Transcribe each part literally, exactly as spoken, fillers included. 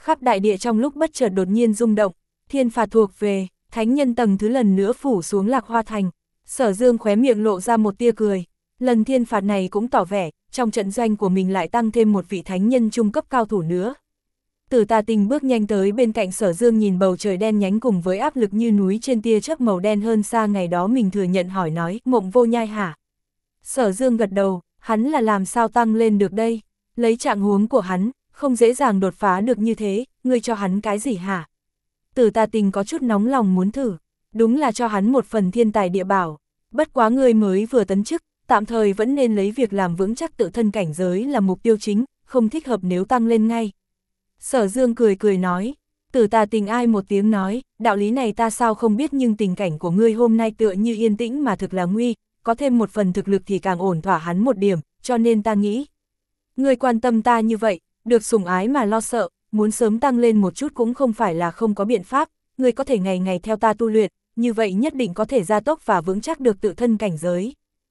khắp đại địa trong lúc bất chợt đột nhiên rung động, thiên phạt thuộc về, thánh nhân tầng thứ lần nữa phủ xuống Lạc Hoa Thành. Sở Dương khóe miệng lộ ra một tia cười, lần thiên phạt này cũng tỏ vẻ, trong trận doanh của mình lại tăng thêm một vị thánh nhân trung cấp cao thủ nữa. Tử Tà Tình bước nhanh tới bên cạnh Sở Dương, nhìn bầu trời đen nhánh cùng với áp lực như núi trên tia chớp màu đen hơn xa ngày đó mình thừa nhận, hỏi nói, Mộng Vô Nhai hả? Sở Dương gật đầu, hắn là làm sao tăng lên được đây? Lấy trạng huống của hắn, không dễ dàng đột phá được như thế, ngươi cho hắn cái gì hả? Tử Tà Tình có chút nóng lòng muốn thử, đúng là cho hắn một phần thiên tài địa bảo, bất quá ngươi mới vừa tấn chức, tạm thời vẫn nên lấy việc làm vững chắc tự thân cảnh giới là mục tiêu chính, không thích hợp nếu tăng lên ngay. Sở Dương cười cười nói, Tử Tà Tình ai một tiếng nói, đạo lý này ta sao không biết, nhưng tình cảnh của ngươi hôm nay tựa như yên tĩnh mà thực là nguy, có thêm một phần thực lực thì càng ổn thỏa hắn một điểm, cho nên ta nghĩ. Ngươi quan tâm ta như vậy, được sủng ái mà lo sợ, muốn sớm tăng lên một chút cũng không phải là không có biện pháp, ngươi có thể ngày ngày theo ta tu luyện, như vậy nhất định có thể gia tốc và vững chắc được tự thân cảnh giới.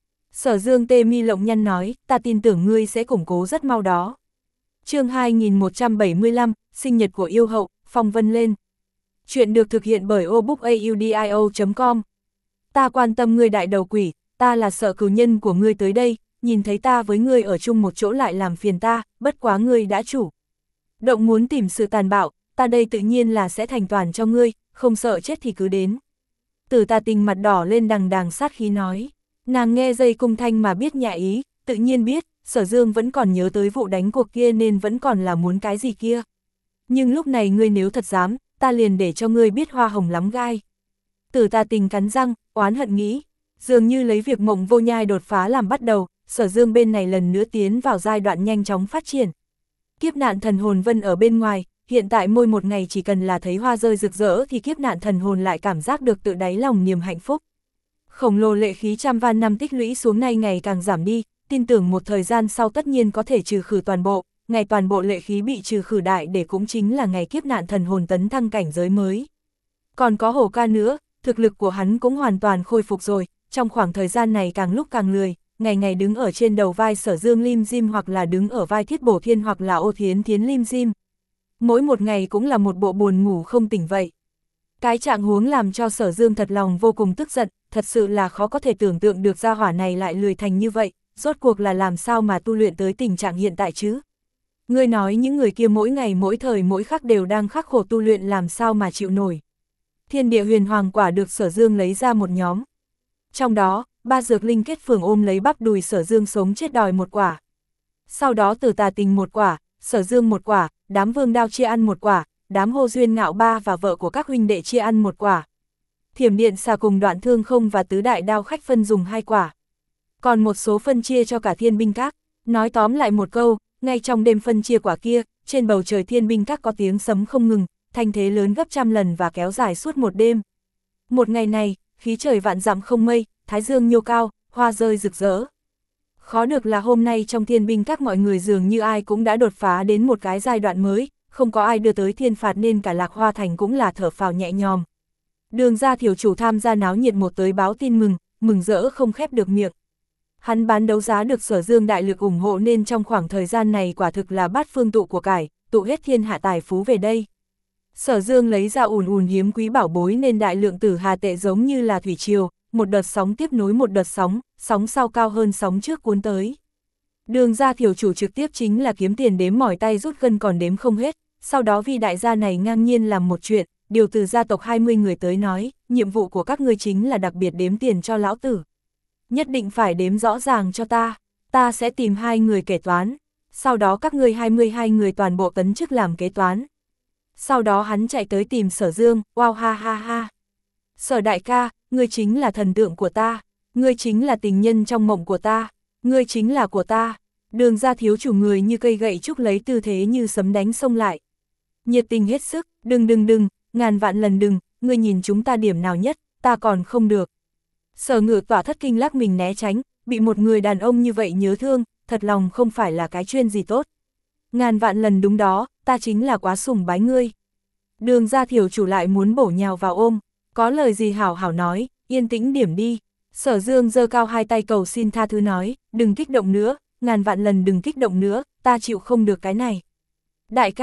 Sở Dương tê mi lộng nhăn nói, ta tin tưởng ngươi sẽ củng cố rất mau đó. Chương hai nghìn một trăm bảy mươi lăm, sinh nhật của yêu hậu, phong vân lên. Chuyện được thực hiện bởi obookaudio chấm com. Ta quan tâm ngươi đại đầu quỷ, ta là sợ cừu nhân của ngươi tới đây, nhìn thấy ta với ngươi ở chung một chỗ lại làm phiền ta, bất quá ngươi đã chủ động muốn tìm sự tàn bạo, ta đây tự nhiên là sẽ thành toàn cho ngươi, không sợ chết thì cứ đến. Tử Tà Tình mặt đỏ lên đằng đằng sát khí nói, nàng nghe dây cung thanh mà biết nhạ ý, tự nhiên biết, Sở Dương vẫn còn nhớ tới vụ đánh cuộc kia nên vẫn còn là muốn cái gì kia. Nhưng lúc này ngươi nếu thật dám, ta liền để cho ngươi biết hoa hồng lắm gai. Tử Tà Tình cắn răng, oán hận nghĩ, dường như lấy việc Mộng Vô Nhai đột phá làm bắt đầu, Sở Dương bên này lần nữa tiến vào giai đoạn nhanh chóng phát triển. Kiếp nạn thần hồn vân ở bên ngoài, hiện tại mỗi một ngày chỉ cần là thấy hoa rơi rực rỡ thì kiếp nạn thần hồn lại cảm giác được tự đáy lòng niềm hạnh phúc. Khổng lồ lệ khí trăm van năm tích lũy xuống nay ngày càng giảm đi, tin tưởng một thời gian sau tất nhiên có thể trừ khử toàn bộ, ngày toàn bộ lệ khí bị trừ khử đại để cũng chính là ngày kiếp nạn thần hồn tấn thăng cảnh giới mới. Còn có Hổ Ca nữa, thực lực của hắn cũng hoàn toàn khôi phục rồi, trong khoảng thời gian này càng lúc càng lười, ngày ngày đứng ở trên đầu vai Sở Dương Lim Dim hoặc là đứng ở vai Thiết Bổ Thiên hoặc là Ô Thiến Thiến Lim Dim. Mỗi một ngày cũng là một bộ buồn ngủ không tỉnh vậy. Cái trạng huống làm cho Sở Dương thật lòng vô cùng tức giận, thật sự là khó có thể tưởng tượng được gia hỏa này lại lười thành như vậy, rốt cuộc là làm sao mà tu luyện tới tình trạng hiện tại chứ? Ngươi nói những người kia mỗi ngày mỗi thời mỗi khắc đều đang khắc khổ tu luyện làm sao mà chịu nổi. Thiên địa huyền hoàng quả được Sở Dương lấy ra một nhóm. Trong đó, ba dược linh kết phường ôm lấy bắp đùi Sở Dương sống chết đòi một quả. Sau đó Tử Tà Tình một quả, Sở Dương một quả, đám Vương Đao chia ăn một quả, đám Hô Duyên Ngạo ba và vợ của các huynh đệ chia ăn một quả. Thiểm Điện Xà cùng Đoạn Thương Không và Tứ Đại Đao Khách phân dùng hai quả. Còn một số phân chia cho cả thiên binh các. Nói tóm lại một câu, ngay trong đêm phân chia quả kia, trên bầu trời thiên binh các có tiếng sấm không ngừng, thanh thế lớn gấp trăm lần và kéo dài suốt một đêm. Một ngày này, khí trời vạn dặm không mây, thái dương nhô cao, hoa rơi rực rỡ. Khó được là hôm nay trong thiên binh các mọi người dường như ai cũng đã đột phá đến một cái giai đoạn mới, không có ai đưa tới thiên phạt nên cả Lạc Hoa Thành cũng là thở phào nhẹ nhõm. Đường Gia Thiểu Chủ tham gia náo nhiệt một tới báo tin mừng, mừng rỡ không khép được miệng. Hắn bán đấu giá được Sở Dương đại lực ủng hộ nên trong khoảng thời gian này quả thực là bát phương tụ của cải, tụ hết thiên hạ tài phú về đây. Sở Dương lấy ra ùn ùn hiếm quý bảo bối nên đại lượng tử hà tệ giống như là thủy triều, một đợt sóng tiếp nối một đợt sóng, sóng sau cao hơn sóng trước cuốn tới. Đường Gia Thiểu Chủ trực tiếp chính là kiếm tiền đếm mỏi tay rút gân còn đếm không hết, sau đó vì đại gia này ngang nhiên làm một chuyện, điều từ gia tộc hai mươi người tới nói, nhiệm vụ của các ngươi chính là đặc biệt đếm tiền cho lão tử. Nhất định phải đếm rõ ràng cho ta, ta sẽ tìm hai người kể toán, sau đó các ngươi hai mươi hai người toàn bộ tấn chức làm kế toán. Sau đó hắn chạy tới tìm Sở Dương, wow ha ha ha. Sở đại ca, ngươi chính là thần tượng của ta, ngươi chính là tình nhân trong mộng của ta, ngươi chính là của ta. Đường Gia Thiếu Chủ người như cây gậy trúc lấy tư thế như sấm đánh xông lại. Nhiệt tình hết sức, đừng đừng đừng, ngàn vạn lần đừng, ngươi nhìn chúng ta điểm nào nhất, ta còn không được. Sở Ngự Tỏa thất kinh lắc mình né tránh, bị một người đàn ông như vậy nhớ thương, thật lòng không phải là cái chuyên gì tốt. Ngàn vạn lần đúng đó, ta chính là quá sủng bái ngươi. Đường Gia Thiểu Chủ lại muốn bổ nhào vào ôm, có lời gì hảo hảo nói, yên tĩnh điểm đi. Sở Dương giơ cao hai tay cầu xin tha thứ nói, đừng kích động nữa, ngàn vạn lần đừng kích động nữa, ta chịu không được cái này. Đại ca,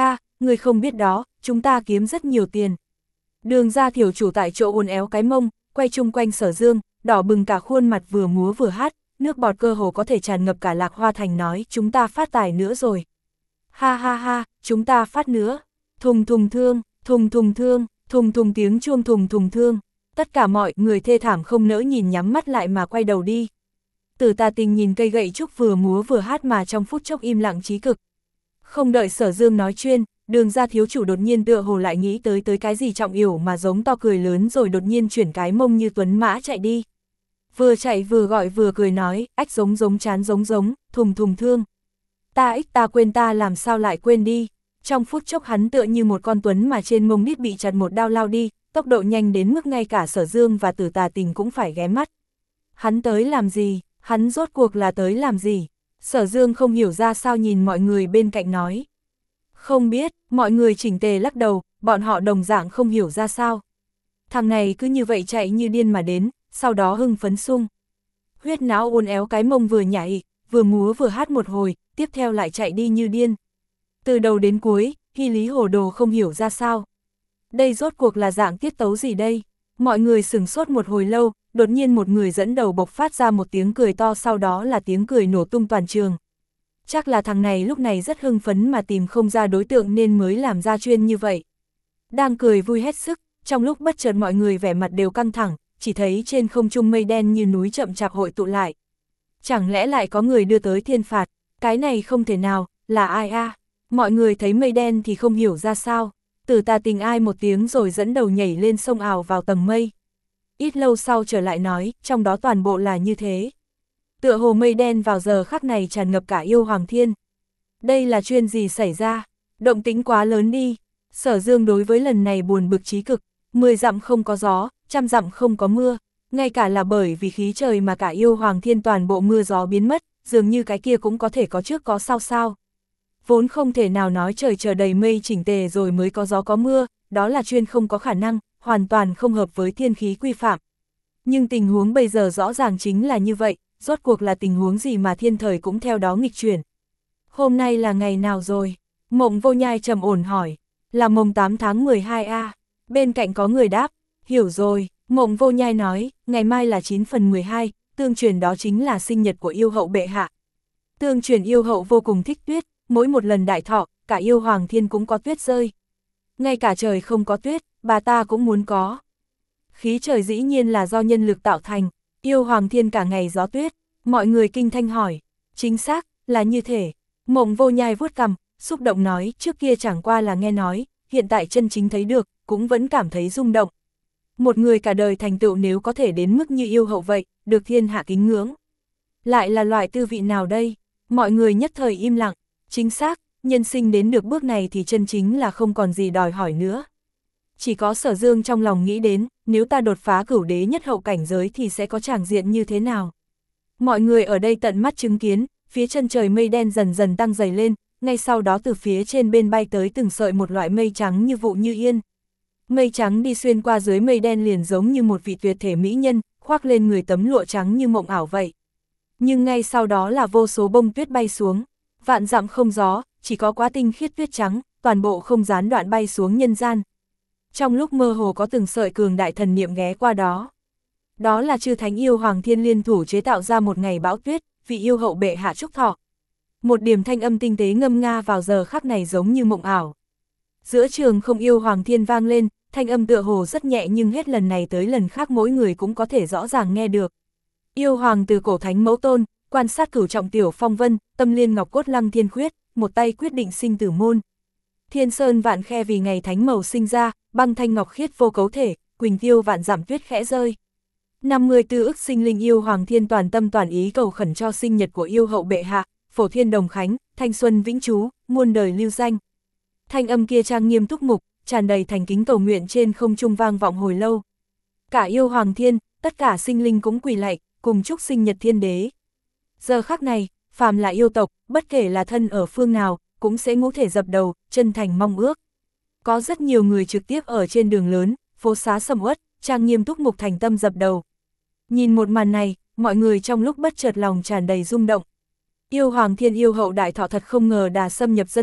người không biết đó, chúng ta kiếm rất nhiều tiền. Đường ra thiểu chủ tại chỗ uốn éo cái mông, quay chung quanh Sở Dương, đỏ bừng cả khuôn mặt vừa múa vừa hát, nước bọt cơ hồ có thể tràn ngập cả Lạc Hoa Thành nói chúng ta phát tài nữa rồi. Ha ha ha, chúng ta phát nữa. Thùng thùng thương, thùng thùng thương, thùng thùng tiếng chuông thùng thùng thương. Tất cả mọi người thê thảm không nỡ nhìn nhắm mắt lại mà quay đầu đi. Tử Tà Tình nhìn cây gậy trúc vừa múa vừa hát mà trong phút chốc im lặng trí cực. Không đợi Sở Dương nói chuyên, đường ra thiếu chủ đột nhiên tựa hồ lại nghĩ tới tới cái gì trọng yểu mà giống to cười lớn rồi đột nhiên chuyển cái mông như tuấn mã chạy đi. Vừa chạy vừa gọi vừa cười nói, ách giống giống chán giống giống, thùng thùng thương. Ta ích ta quên ta làm sao lại quên đi. Trong phút chốc hắn tựa như một con tuấn mà trên mông đít bị chặt một đao lao đi, tốc độ nhanh đến mức ngay cả Sở Dương và Tử Tà Tình cũng phải ghé mắt. Hắn tới làm gì, hắn rốt cuộc là tới làm gì? Sở Dương không hiểu ra sao nhìn mọi người bên cạnh nói. Không biết, mọi người chỉnh tề lắc đầu, bọn họ đồng dạng không hiểu ra sao. Thằng này cứ như vậy chạy như điên mà đến, sau đó hưng phấn sung. Huyết não uốn éo cái mông vừa nhảy, vừa múa vừa hát một hồi, tiếp theo lại chạy đi như điên. Từ đầu đến cuối, Hy Lý hồ đồ không hiểu ra sao. Đây rốt cuộc là dạng tiết tấu gì đây? Mọi người sửng sốt một hồi lâu, đột nhiên một người dẫn đầu bộc phát ra một tiếng cười to, sau đó là tiếng cười nổ tung toàn trường. Chắc là thằng này lúc này rất hưng phấn mà tìm không ra đối tượng nên mới làm ra chuyên như vậy. Đang cười vui hết sức, trong lúc bất chợt mọi người vẻ mặt đều căng thẳng, chỉ thấy trên không trung mây đen như núi chậm chạp hội tụ lại. Chẳng lẽ lại có người đưa tới thiên phạt, cái này không thể nào, là ai a? À? Mọi người thấy mây đen thì không hiểu ra sao, Tử Tà Tình ai một tiếng rồi dẫn đầu nhảy lên sông ào vào tầng mây. Ít lâu sau trở lại nói, trong đó toàn bộ là như thế. Tựa hồ mây đen vào giờ khắc này tràn ngập cả yêu hoàng thiên. Đây là chuyện gì xảy ra? Động tĩnh quá lớn đi. Sở Dương đối với lần này buồn bực trí cực, mười dặm không có gió, trăm dặm không có mưa, ngay cả là bởi vì khí trời mà cả yêu hoàng thiên toàn bộ mưa gió biến mất, dường như cái kia cũng có thể có trước có sau sao. Vốn không thể nào nói trời chờ đầy mây chỉnh tề rồi mới có gió có mưa, đó là chuyên không có khả năng, hoàn toàn không hợp với thiên khí quy phạm. Nhưng tình huống bây giờ rõ ràng chính là như vậy, rốt cuộc là tình huống gì mà thiên thời cũng theo đó nghịch chuyển. Hôm nay là ngày nào rồi? Mộng Vô Nhai trầm ổn hỏi. Là mồng tám tháng mười hai a. Bên cạnh có người đáp, hiểu rồi. Mộng Vô Nhai nói, ngày mai là chín phần mười hai, tương truyền đó chính là sinh nhật của yêu hậu bệ hạ. Tương truyền yêu hậu vô cùng thích tuyết, mỗi một lần đại thọ, cả yêu hoàng thiên cũng có tuyết rơi. Ngay cả trời không có tuyết, bà ta cũng muốn có. Khí trời dĩ nhiên là do nhân lực tạo thành, yêu hoàng thiên cả ngày gió tuyết, mọi người kinh thanh hỏi, chính xác, là như thế. Mộng Vô Nhai vuốt cằm, xúc động nói, trước kia chẳng qua là nghe nói, hiện tại chân chính thấy được, cũng vẫn cảm thấy rung động. Một người cả đời thành tựu nếu có thể đến mức như yêu hậu vậy, được thiên hạ kính ngưỡng. Lại là loại tư vị nào đây? Mọi người nhất thời im lặng, chính xác, nhân sinh đến được bước này thì chân chính là không còn gì đòi hỏi nữa. Chỉ có Sở Dương trong lòng nghĩ đến, nếu ta đột phá cửu đế nhất hậu cảnh giới thì sẽ có tràng diện như thế nào. Mọi người ở đây tận mắt chứng kiến, phía chân trời mây đen dần dần tăng dày lên, ngay sau đó từ phía trên bên bay tới từng sợi một loại mây trắng như vụ như yên. Mây trắng đi xuyên qua dưới mây đen liền giống như một vị tuyệt thể mỹ nhân, khoác lên người tấm lụa trắng như mộng ảo vậy. Nhưng ngay sau đó là vô số bông tuyết bay xuống, vạn dặm không gió, chỉ có quá tinh khiết tuyết trắng, toàn bộ không gián đoạn bay xuống nhân gian. Trong lúc mơ hồ có từng sợi cường đại thần niệm ghé qua đó. Đó là chư thánh yêu hoàng thiên liên thủ chế tạo ra một ngày bão tuyết, vị yêu hậu bệ hạ chúc thọ. Một điểm thanh âm tinh tế ngâm nga vào giờ khắc này giống như mộng ảo. Giữa trường không yêu hoàng thiên vang lên, thanh âm tựa hồ rất nhẹ nhưng hết lần này tới lần khác mỗi người cũng có thể rõ ràng nghe được. Yêu hoàng từ cổ thánh mẫu tôn, quan sát cửu trọng tiểu phong vân, tâm liên ngọc cốt lăng thiên khuyết, một tay quyết định sinh tử môn. Thiên sơn vạn khe vì ngày thánh mầu sinh ra, băng thanh ngọc khiết vô cấu thể, quỳnh tiêu vạn giảm tuyết khẽ rơi. năm mươi tư ức sinh linh yêu hoàng thiên toàn tâm toàn ý cầu khẩn cho sinh nhật của yêu hậu bệ hạ, phổ thiên đồng khánh, thanh xuân vĩnh trú, muôn đời lưu danh. Thanh âm kia trang nghiêm túc mục, tràn đầy thành kính cầu nguyện trên không trung vang vọng hồi lâu. Cả yêu hoàng thiên, tất cả sinh linh cũng quỳ lạy, cùng chúc sinh nhật thiên đế. Giờ khắc này, phàm là yêu tộc, bất kể là thân ở phương nào, cũng sẽ ngũ thể dập đầu, chân thành mong ước. Có rất nhiều người trực tiếp ở trên đường lớn, phố xá sầm uất, trang nghiêm túc mục thành tâm dập đầu. Nhìn một màn này, mọi người trong lúc bất chợt lòng tràn đầy rung động. Yêu hoàng thiên yêu hậu đại thọ thật không ngờ đà xâm nhập dân tâm,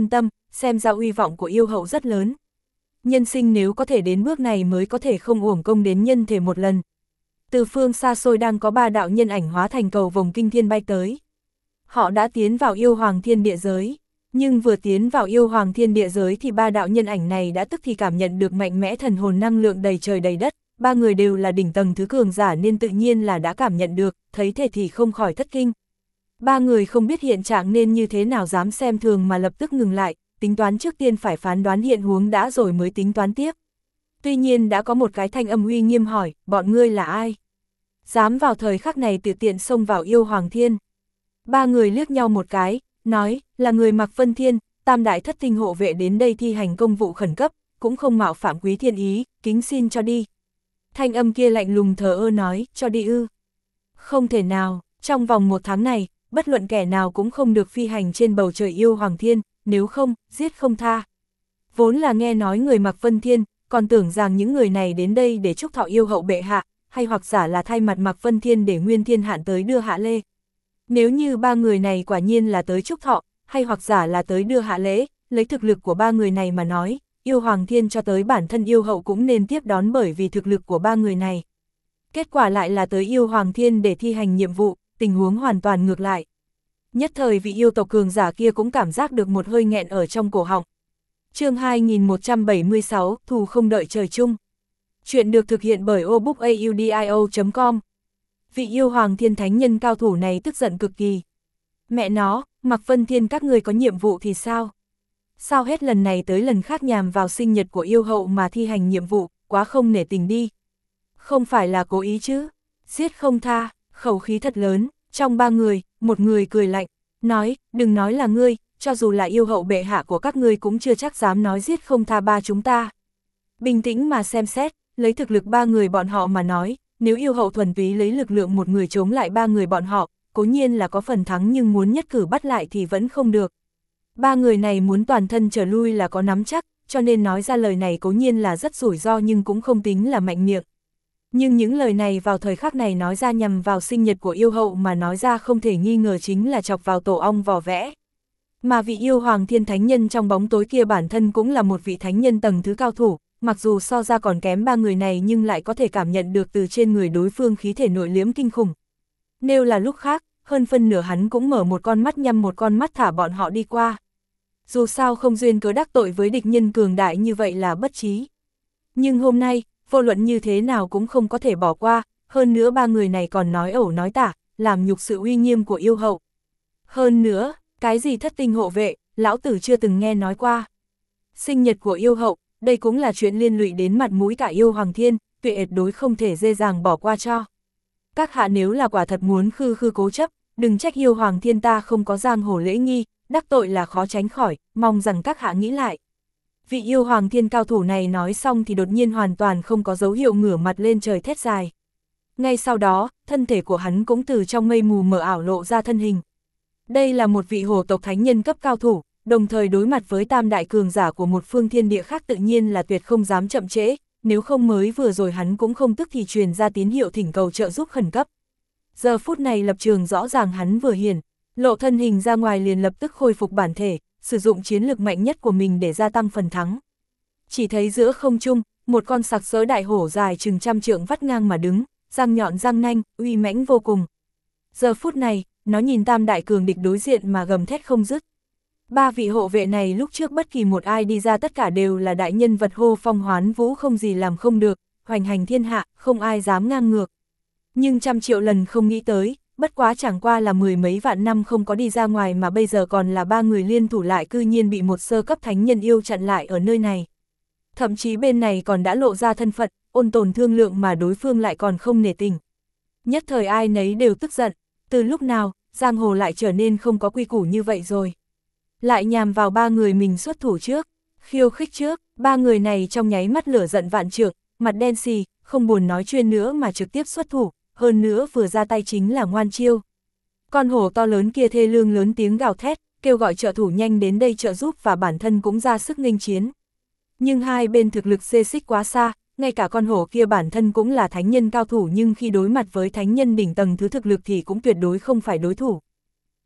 xem ra uy vọng của yêu hậu rất lớn. Nhân sinh nếu có thể đến bước này mới có thể không uổng công đến nhân thể một lần. Từ phương xa xôi đang có ba đạo nhân ảnh hóa thành cầu vồng kinh thiên bay tới. Họ đã tiến vào yêu hoàng thiên địa giới, nhưng vừa tiến vào yêu hoàng thiên địa giới thì ba đạo nhân ảnh này đã tức thì cảm nhận được mạnh mẽ thần hồn năng lượng đầy trời đầy đất. Ba người đều là đỉnh tầng thứ cường giả nên tự nhiên là đã cảm nhận được, thấy thể thì không khỏi thất kinh. Ba người không biết hiện trạng nên như thế nào dám xem thường mà lập tức ngừng lại, tính toán trước tiên phải phán đoán hiện huống đã rồi mới tính toán tiếp. Tuy nhiên đã có một cái thanh âm uy nghiêm hỏi, bọn ngươi là ai? Dám vào thời khắc này tự tiện xông vào yêu hoàng thiên. Ba người liếc nhau một cái, nói, là người Mạc Vân Thiên, tam đại thất tinh hộ vệ đến đây thi hành công vụ khẩn cấp, cũng không mạo phạm quý thiên ý, kính xin cho đi. Thanh âm kia lạnh lùng thờ ơ nói, cho đi ư. Không thể nào, trong vòng một tháng này, bất luận kẻ nào cũng không được phi hành trên bầu trời yêu hoàng thiên, nếu không, giết không tha. Vốn là nghe nói người Mạc Vân Thiên, còn tưởng rằng những người này đến đây để chúc thọ yêu hậu bệ hạ, hay hoặc giả là thay mặt Mạc Vân Thiên để Nguyên Thiên Hạn tới đưa hạ lễ. Nếu như ba người này quả nhiên là tới chúc thọ, hay hoặc giả là tới đưa hạ lễ, lấy thực lực của ba người này mà nói, yêu hoàng thiên cho tới bản thân yêu hậu cũng nên tiếp đón bởi vì thực lực của ba người này. Kết quả lại là tới yêu hoàng thiên để thi hành nhiệm vụ, tình huống hoàn toàn ngược lại. Nhất thời vị yêu tộc cường giả kia cũng cảm giác được một hơi nghẹn ở trong cổ họng. Chương hai nghìn một trăm bảy mươi sáu, thù không đợi trời chung. Chuyện được thực hiện bởi obookaudio chấm com. Vị yêu hoàng thiên thánh nhân cao thủ này tức giận cực kỳ. Mẹ nó, Mạc Vân Thiên các người có nhiệm vụ thì sao? Sao hết lần này tới lần khác nhằm vào sinh nhật của yêu hậu mà thi hành nhiệm vụ, quá không nể tình đi. Không phải là cố ý chứ, giết không tha, khẩu khí thật lớn, trong ba người, một người cười lạnh, nói, đừng nói là ngươi, cho dù là yêu hậu bệ hạ của các ngươi cũng chưa chắc dám nói giết không tha ba chúng ta. Bình tĩnh mà xem xét, lấy thực lực ba người bọn họ mà nói, nếu yêu hậu thuần túy lấy lực lượng một người chống lại ba người bọn họ, cố nhiên là có phần thắng nhưng muốn nhất cử bắt lại thì vẫn không được. Ba người này muốn toàn thân trở lui là có nắm chắc, cho nên nói ra lời này cố nhiên là rất rủi ro nhưng cũng không tính là mạnh miệng. Nhưng những lời này vào thời khắc này nói ra nhằm vào sinh nhật của yêu hậu mà nói ra không thể nghi ngờ chính là chọc vào tổ ong vò vẽ. Mà vị yêu hoàng thiên thánh nhân trong bóng tối kia bản thân cũng là một vị thánh nhân tầng thứ cao thủ, mặc dù so ra còn kém ba người này nhưng lại có thể cảm nhận được từ trên người đối phương khí thể nội liếm kinh khủng. Nếu là lúc khác, hơn phân nửa hắn cũng mở một con mắt nhắm một con mắt thả bọn họ đi qua. Dù sao không duyên cớ đắc tội với địch nhân cường đại như vậy là bất trí. Nhưng hôm nay, vô luận như thế nào cũng không có thể bỏ qua, hơn nữa ba người này còn nói ẩu nói tả, làm nhục sự uy nghiêm của yêu hậu. Hơn nữa, cái gì thất tinh hộ vệ, lão tử chưa từng nghe nói qua. Sinh nhật của yêu hậu, đây cũng là chuyện liên lụy đến mặt mũi cả yêu hoàng thiên, tuyệt đối không thể dễ dàng bỏ qua cho. Các hạ nếu là quả thật muốn khư khư cố chấp, đừng trách yêu hoàng thiên ta không có giang hồ lễ nghi, đắc tội là khó tránh khỏi, mong rằng các hạ nghĩ lại. Vị yêu hoàng thiên cao thủ này nói xong thì đột nhiên hoàn toàn không có dấu hiệu ngửa mặt lên trời thét dài. Ngay sau đó, thân thể của hắn cũng từ trong mây mù mờ ảo lộ ra thân hình. Đây là một vị hổ tộc thánh nhân cấp cao thủ, đồng thời đối mặt với tam đại cường giả của một phương thiên địa khác tự nhiên là tuyệt không dám chậm trễ, nếu không mới vừa rồi hắn cũng không tức thì truyền ra tín hiệu thỉnh cầu trợ giúp khẩn cấp. Giờ phút này lập trường rõ ràng hắn vừa hiển, lộ thân hình ra ngoài liền lập tức khôi phục bản thể, sử dụng chiến lực mạnh nhất của mình để gia tăng phần thắng. Chỉ thấy giữa không trung, một con sặc sỡ đại hổ dài chừng trăm trượng vắt ngang mà đứng, răng nhọn răng nanh, uy mãnh vô cùng. Giờ phút này, nó nhìn tam đại cường địch đối diện mà gầm thét không dứt. Ba vị hộ vệ này lúc trước bất kỳ một ai đi ra tất cả đều là đại nhân vật hô phong hoán vũ không gì làm không được, hoành hành thiên hạ, không ai dám ngang ngược. Nhưng trăm triệu lần không nghĩ tới, bất quá chẳng qua là mười mấy vạn năm không có đi ra ngoài mà bây giờ còn là ba người liên thủ lại cư nhiên bị một sơ cấp thánh nhân yêu chặn lại ở nơi này. Thậm chí bên này còn đã lộ ra thân phận, ôn tồn thương lượng mà đối phương lại còn không nể tình. Nhất thời ai nấy đều tức giận, từ lúc nào, giang hồ lại trở nên không có quy củ như vậy rồi. Lại nhằm vào ba người mình xuất thủ trước, khiêu khích trước, ba người này trong nháy mắt lửa giận vạn trượng, mặt đen xì, không buồn nói chuyện nữa mà trực tiếp xuất thủ, hơn nữa vừa ra tay chính là ngoan chiêu. Con hổ to lớn kia thê lương lớn tiếng gào thét, kêu gọi trợ thủ nhanh đến đây trợ giúp và bản thân cũng ra sức nghênh chiến. Nhưng hai bên thực lực xê xích quá xa, ngay cả con hổ kia bản thân cũng là thánh nhân cao thủ nhưng khi đối mặt với thánh nhân đỉnh tầng thứ thực lực thì cũng tuyệt đối không phải đối thủ.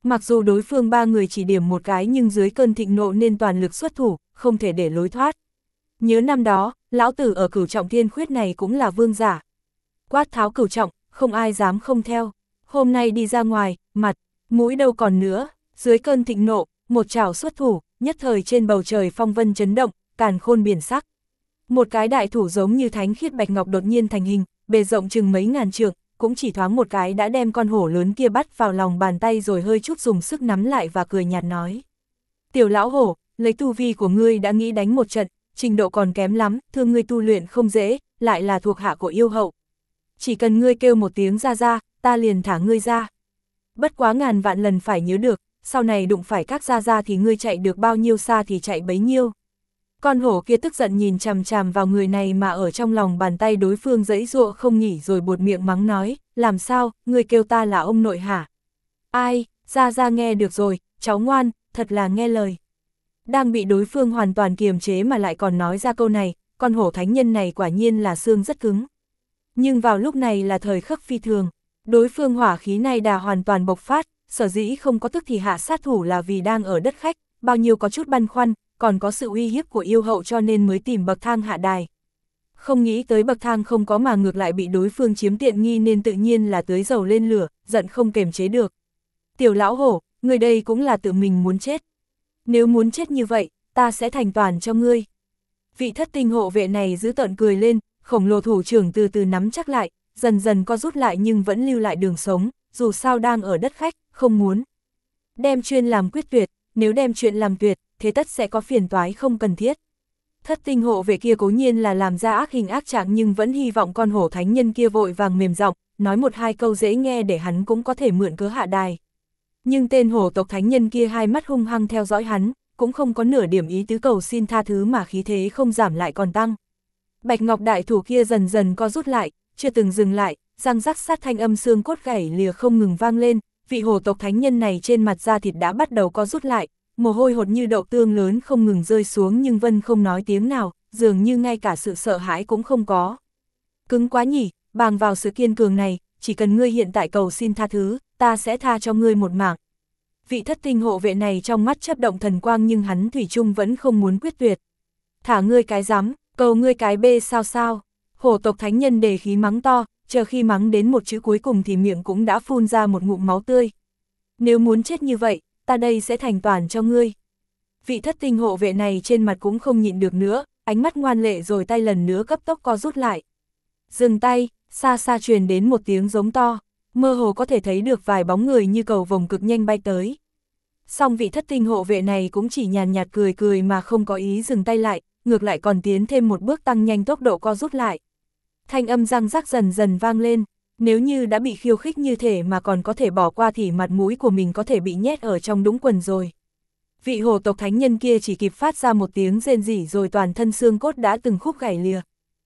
Mặc dù đối phương ba người chỉ điểm một cái nhưng dưới cơn thịnh nộ nên toàn lực xuất thủ, không thể để lối thoát. Nhớ năm đó, lão tử ở Cửu Trọng Thiên Khuyết này cũng là vương giả. Quát tháo cửu trọng, không ai dám không theo. Hôm nay đi ra ngoài, mặt, mũi đâu còn nữa, dưới cơn thịnh nộ, một chảo xuất thủ, nhất thời trên bầu trời phong vân chấn động, càn khôn biển sắc. Một cái đại thủ giống như thánh khiết bạch ngọc đột nhiên thành hình, bề rộng chừng mấy ngàn trượng, cũng chỉ thoáng một cái đã đem con hổ lớn kia bắt vào lòng bàn tay rồi hơi chút dùng sức nắm lại và cười nhạt nói. Tiểu lão hổ, lấy tu vi của ngươi đã nghĩ đánh một trận, trình độ còn kém lắm, thương ngươi tu luyện không dễ, lại là thuộc hạ của yêu hậu. Chỉ cần ngươi kêu một tiếng ra ra, ta liền thả ngươi ra. Bất quá ngàn vạn lần phải nhớ được, sau này đụng phải các gia gia thì ngươi chạy được bao nhiêu xa thì chạy bấy nhiêu. Con hổ kia tức giận nhìn chằm chằm vào người này mà ở trong lòng bàn tay đối phương giãy giụa không nghỉ rồi buột miệng mắng nói, làm sao, ngươi kêu ta là ông nội hả? Ai, gia gia nghe được rồi, cháu ngoan, thật là nghe lời. Đang bị đối phương hoàn toàn kiềm chế mà lại còn nói ra câu này, con hổ thánh nhân này quả nhiên là xương rất cứng. Nhưng vào lúc này là thời khắc phi thường, đối phương hỏa khí này đã hoàn toàn bộc phát, sở dĩ không có tức thì hạ sát thủ là vì đang ở đất khách, bao nhiêu có chút băn khoăn, còn có sự uy hiếp của yêu hậu cho nên mới tìm bậc thang hạ đài. Không nghĩ tới bậc thang không có mà ngược lại bị đối phương chiếm tiện nghi nên tự nhiên là tưới dầu lên lửa, giận không kềm chế được. Tiểu lão hổ, người đây cũng là tự mình muốn chết. Nếu muốn chết như vậy, ta sẽ thành toàn cho ngươi. Vị thất tinh hộ vệ này giữ tợn cười lên, khổng lồ thủ trưởng từ từ nắm chắc lại, dần dần co rút lại nhưng vẫn lưu lại đường sống, dù sao đang ở đất khách, không muốn. Đem chuyên làm quyết tuyệt, nếu đem chuyện làm tuyệt, thế tất sẽ có phiền toái không cần thiết. Thất tinh hộ vệ kia cố nhiên là làm ra ác hình ác trạng nhưng vẫn hy vọng con hổ thánh nhân kia vội vàng mềm giọng, nói một hai câu dễ nghe để hắn cũng có thể mượn cớ hạ đài. Nhưng tên hổ tộc thánh nhân kia hai mắt hung hăng theo dõi hắn, cũng không có nửa điểm ý tứ cầu xin tha thứ mà khí thế không giảm lại còn tăng. Bạch ngọc đại thủ kia dần dần co rút lại, chưa từng dừng lại, răng rắc sát thanh âm xương cốt gãy lìa không ngừng vang lên, vị hổ tộc thánh nhân này trên mặt da thịt đã bắt đầu co rút lại, mồ hôi hột như đậu tương lớn không ngừng rơi xuống nhưng Vân không nói tiếng nào, dường như ngay cả sự sợ hãi cũng không có. Cứng quá nhỉ, bàng vào sự kiên cường này, chỉ cần ngươi hiện tại cầu xin tha thứ, ta sẽ tha cho ngươi một mạng. Vị thất tinh hộ vệ này trong mắt chớp động thần quang nhưng hắn thủy chung vẫn không muốn quyết tuyệt. Thả ngươi cái rắm, cầu ngươi cái bê sao sao. Hổ tộc thánh nhân đề khí mắng to, chờ khi mắng đến một chữ cuối cùng thì miệng cũng đã phun ra một ngụm máu tươi. Nếu muốn chết như vậy, ta đây sẽ thành toàn cho ngươi. Vị thất tinh hộ vệ này trên mặt cũng không nhịn được nữa, ánh mắt ngoan lệ rồi tay lần nữa cấp tốc co rút lại. Dừng tay, xa xa truyền đến một tiếng giống to, mơ hồ có thể thấy được vài bóng người như cầu vồng cực nhanh bay tới. Song vị thất tinh hộ vệ này cũng chỉ nhàn nhạt cười cười mà không có ý dừng tay lại, ngược lại còn tiến thêm một bước tăng nhanh tốc độ co rút lại. Thanh âm răng rắc dần dần vang lên, nếu như đã bị khiêu khích như thể mà còn có thể bỏ qua thì mặt mũi của mình có thể bị nhét ở trong đũng quần rồi. Vị hổ tộc thánh nhân kia chỉ kịp phát ra một tiếng rên rỉ rồi toàn thân xương cốt đã từng khúc gãy lìa.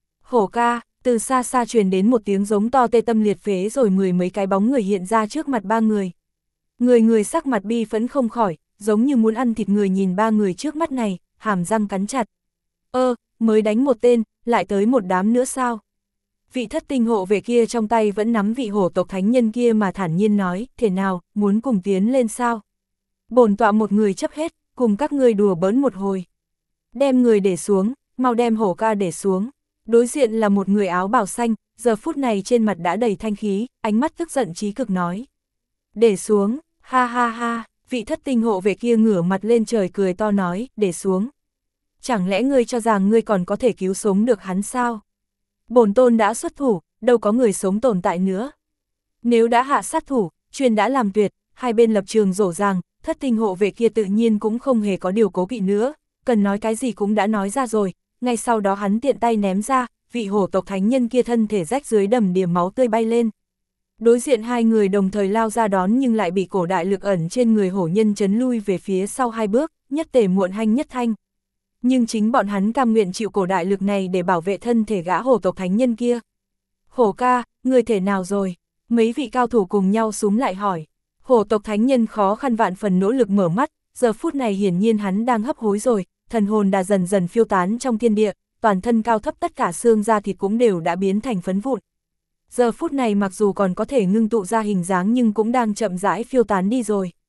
Hổ ca, từ xa xa truyền đến một tiếng giống to tê tâm liệt phế rồi mười mấy cái bóng người hiện ra trước mặt ba người. Người người sắc mặt bi phẫn không khỏi, giống như muốn ăn thịt người nhìn ba người trước mắt này, hàm răng cắn chặt. Ơ, mới đánh một tên, lại tới một đám nữa sao? Vị thất tinh hộ vệ kia trong tay vẫn nắm vị hổ tộc thánh nhân kia mà thản nhiên nói, thế nào, muốn cùng tiến lên sao? Bổn tọa một người chấp hết, cùng các ngươi đùa bỡn một hồi. Đem người để xuống, mau đem hổ ca để xuống. Đối diện là một người áo bào xanh, giờ phút này trên mặt đã đầy thanh khí, ánh mắt tức giận chí cực nói. Để xuống, ha ha ha, vị thất tinh hộ vệ kia ngửa mặt lên trời cười to nói, để xuống. Chẳng lẽ ngươi cho rằng ngươi còn có thể cứu sống được hắn sao? Bổn tôn đã xuất thủ, đâu có người sống tồn tại nữa. Nếu đã hạ sát thủ, chuyên đã làm tuyệt, hai bên lập trường rổ ràng, thất tinh hộ vệ kia tự nhiên cũng không hề có điều cố kỵ nữa, cần nói cái gì cũng đã nói ra rồi, ngay sau đó hắn tiện tay ném ra, vị hổ tộc thánh nhân kia thân thể rách dưới đầm đìa máu tươi bay lên. Đối diện hai người đồng thời lao ra đón nhưng lại bị cổ đại lực ẩn trên người hổ nhân chấn lui về phía sau hai bước, nhất tề muộn hanh nhất thanh. Nhưng chính bọn hắn cam nguyện chịu cổ đại lực này để bảo vệ thân thể gã hổ tộc thánh nhân kia. Hổ ca, người thể nào rồi? Mấy vị cao thủ cùng nhau súm lại hỏi. Hổ tộc thánh nhân khó khăn vạn phần nỗ lực mở mắt, giờ phút này hiển nhiên hắn đang hấp hối rồi, thần hồn đã dần dần phiêu tán trong thiên địa, toàn thân cao thấp tất cả xương da thịt cũng đều đã biến thành phấn vụn. Giờ phút này mặc dù còn có thể ngưng tụ ra hình dáng nhưng cũng đang chậm rãi phiêu tán đi rồi.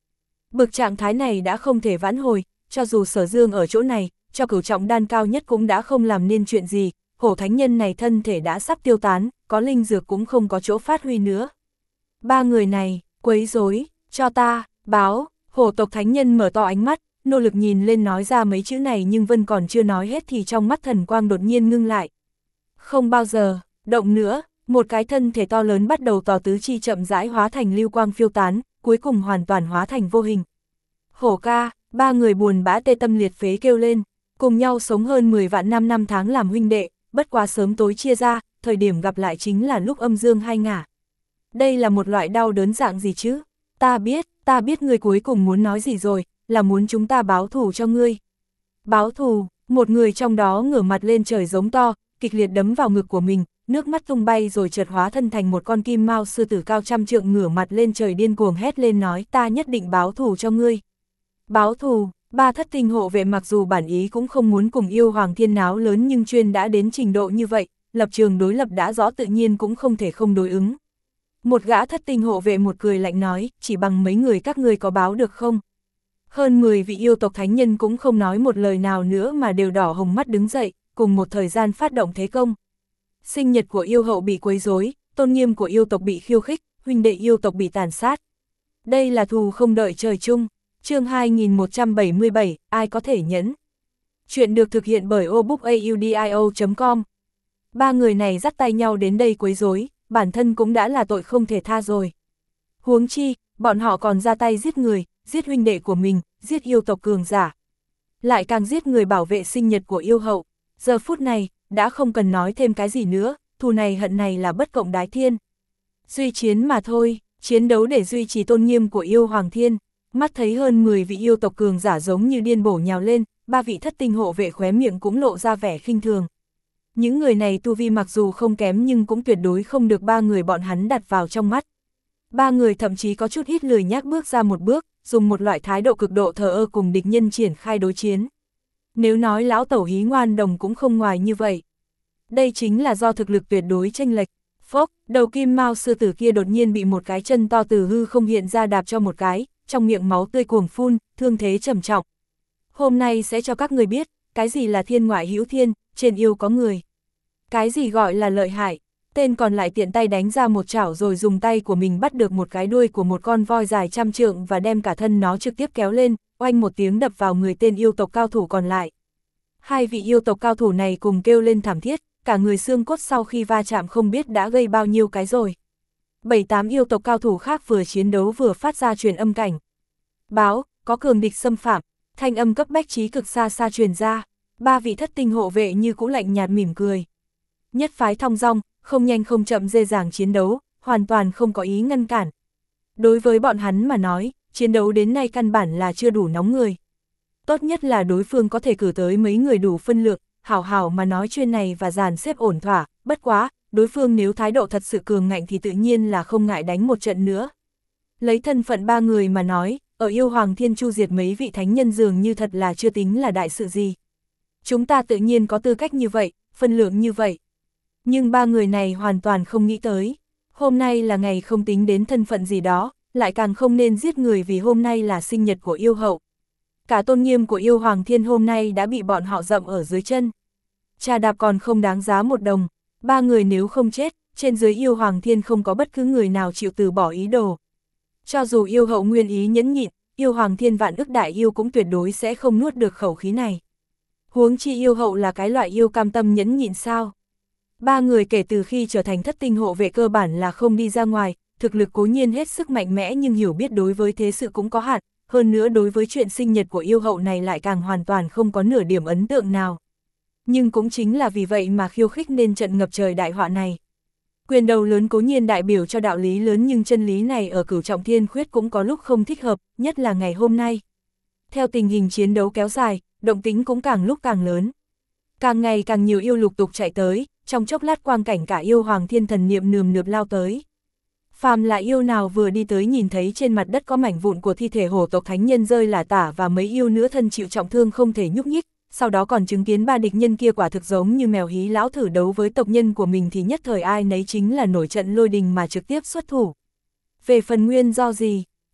Bực trạng thái này đã không thể vãn hồi, cho dù Sở Dương ở chỗ này, cho cửu trọng đan cao nhất cũng đã không làm nên chuyện gì, hổ thánh nhân này thân thể đã sắp tiêu tán, có linh dược cũng không có chỗ phát huy nữa. Ba người này, quấy rối, cho ta, báo, hổ tộc thánh nhân mở to ánh mắt, nỗ lực nhìn lên nói ra mấy chữ này nhưng Vân còn chưa nói hết thì trong mắt thần quang đột nhiên ngưng lại. Không bao giờ, động nữa, một cái thân thể to lớn bắt đầu tỏ tứ chi chậm rãi hóa thành lưu quang phiêu tán, cuối cùng hoàn toàn hóa thành vô hình. Hổ ca, ba người buồn bã tê tâm liệt phế kêu lên, cùng nhau sống hơn mười vạn năm năm tháng làm huynh đệ, bất quá sớm tối chia ra, thời điểm gặp lại chính là lúc âm dương hai ngả. Đây là một loại đau đớn dạng gì chứ? Ta biết, ta biết ngươi cuối cùng muốn nói gì rồi, là muốn chúng ta báo thù cho ngươi. Báo thù, một người trong đó ngửa mặt lên trời giống to, kịch liệt đấm vào ngực của mình, nước mắt tung bay rồi chợt hóa thân thành một con kim mao sư tử cao trăm trượng ngửa mặt lên trời điên cuồng hét lên nói ta nhất định báo thù cho ngươi. Báo thù, ba thất tinh hộ vệ mặc dù bản ý cũng không muốn cùng yêu hoàng thiên náo lớn nhưng chuyên đã đến trình độ như vậy, lập trường đối lập đã rõ tự nhiên cũng không thể không đối ứng. Một gã thất tinh hộ vệ một cười lạnh nói, chỉ bằng mấy người các ngươi có báo được không? Hơn mười vị yêu tộc thánh nhân cũng không nói một lời nào nữa mà đều đỏ hồng mắt đứng dậy, cùng một thời gian phát động thế công. Sinh nhật của yêu hậu bị quấy rối, tôn nghiêm của yêu tộc bị khiêu khích, huynh đệ yêu tộc bị tàn sát. Đây là thù không đợi trời chung. Chương hai nghìn một trăm bảy mươi bảy, ai có thể nhẫn? Chuyện được thực hiện bởi obookaudio chấm com. Ba người này dắt tay nhau đến đây quấy rối, bản thân cũng đã là tội không thể tha rồi. Huống chi, bọn họ còn ra tay giết người, giết huynh đệ của mình, giết yêu tộc cường giả. Lại càng giết người bảo vệ sinh nhật của yêu hậu. Giờ phút này, đã không cần nói thêm cái gì nữa, thù này hận này là bất cộng đái thiên. Duy chiến mà thôi, chiến đấu để duy trì tôn nghiêm của yêu hoàng thiên. Mắt thấy hơn mười vị yêu tộc cường giả giống như điên bổ nhào lên, ba vị thất tinh hộ vệ khóe miệng cũng lộ ra vẻ khinh thường. Những người này tu vi mặc dù không kém nhưng cũng tuyệt đối không được ba người bọn hắn đặt vào trong mắt. Ba người thậm chí có chút ít lười nhác bước ra một bước, dùng một loại thái độ cực độ thờ ơ cùng địch nhân triển khai đối chiến. Nếu nói lão tẩu hí ngoan đồng cũng không ngoài như vậy. Đây chính là do thực lực tuyệt đối chênh lệch. Phốc, đầu kim mao sư tử kia đột nhiên bị một cái chân to từ hư không hiện ra đạp cho một cái, trong miệng máu tươi cuồng phun, thương thế trầm trọng. Hôm nay sẽ cho các người biết, cái gì là thiên ngoại hữu thiên, trên yêu có người. Cái gì gọi là lợi hại, tên còn lại tiện tay đánh ra một chảo rồi dùng tay của mình bắt được một cái đuôi của một con voi dài trăm trượng và đem cả thân nó trực tiếp kéo lên, oanh một tiếng đập vào người tên yêu tộc cao thủ còn lại. Hai vị yêu tộc cao thủ này cùng kêu lên thảm thiết, cả người xương cốt sau khi va chạm không biết đã gây bao nhiêu cái rồi. Bảy tám yêu tộc cao thủ khác vừa chiến đấu vừa phát ra truyền âm cảnh. Báo, có cường địch xâm phạm, thanh âm cấp bách trí cực xa xa truyền ra, ba vị thất tinh hộ vệ như cũ lạnh nhạt mỉm cười. Nhất phái thong dong, không nhanh không chậm dễ dàng chiến đấu, hoàn toàn không có ý ngăn cản. Đối với bọn hắn mà nói, chiến đấu đến nay căn bản là chưa đủ nóng người. Tốt nhất là đối phương có thể cử tới mấy người đủ phân lượng, hảo hảo mà nói chuyện này và dàn xếp ổn thỏa, bất quá, đối phương nếu thái độ thật sự cường ngạnh thì tự nhiên là không ngại đánh một trận nữa. Lấy thân phận ba người mà nói, ở yêu hoàng thiên chu diệt mấy vị thánh nhân dường như thật là chưa tính là đại sự gì. Chúng ta tự nhiên có tư cách như vậy, phân lượng như vậy. Nhưng ba người này hoàn toàn không nghĩ tới. Hôm nay là ngày không tính đến thân phận gì đó, lại càng không nên giết người vì hôm nay là sinh nhật của yêu hậu. Cả tôn nghiêm của yêu hoàng thiên hôm nay đã bị bọn họ dậm ở dưới chân. Trà đạp còn không đáng giá một đồng, ba người nếu không chết, trên dưới yêu hoàng thiên không có bất cứ người nào chịu từ bỏ ý đồ. Cho dù yêu hậu nguyên ý nhẫn nhịn, yêu hoàng thiên vạn ức đại yêu cũng tuyệt đối sẽ không nuốt được khẩu khí này. Huống chi yêu hậu là cái loại yêu cam tâm nhẫn nhịn sao. Ba người kể từ khi trở thành thất tinh hộ vệ cơ bản là không đi ra ngoài, thực lực cố nhiên hết sức mạnh mẽ nhưng hiểu biết đối với thế sự cũng có hạn, hơn nữa đối với chuyện sinh nhật của yêu hậu này lại càng hoàn toàn không có nửa điểm ấn tượng nào. Nhưng cũng chính là vì vậy mà khiêu khích nên trận ngập trời đại họa này. Quyền đầu lớn cố nhiên đại biểu cho đạo lý lớn nhưng chân lý này ở cửu trọng thiên khuyết cũng có lúc không thích hợp, nhất là ngày hôm nay. Theo tình hình chiến đấu kéo dài, động tính cũng càng lúc càng lớn. Càng ngày càng nhiều yêu lục tục chạy tới, trong chốc lát quang cảnh cả yêu hoàng thiên thần niệm nườm nượp lao tới. Phàm là yêu nào vừa đi tới nhìn thấy trên mặt đất có mảnh vụn của thi thể hổ tộc thánh nhân rơi lả tả và mấy yêu nữa thân chịu trọng thương không thể nhúc nhích, sau đó còn chứng kiến ba địch nhân kia quả thực giống như mèo hí lão thử đấu với tộc nhân của mình thì nhất thời ai nấy chính là nổi trận lôi đình mà trực tiếp xuất thủ. Về phần nguyên do gì,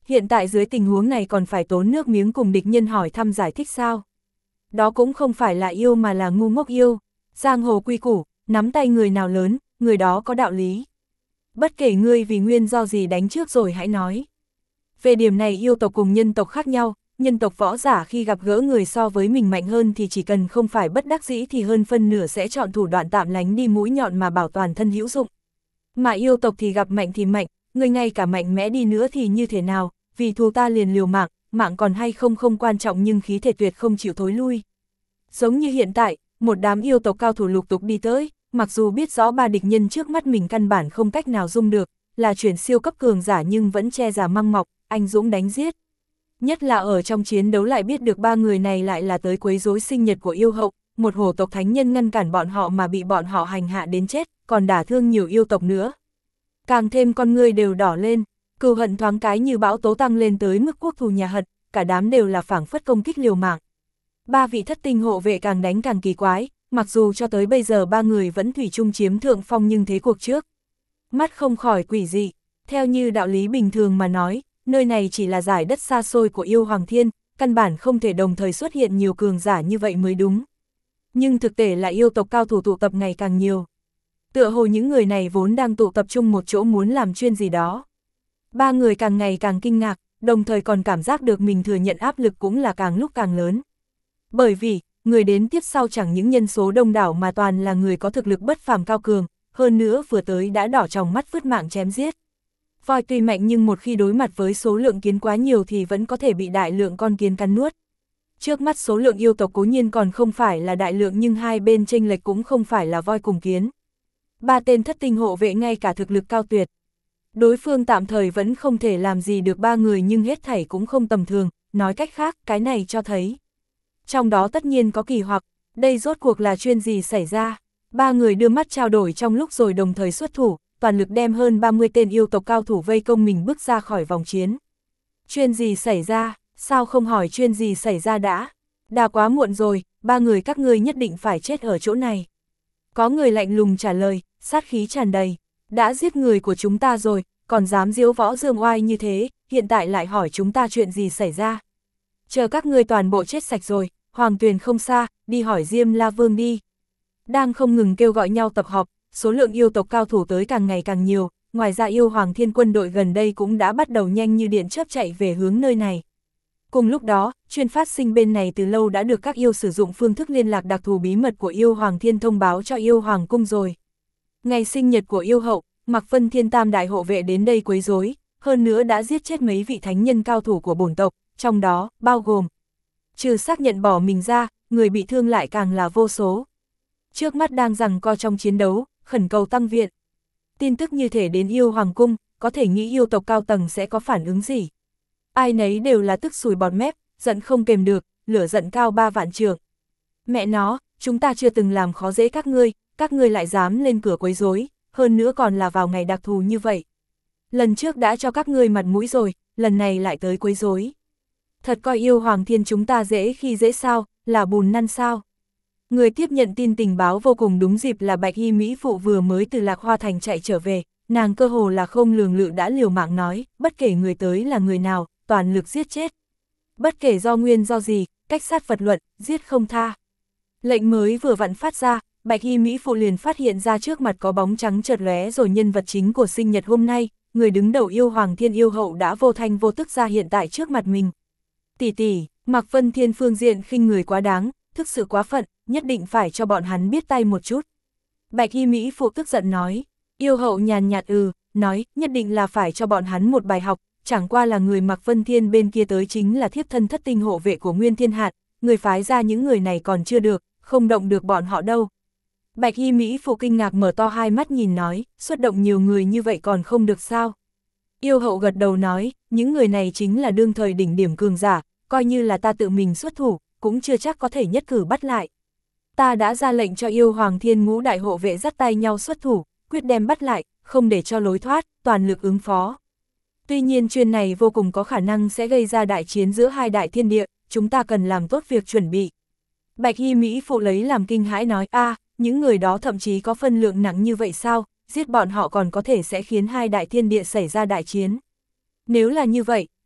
hiện tại dưới tình huống này còn phải tốn nước miếng cùng địch nhân hỏi thăm giải thích sao? Đó cũng không phải là yêu mà là ngu ngốc yêu. Giang hồ quy củ, nắm tay người nào lớn, người đó có đạo lý. Bất kể ngươi vì nguyên do gì đánh trước rồi hãy nói. Về điểm này yêu tộc cùng nhân tộc khác nhau, nhân tộc võ giả khi gặp gỡ người so với mình mạnh hơn thì chỉ cần không phải bất đắc dĩ thì hơn phân nửa sẽ chọn thủ đoạn tạm lánh đi mũi nhọn mà bảo toàn thân hữu dụng. Mà yêu tộc thì gặp mạnh thì mạnh, người ngay cả mạnh mẽ đi nữa thì như thế nào, vì thù ta liền liều mạng, mạng còn hay không không quan trọng nhưng khí thể tuyệt không chịu thối lui. Giống như hiện tại, một đám yêu tộc cao thủ lục tục đi tới, mặc dù biết rõ ba địch nhân trước mắt mình căn bản không cách nào dung được, là chuyển siêu cấp cường giả nhưng vẫn che giả măng mọc, anh dũng đánh giết. Nhất là ở trong chiến đấu lại biết được ba người này lại là tới quấy rối sinh nhật của yêu hậu, một hổ tộc thánh nhân ngăn cản bọn họ mà bị bọn họ hành hạ đến chết, còn đả thương nhiều yêu tộc nữa. Càng thêm con người đều đỏ lên, cừu hận thoáng cái như bão tố tăng lên tới mức quốc thù nhà hận, cả đám đều là phảng phất công kích liều mạng. Ba vị thất tinh hộ vệ càng đánh càng kỳ quái, mặc dù cho tới bây giờ ba người vẫn thủy chung chiếm thượng phong nhưng thế cuộc trước. Mắt không khỏi quỷ dị, theo như đạo lý bình thường mà nói, nơi này chỉ là giải đất xa xôi của yêu Hoàng Thiên, căn bản không thể đồng thời xuất hiện nhiều cường giả như vậy mới đúng. Nhưng thực tế là yêu tộc cao thủ tụ tập ngày càng nhiều. Tựa hồ những người này vốn đang tụ tập trung một chỗ muốn làm chuyên gì đó. Ba người càng ngày càng kinh ngạc, đồng thời còn cảm giác được mình thừa nhận áp lực cũng là càng lúc càng lớn. Bởi vì, người đến tiếp sau chẳng những nhân số đông đảo mà toàn là người có thực lực bất phàm cao cường, hơn nữa vừa tới đã đỏ trong mắt vứt mạng chém giết. Voi tuy mạnh nhưng một khi đối mặt với số lượng kiến quá nhiều thì vẫn có thể bị đại lượng con kiến cắn nuốt. Trước mắt số lượng yêu tộc cố nhiên còn không phải là đại lượng nhưng hai bên chênh lệch cũng không phải là voi cùng kiến. Ba tên thất tinh hộ vệ ngay cả thực lực cao tuyệt. Đối phương tạm thời vẫn không thể làm gì được ba người nhưng hết thảy cũng không tầm thường, nói cách khác cái này cho thấy. Trong đó tất nhiên có kỳ hoặc, đây rốt cuộc là chuyện gì xảy ra. Ba người đưa mắt trao đổi trong lúc rồi đồng thời xuất thủ, toàn lực đem hơn ba mươi tên yêu tộc cao thủ vây công mình bước ra khỏi vòng chiến. Chuyện gì xảy ra, sao không hỏi chuyện gì xảy ra đã? Đã quá muộn rồi, ba người các ngươi nhất định phải chết ở chỗ này. Có người lạnh lùng trả lời, sát khí tràn đầy. Đã giết người của chúng ta rồi, còn dám diễu võ dương oai như thế, hiện tại lại hỏi chúng ta chuyện gì xảy ra. Chờ các ngươi toàn bộ chết sạch rồi, Hoàng Tuyền không xa, đi hỏi Diêm La Vương đi. Đang không ngừng kêu gọi nhau tập họp, số lượng yêu tộc cao thủ tới càng ngày càng nhiều, ngoài ra yêu Hoàng Thiên quân đội gần đây cũng đã bắt đầu nhanh như điện chớp chạy về hướng nơi này. Cùng lúc đó, chuyên phát sinh bên này từ lâu đã được các yêu sử dụng phương thức liên lạc đặc thù bí mật của yêu Hoàng Thiên thông báo cho yêu Hoàng cung rồi. Ngày sinh nhật của yêu hậu, Mạc Vân Thiên tam đại hộ vệ đến đây quấy rối, hơn nữa đã giết chết mấy vị thánh nhân cao thủ của bổn tộc, trong đó, bao gồm trừ xác nhận bỏ mình ra, người bị thương lại càng là vô số. Trước mắt đang giằng co trong chiến đấu, khẩn cầu tăng viện. Tin tức như thể đến yêu Hoàng cung, có thể nghĩ yêu tộc cao tầng sẽ có phản ứng gì. Ai nấy đều là tức sùi bọt mép, giận không kềm được, lửa giận cao ba vạn trượng. Mẹ nó, chúng ta chưa từng làm khó dễ các ngươi, các ngươi lại dám lên cửa quấy rối, hơn nữa còn là vào ngày đặc thù như vậy. Lần trước đã cho các ngươi mặt mũi rồi, lần này lại tới quấy rối. Thật coi yêu Hoàng Thiên chúng ta dễ khi dễ sao, là bùn năn sao. Người tiếp nhận tin tình báo vô cùng đúng dịp là Bạch Hy Mỹ Phụ vừa mới từ Lạc Hoa Thành chạy trở về, nàng cơ hồ là không lường lự đã liều mạng nói, bất kể người tới là người nào, toàn lực giết chết. Bất kể do nguyên do gì, cách sát vật luận, giết không tha. Lệnh mới vừa vặn phát ra, Bạch Hy Mỹ Phụ liền phát hiện ra trước mặt có bóng trắng chợt lóe rồi nhân vật chính của sinh nhật hôm nay, người đứng đầu yêu Hoàng Thiên yêu hậu đã vô thanh vô tức ra hiện tại trước mặt mình. Tỷ tỷ, Mạc Vân Thiên phương diện khinh người quá đáng, thực sự quá phận, nhất định phải cho bọn hắn biết tay một chút. Bạch Hy Mỹ Phụ tức giận nói, yêu hậu nhàn nhạt ừ, nói, nhất định là phải cho bọn hắn một bài học, chẳng qua là người Mạc Vân Thiên bên kia tới chính là thiếp thân thất tinh hộ vệ của Nguyên Thiên Hạt, người phái ra những người này còn chưa được, không động được bọn họ đâu. Bạch Hy Mỹ Phụ kinh ngạc mở to hai mắt nhìn nói, xuất động nhiều người như vậy còn không được sao. Yêu hậu gật đầu nói, những người này chính là đương thời đỉnh điểm cường giả, coi như là ta tự mình xuất thủ, cũng chưa chắc có thể nhất cử bắt lại. Ta đã ra lệnh cho yêu Hoàng Thiên ngũ đại hộ vệ dắt tay nhau xuất thủ, quyết đem bắt lại, không để cho lối thoát, toàn lực ứng phó. Tuy nhiên chuyện này vô cùng có khả năng sẽ gây ra đại chiến giữa hai đại thiên địa, chúng ta cần làm tốt việc chuẩn bị. Bạch Hy Mỹ Phụ lấy làm kinh hãi nói, a, những người đó thậm chí có phân lượng nặng như vậy sao, giết bọn họ còn có thể sẽ khiến hai đại thiên địa xảy ra đại chiến. Nếu là như vậy,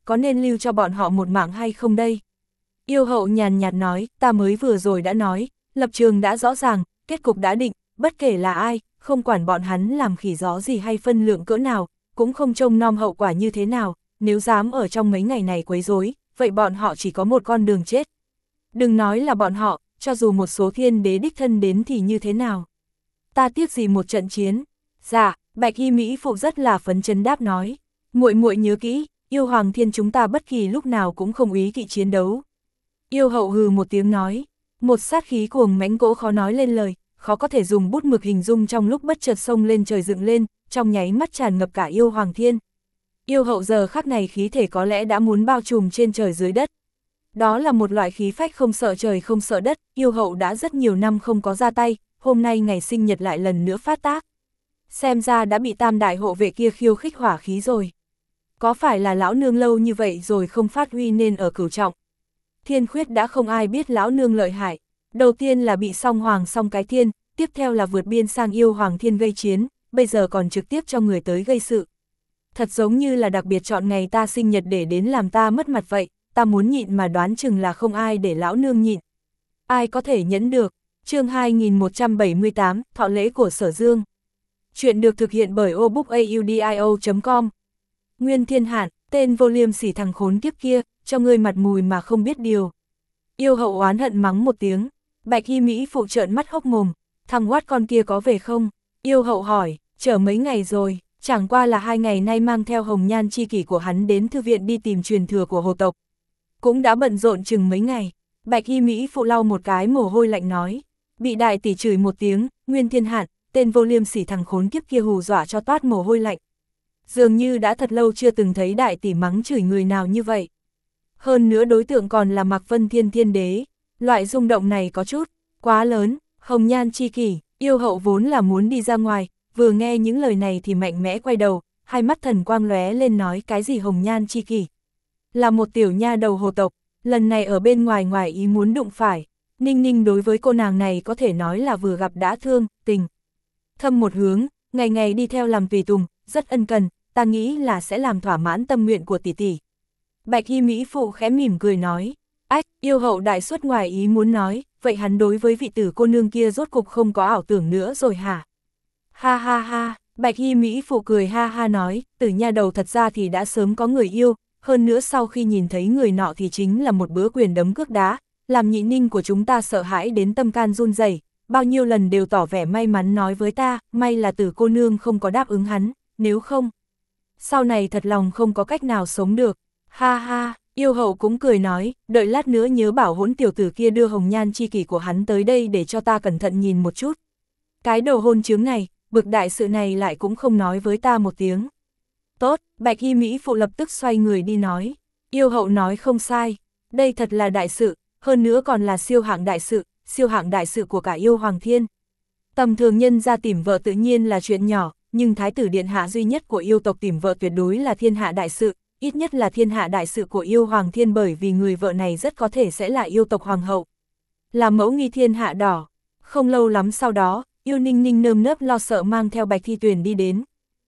có nên lưu cho bọn họ một mạng hay không đây? Yêu hậu nhàn nhạt nói, ta mới vừa rồi đã nói, lập trường đã rõ ràng, kết cục đã định, bất kể là ai, không quản bọn hắn làm khỉ gió gì hay phân lượng cỡ nào, cũng không trông nom hậu quả như thế nào, nếu dám ở trong mấy ngày này quấy rối, vậy bọn họ chỉ có một con đường chết. Đừng nói là bọn họ, cho dù một số thiên đế đích thân đến thì như thế nào? Ta tiếc gì một trận chiến? Dạ, Bạch Y Mỹ Phụ rất là phấn chấn đáp nói, muội muội nhớ kỹ, yêu hoàng thiên chúng ta bất kỳ lúc nào cũng không ý kỵ chiến đấu. Yêu hậu hừ một tiếng nói, một sát khí cuồng mãnh cỗ khó nói lên lời, khó có thể dùng bút mực hình dung trong lúc bất chợt sông lên trời dựng lên, trong nháy mắt tràn ngập cả yêu hoàng thiên. Yêu hậu giờ khắc này khí thể có lẽ đã muốn bao trùm trên trời dưới đất. Đó là một loại khí phách không sợ trời không sợ đất, yêu hậu đã rất nhiều năm không có ra tay, hôm nay ngày sinh nhật lại lần nữa phát tác. Xem ra đã bị tam đại hộ vệ kia khiêu khích hỏa khí rồi. Có phải là lão nương lâu như vậy rồi không phát huy nên ở cửu trọng? Thiên khuyết đã không ai biết lão nương lợi hại. Đầu tiên là bị song hoàng song cái thiên, tiếp theo là vượt biên sang yêu hoàng thiên gây chiến, bây giờ còn trực tiếp cho người tới gây sự. Thật giống như là đặc biệt chọn ngày ta sinh nhật để đến làm ta mất mặt vậy, ta muốn nhịn mà đoán chừng là không ai để lão nương nhịn. Ai có thể nhẫn được? Chương hai nghìn một trăm bảy mươi tám, thọ lễ của Sở Dương. Chuyện được thực hiện bởi obookaudio chấm com. Nguyên Thiên Hạn, tên vô liêm sỉ thằng khốn kiếp kia, cho ngươi mặt mùi mà không biết điều. Yêu hậu oán hận mắng một tiếng, Bạch Y Mỹ Phụ trợn mắt hốc mồm, thằng quát con kia có về không? Yêu hậu hỏi, chờ mấy ngày rồi, chẳng qua là hai ngày nay mang theo hồng nhan chi kỷ của hắn đến thư viện đi tìm truyền thừa của hồ tộc. Cũng đã bận rộn chừng mấy ngày. Bạch Y Mỹ Phụ lau một cái mồ hôi lạnh nói, bị đại tỷ chửi một tiếng, Nguyên Thiên Hạn, tên vô liêm sỉ thằng khốn kiếp kia hù dọa cho toát mồ hôi lạnh. Dường như đã thật lâu chưa từng thấy đại tỷ mắng chửi người nào như vậy. Hơn nữa đối tượng còn là Mạc Vân Thiên Thiên Đế, loại rung động này có chút quá lớn. Hồng nhan chi kỷ, yêu hậu vốn là muốn đi ra ngoài, vừa nghe những lời này thì mạnh mẽ quay đầu, hai mắt thần quang lóe lên nói cái gì hồng nhan chi kỷ. Là một tiểu nha đầu hồ tộc, lần này ở bên ngoài ngoài ý muốn đụng phải, Ninh Ninh đối với cô nàng này có thể nói là vừa gặp đã thương, tình. Thâm một hướng, ngày ngày đi theo làm tùy tùng, rất ân cần, ta nghĩ là sẽ làm thỏa mãn tâm nguyện của tỷ tỷ. Bạch Y Mỹ Phụ khẽ mỉm cười nói, ách, yêu hậu đại xuất ngoài ý muốn nói, vậy hắn đối với vị tử cô nương kia rốt cục không có ảo tưởng nữa rồi hả? Ha ha ha, Bạch Y Mỹ Phụ cười ha ha nói, tử nha đầu thật ra thì đã sớm có người yêu, hơn nữa sau khi nhìn thấy người nọ thì chính là một bữa quyền đấm cước đá, làm nhị ninh của chúng ta sợ hãi đến tâm can run rẩy, bao nhiêu lần đều tỏ vẻ may mắn nói với ta, may là tử cô nương không có đáp ứng hắn, nếu không, sau này thật lòng không có cách nào sống được. Ha ha, yêu hậu cũng cười nói, đợi lát nữa nhớ bảo hỗn tiểu tử kia đưa hồng nhan chi kỷ của hắn tới đây để cho ta cẩn thận nhìn một chút. Cái đồ hôn chướng này, bực đại sự này lại cũng không nói với ta một tiếng. Tốt, Bạch Y Mỹ Phụ lập tức xoay người đi nói. Yêu hậu nói không sai, đây thật là đại sự, hơn nữa còn là siêu hạng đại sự, siêu hạng đại sự của cả yêu hoàng thiên. Tầm thường nhân ra tìm vợ tự nhiên là chuyện nhỏ, nhưng thái tử điện hạ duy nhất của yêu tộc tìm vợ tuyệt đối là thiên hạ đại sự, ít nhất là thiên hạ đại sự của yêu hoàng thiên, bởi vì người vợ này rất có thể sẽ là yêu tộc hoàng hậu. Là mẫu nghi thiên hạ đỏ. Không lâu lắm sau đó, yêu Ninh Ninh nơm nớp lo sợ mang theo Bạch Thi Tuyền đi đến.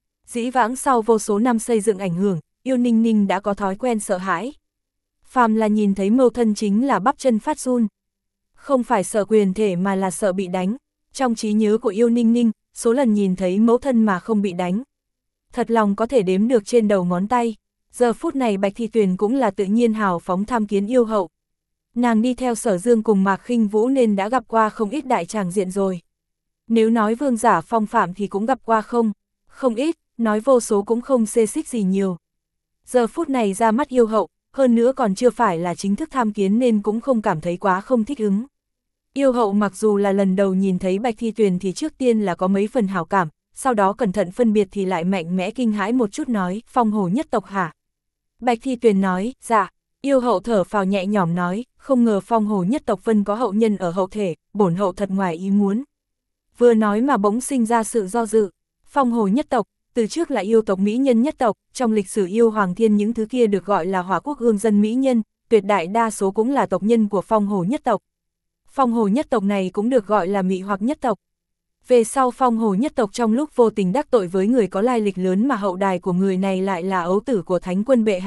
Dĩ vãng sau vô số năm xây dựng ảnh hưởng, yêu Ninh Ninh đã có thói quen sợ hãi. Phàm là nhìn thấy mâu thân chính là bắp chân phát run. Không phải sợ quyền thể mà là sợ bị đánh. Trong trí nhớ của yêu Ninh Ninh, số lần nhìn thấy mẫu thân mà không bị đánh, thật lòng có thể đếm được trên đầu ngón tay. Giờ phút này Bạch Thi Tuyền cũng là tự nhiên hào phóng tham kiến yêu hậu. Nàng đi theo Sở Dương cùng Mạc Khinh Vũ nên đã gặp qua không ít đại tràng diện rồi. Nếu nói vương giả phong phạm thì cũng gặp qua không, không ít, nói vô số cũng không xê xích gì nhiều. Giờ phút này ra mắt yêu hậu, hơn nữa còn chưa phải là chính thức tham kiến nên cũng không cảm thấy quá không thích ứng. Yêu hậu mặc dù là lần đầu nhìn thấy Bạch Thi Tuyền thì trước tiên là có mấy phần hảo cảm, sau đó cẩn thận phân biệt thì lại mạnh mẽ kinh hãi một chút nói, phong hổ nhất tộc hả? Bạch Thi Tuyền nói, dạ. Yêu hậu thở phào nhẹ nhõm nói, không ngờ phong hổ nhất tộc Vân có hậu nhân ở hậu thể, bổn hậu thật ngoài ý muốn. Vừa nói mà bỗng sinh ra sự do dự. Phong hổ nhất tộc, từ trước là yêu tộc mỹ nhân nhất tộc, trong lịch sử yêu hoàng thiên những thứ kia được gọi là hỏa quốc ương dân mỹ nhân, tuyệt đại đa số cũng là tộc nhân của phong hổ nhất tộc. Phong hổ nhất tộc này cũng được gọi là mị hoặc nhất tộc. Về sau phong hổ nhất tộc trong lúc vô tình đắc tội với người có lai lịch lớn mà hậu đài của người này lại là ấu tử của thánh quân bệ hạ,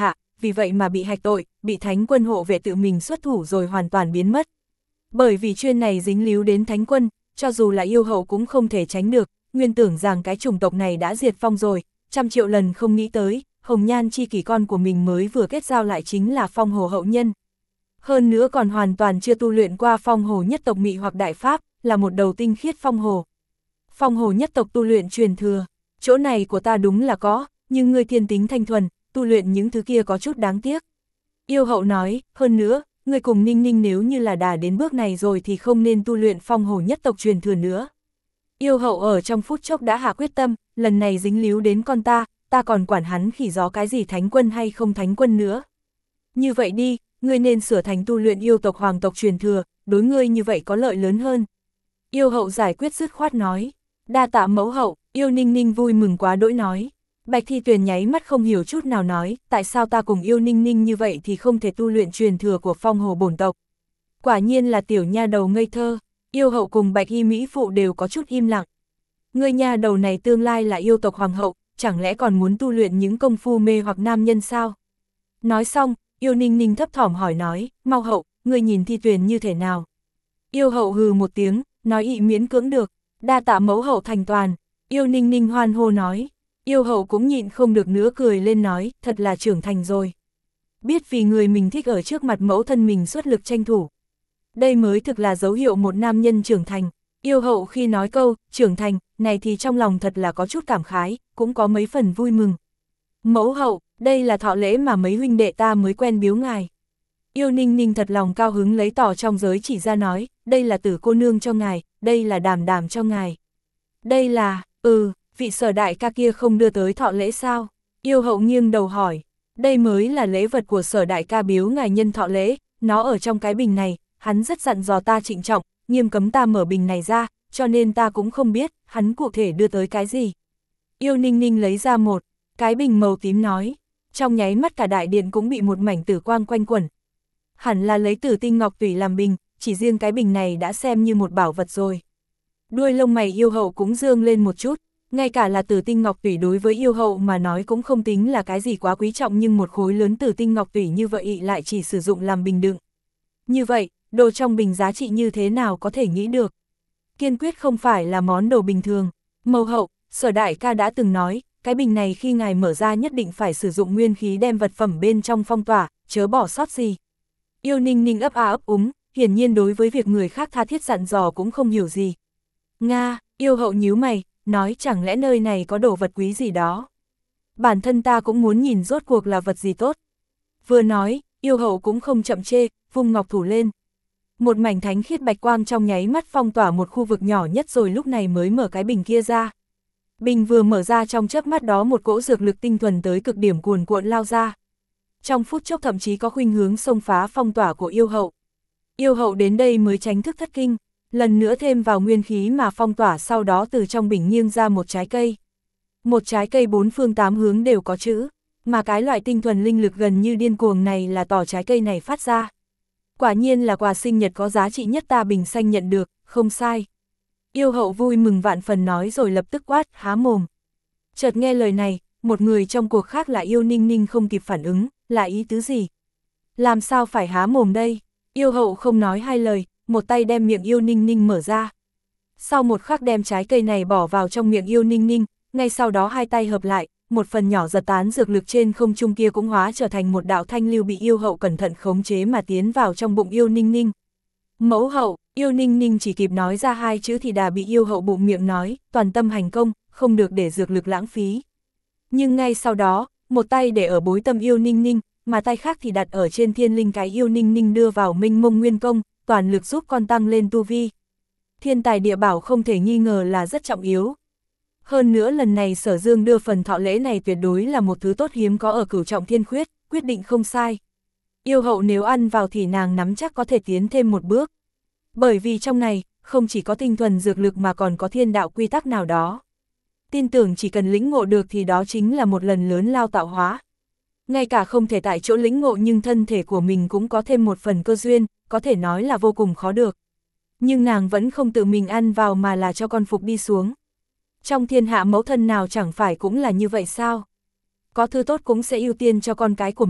vì vậy mà bị hạch tội, bị thánh quân hộ vệ tự mình xuất thủ rồi hoàn toàn biến mất. Bởi vì chuyên này dính líu đến thánh quân, cho dù là yêu hậu cũng không thể tránh được, nguyên tưởng rằng cái chủng tộc này đã diệt vong rồi, trăm triệu lần không nghĩ tới, hồng nhan chi kỷ con của mình mới vừa kết giao lại chính là phong hồ hậu nhân. Hơn nữa còn hoàn toàn chưa tu luyện qua phong hồ nhất tộc mị hoặc đại pháp, là một đầu tinh khiết phong hồ. Phong hồ nhất tộc tu luyện truyền thừa, chỗ này của ta đúng là có, nhưng ngươi thiên tính thanh thuần, tu luyện những thứ kia có chút đáng tiếc. Yêu hậu nói, hơn nữa, ngươi cùng Ninh Ninh nếu như là đã đến bước này rồi thì không nên tu luyện phong hồ nhất tộc truyền thừa nữa. Yêu hậu ở trong phút chốc đã hạ quyết tâm, lần này dính líu đến con ta, ta còn quản hắn khỉ gió cái gì thánh quân hay không thánh quân nữa. Như vậy đi, ngươi nên sửa thành tu luyện yêu tộc hoàng tộc truyền thừa, đối ngươi như vậy có lợi lớn hơn. Yêu hậu giải quyết dứt khoát nói, đa tạ mẫu hậu, yêu Ninh Ninh vui mừng quá đỗi nói. Bạch Thi Tuyền nháy mắt không hiểu chút nào nói, tại sao ta cùng yêu Ninh Ninh như vậy thì không thể tu luyện truyền thừa của phong hồ bổn tộc. Quả nhiên là tiểu nha đầu ngây thơ, yêu hậu cùng Bạch Y Mỹ Phụ đều có chút im lặng. Ngươi nha đầu này tương lai là yêu tộc hoàng hậu, chẳng lẽ còn muốn tu luyện những công phu mê hoặc nam nhân sao? Nói xong, yêu Ninh Ninh thấp thỏm hỏi nói, mau hậu, ngươi nhìn Thi Tuyền như thế nào? Yêu hậu hừ một tiếng, nói ị miễn cưỡng được, đa tạ mẫu hậu thành toàn, yêu Ninh Ninh hoan hô nói. Yêu hậu cũng nhịn không được nữa cười lên nói, thật là trưởng thành rồi. Biết vì người mình thích ở trước mặt mẫu thân mình xuất lực tranh thủ. Đây mới thực là dấu hiệu một nam nhân trưởng thành. Yêu hậu khi nói câu, trưởng thành, này thì trong lòng thật là có chút cảm khái, cũng có mấy phần vui mừng. Mẫu hậu, đây là thọ lễ mà mấy huynh đệ ta mới quen biếu ngài. Yêu Ninh Ninh thật lòng cao hứng lấy tỏ trong giới chỉ ra nói, đây là Tử cô nương cho ngài, đây là Đàm Đàm cho ngài. Đây là, ừ, vị Sở đại ca kia không đưa tới thọ lễ sao? Yêu hậu nghiêng đầu hỏi, đây mới là lễ vật của Sở đại ca biếu ngài nhân thọ lễ, nó ở trong cái bình này, hắn rất dặn dò ta trịnh trọng, nghiêm cấm ta mở bình này ra, cho nên ta cũng không biết, hắn cụ thể đưa tới cái gì. Yêu Ninh Ninh lấy ra một cái bình màu tím nói, trong nháy mắt cả đại điện cũng bị một mảnh tử quang quanh quẩn. Hẳn là lấy tử tinh ngọc tủy làm bình, chỉ riêng cái bình này đã xem như một bảo vật rồi. Đuôi lông mày yêu hậu cũng dương lên một chút, ngay cả là tử tinh ngọc tủy đối với yêu hậu mà nói cũng không tính là cái gì quá quý trọng, nhưng một khối lớn tử tinh ngọc tủy như vậy lại chỉ sử dụng làm bình đựng. Như vậy, đồ trong bình giá trị như thế nào có thể nghĩ được? Kiên quyết không phải là món đồ bình thường. Mẫu hậu, Sở đại ca đã từng nói, cái bình này khi ngài mở ra nhất định phải sử dụng nguyên khí đem vật phẩm bên trong phong tỏa, chớ bỏ sót gì. Yêu Ninh Ninh ấp a ấp úng, hiển nhiên đối với việc người khác tha thiết dặn dò cũng không hiểu gì. Nga, yêu hậu nhíu mày, nói chẳng lẽ nơi này có đồ vật quý gì đó. Bản thân ta cũng muốn nhìn rốt cuộc là vật gì tốt. Vừa nói, yêu hậu cũng không chậm chê, vung ngọc thủ lên. Một mảnh thánh khiết bạch quang trong nháy mắt phong tỏa một khu vực nhỏ nhất rồi lúc này mới mở cái bình kia ra. Bình vừa mở ra trong chớp mắt đó một cỗ dược lực tinh thuần tới cực điểm cuồn cuộn lao ra. Trong phút chốc thậm chí có khuynh hướng xông phá phong tỏa của yêu hậu. Yêu hậu đến đây mới tránh thức thất kinh, lần nữa thêm vào nguyên khí mà phong tỏa, sau đó từ trong bình nghiêng ra một trái cây. Một trái cây bốn phương tám hướng đều có chữ, mà cái loại tinh thuần linh lực gần như điên cuồng này là tỏ trái cây này phát ra. Quả nhiên là quà sinh nhật có giá trị nhất ta bình xanh nhận được, không sai. Yêu hậu vui mừng vạn phần nói rồi lập tức quát, há mồm. Chợt nghe lời này, một người trong cuộc khác là yêu Ninh Ninh không kịp phản ứng, là ý tứ gì? Làm sao phải há mồm đây? Yêu hậu không nói hai lời, một tay đem miệng yêu Ninh Ninh mở ra. Sau một khắc đem trái cây này bỏ vào trong miệng yêu Ninh Ninh, ngay sau đó hai tay hợp lại, một phần nhỏ giật tán dược lực trên không trung kia cũng hóa trở thành một đạo thanh lưu bị yêu hậu cẩn thận khống chế mà tiến vào trong bụng yêu Ninh Ninh. Mẫu hậu, yêu Ninh Ninh chỉ kịp nói ra hai chữ thì đã bị yêu hậu bụng miệng nói, toàn tâm hành công, không được để dược lực lãng phí. Nhưng ngay sau đó, một tay để ở bối tâm yêu Ninh Ninh, mà tay khác thì đặt ở trên thiên linh cái yêu Ninh Ninh đưa vào minh mông nguyên công, toàn lực giúp con tăng lên tu vi. Thiên tài địa bảo không thể nghi ngờ là rất trọng yếu. Hơn nữa lần này Sở Dương đưa phần thọ lễ này tuyệt đối là một thứ tốt hiếm có ở cửu trọng thiên khuyết, quyết định không sai. Yêu hậu nếu ăn vào thì nàng nắm chắc có thể tiến thêm một bước. Bởi vì trong này, không chỉ có tinh thuần dược lực mà còn có thiên đạo quy tắc nào đó. Tin tưởng chỉ cần lĩnh ngộ được thì đó chính là một lần lớn lao tạo hóa. Ngay cả không thể tại chỗ lĩnh ngộ nhưng thân thể của mình cũng có thêm một phần cơ duyên, có thể nói là vô cùng khó được. Nhưng nàng vẫn không tự mình ăn vào mà là cho con phục đi xuống. Trong thiên hạ mẫu thân nào chẳng phải cũng là như vậy sao? Có thứ tốt cũng sẽ ưu tiên cho con cái của mình,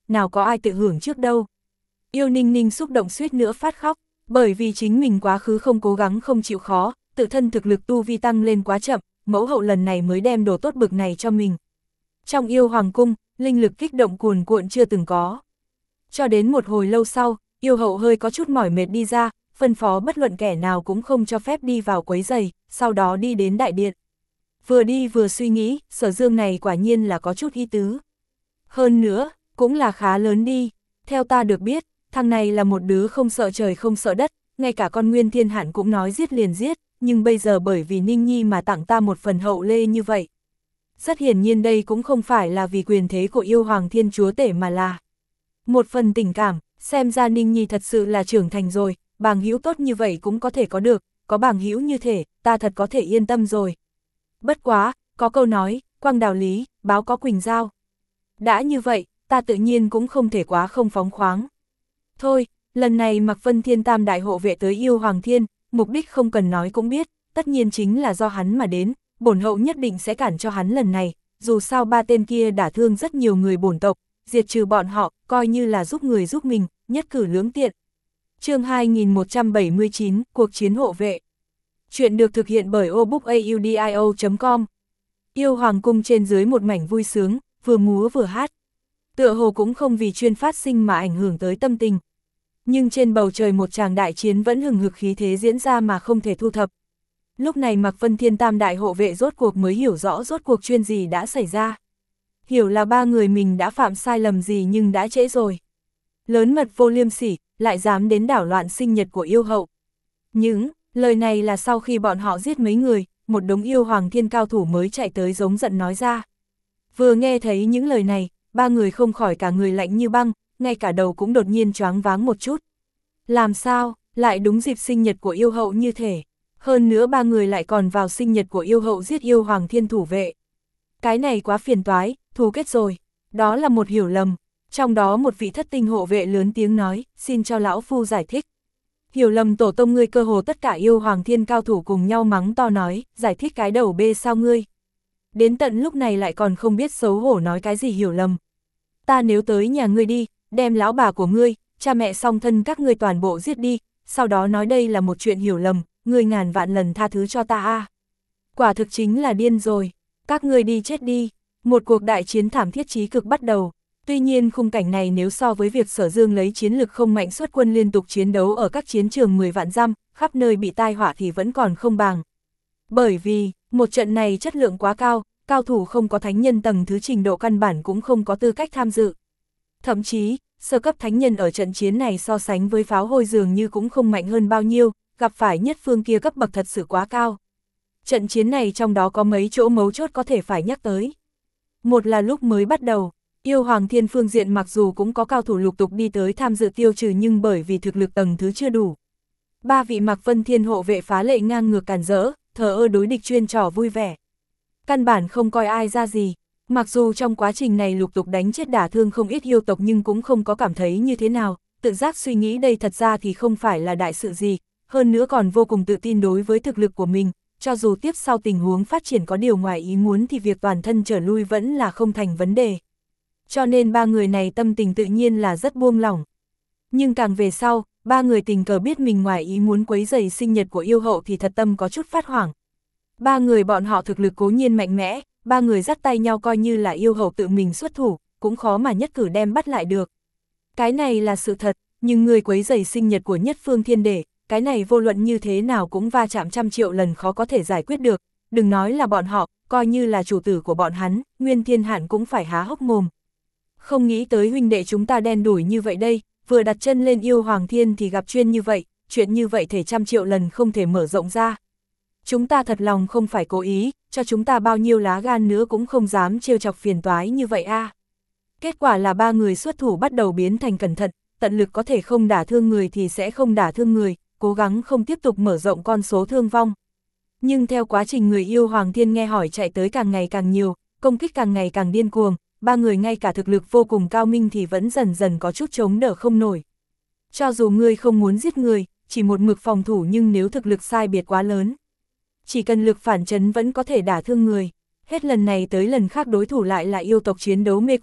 nào có ai tự hưởng trước đâu. Yêu Ninh Ninh xúc động suýt nữa phát khóc, bởi vì chính mình quá khứ không cố gắng không chịu khó, tự thân thực lực tu vi tăng lên quá chậm, mẫu hậu lần này mới đem đồ tốt bực này cho mình. Trong yêu hoàng cung, linh lực kích động cuồn cuộn chưa từng có. Cho đến một hồi lâu sau, yêu hậu hơi có chút mỏi mệt đi ra, phân phó bất luận kẻ nào cũng không cho phép đi vào quấy giày, sau đó đi đến đại điện. Vừa đi vừa suy nghĩ, Sở Dương này quả nhiên là có chút ý tứ. Hơn nữa, cũng là khá lớn đi. Theo ta được biết, thằng này là một đứa không sợ trời không sợ đất, ngay cả con Nguyên Thiên Hạn cũng nói giết liền giết, nhưng bây giờ bởi vì Ninh Nhi mà tặng ta một phần hậu lê như vậy. Rất hiển nhiên đây cũng không phải là vì quyền thế của yêu hoàng thiên chúa tể mà là một phần tình cảm, xem ra Ninh Nhi thật sự là trưởng thành rồi, bàng hữu tốt như vậy cũng có thể có được, có bàng hữu như thể, ta thật có thể yên tâm rồi. Bất quá, có câu nói, quang đào lý, báo có quỳnh giao. Đã như vậy, ta tự nhiên cũng không thể quá không phóng khoáng. Thôi, lần này Mạc Vân Thiên Tam đại hộ vệ tới yêu hoàng thiên, mục đích không cần nói cũng biết, tất nhiên chính là do hắn mà đến, bổn hậu nhất định sẽ cản cho hắn lần này, dù sao ba tên kia đả thương rất nhiều người bổn tộc, diệt trừ bọn họ, coi như là giúp người giúp mình, nhất cử lưỡng tiện. Chương hai nghìn một trăm bảy mươi chín, cuộc chiến hộ vệ. Chuyện được thực hiện bởi obookaudio chấm com. Yêu hoàng cung trên dưới một mảnh vui sướng, vừa múa vừa hát. Tựa hồ cũng không vì chuyên phát sinh mà ảnh hưởng tới tâm tình. Nhưng trên bầu trời một tràng đại chiến vẫn hừng hực khí thế diễn ra mà không thể thu thập. Lúc này Mạc Vân Thiên Tam đại hộ vệ rốt cuộc mới hiểu rõ rốt cuộc chuyện gì đã xảy ra. Hiểu là ba người mình đã phạm sai lầm gì nhưng đã trễ rồi. Lớn mật vô liêm sỉ, lại dám đến đảo loạn sinh nhật của yêu hậu. Những lời này là sau khi bọn họ giết mấy người, một đống yêu hoàng thiên cao thủ mới chạy tới giống giận nói ra. Vừa nghe thấy những lời này, ba người không khỏi cả người lạnh như băng, ngay cả đầu cũng đột nhiên choáng váng một chút. Làm sao, lại đúng dịp sinh nhật của yêu hậu như thể. Hơn nữa ba người lại còn vào sinh nhật của yêu hậu giết yêu hoàng thiên thủ vệ. Cái này quá phiền toái, thù kết rồi. Đó là một hiểu lầm. Trong đó một vị thất tinh hộ vệ lớn tiếng nói, xin cho lão phu giải thích. Hiểu lầm tổ tông ngươi, cơ hồ tất cả yêu hoàng thiên cao thủ cùng nhau mắng to nói, giải thích cái đầu bê sao ngươi. Đến tận lúc này lại còn không biết xấu hổ nói cái gì hiểu lầm. Ta nếu tới nhà ngươi đi, đem lão bà của ngươi, cha mẹ song thân các ngươi toàn bộ giết đi, sau đó nói đây là một chuyện hiểu lầm, ngươi ngàn vạn lần tha thứ cho ta a. Quả thực chính là điên rồi, các ngươi đi chết đi. Một cuộc đại chiến thảm thiết chí cực bắt đầu. Tuy nhiên khung cảnh này nếu so với việc Sở Dương lấy chiến lực không mạnh xuất quân liên tục chiến đấu ở các chiến trường mười vạn dặm, khắp nơi bị tai họa thì vẫn còn không bằng. Bởi vì, một trận này chất lượng quá cao, cao thủ không có thánh nhân tầng thứ trình độ căn bản cũng không có tư cách tham dự. Thậm chí, sơ cấp thánh nhân ở trận chiến này so sánh với pháo hôi dường như cũng không mạnh hơn bao nhiêu, gặp phải nhất phương kia cấp bậc thật sự quá cao. Trận chiến này trong đó có mấy chỗ mấu chốt có thể phải nhắc tới. Một là lúc mới bắt đầu, yêu hoàng thiên phương diện mặc dù cũng có cao thủ lục tục đi tới tham dự tiêu trừ nhưng bởi vì thực lực tầng thứ chưa đủ. Ba vị Mạc Vân Thiên hộ vệ phá lệ ngang ngược cản rỡ, thờ ơ đối địch chuyên trò vui vẻ. Căn bản không coi ai ra gì, mặc dù trong quá trình này lục tục đánh chết đả thương không ít yêu tộc nhưng cũng không có cảm thấy như thế nào, tự giác suy nghĩ đây thật ra thì không phải là đại sự gì, hơn nữa còn vô cùng tự tin đối với thực lực của mình, cho dù tiếp sau tình huống phát triển có điều ngoài ý muốn thì việc toàn thân trở lui vẫn là không thành vấn đề. Cho nên ba người này tâm tình tự nhiên là rất buông lỏng. Nhưng càng về sau, ba người tình cờ biết mình ngoài ý muốn quấy rầy sinh nhật của yêu hậu thì thật tâm có chút phát hoảng. Ba người bọn họ thực lực cố nhiên mạnh mẽ, ba người dắt tay nhau coi như là yêu hậu tự mình xuất thủ, cũng khó mà nhất cử đem bắt lại được. Cái này là sự thật, nhưng người quấy rầy sinh nhật của nhất phương thiên đế, cái này vô luận như thế nào cũng va chạm trăm triệu lần khó có thể giải quyết được, đừng nói là bọn họ, coi như là chủ tử của bọn hắn, Nguyên Thiên Hạn cũng phải há hốc mồm. Không nghĩ tới huynh đệ chúng ta đen đủi như vậy đây, vừa đặt chân lên yêu hoàng thiên thì gặp chuyên như vậy, chuyện như vậy thể trăm triệu lần không thể mở rộng ra. Chúng ta thật lòng không phải cố ý, cho chúng ta bao nhiêu lá gan nữa cũng không dám trêu chọc phiền toái như vậy a. À. Kết quả là ba người xuất thủ bắt đầu biến thành cẩn thận, tận lực có thể không đả thương người thì sẽ không đả thương người, cố gắng không tiếp tục mở rộng con số thương vong. Nhưng theo quá trình người yêu hoàng thiên nghe hỏi chạy tới càng ngày càng nhiều, công kích càng ngày càng điên cuồng, ba người ngay cả thực lực vô cùng cao minh thì vẫn dần dần có chút chống đỡ không nổi. Cho dù ngươi không muốn giết người, chỉ một mực phòng thủ nhưng nếu thực lực sai biệt quá lớn, chỉ cần lực phản chấn vẫn có thể đả thương người. Hết lần này tới lần khác đối thủ lại là yêu tộc chiến đấu mê cuồng,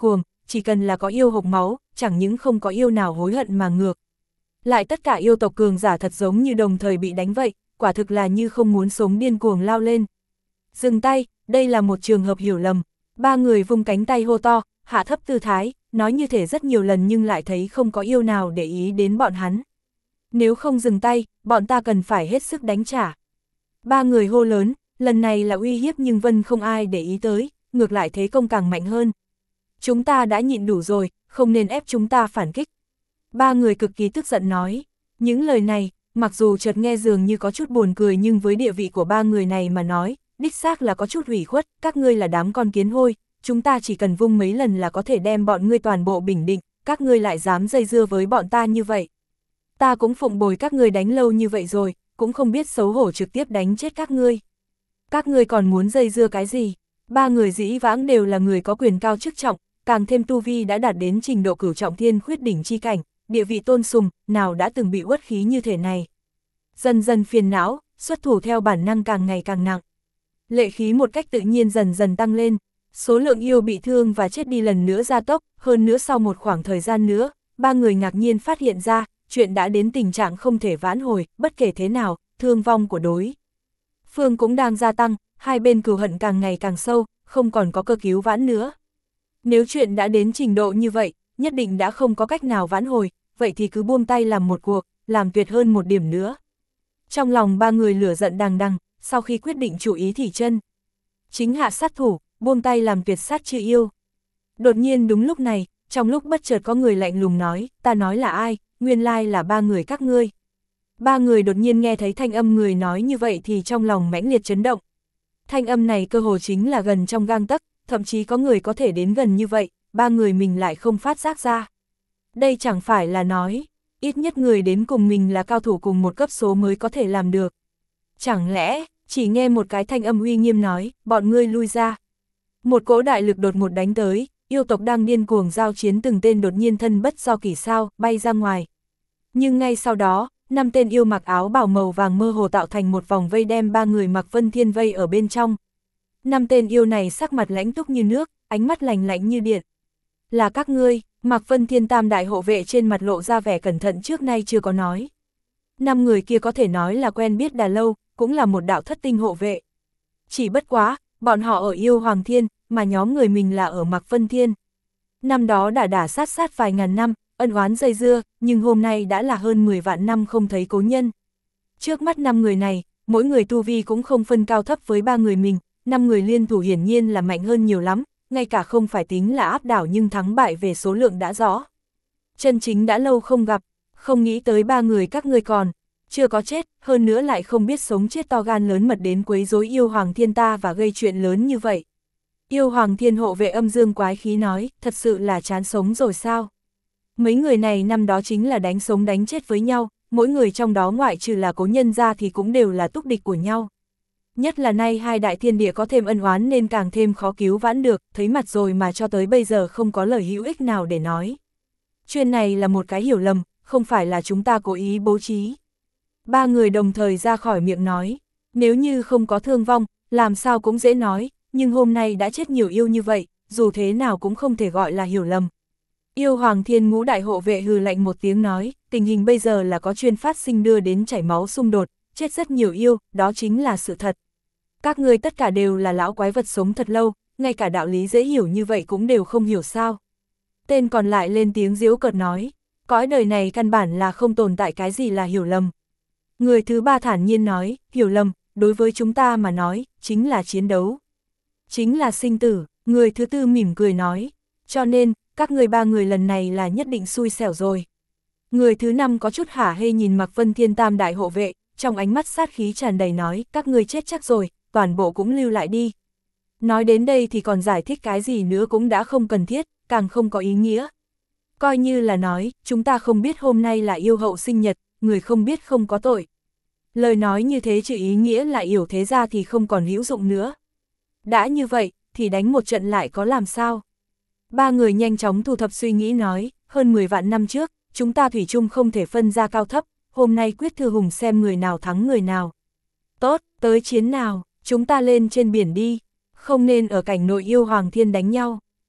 chỉ cần là có yêu hộc máu, chẳng những không có yêu nào hối hận mà ngược. Lại tất cả yêu tộc cường giả thật giống như đồng thời bị đánh vậy, quả thực là như không muốn sống điên cuồng lao lên. Dừng tay, đây là một trường hợp hiểu lầm. Ba người vung cánh tay hô to, hạ thấp tư thái, nói như thể rất nhiều lần nhưng lại thấy không có yêu nào để ý đến bọn hắn. Nếu không dừng tay, bọn ta cần phải hết sức đánh trả. Ba người hô lớn, lần này là uy hiếp nhưng Vân không ai để ý tới, ngược lại thế công càng mạnh hơn. Chúng ta đã nhịn đủ rồi, không nên ép chúng ta phản kích. Ba người cực kỳ tức giận nói. Những lời này, mặc dù chợt nghe dường như có chút buồn cười nhưng với địa vị của ba người này mà nói, đích xác là có chút hủy khuất, các ngươi là đám con kiến hôi, chúng ta chỉ cần vung mấy lần là có thể đem bọn ngươi toàn bộ bình định, các ngươi lại dám dây dưa với bọn ta như vậy. Ta cũng phụng bồi các ngươi đánh lâu như vậy rồi, cũng không biết xấu hổ trực tiếp đánh chết các ngươi. Các ngươi còn muốn dây dưa cái gì? Ba người dĩ vãng đều là người có quyền cao chức trọng, càng thêm tu vi đã đạt đến trình độ cửu trọng thiên khuyết đỉnh chi cảnh, địa vị tôn sùng, nào đã từng bị uất khí như thế này. Dần dần phiền não, xuất thủ theo bản năng càng ngày càng nặng. Lệ khí một cách tự nhiên dần dần tăng lên, số lượng yêu bị thương và chết đi lần nữa gia tốc, hơn nữa sau một khoảng thời gian nữa, ba người ngạc nhiên phát hiện ra, chuyện đã đến tình trạng không thể vãn hồi, bất kể thế nào, thương vong của đối phương cũng đang gia tăng, hai bên cừu hận càng ngày càng sâu, không còn có cơ cứu vãn nữa. Nếu chuyện đã đến trình độ như vậy, nhất định đã không có cách nào vãn hồi, vậy thì cứ buông tay làm một cuộc, làm tuyệt hơn một điểm nữa. Trong lòng ba người lửa giận đằng đằng, sau khi quyết định chủ ý thì chân chính hạ sát thủ, buông tay làm tuyệt sát chư yêu. Đột nhiên đúng lúc này, trong lúc bất chợt có người lạnh lùng nói, ta nói là ai, nguyên lai là ba người các ngươi. Ba người đột nhiên nghe thấy thanh âm người nói như vậy thì trong lòng mãnh liệt chấn động. Thanh âm này cơ hồ chính là gần trong gang tấc, thậm chí có người có thể đến gần như vậy, ba người mình lại không phát giác ra. Đây chẳng phải là nói, ít nhất người đến cùng mình là cao thủ cùng một cấp số mới có thể làm được. Chẳng lẽ, chỉ nghe một cái thanh âm uy nghiêm nói, bọn ngươi lui ra. Một cỗ đại lực đột ngột đánh tới, yêu tộc đang điên cuồng giao chiến từng tên đột nhiên thân bất do kỷ sao, bay ra ngoài. Nhưng ngay sau đó, năm tên yêu mặc áo bào màu vàng mơ hồ tạo thành một vòng vây đem ba người Mạc Vân Thiên vây ở bên trong. Năm tên yêu này sắc mặt lãnh túc như nước, ánh mắt lạnh lạnh như điện. Là các ngươi, Mạc Vân Thiên tam đại hộ vệ trên mặt lộ ra vẻ cẩn thận trước nay chưa có nói. Năm người kia có thể nói là quen biết đã lâu, cũng là một đạo thất tinh hộ vệ. Chỉ bất quá, bọn họ ở yêu Hoàng Thiên, mà nhóm người mình là ở Mạc Vân Thiên. Năm đó đã đả sát sát vài ngàn năm, ân oán dây dưa, nhưng hôm nay đã là hơn mười vạn năm không thấy cố nhân. Trước mắt năm người này, mỗi người tu vi cũng không phân cao thấp với ba người mình, năm người liên thủ hiển nhiên là mạnh hơn nhiều lắm, ngay cả không phải tính là áp đảo nhưng thắng bại về số lượng đã rõ. Chân chính đã lâu không gặp, không nghĩ tới ba người các ngươi còn chưa có chết, hơn nữa lại không biết sống chết to gan lớn mật đến quấy rối yêu Hoàng Thiên ta và gây chuyện lớn như vậy. Yêu Hoàng Thiên hộ vệ âm dương quái khí nói, thật sự là chán sống rồi sao? Mấy người này năm đó chính là đánh sống đánh chết với nhau, mỗi người trong đó ngoại trừ là cố nhân ra thì cũng đều là túc địch của nhau. Nhất là nay hai đại thiên địa có thêm ân oán nên càng thêm khó cứu vãn được, thấy mặt rồi mà cho tới bây giờ không có lời hữu ích nào để nói. Chuyện này là một cái hiểu lầm, không phải là chúng ta cố ý bố trí. Ba người đồng thời ra khỏi miệng nói, nếu như không có thương vong, làm sao cũng dễ nói, nhưng hôm nay đã chết nhiều yêu như vậy, dù thế nào cũng không thể gọi là hiểu lầm. Yêu Hoàng Thiên ngũ đại hộ vệ hừ lạnh một tiếng nói, tình hình bây giờ là có chuyên phát sinh đưa đến chảy máu xung đột, chết rất nhiều yêu, đó chính là sự thật. Các ngươi tất cả đều là lão quái vật sống thật lâu, ngay cả đạo lý dễ hiểu như vậy cũng đều không hiểu sao. Tên còn lại lên tiếng giễu cợt nói, cõi đời này căn bản là không tồn tại cái gì là hiểu lầm. Người thứ ba thản nhiên nói, hiểu lầm, đối với chúng ta mà nói, chính là chiến đấu. Chính là sinh tử, người thứ tư mỉm cười nói, cho nên, các người ba người lần này là nhất định xui xẻo rồi. Người thứ năm có chút hả hê nhìn Mạc Vân Thiên tam đại hộ vệ, trong ánh mắt sát khí tràn đầy nói, các ngươi chết chắc rồi, toàn bộ cũng lưu lại đi. Nói đến đây thì còn giải thích cái gì nữa cũng đã không cần thiết, càng không có ý nghĩa. Coi như là nói, chúng ta không biết hôm nay là yêu hậu sinh nhật, người không biết không có tội. Lời nói như thế trừ ý nghĩa là yểu thế ra thì không còn hữu dụng nữa. Đã như vậy, thì đánh một trận lại có làm sao? Ba người nhanh chóng thu thập suy nghĩ nói, hơn mười vạn năm trước, chúng ta thủy chung không thể phân ra cao thấp, hôm nay quyết thư hùng xem người nào thắng người nào. Tốt, tới chiến nào, chúng ta lên trên biển đi, không nên ở cảnh nội yêu Hoàng Thiên đánh nhau.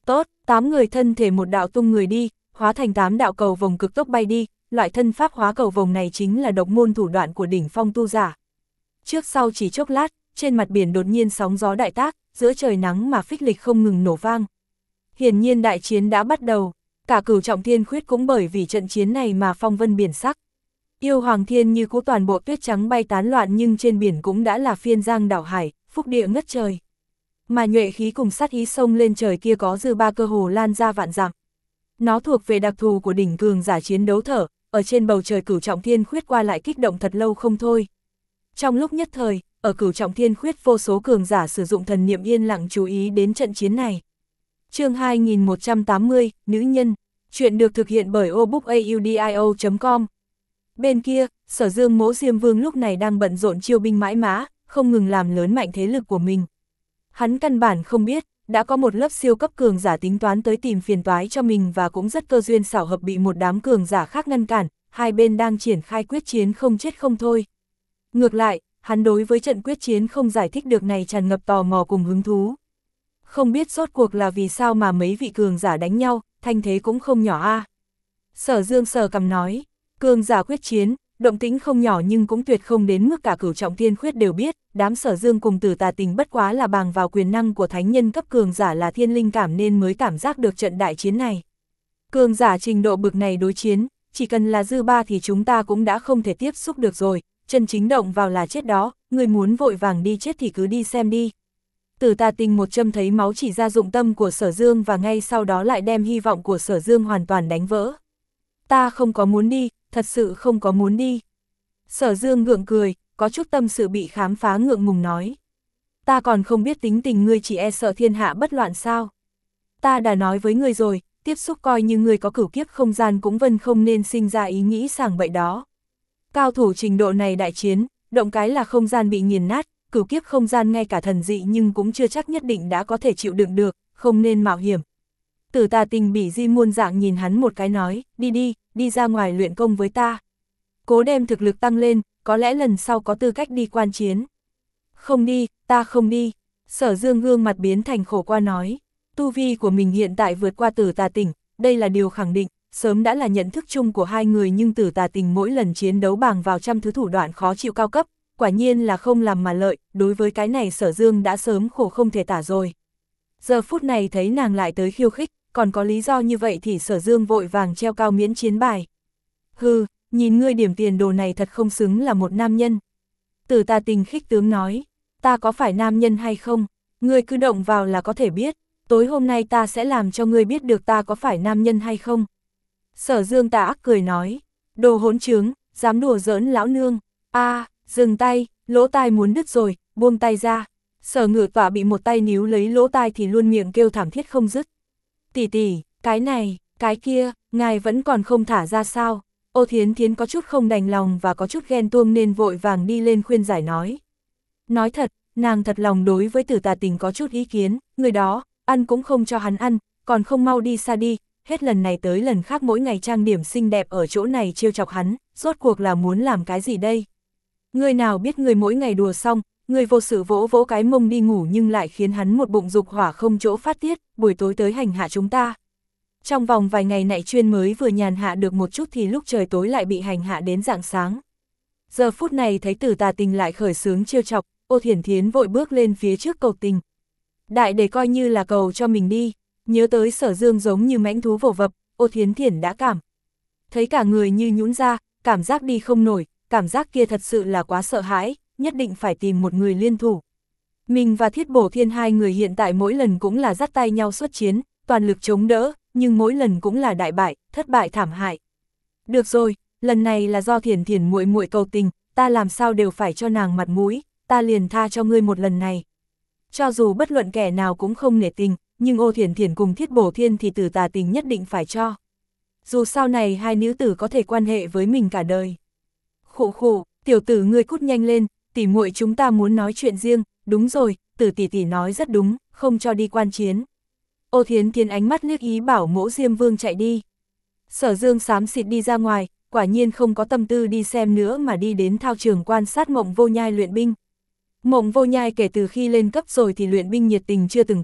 Tốt, tám người thân thể một đạo tung người đi, hóa thành tám đạo cầu vồng cực tốc bay đi, loại thân pháp hóa cầu vồng này chính là độc môn thủ đoạn của đỉnh phong tu giả. Trước sau chỉ chốc lát, trên mặt biển đột nhiên sóng gió đại tác, giữa trời nắng mà phích lịch không ngừng nổ vang. Hiển nhiên đại chiến đã bắt đầu, cả Cửu Trọng Thiên Khuyết cũng bởi vì trận chiến này mà phong vân biển sắc. Yêu Hoàng Thiên như cũ toàn bộ tuyết trắng bay tán loạn, nhưng trên biển cũng đã là phiên giang đảo hải, phúc địa ngất trời. Mà nhuệ khí cùng sát ý sông lên trời kia có dư ba cơ hồ lan ra vạn dặm. Nó thuộc về đặc thù của đỉnh cường giả chiến đấu thở, ở trên bầu trời Cửu Trọng Thiên Khuyết qua lại kích động thật lâu không thôi. Trong lúc nhất thời, ở Cửu Trọng Thiên Khuyết vô số cường giả sử dụng thần niệm yên lặng chú ý đến trận chiến này. Chương hai nghìn một trăm tám mươi, Nữ nhân. Chuyện được thực hiện bởi obookaudio chấm com. Bên kia, Sở Dương Mỗ Diêm Vương lúc này đang bận rộn chiêu binh mãi mã, không ngừng làm lớn mạnh thế lực của mình. Hắn căn bản không biết, đã có một lớp siêu cấp cường giả tính toán tới tìm phiền toái cho mình, và cũng rất cơ duyên xảo hợp bị một đám cường giả khác ngăn cản, hai bên đang triển khai quyết chiến không chết không thôi. Ngược lại, hắn đối với trận quyết chiến không giải thích được này tràn ngập tò mò cùng hứng thú. Không biết rốt cuộc là vì sao mà mấy vị cường giả đánh nhau, thanh thế cũng không nhỏ a. À. Sở Dương sờ cằm nói, cường giả quyết chiến, động tĩnh không nhỏ nhưng cũng tuyệt không đến mức cả Cửu Trọng Thiên Khuyết đều biết, đám Sở Dương cùng Tử Tà Tình bất quá là bàng vào quyền năng của thánh nhân cấp cường giả là thiên linh cảm nên mới cảm giác được trận đại chiến này. Cường giả trình độ bực này đối chiến, chỉ cần là dư ba thì chúng ta cũng đã không thể tiếp xúc được rồi, chân chính động vào là chết đó, người muốn vội vàng đi chết thì cứ đi xem đi. Tử Tà Tình một châm thấy máu chỉ ra dụng tâm của Sở Dương, và ngay sau đó lại đem hy vọng của Sở Dương hoàn toàn đánh vỡ. Ta không có muốn đi, thật sự không có muốn đi. Sở Dương gượng cười, có chút tâm sự bị khám phá ngượng ngùng nói. Ta còn không biết tính tình ngươi chỉ e sợ thiên hạ bất loạn sao. Ta đã nói với ngươi rồi, tiếp xúc coi như ngươi có cửu kiếp không gian cũng vân không nên sinh ra ý nghĩ sảng bậy đó. Cao thủ trình độ này đại chiến, động cái là không gian bị nghiền nát, cửu kiếp không gian ngay cả thần dị nhưng cũng chưa chắc nhất định đã có thể chịu đựng được, không nên mạo hiểm. Tử Tà Tình bỉ di muôn dạng nhìn hắn một cái nói, đi đi, đi ra ngoài luyện công với ta. Cố đem thực lực tăng lên, có lẽ lần sau có tư cách đi quan chiến. Không đi, ta không đi. Sở Dương gương mặt biến thành khổ qua nói, tu vi của mình hiện tại vượt qua Tử Tà Tình, đây là điều khẳng định, sớm đã là nhận thức chung của hai người, nhưng Tử Tà Tình mỗi lần chiến đấu bàng vào trăm thứ thủ đoạn khó chịu cao cấp, quả nhiên là không làm mà lợi, đối với cái này Sở Dương đã sớm khổ không thể tả rồi. Giờ phút này thấy nàng lại tới khiêu khích, còn có lý do như vậy thì Sở Dương vội vàng treo cao miễn chiến bài. Hừ, nhìn ngươi điểm tiền đồ này thật không xứng là một nam nhân. Tử Tà Tình khích tướng nói, ta có phải nam nhân hay không, ngươi cứ động vào là có thể biết, tối hôm nay ta sẽ làm cho ngươi biết được ta có phải nam nhân hay không. Sở Dương tà ác cười nói, đồ hỗn trướng, dám đùa giỡn lão nương, a à, dừng tay, lỗ tai muốn đứt rồi, buông tay ra. Sở Ngự Tọa bị một tay níu lấy lỗ tai thì luôn miệng kêu thảm thiết không dứt. Tỷ tỷ, cái này, cái kia, ngài vẫn còn không thả ra sao? Ô Thiến Thiến có chút không đành lòng và có chút ghen tuông nên vội vàng đi lên khuyên giải nói. Nói thật, nàng thật lòng đối với Tử Tà Tình có chút ý kiến, người đó, ăn cũng không cho hắn ăn, còn không mau đi xa đi, hết lần này tới lần khác mỗi ngày trang điểm xinh đẹp ở chỗ này trêu chọc hắn, rốt cuộc là muốn làm cái gì đây? Người nào biết người mỗi ngày đùa xong, người vô sự vỗ vỗ cái mông đi ngủ nhưng lại khiến hắn một bụng dục hỏa không chỗ phát tiết, buổi tối tới hành hạ chúng ta. Trong vòng vài ngày nãy chuyên mới vừa nhàn hạ được một chút thì lúc trời tối lại bị hành hạ đến rạng sáng. Giờ phút này thấy Tử Tà Tình lại khởi sướng trêu chọc, Ô Thiển Thiến vội bước lên phía trước cầu tình. Đại để coi như là cầu cho mình đi, nhớ tới Sở Dương giống như mãnh thú vồ vập, Ô Thiến Thiển đã cảm. Thấy cả người như nhũn ra, cảm giác đi không nổi, cảm giác kia thật sự là quá sợ hãi, nhất định phải tìm một người liên thủ. Mình và Thiết Bổ Thiên hai người hiện tại mỗi lần cũng là dắt tay nhau xuất chiến, toàn lực chống đỡ, nhưng mỗi lần cũng là đại bại, thất bại thảm hại. Được rồi, lần này là do Thiển Thiển muội muội cầu tình, ta làm sao đều phải cho nàng mặt mũi, ta liền tha cho ngươi một lần này. Cho dù bất luận kẻ nào cũng không nể tình, nhưng Ô Thiển Thiển cùng Thiết Bổ Thiên thì Tử Tà Tình nhất định phải cho. Dù sau này hai nữ tử có thể quan hệ với mình cả đời. Khụ khụ, tiểu tử ngươi cút nhanh lên, tỷ muội chúng ta muốn nói chuyện riêng, đúng rồi, Tử tỷ tỷ nói rất đúng, không cho đi quan chiến. Ô Thiến Thiến ánh mắt liếc ý bảo Mỗ Diêm Vương chạy đi. Sở Dương xám xịt đi ra ngoài, quả nhiên không có tâm tư đi xem nữa mà đi đến thao trường quan sát Mộng Vô Nhai luyện binh. Mộng Vô Nhai kể từ khi lên cấp rồi thì luyện binh nhiệt tình chưa từng có,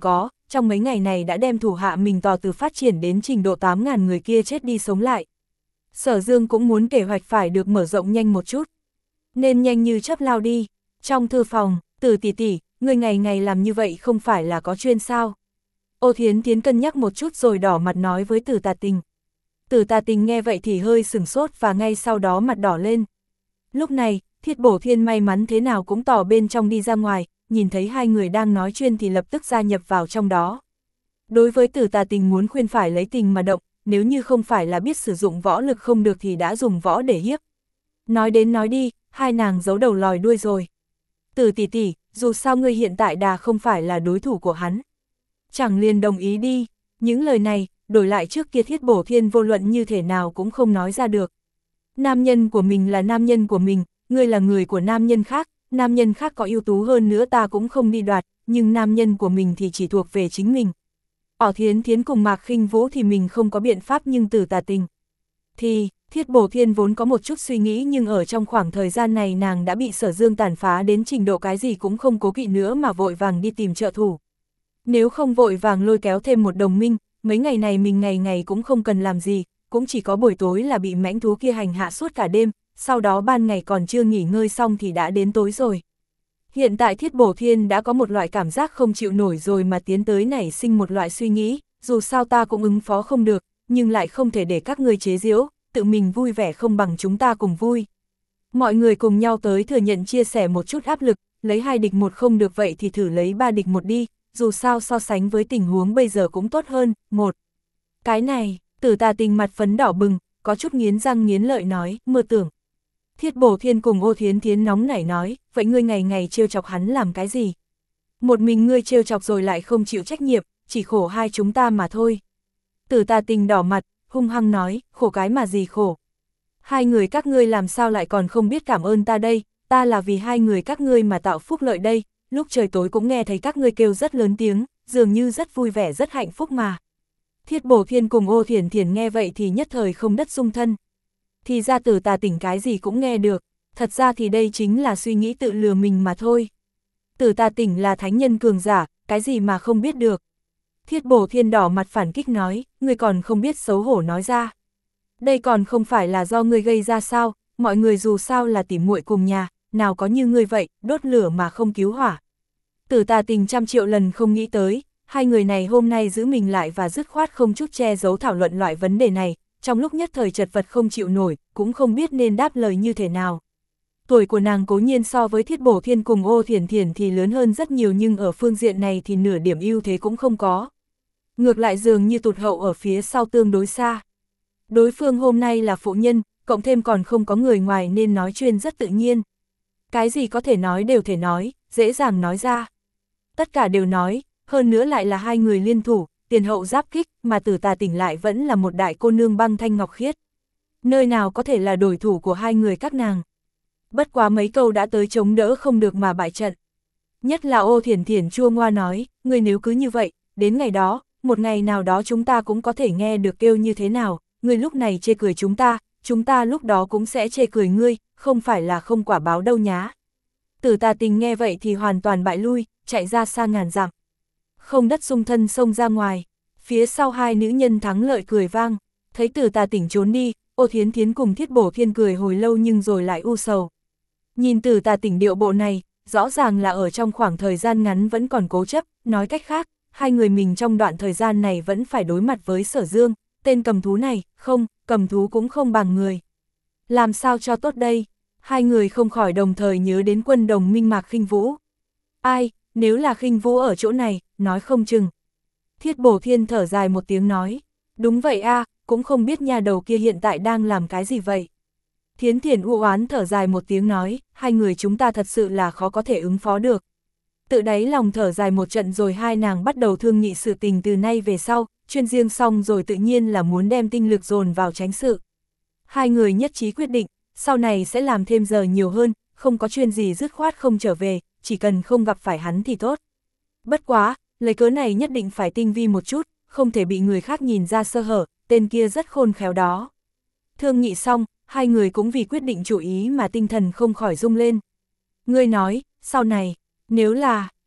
trong mấy ngày này đã đem thủ hạ mình tò từ phát triển đến trình độ tám ngàn người kia chết đi sống lại. Sở Dương cũng muốn kế hoạch phải được mở rộng nhanh một chút. Nên nhanh như chớp lao đi. Trong thư phòng, Từ tỷ tỷ, người ngày ngày làm như vậy không phải là có chuyên sao? Ô Thiến Thiến cân nhắc một chút rồi đỏ mặt nói với Từ Tà Tình. Từ Tà Tình nghe vậy thì hơi sửng sốt và ngay sau đó mặt đỏ lên. Lúc này, Thiết Bổ Thiên may mắn thế nào cũng tỏ bên trong đi ra ngoài, nhìn thấy hai người đang nói chuyện thì lập tức gia nhập vào trong đó. Đối với Từ Tà Tình muốn khuyên phải lấy tình mà động, nếu như không phải là biết sử dụng võ lực không được thì đã dùng võ để hiếp. Nói đến nói đi, hai nàng giấu đầu lòi đuôi rồi. Từ tỷ tỷ, dù sao ngươi hiện tại đà không phải là đối thủ của hắn. Chẳng liền đồng ý đi, những lời này, đổi lại trước kia Thiết Bổ Thiên vô luận như thế nào cũng không nói ra được. Nam nhân của mình là nam nhân của mình, ngươi là người của nam nhân khác, nam nhân khác có ưu tú hơn nữa ta cũng không đi đoạt, nhưng nam nhân của mình thì chỉ thuộc về chính mình. Ở Thiến Thiến cùng Mạc Khinh Vũ thì mình không có biện pháp, nhưng Từ Tà Tình thì Thiết Bổ Thiên vốn có một chút suy nghĩ, nhưng ở trong khoảng thời gian này nàng đã bị Sở Dương tàn phá đến trình độ cái gì cũng không cố kỵ nữa mà vội vàng đi tìm trợ thủ. Nếu không vội vàng lôi kéo thêm một đồng minh, mấy ngày này mình ngày ngày cũng không cần làm gì, cũng chỉ có buổi tối là bị mãnh thú kia hành hạ suốt cả đêm, sau đó ban ngày còn chưa nghỉ ngơi xong thì đã đến tối rồi. Hiện tại Thiết Bổ Thiên đã có một loại cảm giác không chịu nổi rồi mà tiến tới nảy sinh một loại suy nghĩ, dù sao ta cũng ứng phó không được, nhưng lại không thể để các ngươi chế giễu, tự mình vui vẻ không bằng chúng ta cùng vui. Mọi người cùng nhau tới thừa nhận chia sẻ một chút áp lực, lấy hai địch một không được vậy thì thử lấy ba địch một đi, dù sao so sánh với tình huống bây giờ cũng tốt hơn, một. Cái này, Từ Tà Tình mặt phấn đỏ bừng, có chút nghiến răng nghiến lợi nói, mơ tưởng. Thiết Bổ Thiên cùng Ô Thiến Thiến nóng nảy nói, vậy ngươi ngày ngày trêu chọc hắn làm cái gì? Một mình ngươi trêu chọc rồi lại không chịu trách nhiệm, chỉ khổ hai chúng ta mà thôi. Từ Tà Tình đỏ mặt, hung hăng nói, khổ cái mà gì khổ. Hai người các ngươi làm sao lại còn không biết cảm ơn ta đây, ta là vì hai người các ngươi mà tạo phúc lợi đây, lúc trời tối cũng nghe thấy các ngươi kêu rất lớn tiếng, dường như rất vui vẻ rất hạnh phúc mà. Thiết Bổ Thiên cùng Ô Thiển Thiển nghe vậy thì nhất thời không đất dung thân. Thì ra Từ Tà Tình cái gì cũng nghe được, thật ra thì đây chính là suy nghĩ tự lừa mình mà thôi. Từ Tà Tình là thánh nhân cường giả, cái gì mà không biết được. Thiết Bổ Thiên đỏ mặt phản kích nói, ngươi còn không biết xấu hổ nói ra. Đây còn không phải là do ngươi gây ra sao, mọi người dù sao là tỉ muội cùng nhà, nào có như ngươi vậy, đốt lửa mà không cứu hỏa. Từ Tà Tình trăm triệu lần không nghĩ tới, hai người này hôm nay giữ mình lại và dứt khoát không chút che giấu thảo luận loại vấn đề này, trong lúc nhất thời chật vật không chịu nổi, cũng không biết nên đáp lời như thế nào. Tuổi của nàng cố nhiên so với Thiết Bổ Thiên cùng Ô Thiển Thiển thì lớn hơn rất nhiều, nhưng ở phương diện này thì nửa điểm ưu thế cũng không có. Ngược lại dường như tụt hậu ở phía sau tương đối xa. Đối phương hôm nay là phụ nhân, cộng thêm còn không có người ngoài nên nói chuyện rất tự nhiên. Cái gì có thể nói đều thể nói, dễ dàng nói ra. Tất cả đều nói, hơn nữa lại là hai người liên thủ, tiền hậu giáp kích, mà Từ Tà Tình lại vẫn là một đại cô nương băng thanh ngọc khiết. Nơi nào có thể là đối thủ của hai người các nàng. Bất quá mấy câu đã tới chống đỡ không được mà bại trận. Nhất là Ô Thiển Thiển chua ngoa nói, ngươi nếu cứ như vậy, đến ngày đó, một ngày nào đó chúng ta cũng có thể nghe được kêu như thế nào, ngươi lúc này chê cười chúng ta, chúng ta lúc đó cũng sẽ chê cười ngươi, không phải là không quả báo đâu nhá. Từ Tà Tình nghe vậy thì hoàn toàn bại lui, chạy ra xa ngàn dặm. Không đất xung thân xông ra ngoài, phía sau hai nữ nhân thắng lợi cười vang, thấy Từ Tà Tình trốn đi, Ô Thiến Thiến cùng Thiết Bổ Thiên cười hồi lâu nhưng rồi lại u sầu. Nhìn Từ Tà Tình điệu bộ này, rõ ràng là ở trong khoảng thời gian ngắn vẫn còn cố chấp, nói cách khác, hai người mình trong đoạn thời gian này vẫn phải đối mặt với Sở Dương, tên cầm thú này, không, cầm thú cũng không bằng người. Làm sao cho tốt đây? Hai người không khỏi đồng thời nhớ đến quân đồng minh Mạc Khinh Vũ. Ai, nếu là Khinh Vũ ở chỗ này, nói không chừng. Thiết Bổ Thiên thở dài một tiếng nói, đúng vậy a, cũng không biết nhà đầu kia hiện tại đang làm cái gì vậy. Thiến Thiển u oán thở dài một tiếng nói, hai người chúng ta thật sự là khó có thể ứng phó được. Tự đáy lòng thở dài một trận rồi hai nàng bắt đầu thương nghị sự tình từ nay về sau, chuyên riêng xong rồi tự nhiên là muốn đem tinh lực dồn vào tránh sự. Hai người nhất trí quyết định, sau này sẽ làm thêm giờ nhiều hơn, không có chuyên gì dứt khoát không trở về, chỉ cần không gặp phải hắn thì tốt. Bất quá, lấy cớ này nhất định phải tinh vi một chút, không thể bị người khác nhìn ra sơ hở, tên kia rất khôn khéo đó. Thương nghị xong, hai người cũng vì quyết định chủ ý mà tinh thần không khỏi rung lên. Ngươi nói, sau này, nếu là,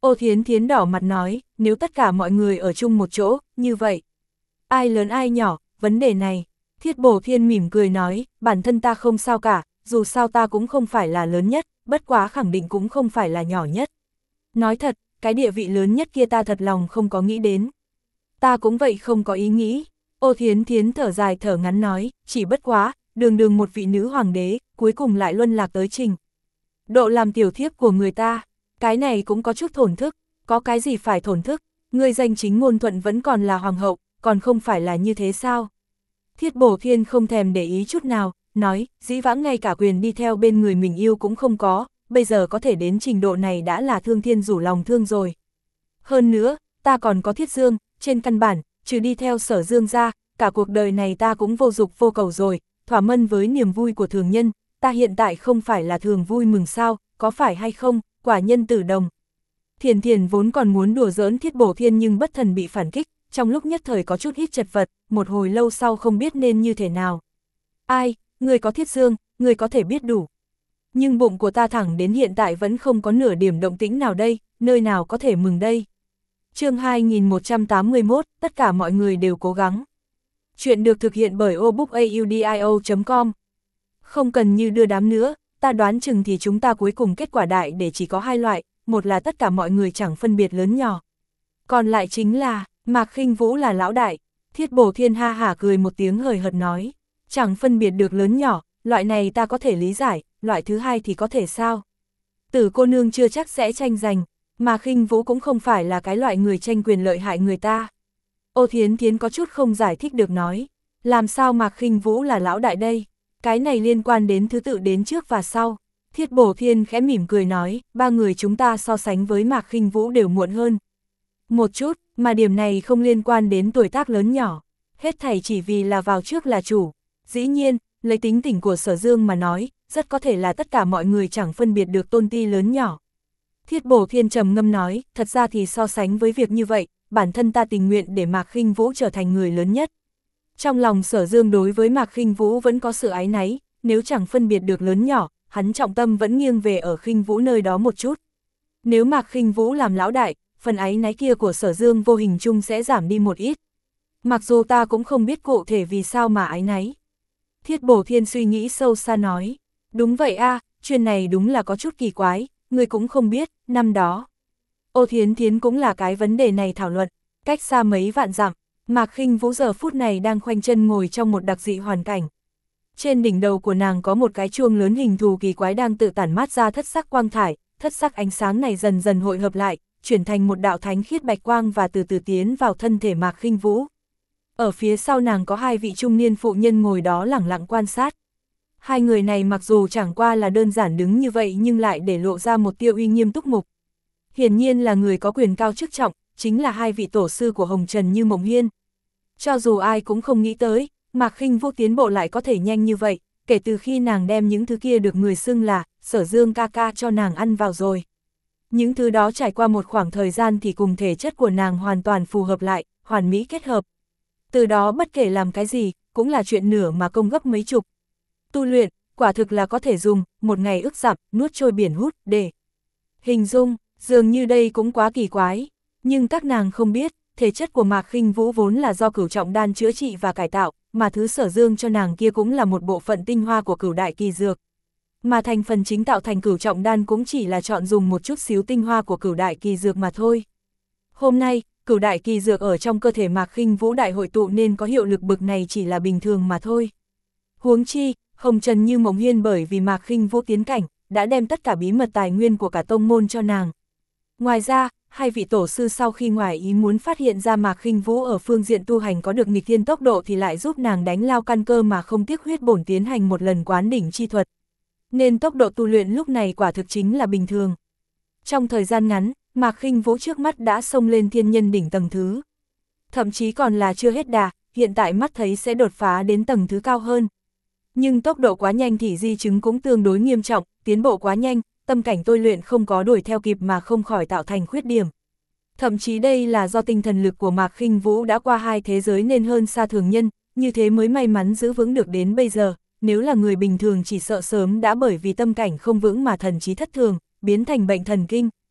Ô Thiến Thiến đỏ mặt nói, nếu tất cả mọi người ở chung một chỗ, như vậy. Ai lớn ai nhỏ, vấn đề này. Thiết Bổ Thiên mỉm cười nói, bản thân ta không sao cả, dù sao ta cũng không phải là lớn nhất, bất quá khẳng định cũng không phải là nhỏ nhất. Nói thật, cái địa vị lớn nhất kia ta thật lòng không có nghĩ đến. Ta cũng vậy không có ý nghĩ. Ô Thiến Thiến thở dài thở ngắn nói, chỉ bất quá, đường đường một vị nữ hoàng đế, cuối cùng lại luân lạc tới trình độ làm tiểu thiếp của người ta. Cái này cũng có chút thổn thức, có cái gì phải thổn thức, người danh chính ngôn thuận vẫn còn là hoàng hậu, còn không phải là như thế sao? Thiết Bổ Thiên không thèm để ý chút nào, nói, dĩ vãng ngay cả quyền đi theo bên người mình yêu cũng không có, bây giờ có thể đến trình độ này đã là thương thiên rủ lòng thương rồi. Hơn nữa, ta còn có Thiết Dương, trên căn bản, trừ đi theo Sở Dương ra, cả cuộc đời này ta cũng vô dục vô cầu rồi, thỏa mãn với niềm vui của thường nhân, ta hiện tại không phải là thường vui mừng sao, có phải hay không, quả nhân tử đồng. Thiền Thiền vốn còn muốn đùa giỡn Thiết Bổ Thiên nhưng bất thần bị phản kích, trong lúc nhất thời có chút ít chật vật, một hồi lâu sau không biết nên như thế nào. Ai, người có Thiết Dương, người có thể biết đủ. Nhưng bụng của ta thẳng đến hiện tại vẫn không có nửa điểm động tĩnh nào đây, nơi nào có thể mừng đây. Chương hai nghìn một trăm tám mươi mốt, tất cả mọi người đều cố gắng. Chuyện được thực hiện bởi obookaudio chấm com. Không cần như đưa đám nữa, ta đoán chừng thì chúng ta cuối cùng kết quả đại để chỉ có hai loại, một là tất cả mọi người chẳng phân biệt lớn nhỏ. Còn lại chính là, Mạc Khinh Vũ là lão đại. Thiết Bổ Thiên ha hả cười một tiếng hời hợt nói, chẳng phân biệt được lớn nhỏ, loại này ta có thể lý giải, loại thứ hai thì có thể sao? Tử cô nương chưa chắc sẽ tranh giành, mà Khinh Vũ cũng không phải là cái loại người tranh quyền lợi hại người ta. Ô Thiến Thiến có chút không giải thích được nói, làm sao Mạc Khinh Vũ là lão đại đây? Cái này liên quan đến thứ tự đến trước và sau. Thiết Bổ Thiên khẽ mỉm cười nói, ba người chúng ta so sánh với Mạc Khinh Vũ đều muộn hơn một chút, mà điểm này không liên quan đến tuổi tác lớn nhỏ, hết thảy chỉ vì là vào trước là chủ. Dĩ nhiên, lấy tính tình của Sở Dương mà nói, rất có thể là tất cả mọi người chẳng phân biệt được tôn ti lớn nhỏ. Thiết Bổ Thiên trầm ngâm nói, thật ra thì so sánh với việc như vậy, bản thân ta tình nguyện để Mạc Khinh Vũ trở thành người lớn nhất. Trong lòng Sở Dương đối với Mạc Khinh Vũ vẫn có sự áy náy, nếu chẳng phân biệt được lớn nhỏ, hắn trọng tâm vẫn nghiêng về ở Khinh Vũ nơi đó một chút. Nếu Mạc Khinh Vũ làm lão đại, phần áy náy kia của Sở Dương vô hình chung sẽ giảm đi một ít. Mặc dù ta cũng không biết cụ thể vì sao mà áy náy. Thiết Bổ Thiên suy nghĩ sâu xa nói, đúng vậy a, chuyện này đúng là có chút kỳ quái, người cũng không biết, năm đó. Ô Thiến Thiến cũng là cái vấn đề này thảo luận, cách xa mấy vạn dặm, Mạc Khinh Vũ giờ phút này đang khoanh chân ngồi trong một đặc dị hoàn cảnh. Trên đỉnh đầu của nàng có một cái chuông lớn hình thù kỳ quái đang tự tản mát ra thất sắc quang thải, thất sắc ánh sáng này dần dần hội hợp lại, chuyển thành một đạo thánh khiết bạch quang và từ từ tiến vào thân thể Mạc Khinh Vũ. Ở phía sau nàng có hai vị trung niên phụ nhân ngồi đó lẳng lặng quan sát. Hai người này mặc dù chẳng qua là đơn giản đứng như vậy nhưng lại để lộ ra một tia uy nghiêm túc mục. Hiển nhiên là người có quyền cao chức trọng, chính là hai vị tổ sư của Hồng Trần Như Mộng Hiên. Cho dù ai cũng không nghĩ tới, Mạc Khinh Vũ tiến bộ lại có thể nhanh như vậy, kể từ khi nàng đem những thứ kia được người xưng là Sở Dương ca ca cho nàng ăn vào rồi. Những thứ đó trải qua một khoảng thời gian thì cùng thể chất của nàng hoàn toàn phù hợp lại, hoàn mỹ kết hợp. Từ đó bất kể làm cái gì, cũng là chuyện nửa mà công gấp mấy chục. Tu luyện, quả thực là có thể dùng, một ngày ức dặm, nuốt trôi biển hút, để hình dung, dường như đây cũng quá kỳ quái. Nhưng các nàng không biết, thể chất của Mạc Khinh Vũ vốn là do cửu trọng đan chữa trị và cải tạo, mà thứ Sở Dương cho nàng kia cũng là một bộ phận tinh hoa của cửu đại kỳ dược. Mà thành phần chính tạo thành cửu trọng đan cũng chỉ là chọn dùng một chút xíu tinh hoa của cửu đại kỳ dược mà thôi. Hôm nay, cửu đại kỳ dược ở trong cơ thể Mạc Khinh Vũ đại hội tụ nên có hiệu lực bực này chỉ là bình thường mà thôi. Huống chi, Hồng Trần Như Mộng Hiên bởi vì Mạc Khinh Vũ tiến cảnh, đã đem tất cả bí mật tài nguyên của cả tông môn cho nàng. Ngoài ra, hai vị tổ sư sau khi ngoài ý muốn phát hiện ra Mạc Khinh Vũ ở phương diện tu hành có được nghịch thiên tốc độ thì lại giúp nàng đánh lao căn cơ mà không tiếc huyết bổn tiến hành một lần quán đỉnh chi thuật. Nên tốc độ tu luyện lúc này quả thực chính là bình thường. Trong thời gian ngắn, Mạc Khinh Vũ trước mắt đã xông lên thiên nhân đỉnh tầng thứ. Thậm chí còn là chưa hết đà, hiện tại mắt thấy sẽ đột phá đến tầng thứ cao hơn. Nhưng tốc độ quá nhanh thì di chứng cũng tương đối nghiêm trọng, tiến bộ quá nhanh, tâm cảnh tôi luyện không có đuổi theo kịp mà không khỏi tạo thành khuyết điểm. Thậm chí đây là do tinh thần lực của Mạc Khinh Vũ đã qua hai thế giới nên hơn xa thường nhân, như thế mới may mắn giữ vững được đến bây giờ. Nếu là người bình thường chỉ sợ sớm đã bởi vì tâm cảnh không vững mà thần trí thất thường, biến thành bệnh thần kinh.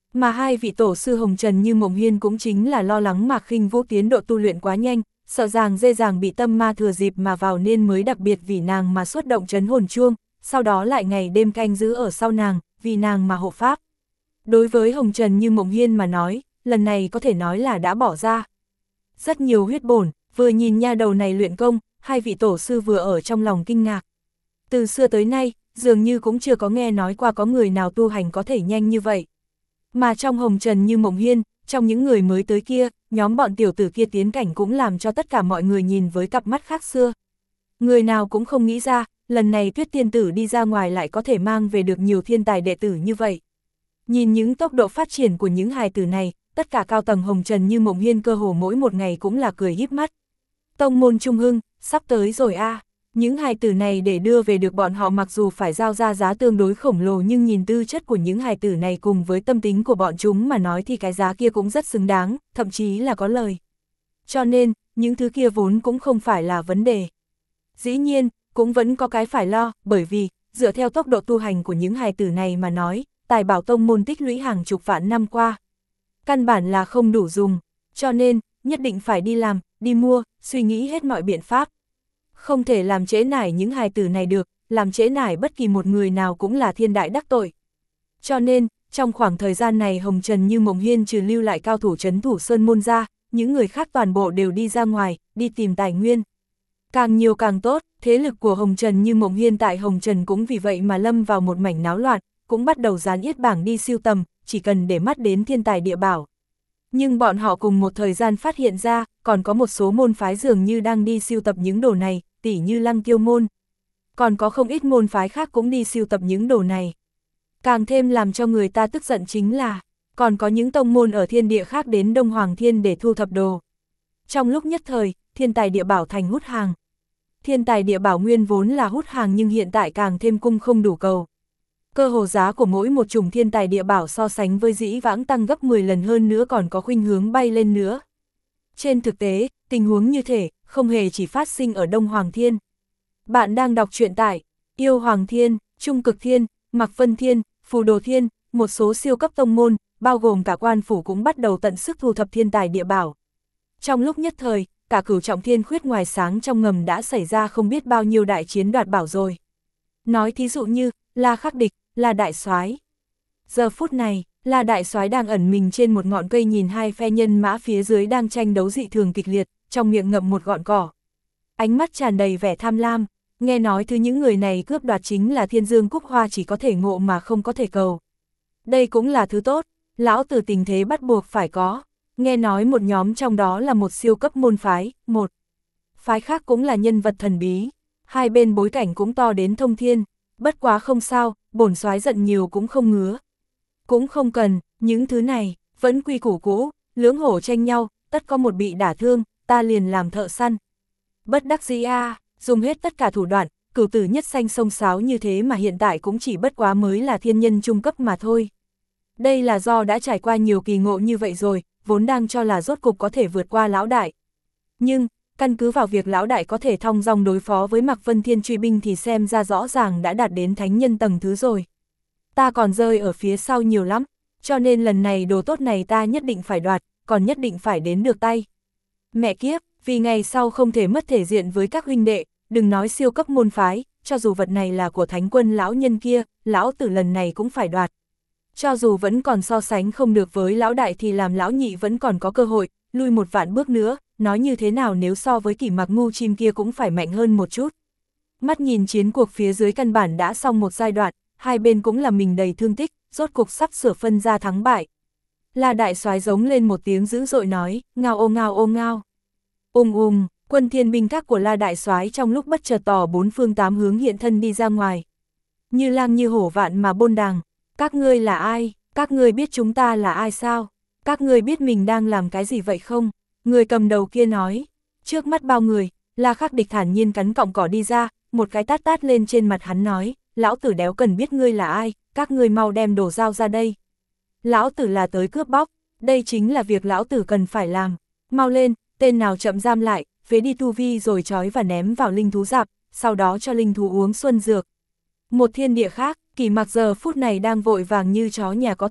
Mà hai vị tổ sư Hồng Trần Như Mộng Hiên cũng chính là lo lắng Mạc Khinh Vũ tiến độ tu luyện quá nhanh, sợ rằng dễ dàng bị tâm ma thừa dịp mà vào nên mới đặc biệt vì nàng mà xuất động trấn hồn chuông, sau đó lại ngày đêm canh giữ ở sau nàng, vì nàng mà hộ pháp. Đối với Hồng Trần Như Mộng Hiên mà nói, lần này có thể nói là đã bỏ ra rất nhiều huyết bổn, vừa nhìn nha đầu này luyện công, hai vị tổ sư vừa ở trong lòng kinh ngạc. Từ xưa tới nay, dường như cũng chưa có nghe nói qua có người nào tu hành có thể nhanh như vậy. Mà trong Hồng Trần Như Mộng Hiên, trong những người mới tới kia, nhóm bọn tiểu tử kia tiến cảnh cũng làm cho tất cả mọi người nhìn với cặp mắt khác xưa. Người nào cũng không nghĩ ra, lần này Tuyết Tiên Tử đi ra ngoài lại có thể mang về được nhiều thiên tài đệ tử như vậy. Nhìn những tốc độ phát triển của những hài tử này, tất cả cao tầng Hồng Trần Như Mộng Hiên cơ hồ mỗi một ngày cũng là cười híp mắt. Tông môn trung hưng, sắp tới rồi a. À. Những hài tử này để đưa về được bọn họ mặc dù phải giao ra giá tương đối khổng lồ nhưng nhìn tư chất của những hài tử này cùng với tâm tính của bọn chúng mà nói thì cái giá kia cũng rất xứng đáng, thậm chí là có lời. Cho nên, những thứ kia vốn cũng không phải là vấn đề. Dĩ nhiên, cũng vẫn có cái phải lo, bởi vì, dựa theo tốc độ tu hành của những hài tử này mà nói, tài bảo tông môn tích lũy hàng chục vạn năm qua. Căn bản là không đủ dùng, cho nên, nhất định phải đi làm, đi mua, suy nghĩ hết mọi biện pháp. Không thể làm trễ nải những hài tử này được, làm trễ nải bất kỳ một người nào cũng là thiên đại đắc tội. Cho nên, trong khoảng thời gian này Hồng Trần Như Mộng Hiên trừ lưu lại cao thủ trấn thủ Sơn Môn ra, những người khác toàn bộ đều đi ra ngoài, đi tìm tài nguyên. Càng nhiều càng tốt, thế lực của Hồng Trần Như Mộng Hiên tại Hồng Trần cũng vì vậy mà lâm vào một mảnh náo loạn, cũng bắt đầu dán yết bảng đi siêu tầm, chỉ cần để mắt đến thiên tài địa bảo. Nhưng bọn họ cùng một thời gian phát hiện ra, còn có một số môn phái dường như đang đi siêu tập những đồ này, tỉ như Lăng Tiêu môn. Còn có không ít môn phái khác cũng đi siêu tập những đồ này. Càng thêm làm cho người ta tức giận chính là, còn có những tông môn ở thiên địa khác đến Đông Hoàng Thiên để thu thập đồ. Trong lúc nhất thời, thiên tài địa bảo thành hút hàng. Thiên tài địa bảo nguyên vốn là hút hàng nhưng hiện tại càng thêm cung không đủ cầu. Cơ hồ giá của mỗi một chủng thiên tài địa bảo so sánh với dĩ vãng tăng gấp mười lần hơn nữa còn có khuynh hướng bay lên nữa. Trên thực tế, tình huống như thế, không hề chỉ phát sinh ở Đông Hoàng Thiên. Bạn đang đọc truyện tại Yêu Hoàng Thiên, Trung Cực Thiên, Mạc Vân Thiên, Phù Đồ Thiên, một số siêu cấp tông môn, bao gồm cả quan phủ cũng bắt đầu tận sức thu thập thiên tài địa bảo. Trong lúc nhất thời, cả Cửu Trọng Thiên Khuyết ngoài sáng trong ngầm đã xảy ra không biết bao nhiêu đại chiến đoạt bảo rồi. Nói thí dụ như, La Khắc Địch, La Đại Soái. Giờ phút này, La Đại Soái đang ẩn mình trên một ngọn cây nhìn hai phe nhân mã phía dưới đang tranh đấu dị thường kịch liệt, trong miệng ngậm một gọn cỏ. Ánh mắt tràn đầy vẻ tham lam, nghe nói thứ những người này cướp đoạt chính là Thiên Dương Cúc Hoa chỉ có thể ngộ mà không có thể cầu. Đây cũng là thứ tốt, lão tử tình thế bắt buộc phải có. Nghe nói một nhóm trong đó là một siêu cấp môn phái, một phái khác cũng là nhân vật thần bí, hai bên bối cảnh cũng to đến thông thiên, bất quá không sao, bổn soái giận nhiều cũng không ngứa. Cũng không cần, những thứ này, vẫn quy củ cũ, lưỡng hổ tranh nhau, tất có một bị đả thương, ta liền làm thợ săn. Bất đắc dĩ a, dùng hết tất cả thủ đoạn, cửu tử nhất sanh sông sáo như thế mà hiện tại cũng chỉ bất quá mới là thiên nhân trung cấp mà thôi. Đây là do đã trải qua nhiều kỳ ngộ như vậy rồi, vốn đang cho là rốt cục có thể vượt qua lão đại. Nhưng, căn cứ vào việc lão đại có thể thong dong đối phó với Mạc Vân Thiên truy binh thì xem ra rõ ràng đã đạt đến thánh nhân tầng thứ rồi. Ta còn rơi ở phía sau nhiều lắm, cho nên lần này đồ tốt này ta nhất định phải đoạt, còn nhất định phải đến được tay. Mẹ kiếp, vì ngày sau không thể mất thể diện với các huynh đệ, đừng nói siêu cấp môn phái, cho dù vật này là của thánh quân lão nhân kia, lão tử lần này cũng phải đoạt. Cho dù vẫn còn so sánh không được với lão đại thì làm lão nhị vẫn còn có cơ hội, lui một vạn bước nữa, nói như thế nào nếu so với Kỷ Mặc ngu chim kia cũng phải mạnh hơn một chút. Mắt nhìn chiến cuộc phía dưới căn bản đã xong một giai đoạn, hai bên cũng là mình đầy thương tích, rốt cục sắp sửa phân ra thắng bại. La Đại Soái giống lên một tiếng dữ dội nói, ngao ô ngao ô ngao. Ùm ùm, quân thiên binh các của La Đại Soái trong lúc bất chợt tỏ bốn phương tám hướng hiện thân đi ra ngoài. Như lang như hổ vạn mà bôn đàng, các ngươi là ai, các ngươi biết chúng ta là ai sao, các ngươi biết mình đang làm cái gì vậy không? Người cầm đầu kia nói, trước mắt bao người, La Khắc Địch thản nhiên cắn cọng cỏ đi ra, một cái tát tát lên trên mặt hắn nói, lão tử đéo cần biết ngươi là ai, các ngươi mau đem đồ dao ra đây. Lão tử là tới cướp bóc, đây chính là việc lão tử cần phải làm, mau lên, tên nào chậm giam lại, phế đi tu vi rồi trói và ném vào linh thú rạp, sau đó cho linh thú uống xuân dược. Một thiên địa khác, Kỷ Mặc giờ phút này đang vội vàng như chó nhà có tang,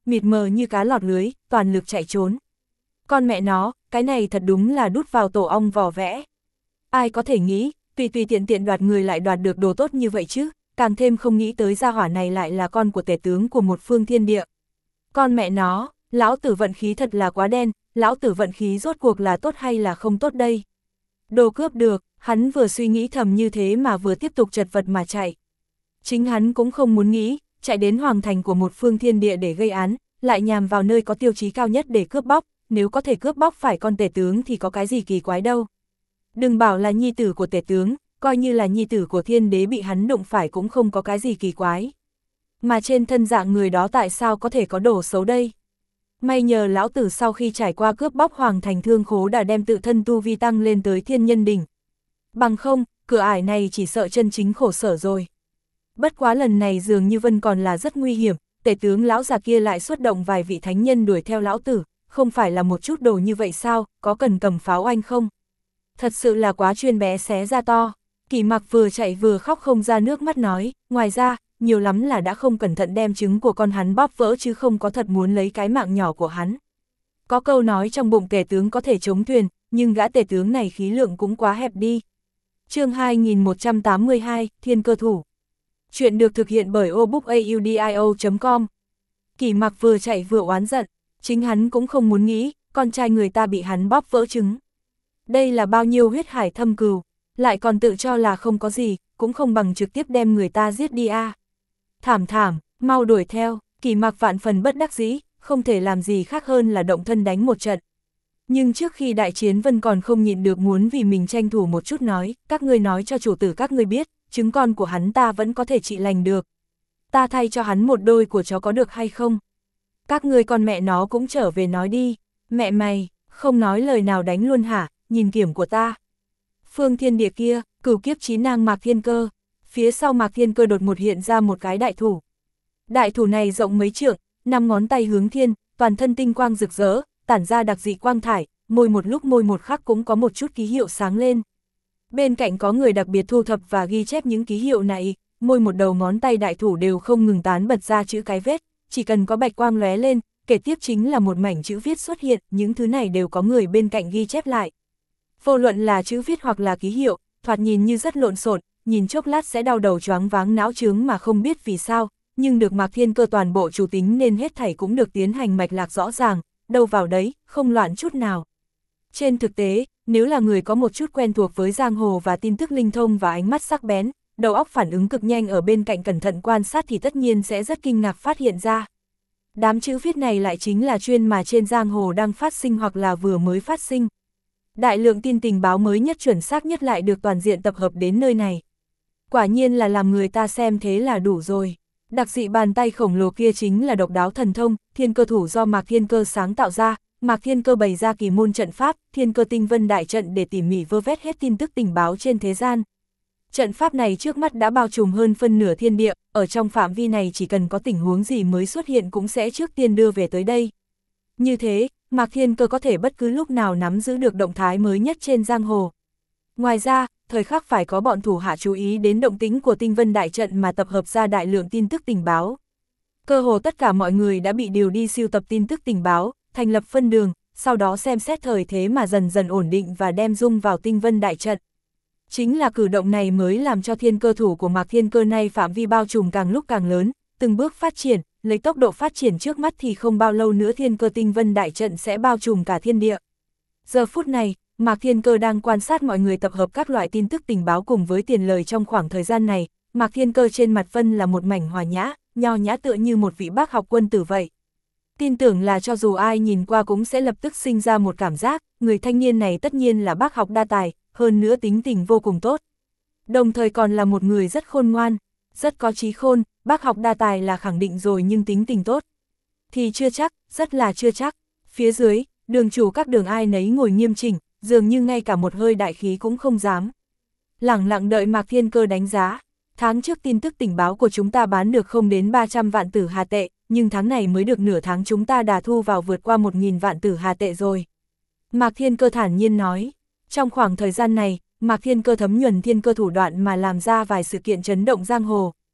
mịt mờ như cá lọt lưới, toàn lực chạy trốn. Con mẹ nó, cái này thật đúng là đút vào tổ ong vò vẽ. Ai có thể nghĩ, tùy tùy tiện tiện đoạt người lại đoạt được đồ tốt như vậy chứ, càng thêm không nghĩ tới gia hỏa này lại là con của tể tướng của một phương thiên địa. Con mẹ nó, lão tử vận khí thật là quá đen, lão tử vận khí rốt cuộc là tốt hay là không tốt đây. Đồ cướp được, hắn vừa suy nghĩ thầm như thế mà vừa tiếp tục chật vật mà chạy. Chính hắn cũng không muốn nghĩ, chạy đến hoàng thành của một phương thiên địa để gây án, lại nhằm vào nơi có tiêu chí cao nhất để cướp bóc, nếu có thể cướp bóc phải con tể tướng thì có cái gì kỳ quái đâu. Đừng bảo là nhi tử của tể tướng, coi như là nhi tử của thiên đế bị hắn đụng phải cũng không có cái gì kỳ quái. Mà trên thân dạng người đó tại sao có thể có đồ xấu đây? May nhờ lão tử sau khi trải qua cướp bóc hoàng thành thương khố đã đem tự thân tu vi tăng lên tới thiên nhân đỉnh. Bằng không, cửa ải này chỉ sợ chân chính khổ sở rồi. Bất quá lần này dường như vẫn còn là rất nguy hiểm, tể tướng lão già kia lại xuất động vài vị thánh nhân đuổi theo lão tử, không phải là một chút đồ như vậy sao, có cần cầm pháo anh không? Thật sự là quá chuyên bé xé ra to. Kỷ Mặc vừa chạy vừa khóc không ra nước mắt nói, ngoài ra, nhiều lắm là đã không cẩn thận đem trứng của con hắn bóp vỡ chứ không có thật muốn lấy cái mạng nhỏ của hắn. Có câu nói trong bụng tể tướng có thể chống thuyền, nhưng gã tể tướng này khí lượng cũng quá hẹp đi. Chương hai nghìn một trăm tám mươi hai, Thiên Cơ Thủ. Chuyện được thực hiện bởi obookaudio chấm com. Kỷ Mặc vừa chạy vừa oán giận, chính hắn cũng không muốn nghĩ, con trai người ta bị hắn bóp vỡ trứng. Đây là bao nhiêu huyết hải thâm cừu, lại còn tự cho là không có gì, cũng không bằng trực tiếp đem người ta giết đi a. À. Thảm thảm, mau đuổi theo, Kỷ Mặc vạn phần bất đắc dĩ, không thể làm gì khác hơn là động thân đánh một trận. Nhưng trước khi đại chiến Vân còn không nhịn được muốn vì mình tranh thủ một chút nói, các ngươi nói cho chủ tử các ngươi biết, trứng con của hắn ta vẫn có thể trị lành được. Ta thay cho hắn một đôi của chó có được hay không? Các ngươi con mẹ nó cũng trở về nói đi, mẹ mày, không nói lời nào đánh luôn hả, nhìn kiểm của ta. Phương thiên địa kia, cửu kiếp chí nang Mạc Thiên Cơ, phía sau Mạc Thiên Cơ đột một hiện ra một cái đại thủ. Đại thủ này rộng mấy trượng, năm ngón tay hướng thiên, toàn thân tinh quang rực rỡ, tản ra đặc dị quang thải, môi một lúc môi một khắc cũng có một chút ký hiệu sáng lên. Bên cạnh có người đặc biệt thu thập và ghi chép những ký hiệu này, môi một đầu ngón tay đại thủ đều không ngừng tán bật ra chữ cái vết, chỉ cần có bạch quang lóe lên, kể tiếp chính là một mảnh chữ viết xuất hiện, những thứ này đều có người bên cạnh ghi chép lại. Vô luận là chữ viết hoặc là ký hiệu, thoạt nhìn như rất lộn xộn, nhìn chốc lát sẽ đau đầu choáng váng não chướng mà không biết vì sao, nhưng được Mạc Thiên Cơ toàn bộ chủ tính nên hết thảy cũng được tiến hành mạch lạc rõ ràng, đâu vào đấy, không loạn chút nào. Trên thực tế, nếu là người có một chút quen thuộc với giang hồ và tin tức linh thông và ánh mắt sắc bén, đầu óc phản ứng cực nhanh ở bên cạnh cẩn thận quan sát thì tất nhiên sẽ rất kinh ngạc phát hiện ra. Đám chữ viết này lại chính là chuyên mà trên giang hồ đang phát sinh hoặc là vừa mới phát sinh. Đại lượng tin tình báo mới nhất chuẩn xác nhất lại được toàn diện tập hợp đến nơi này. Quả nhiên là làm người ta xem thế là đủ rồi. Đặc dị bàn tay khổng lồ kia chính là độc đáo thần thông, Thiên Cơ Thủ do Mạc Thiên Cơ sáng tạo ra. Mạc Thiên Cơ bày ra kỳ môn trận pháp, Thiên Cơ Tinh Vân đại trận để tỉ mỉ vơ vét hết tin tức tình báo trên thế gian. Trận pháp này trước mắt đã bao trùm hơn phân nửa thiên địa, ở trong phạm vi này chỉ cần có tình huống gì mới xuất hiện cũng sẽ trước tiên đưa về tới đây. Như thế, Mạc Thiên Cơ có thể bất cứ lúc nào nắm giữ được động thái mới nhất trên giang hồ. Ngoài ra, thời khắc phải có bọn thủ hạ chú ý đến động tĩnh của Tinh Vân đại trận mà tập hợp ra đại lượng tin tức tình báo. Cơ hồ tất cả mọi người đã bị điều đi siêu tập tin tức tình báo, thành lập phân đường, sau đó xem xét thời thế mà dần dần ổn định và đem dung vào Tinh Vân đại trận. Chính là cử động này mới làm cho Thiên Cơ Thủ của Mạc Thiên Cơ nay phạm vi bao trùm càng lúc càng lớn, từng bước phát triển, lấy tốc độ phát triển trước mắt thì không bao lâu nữa Thiên Cơ Tinh Vân đại trận sẽ bao trùm cả thiên địa. Giờ phút này, Mạc Thiên Cơ đang quan sát mọi người tập hợp các loại tin tức tình báo cùng với tiền lời trong khoảng thời gian này, Mạc Thiên Cơ trên mặt Vân là một mảnh hòa nhã, nho nhã tựa như một vị bác học quân tử vậy. Tin tưởng là cho dù ai nhìn qua cũng sẽ lập tức sinh ra một cảm giác, người thanh niên này tất nhiên là bác học đa tài, hơn nữa tính tình vô cùng tốt. Đồng thời còn là một người rất khôn ngoan, rất có trí khôn, bác học đa tài là khẳng định rồi nhưng tính tình tốt. Thì chưa chắc, rất là chưa chắc. Phía dưới, đường chủ các đường ai nấy ngồi nghiêm chỉnh, dường như ngay cả một hơi đại khí cũng không dám. Lẳng lặng đợi Mạc Thiên Cơ đánh giá. Tháng trước tin tức tình báo của chúng ta bán được không đến ba trăm vạn tử hà tệ, nhưng tháng này mới được nửa tháng chúng ta đã thu vào vượt qua một nghìn vạn tử hà tệ rồi. Mạc Thiên Cơ thản nhiên nói, trong khoảng thời gian này, Mạc Thiên Cơ thấm nhuần thiên cơ thủ đoạn mà làm ra vài sự kiện chấn động giang hồ.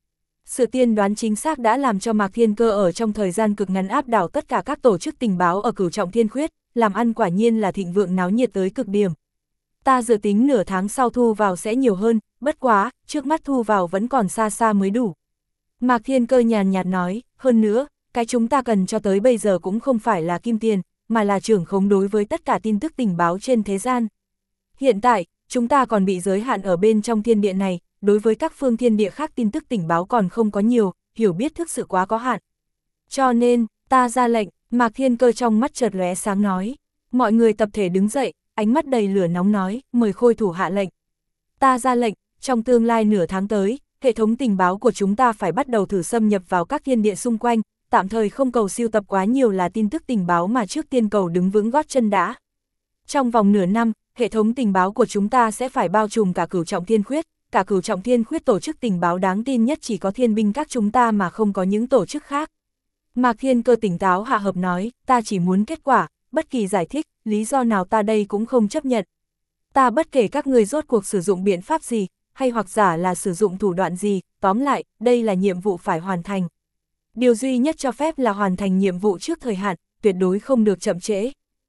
Sự tiên đoán chính xác đã làm cho Mạc Thiên Cơ ở trong thời gian cực ngắn áp đảo tất cả các tổ chức tình báo ở Cửu Trọng Thiên Khuyết, làm ăn quả nhiên là thịnh vượng náo nhiệt tới cực điểm. Ta dự tính nửa tháng sau thu vào sẽ nhiều hơn, bất quá, trước mắt thu vào vẫn còn xa xa mới đủ. Mạc Thiên Cơ nhàn nhạt nói, hơn nữa, cái chúng ta cần cho tới bây giờ cũng không phải là kim tiền, mà là trưởng khống đối với tất cả tin tức tình báo trên thế gian. Hiện tại, chúng ta còn bị giới hạn ở bên trong thiên địa này, đối với các phương thiên địa khác tin tức tình báo còn không có nhiều, hiểu biết thực sự quá có hạn. Cho nên, ta ra lệnh, Mạc Thiên Cơ trong mắt chợt lóe sáng nói. Mọi người tập thể đứng dậy, ánh mắt đầy lửa nóng nói, mời khôi thủ hạ lệnh. Ta ra lệnh, trong tương lai nửa tháng tới, hệ thống tình báo của chúng ta phải bắt đầu thử xâm nhập vào các thiên địa xung quanh, tạm thời không cầu siêu tập quá nhiều là tin tức tình báo mà trước tiên cầu đứng vững gót chân đã. Trong vòng nửa năm, hệ thống tình báo của chúng ta sẽ phải bao trùm cả Cửu Trọng Thiên Khuyết, cả Cửu Trọng Thiên Khuyết tổ chức tình báo đáng tin nhất chỉ có thiên binh các chúng ta mà không có những tổ chức khác. Mạc Thiên Cơ tỉnh táo hạ hợp nói, ta chỉ muốn kết quả, bất kỳ giải thích, lý do nào ta đây cũng không chấp nhận. Ta bất kể các người rốt cuộc sử dụng biện pháp gì, hay hoặc giả là sử dụng thủ đoạn gì, tóm lại, đây là nhiệm vụ phải hoàn thành. Điều duy nhất cho phép là hoàn thành nhiệm vụ trước thời hạn, tuyệt đối không được chậm trễ.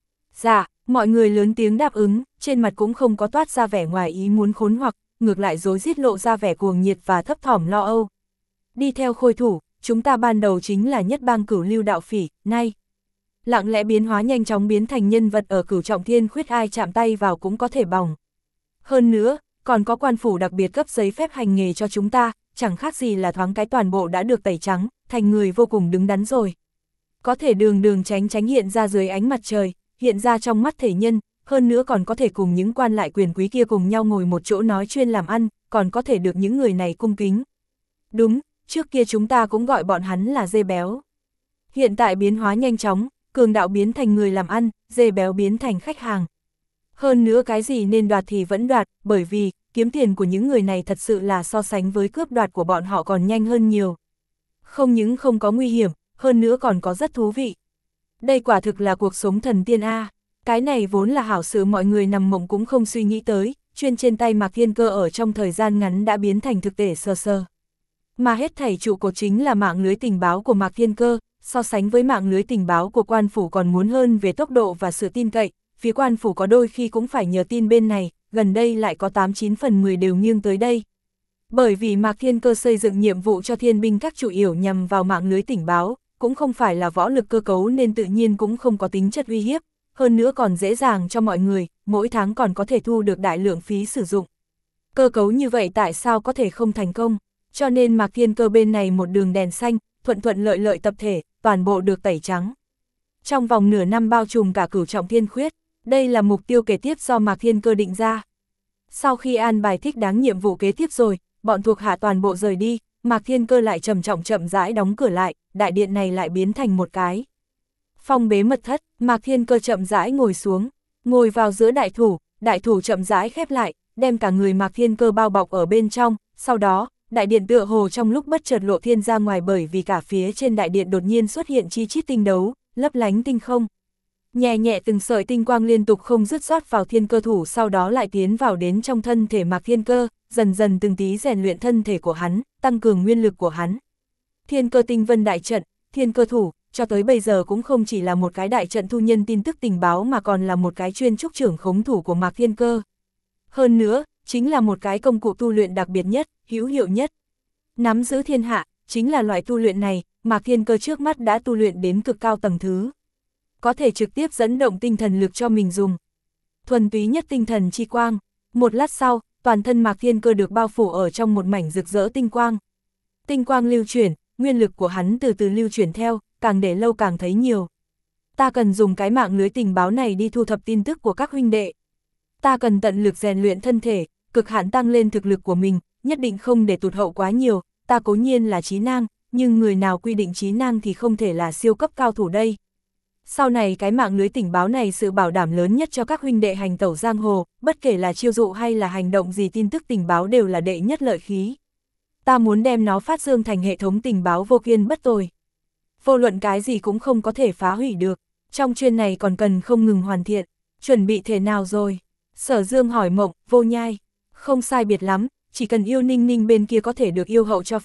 Dạ, mọi người lớn tiếng đáp ứng, trên mặt cũng không có toát ra vẻ ngoài ý muốn khốn hoặc, ngược lại rối rít lộ ra vẻ cuồng nhiệt và thấp thỏm lo âu. Đi theo khôi thủ, chúng ta ban đầu chính là nhất bang Cửu Lưu đạo phỉ, nay lặng lẽ biến hóa nhanh chóng biến thành nhân vật ở Cửu Trọng Thiên Khuyết, ai chạm tay vào cũng có thể bỏng. Hơn nữa, còn có quan phủ đặc biệt cấp giấy phép hành nghề cho chúng ta, chẳng khác gì là thoáng cái toàn bộ đã được tẩy trắng, thành người vô cùng đứng đắn rồi. Có thể đường đường tránh tránh hiện ra dưới ánh mặt trời, hiện ra trong mắt thể nhân, hơn nữa còn có thể cùng những quan lại quyền quý kia cùng nhau ngồi một chỗ nói chuyên làm ăn, còn có thể được những người này cung kính. Đúng, trước kia chúng ta cũng gọi bọn hắn là dê béo. Hiện tại biến hóa nhanh chóng, cường đạo biến thành người làm ăn, dê béo biến thành khách hàng. Hơn nữa cái gì nên đoạt thì vẫn đoạt, bởi vì, kiếm tiền của những người này thật sự là so sánh với cướp đoạt của bọn họ còn nhanh hơn nhiều. Không những không có nguy hiểm, hơn nữa còn có rất thú vị. Đây quả thực là cuộc sống thần tiên A, cái này vốn là hảo sự mọi người nằm mộng cũng không suy nghĩ tới, chuyên trên tay Mạc Thiên Cơ ở trong thời gian ngắn đã biến thành thực tế sơ sơ. Mà hết thảy trụ cột chính là mạng lưới tình báo của Mạc Thiên Cơ, so sánh với mạng lưới tình báo của quan phủ còn muốn hơn về tốc độ và sự tin cậy, phía quan phủ có đôi khi cũng phải nhờ tin bên này, gần đây lại có tám chín phần mười đều nghiêng tới đây. Bởi vì Mạc Thiên Cơ xây dựng nhiệm vụ cho thiên binh các chủ yếu nhằm vào mạng lưới tình báo, cũng không phải là võ lực cơ cấu nên tự nhiên cũng không có tính chất uy hiếp, hơn nữa còn dễ dàng cho mọi người, mỗi tháng còn có thể thu được đại lượng phí sử dụng. Cơ cấu như vậy tại sao có thể không thành công, cho nên Mạc Thiên Cơ bên này một đường đèn xanh, thuận thuận lợi lợi tập thể, toàn bộ được tẩy trắng. Trong vòng nửa năm bao trùm cả Cửu Trọng Thiên Khuyết, đây là mục tiêu kế tiếp do Mạc Thiên Cơ định ra. Sau khi an bài thích đáng nhiệm vụ kế tiếp rồi, bọn thuộc hạ toàn bộ rời đi, Mạc Thiên Cơ lại trầm trọng chậm rãi đóng cửa lại, đại điện này lại biến thành một cái phong bế mật thất. Mạc Thiên Cơ chậm rãi ngồi xuống, ngồi vào giữa đại thủ, đại thủ chậm rãi khép lại, đem cả người Mạc Thiên Cơ bao bọc ở bên trong, sau đó, đại điện tựa hồ trong lúc bất chợt lộ thiên ra ngoài bởi vì cả phía trên đại điện đột nhiên xuất hiện chi chít tinh đấu, lấp lánh tinh không. Nhẹ nhẹ từng sợi tinh quang liên tục không dứt rót vào Thiên Cơ thủ, sau đó lại tiến vào đến trong thân thể Mạc Thiên Cơ, dần dần từng tí rèn luyện thân thể của hắn, tăng cường nguyên lực của hắn. Thiên Cơ tinh vân đại trận, Thiên Cơ thủ, cho tới bây giờ cũng không chỉ là một cái đại trận thu nhân tin tức tình báo mà còn là một cái chuyên trúc trưởng khống thủ của Mạc Thiên Cơ. Hơn nữa, chính là một cái công cụ tu luyện đặc biệt nhất, hữu hiệu nhất. Nắm giữ thiên hạ, chính là loại tu luyện này, Mạc Thiên Cơ trước mắt đã tu luyện đến cực cao tầng thứ. Có thể trực tiếp dẫn động tinh thần lực cho mình dùng. Thuần túy nhất tinh thần chi quang, một lát sau, toàn thân Mạc Thiên Cơ được bao phủ ở trong một mảnh rực rỡ tinh quang. Tinh quang lưu chuyển, nguyên lực của hắn từ từ lưu chuyển theo, càng để lâu càng thấy nhiều. Ta cần dùng cái mạng lưới tình báo này đi thu thập tin tức của các huynh đệ. Ta cần tận lực rèn luyện thân thể, cực hạn tăng lên thực lực của mình, nhất định không để tụt hậu quá nhiều. Ta cố nhiên là trí năng, nhưng người nào quy định trí năng thì không thể là siêu cấp cao thủ đây. Sau này cái mạng lưới tình báo này sự bảo đảm lớn nhất cho các huynh đệ hành tẩu giang hồ, bất kể là chiêu dụ hay là hành động gì, tin tức tình báo đều là đệ nhất lợi khí. Ta muốn đem nó phát dương thành hệ thống tình báo vô kiên bất tồi. Vô luận cái gì cũng không có thể phá hủy được, trong chuyên này còn cần không ngừng hoàn thiện. Chuẩn bị thế nào rồi? Sở Dương hỏi Mộng, Vô Nhai. Không sai biệt lắm, chỉ cần Yêu Ninh Ninh bên kia có thể được yêu hậu cho phép,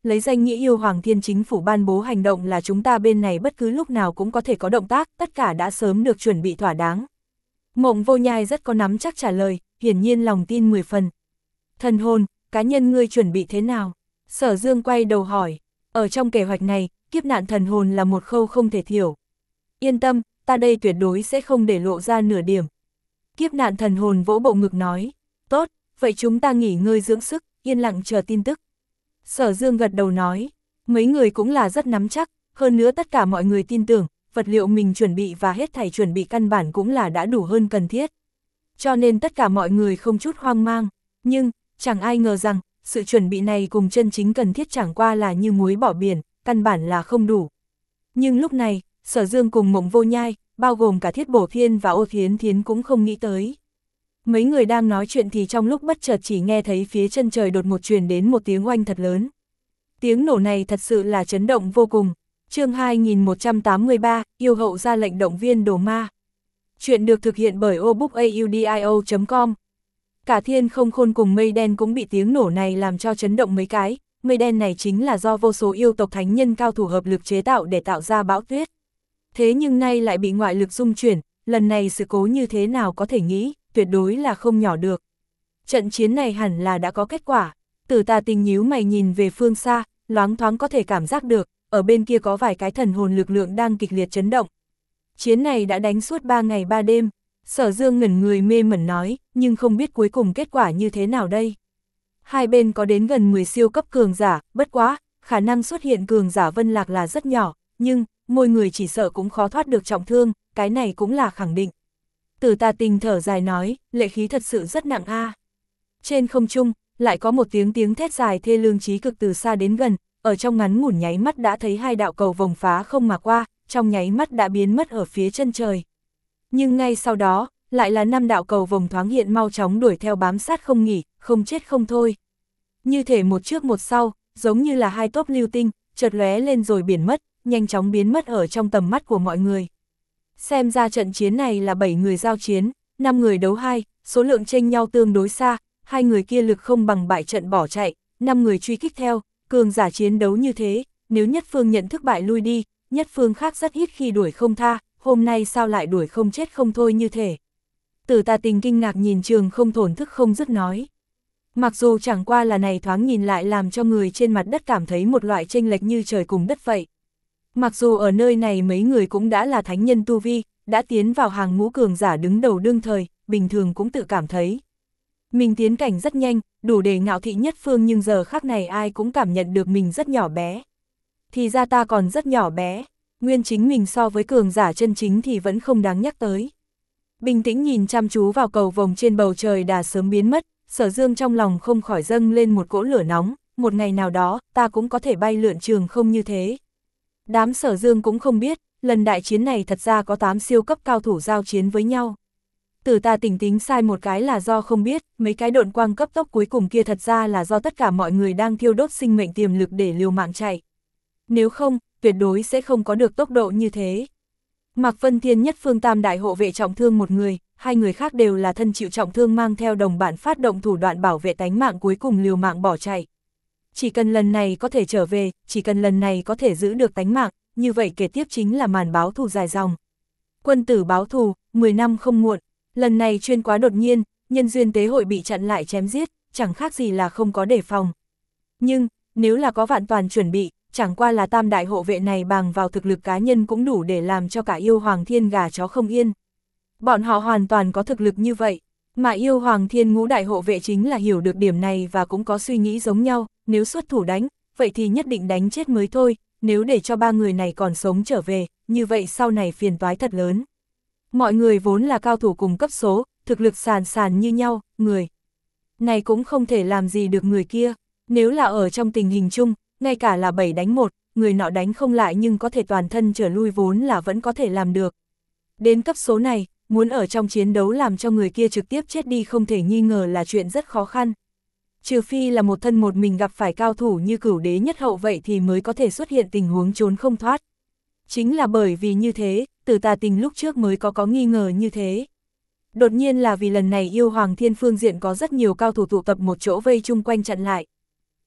lấy danh nghĩa yêu Hoàng Thiên Chính phủ ban bố hành động là chúng ta bên này bất cứ lúc nào cũng có thể có động tác, tất cả đã sớm được chuẩn bị thỏa đáng. Mộng Vô Nhai rất có nắm chắc trả lời, hiển nhiên lòng tin mười phần. Thần hồn, cá nhân ngươi chuẩn bị thế nào? Sở Dương quay đầu hỏi, ở trong kế hoạch này, kiếp nạn thần hồn là một khâu không thể thiểu. Yên tâm, ta đây tuyệt đối sẽ không để lộ ra nửa điểm. Kiếp nạn thần hồn vỗ bộ ngực nói, tốt, vậy chúng ta nghỉ ngơi dưỡng sức, yên lặng chờ tin tức. Sở Dương gật đầu nói, mấy người cũng là rất nắm chắc, hơn nữa tất cả mọi người tin tưởng, vật liệu mình chuẩn bị và hết thảy chuẩn bị căn bản cũng là đã đủ hơn cần thiết. Cho nên tất cả mọi người không chút hoang mang, nhưng, chẳng ai ngờ rằng, sự chuẩn bị này cùng chân chính cần thiết chẳng qua là như muối bỏ biển, căn bản là không đủ. Nhưng lúc này, Sở Dương cùng Mộng Vô Nhai, bao gồm cả Thiết Bổ Thiên và Ô Thiến Thiến cũng không nghĩ tới. Mấy người đang nói chuyện thì trong lúc bất chợt chỉ nghe thấy phía chân trời đột ngột truyền đến một tiếng oanh thật lớn. Tiếng nổ này thật sự là chấn động vô cùng. Chương hai nghìn một trăm tám mươi ba, yêu hậu ra lệnh động viên đồ ma. Chuyện được thực hiện bởi obookaudio chấm com. Cả thiên không khôn cùng mây đen cũng bị tiếng nổ này làm cho chấn động mấy cái. Mây đen này chính là do vô số yêu tộc thánh nhân cao thủ hợp lực chế tạo để tạo ra bão tuyết. Thế nhưng nay lại bị ngoại lực xung chuyển, lần này sự cố như thế nào có thể nghĩ, tuyệt đối là không nhỏ được. Trận chiến này hẳn là đã có kết quả. Tử Tà Tình nhíu mày nhìn về phương xa, loáng thoáng có thể cảm giác được, ở bên kia có vài cái thần hồn lực lượng đang kịch liệt chấn động. Chiến này đã đánh suốt ba ngày ba đêm, Sở Dương ngẩn người mê mẩn nói, nhưng không biết cuối cùng kết quả như thế nào đây. Hai bên có đến gần mười siêu cấp cường giả, bất quá, khả năng xuất hiện cường giả Vân Lạc là rất nhỏ, nhưng, mỗi người chỉ sợ cũng khó thoát được trọng thương, cái này cũng là khẳng định. Tử Tà Tình thở dài nói, lệ khí thật sự rất nặng a. Trên không trung, lại có một tiếng tiếng thét dài thê lương chí cực từ xa đến gần, ở trong ngắn ngủn nháy mắt đã thấy hai đạo cầu vồng phá không mà qua, trong nháy mắt đã biến mất ở phía chân trời. Nhưng ngay sau đó, lại là năm đạo cầu vồng thoáng hiện mau chóng đuổi theo bám sát không nghỉ, không chết không thôi. Như thể một trước một sau, giống như là hai tốp lưu tinh, chợt lóe lên rồi biến mất, nhanh chóng biến mất ở trong tầm mắt của mọi người. Xem ra trận chiến này là bảy người giao chiến, năm người đấu hai, số lượng chênh nhau tương đối xa, hai người kia lực không bằng bại trận bỏ chạy, năm người truy kích theo, cường giả chiến đấu như thế, nếu nhất phương nhận thức bại lui đi, nhất phương khác rất ít khi đuổi không tha, hôm nay sao lại đuổi không chết không thôi như thể. Tử Tà Tình kinh ngạc nhìn trường không thổn thức không dứt nói. Mặc dù chẳng qua là này thoáng nhìn lại làm cho người trên mặt đất cảm thấy một loại chênh lệch như trời cùng đất vậy. Mặc dù ở nơi này mấy người cũng đã là thánh nhân tu vi, đã tiến vào hàng ngũ cường giả đứng đầu đương thời, bình thường cũng tự cảm thấy. Mình tiến cảnh rất nhanh, đủ để ngạo thị nhất phương nhưng giờ khắc này ai cũng cảm nhận được mình rất nhỏ bé. Thì ra ta còn rất nhỏ bé, nguyên chính mình so với cường giả chân chính thì vẫn không đáng nhắc tới. Bình tĩnh nhìn chăm chú vào cầu vồng trên bầu trời đã sớm biến mất, Sở Dương trong lòng không khỏi dâng lên một cỗ lửa nóng, một ngày nào đó ta cũng có thể bay lượn trường không như thế. Đám Sở Dương cũng không biết, lần đại chiến này thật ra có tám siêu cấp cao thủ giao chiến với nhau. Tử Tà Tình tính sai một cái là do không biết, mấy cái độn quang cấp tốc cuối cùng kia thật ra là do tất cả mọi người đang thiêu đốt sinh mệnh tiềm lực để liều mạng chạy. Nếu không, tuyệt đối sẽ không có được tốc độ như thế. Mạc Vân Thiên nhất phương tam đại hộ vệ trọng thương một người, hai người khác đều là thân chịu trọng thương mang theo đồng bạn phát động thủ đoạn bảo vệ tánh mạng cuối cùng liều mạng bỏ chạy. Chỉ cần lần này có thể trở về, chỉ cần lần này có thể giữ được tánh mạng, như vậy kế tiếp chính là màn báo thù dài dòng. Quân tử báo thù, mười năm không muộn, lần này chuyên quá đột nhiên, nhân duyên tế hội bị chặn lại chém giết, chẳng khác gì là không có đề phòng. Nhưng, nếu là có vạn toàn chuẩn bị, chẳng qua là tam đại hộ vệ này bằng vào thực lực cá nhân cũng đủ để làm cho cả yêu Hoàng Thiên gà chó không yên. Bọn họ hoàn toàn có thực lực như vậy, mà yêu Hoàng Thiên ngũ đại hộ vệ chính là hiểu được điểm này và cũng có suy nghĩ giống nhau, nếu xuất thủ đánh, vậy thì nhất định đánh chết mới thôi, nếu để cho ba người này còn sống trở về, như vậy sau này phiền toái thật lớn. Mọi người vốn là cao thủ cùng cấp số, thực lực sàn sàn như nhau, người này cũng không thể làm gì được người kia, nếu là ở trong tình hình chung, ngay cả là bảy đánh một, người nọ đánh không lại nhưng có thể toàn thân trở lui vốn là vẫn có thể làm được. Đến cấp số này, muốn ở trong chiến đấu làm cho người kia trực tiếp chết đi không thể nghi ngờ là chuyện rất khó khăn. Trừ phi là một thân một mình gặp phải cao thủ như Cửu Đế nhất hậu vậy thì mới có thể xuất hiện tình huống trốn không thoát. Chính là bởi vì như thế, Tử Tà Tình lúc trước mới có có nghi ngờ như thế. Đột nhiên là vì lần này yêu Hoàng Thiên phương diện có rất nhiều cao thủ tụ tập một chỗ vây chung quanh chặn lại.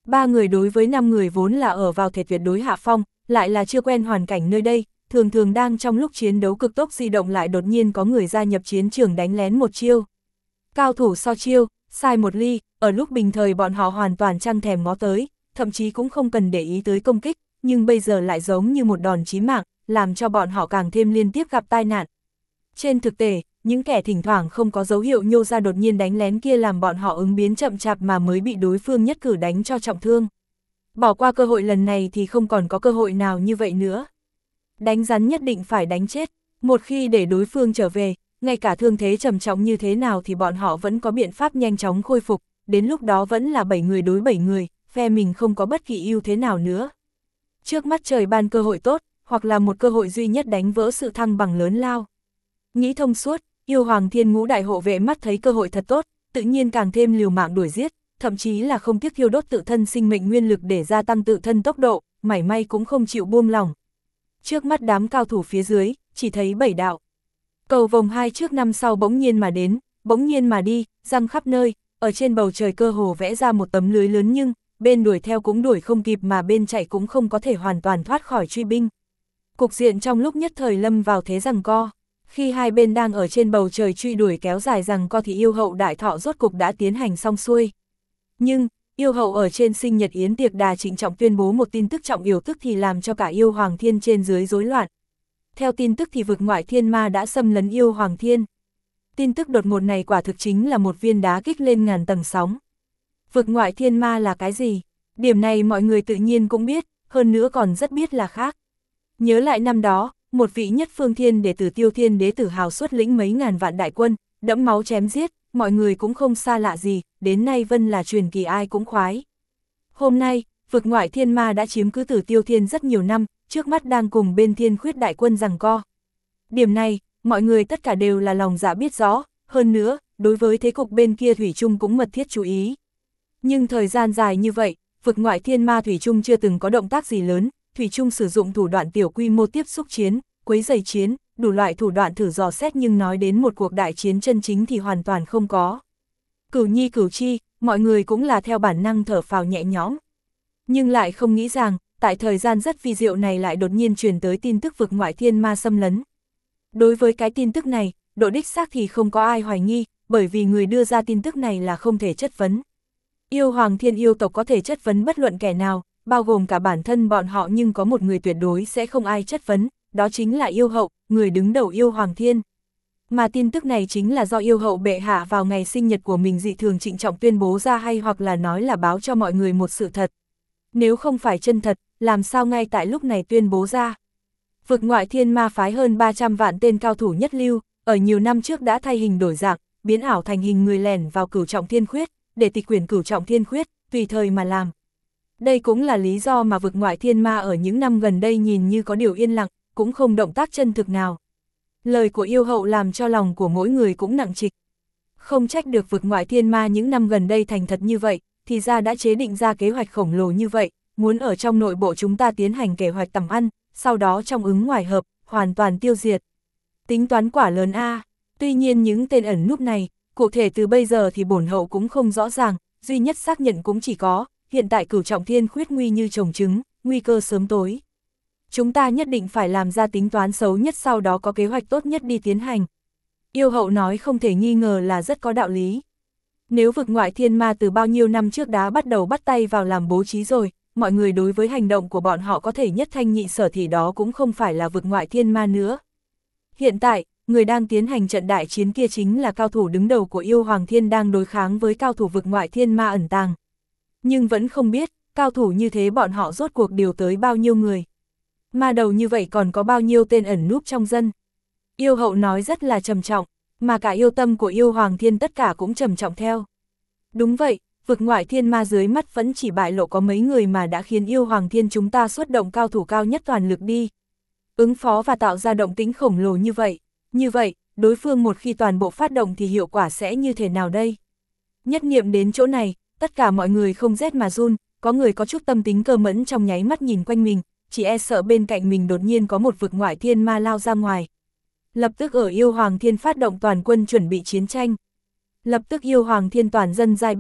Ba người đối với năm người vốn là ở vào thể tuyệt đối hạ phong, lại là chưa quen hoàn cảnh nơi đây, thường thường đang trong lúc chiến đấu cực tốc di động lại đột nhiên có người gia nhập chiến trường đánh lén một chiêu. Cao thủ so chiêu, sai một ly, ở lúc bình thời bọn họ hoàn toàn chẳng thèm ngó tới, thậm chí cũng không cần để ý tới công kích, nhưng bây giờ lại giống như một đòn chí mạng, làm cho bọn họ càng thêm liên tiếp gặp tai nạn. Trên thực tế, những kẻ thỉnh thoảng không có dấu hiệu nhô ra đột nhiên đánh lén kia làm bọn họ ứng biến chậm chạp mà mới bị đối phương nhất cử đánh cho trọng thương. Bỏ qua cơ hội lần này thì không còn có cơ hội nào như vậy nữa. Đánh rắn nhất định phải đánh chết, một khi để đối phương trở về, ngay cả thương thế trầm trọng như thế nào thì bọn họ vẫn có biện pháp nhanh chóng khôi phục, đến lúc đó vẫn là bảy người đối bảy người, phe mình không có bất kỳ ưu thế nào nữa. Trước mắt trời ban cơ hội tốt, hoặc là một cơ hội duy nhất đánh vỡ sự thăng bằng lớn lao. Nghĩ thông suốt, Yêu Hoàng Thiên ngũ đại hộ vệ mắt thấy cơ hội thật tốt, tự nhiên càng thêm liều mạng đuổi giết, thậm chí là không tiếc thiêu đốt tự thân sinh mệnh nguyên lực để gia tăng tự thân tốc độ, mảy may cũng không chịu buông lỏng. Trước mắt đám cao thủ phía dưới, chỉ thấy bảy đạo. Cầu vồng hai trước năm sau bỗng nhiên mà đến, bỗng nhiên mà đi, răng khắp nơi, ở trên bầu trời cơ hồ vẽ ra một tấm lưới lớn nhưng, bên đuổi theo cũng đuổi không kịp mà bên chạy cũng không có thể hoàn toàn thoát khỏi truy binh. Cục diện trong lúc nhất thời lâm vào thế giằng co. Khi hai bên đang ở trên bầu trời truy đuổi kéo dài rằng co thì yêu hậu đại thọ rốt cục đã tiến hành xong xuôi. Nhưng, yêu hậu ở trên sinh nhật yến tiệc đà trịnh trọng tuyên bố một tin tức trọng yếu tức thì làm cho cả yêu hoàng thiên trên dưới rối loạn. Theo tin tức thì vực ngoại thiên ma đã xâm lấn yêu hoàng thiên. Tin tức đột ngột này quả thực chính là một viên đá kích lên ngàn tầng sóng. Vực ngoại thiên ma là cái gì? Điểm này mọi người tự nhiên cũng biết, hơn nữa còn rất biết là khác. Nhớ lại năm đó, một vị nhất phương thiên đệ tử Tiêu Thiên đế tử hào xuất lĩnh mấy ngàn vạn đại quân, đẫm máu chém giết, mọi người cũng không xa lạ gì, đến nay vân là truyền kỳ ai cũng khoái. Hôm nay, vực ngoại thiên ma đã chiếm cứ Tử Tiêu Thiên rất nhiều năm, trước mắt đang cùng bên Thiên Khuyết đại quân giằng co. Điểm này, mọi người tất cả đều là lòng dạ biết rõ, hơn nữa, đối với thế cục bên kia Thủy Chung cũng mật thiết chú ý. Nhưng thời gian dài như vậy, vực ngoại thiên ma Thủy Chung chưa từng có động tác gì lớn, Thủy Chung sử dụng thủ đoạn tiểu quy mô tiếp xúc chiến, quấy rầy chiến, đủ loại thủ đoạn thử dò xét nhưng nói đến một cuộc đại chiến chân chính thì hoàn toàn không có. Cửu nhi cửu chi, mọi người cũng là theo bản năng thở phào nhẹ nhõm. Nhưng lại không nghĩ rằng, tại thời gian rất vi diệu này lại đột nhiên truyền tới tin tức vực ngoại thiên ma xâm lấn. Đối với cái tin tức này, độ đích xác thì không có ai hoài nghi, bởi vì người đưa ra tin tức này là không thể chất vấn. Yêu hoàng thiên yêu tộc có thể chất vấn bất luận kẻ nào, bao gồm cả bản thân bọn họ nhưng có một người tuyệt đối sẽ không ai chất vấn, đó chính là yêu hậu, người đứng đầu yêu hoàng thiên. Mà tin tức này chính là do yêu hậu bệ hạ vào ngày sinh nhật của mình dị thường trịnh trọng tuyên bố ra hay hoặc là nói là báo cho mọi người một sự thật. Nếu không phải chân thật, làm sao ngay tại lúc này tuyên bố ra. Vực ngoại thiên ma phái hơn ba trăm vạn tên cao thủ nhất lưu, ở nhiều năm trước đã thay hình đổi dạng, biến ảo thành hình người lẻn vào cửu trọng thiên khuyết, để tịch quyển cửu trọng thiên khuyết, tùy thời mà làm. Đây cũng là lý do mà vực ngoại thiên ma ở những năm gần đây nhìn như có điều yên lặng, cũng không động tác chân thực nào. Lời của yêu hậu làm cho lòng của mỗi người cũng nặng trịch. Không trách được vực ngoại thiên ma những năm gần đây thành thật như vậy, thì ra đã chế định ra kế hoạch khổng lồ như vậy, muốn ở trong nội bộ chúng ta tiến hành kế hoạch tầm ăn, sau đó trong ứng ngoài hợp, hoàn toàn tiêu diệt. Tính toán quả lớn a. Tuy nhiên những tên ẩn núp này, cụ thể từ bây giờ thì bổn hậu cũng không rõ ràng, duy nhất xác nhận cũng chỉ có, hiện tại cửu trọng thiên khuyết nguy như trồng trứng, nguy cơ sớm tối. Chúng ta nhất định phải làm ra tính toán xấu nhất sau đó có kế hoạch tốt nhất đi tiến hành. Yêu hậu nói không thể nghi ngờ là rất có đạo lý. Nếu vực ngoại thiên ma từ bao nhiêu năm trước đã bắt đầu bắt tay vào làm bố trí rồi, mọi người đối với hành động của bọn họ có thể nhất thanh nhị sở thì đó cũng không phải là vực ngoại thiên ma nữa. Hiện tại, người đang tiến hành trận đại chiến kia chính là cao thủ đứng đầu của yêu hoàng thiên đang đối kháng với cao thủ vực ngoại thiên ma ẩn tàng. Nhưng vẫn không biết, cao thủ như thế bọn họ rốt cuộc điều tới bao nhiêu người. Ma đầu như vậy còn có bao nhiêu tên ẩn núp trong dân. Yêu hậu nói rất là trầm trọng, mà cả yêu tâm của yêu hoàng thiên tất cả cũng trầm trọng theo. Đúng vậy, vực ngoại thiên ma dưới mắt vẫn chỉ bại lộ có mấy người mà đã khiến yêu hoàng thiên chúng ta xuất động cao thủ cao nhất toàn lực đi. Ứng phó và tạo ra động tĩnh khổng lồ như vậy. Như vậy, đối phương một khi toàn bộ phát động thì hiệu quả sẽ như thế nào đây? Nhất niệm đến chỗ này, tất cả mọi người không rét mà run, có người có chút tâm tính cơ mẫn trong nháy mắt nhìn quanh mình, chỉ e sợ bên cạnh mình đột nhiên có một vực ngoại thiên ma lao ra ngoài. Lập tức ở yêu hoàng thiên phát động toàn quân chuẩn bị chiến tranh. Lập tức yêu hoàng thiên toàn dân giai binh,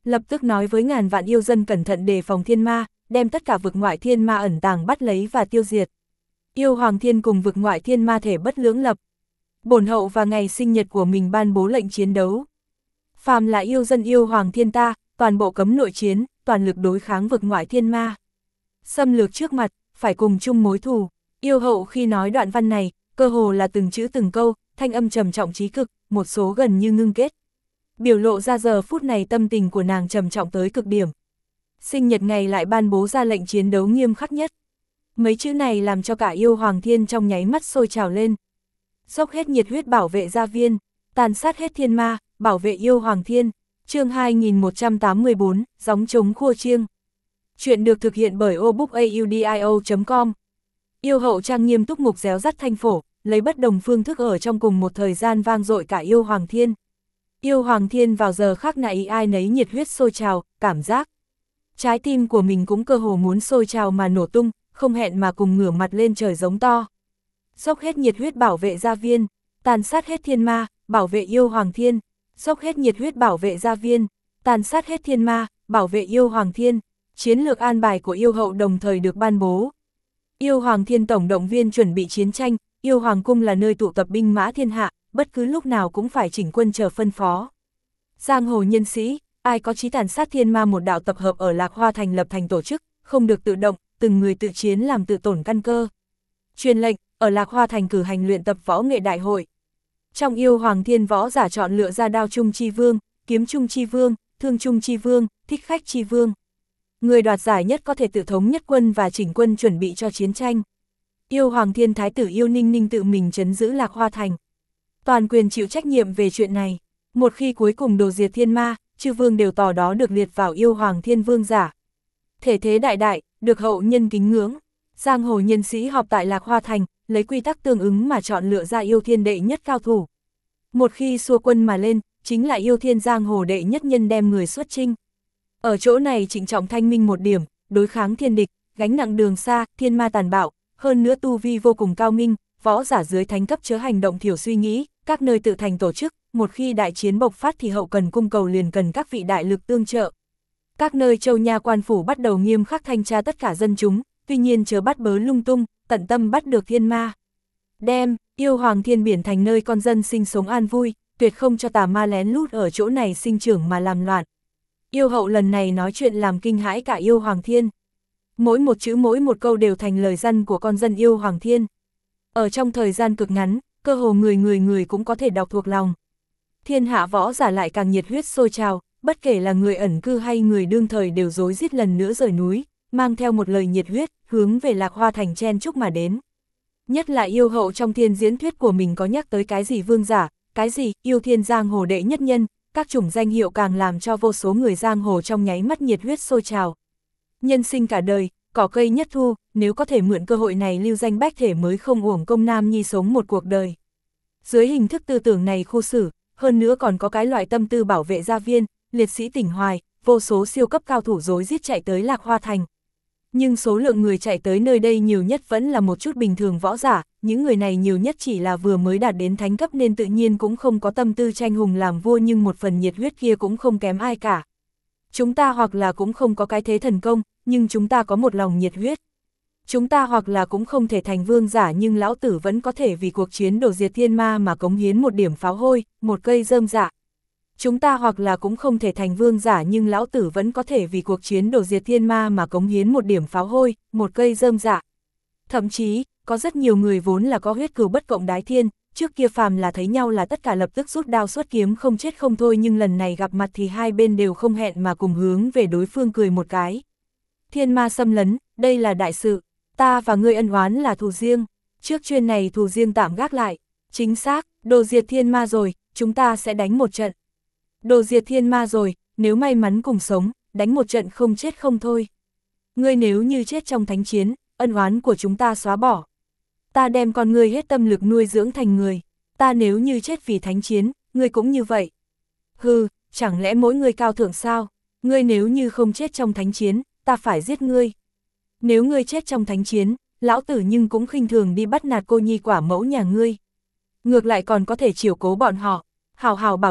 lập tức nói với ngàn vạn yêu dân cẩn thận đề phòng thiên ma, đem tất cả vực ngoại thiên ma ẩn tàng bắt lấy và tiêu diệt. Yêu Hoàng Thiên cùng vực ngoại thiên ma thể bất lưỡng lập. Bổn hậu và ngày sinh nhật của mình ban bố lệnh chiến đấu. Phàm là yêu dân yêu Hoàng Thiên ta, toàn bộ cấm nội chiến, toàn lực đối kháng vực ngoại thiên ma. Xâm lược trước mặt, phải cùng chung mối thù. Yêu hậu khi nói đoạn văn này, cơ hồ là từng chữ từng câu, thanh âm trầm trọng chí cực, một số gần như ngưng kết. Biểu lộ ra giờ phút này tâm tình của nàng trầm trọng tới cực điểm. Sinh nhật ngày lại ban bố ra lệnh chiến đấu nghiêm khắc nhất. Mấy chữ này làm cho cả yêu Hoàng Thiên trong nháy mắt sôi trào lên. Dốc hết nhiệt huyết bảo vệ gia viên, tàn sát hết thiên ma, bảo vệ yêu Hoàng Thiên. Chương hai nghìn một trăm tám mươi bốn, gióng trống khua chiêng. Chuyện được thực hiện bởi obookaudio chấm com. Yêu hậu trang nghiêm túc mục réo rắt thanh phổ, lấy bất đồng phương thức ở trong cùng một thời gian vang dội cả yêu Hoàng Thiên. Yêu Hoàng Thiên vào giờ khác này ai nấy nhiệt huyết sôi trào, cảm giác. Trái tim của mình cũng cơ hồ muốn sôi trào mà nổ tung, không hẹn mà cùng ngửa mặt lên trời giống to. Dốc hết nhiệt huyết bảo vệ gia viên, tàn sát hết thiên ma, bảo vệ yêu Hoàng Thiên. Dốc hết nhiệt huyết bảo vệ gia viên, tàn sát hết thiên ma, bảo vệ yêu Hoàng Thiên. Chiến lược an bài của yêu hậu đồng thời được ban bố. Yêu Hoàng Thiên tổng động viên chuẩn bị chiến tranh, yêu Hoàng Cung là nơi tụ tập binh mã thiên hạ, bất cứ lúc nào cũng phải chỉnh quân chờ phân phó. Giang hồ nhân sĩ, ai có chí tàn sát thiên ma một đạo tập hợp ở Lạc Hoa Thành lập thành tổ chức, không được tự động, từng người tự chiến làm tự tổn căn cơ. Truyền lệnh, ở Lạc Hoa Thành cử hành luyện tập võ nghệ đại hội. Trong yêu Hoàng Thiên võ giả chọn lựa ra đao trung chi vương, kiếm trung chi vương, thương trung chi vương, thích khách chi vương. Người đoạt giải nhất có thể tự thống nhất quân và chỉnh quân chuẩn bị cho chiến tranh. Yêu Hoàng Thiên Thái tử Yêu Ninh Ninh tự mình trấn giữ Lạc Hoa Thành. Toàn quyền chịu trách nhiệm về chuyện này. Một khi cuối cùng đồ diệt thiên ma, chư vương đều tỏ đó được liệt vào yêu Hoàng Thiên vương giả. Thể thế đại đại, được hậu nhân kính ngưỡng. Giang hồ nhân sĩ họp tại Lạc Hoa Thành, lấy quy tắc tương ứng mà chọn lựa ra yêu thiên đệ nhất cao thủ. Một khi xua quân mà lên, chính là yêu thiên giang hồ đệ nhất nhân đem người xuất chinh. Ở chỗ này trịnh trọng thanh minh một điểm, đối kháng thiên địch, gánh nặng đường xa, thiên ma tàn bạo, hơn nữa tu vi vô cùng cao minh, võ giả dưới thánh cấp chớ hành động thiểu suy nghĩ, các nơi tự thành tổ chức, một khi đại chiến bộc phát thì hậu cần cung cầu liền cần các vị đại lực tương trợ. Các nơi châu nha quan phủ bắt đầu nghiêm khắc thanh tra tất cả dân chúng, tuy nhiên chớ bắt bớ lung tung, tận tâm bắt được thiên ma. Đem, yêu Hoàng Thiên biển thành nơi con dân sinh sống an vui, tuyệt không cho tà ma lén lút ở chỗ này sinh trưởng mà làm loạn. Yêu hậu lần này nói chuyện làm kinh hãi cả yêu Hoàng Thiên. Mỗi một chữ mỗi một câu đều thành lời răn của con dân yêu Hoàng Thiên. Ở trong thời gian cực ngắn, cơ hồ người người người cũng có thể đọc thuộc lòng. Thiên hạ võ giả lại càng nhiệt huyết sôi trào, bất kể là người ẩn cư hay người đương thời đều rối rít lần nữa rời núi, mang theo một lời nhiệt huyết, hướng về Lạc Hoa Thành chen chúc mà đến. Nhất là yêu hậu trong thiên diễn thuyết của mình có nhắc tới cái gì vương giả, cái gì yêu thiên giang hồ đệ nhất nhân, các chủng danh hiệu càng làm cho vô số người giang hồ trong nháy mắt nhiệt huyết sôi trào. Nhân sinh cả đời, cỏ cây nhất thu, nếu có thể mượn cơ hội này lưu danh bách thể mới không uổng công nam nhi sống một cuộc đời. Dưới hình thức tư tưởng này khu xử, hơn nữa còn có cái loại tâm tư bảo vệ gia viên, liệt sĩ tỉnh hoài, vô số siêu cấp cao thủ rối rít chạy tới Lạc Hoa Thành. Nhưng số lượng người chạy tới nơi đây nhiều nhất vẫn là một chút bình thường võ giả, những người này nhiều nhất chỉ là vừa mới đạt đến thánh cấp nên tự nhiên cũng không có tâm tư tranh hùng làm vua, nhưng một phần nhiệt huyết kia cũng không kém ai cả. Chúng ta hoặc là cũng không có cái thế thần công, nhưng chúng ta có một lòng nhiệt huyết. Chúng ta hoặc là cũng không thể thành vương giả, nhưng lão tử vẫn có thể vì cuộc chiến đổ diệt thiên ma mà cống hiến một điểm pháo hôi, một cây rơm dạ. Chúng ta hoặc là cũng không thể thành vương giả, nhưng lão tử vẫn có thể vì cuộc chiến đổ diệt thiên ma mà cống hiến một điểm pháo hôi, một cây rơm dạ. Thậm chí, có rất nhiều người vốn là có huyết cừu bất cộng đái thiên, trước kia phàm là thấy nhau là tất cả lập tức rút đao xuất kiếm không chết không thôi, nhưng lần này gặp mặt thì hai bên đều không hẹn mà cùng hướng về đối phương cười một cái. Thiên ma xâm lấn, đây là đại sự, ta và ngươi ân oán là thù riêng, trước chuyên này thù riêng tạm gác lại, chính xác, đồ diệt thiên ma rồi, chúng ta sẽ đánh một trận. Đồ diệt thiên ma rồi, nếu may mắn cùng sống, đánh một trận không chết không thôi. Ngươi nếu như chết trong thánh chiến, ân oán của chúng ta xóa bỏ. Ta đem con ngươi hết tâm lực nuôi dưỡng thành người, ta nếu như chết vì thánh chiến, ngươi cũng như vậy. Hừ, chẳng lẽ mỗi ngươi cao thượng sao? Ngươi nếu như không chết trong thánh chiến, ta phải giết ngươi. Nếu ngươi chết trong thánh chiến, lão tử nhưng cũng khinh thường đi bắt nạt cô nhi quả mẫu nhà ngươi. Ngược lại còn có thể chiều cố bọn họ, hào hào bảo trọng,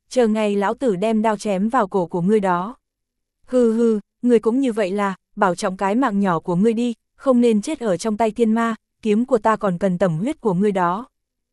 chờ ngày lão tử đem đao chém vào cổ của ngươi đó. Hừ hừ, ngươi cũng như vậy là, bảo trọng cái mạng nhỏ của ngươi đi, không nên chết ở trong tay thiên ma, kiếm của ta còn cần tẩm huyết của ngươi đó.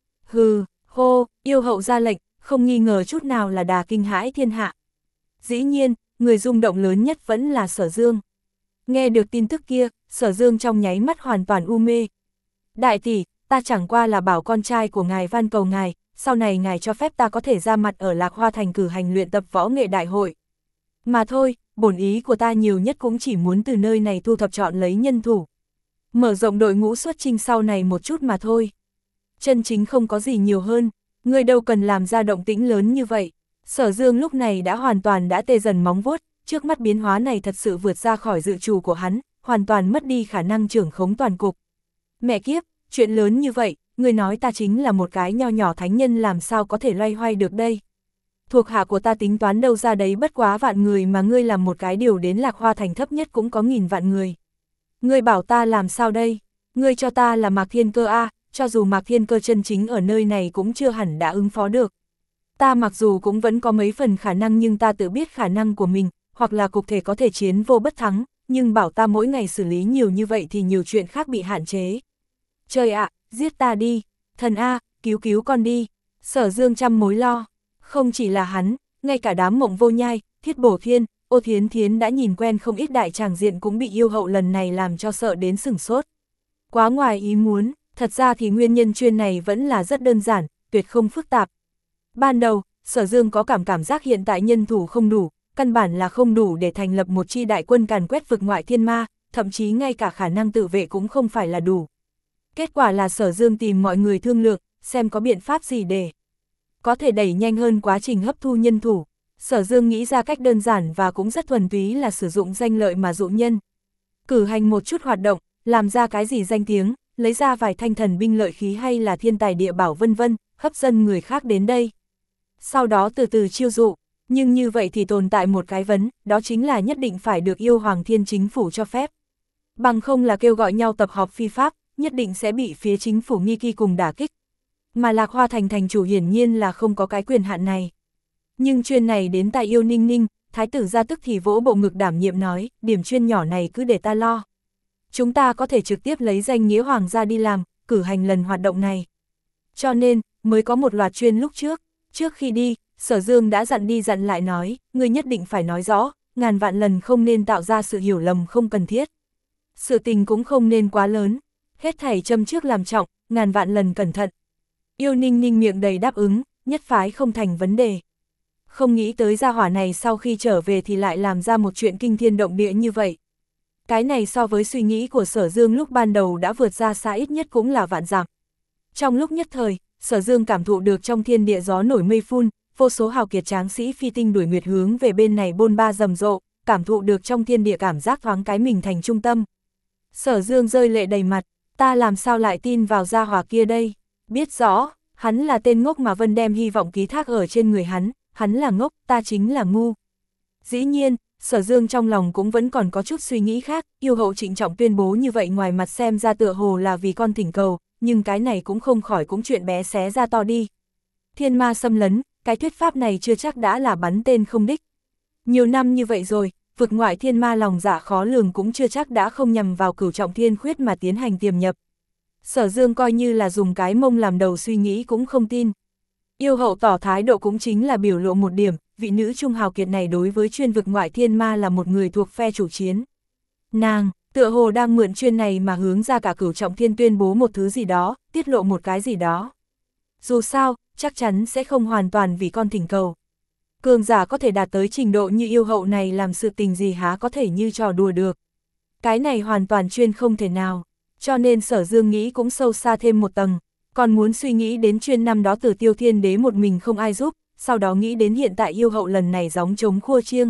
Hừ, hô, yêu hậu ra lệnh, không nghi ngờ chút nào là đà kinh hãi thiên hạ. Dĩ nhiên, người rung động lớn nhất vẫn là Sở Dương. Nghe được tin tức kia, Sở Dương trong nháy mắt hoàn toàn u mê. Đại tỷ, ta chẳng qua là bảo con trai của ngài van cầu ngài, sau này ngài cho phép ta có thể ra mặt ở Lạc Hoa Thành cử hành luyện tập võ nghệ đại hội. Mà thôi, bổn ý của ta nhiều nhất cũng chỉ muốn từ nơi này thu thập chọn lấy nhân thủ. Mở rộng đội ngũ xuất chinh sau này một chút mà thôi. Chân chính không có gì nhiều hơn, người đâu cần làm ra động tĩnh lớn như vậy. Sở Dương lúc này đã hoàn toàn đã tê dần móng vuốt, trước mắt biến hóa này thật sự vượt ra khỏi dự trù của hắn, hoàn toàn mất đi khả năng trưởng khống toàn cục. Mẹ kiếp, chuyện lớn như vậy, người nói ta chính là một cái nho nhỏ thánh nhân làm sao có thể loay hoay được đây. Thuộc hạ của ta tính toán đâu ra đấy bất quá vạn người mà ngươi làm một cái điều đến Lạc Hoa Thành thấp nhất cũng có nghìn vạn người. Ngươi bảo ta làm sao đây? Ngươi cho ta là Mạc Thiên Cơ a, cho dù Mạc Thiên Cơ chân chính ở nơi này cũng chưa hẳn đã ứng phó được. Ta mặc dù cũng vẫn có mấy phần khả năng nhưng ta tự biết khả năng của mình, hoặc là cục thể có thể chiến vô bất thắng, nhưng bảo ta mỗi ngày xử lý nhiều như vậy thì nhiều chuyện khác bị hạn chế. Trời ạ, giết ta đi, thần a, cứu cứu con đi. Sở Dương trăm mối lo, không chỉ là hắn, ngay cả đám Mộng Vô Nhai, Thiết Bổ Thiên, Ô Thiến Thiến đã nhìn quen không ít đại tràng diện cũng bị yêu hậu lần này làm cho sợ đến sửng sốt. Quá ngoài ý muốn, thật ra thì nguyên nhân chuyên này vẫn là rất đơn giản, tuyệt không phức tạp. Ban đầu, Sở Dương có cảm cảm giác hiện tại nhân thủ không đủ, căn bản là không đủ để thành lập một chi đại quân càn quét vực ngoại thiên ma, thậm chí ngay cả khả năng tự vệ cũng không phải là đủ. Kết quả là Sở Dương tìm mọi người thương lượng, xem có biện pháp gì để có thể đẩy nhanh hơn quá trình hấp thu nhân thủ. Sở Dương nghĩ ra cách đơn giản và cũng rất thuần túy là sử dụng danh lợi mà dụ nhân. Cử hành một chút hoạt động, làm ra cái gì danh tiếng, lấy ra vài thanh thần binh lợi khí hay là thiên tài địa bảo vân vân, hấp dẫn người khác đến đây. Sau đó từ từ chiêu dụ, nhưng như vậy thì tồn tại một cái vấn, đó chính là nhất định phải được yêu hoàng thiên chính phủ cho phép. Bằng không là kêu gọi nhau tập họp phi pháp, nhất định sẽ bị phía chính phủ nghi kỳ cùng đả kích. Mà Lạc Hoa Thành thành chủ hiển nhiên là không có cái quyền hạn này. Nhưng chuyên này đến tại Yêu Ninh Ninh, thái tử ra tức thì vỗ bộ ngực đảm nhiệm nói, điểm chuyên nhỏ này cứ để ta lo. Chúng ta có thể trực tiếp lấy danh nghĩa hoàng gia đi làm, cử hành lần hoạt động này. Cho nên, mới có một loạt chuyên lúc trước. Trước khi đi, Sở Dương đã dặn đi dặn lại nói, ngươi nhất định phải nói rõ, ngàn vạn lần không nên tạo ra sự hiểu lầm không cần thiết. Sự tình cũng không nên quá lớn, hết thảy châm trước làm trọng, ngàn vạn lần cẩn thận. Yêu Ninh Ninh miệng đầy đáp ứng, nhất phái không thành vấn đề. Không nghĩ tới gia hỏa này sau khi trở về thì lại làm ra một chuyện kinh thiên động địa như vậy. Cái này so với suy nghĩ của Sở Dương lúc ban đầu đã vượt ra xa ít nhất cũng là vạn dặm. Trong lúc nhất thời, Sở Dương cảm thụ được trong thiên địa gió nổi mây phun, vô số hào kiệt tráng sĩ phi tinh đuổi nguyệt hướng về bên này bôn ba rầm rộ, cảm thụ được trong thiên địa cảm giác thoáng cái mình thành trung tâm. Sở Dương rơi lệ đầy mặt, ta làm sao lại tin vào gia hỏa kia đây? Biết rõ, hắn là tên ngốc mà Vân đem hy vọng ký thác ở trên người hắn, hắn là ngốc, ta chính là ngu. Dĩ nhiên, Sở Dương trong lòng cũng vẫn còn có chút suy nghĩ khác, yêu hậu trịnh trọng tuyên bố như vậy ngoài mặt xem ra tựa hồ là vì con thỉnh cầu, nhưng cái này cũng không khỏi cũng chuyện bé xé ra to đi. Thiên ma xâm lấn, cái thuyết pháp này chưa chắc đã là bắn tên không đích. Nhiều năm như vậy rồi, vực ngoại thiên ma lòng dạ khó lường cũng chưa chắc đã không nhằm vào cửu trọng thiên khuyết mà tiến hành tiềm nhập. Sở Dương coi như là dùng cái mông làm đầu suy nghĩ cũng không tin. Yêu hậu tỏ thái độ cũng chính là biểu lộ một điểm, vị nữ trung hào kiệt này đối với chuyên vực ngoại thiên ma là một người thuộc phe chủ chiến. Nàng, tựa hồ đang mượn chuyên này mà hướng ra cả cửu trọng thiên tuyên bố một thứ gì đó, tiết lộ một cái gì đó. Dù sao, chắc chắn sẽ không hoàn toàn vì con thỉnh cầu. Cường giả có thể đạt tới trình độ như yêu hậu này làm sự tình gì há có thể như trò đùa được. Cái này hoàn toàn chuyên không thể nào, cho nên Sở Dương nghĩ cũng sâu xa thêm một tầng, còn muốn suy nghĩ đến chuyên năm đó Tử Tiêu Thiên Đế một mình không ai giúp, sau đó nghĩ đến hiện tại yêu hậu lần này gióng trống khua chiêng.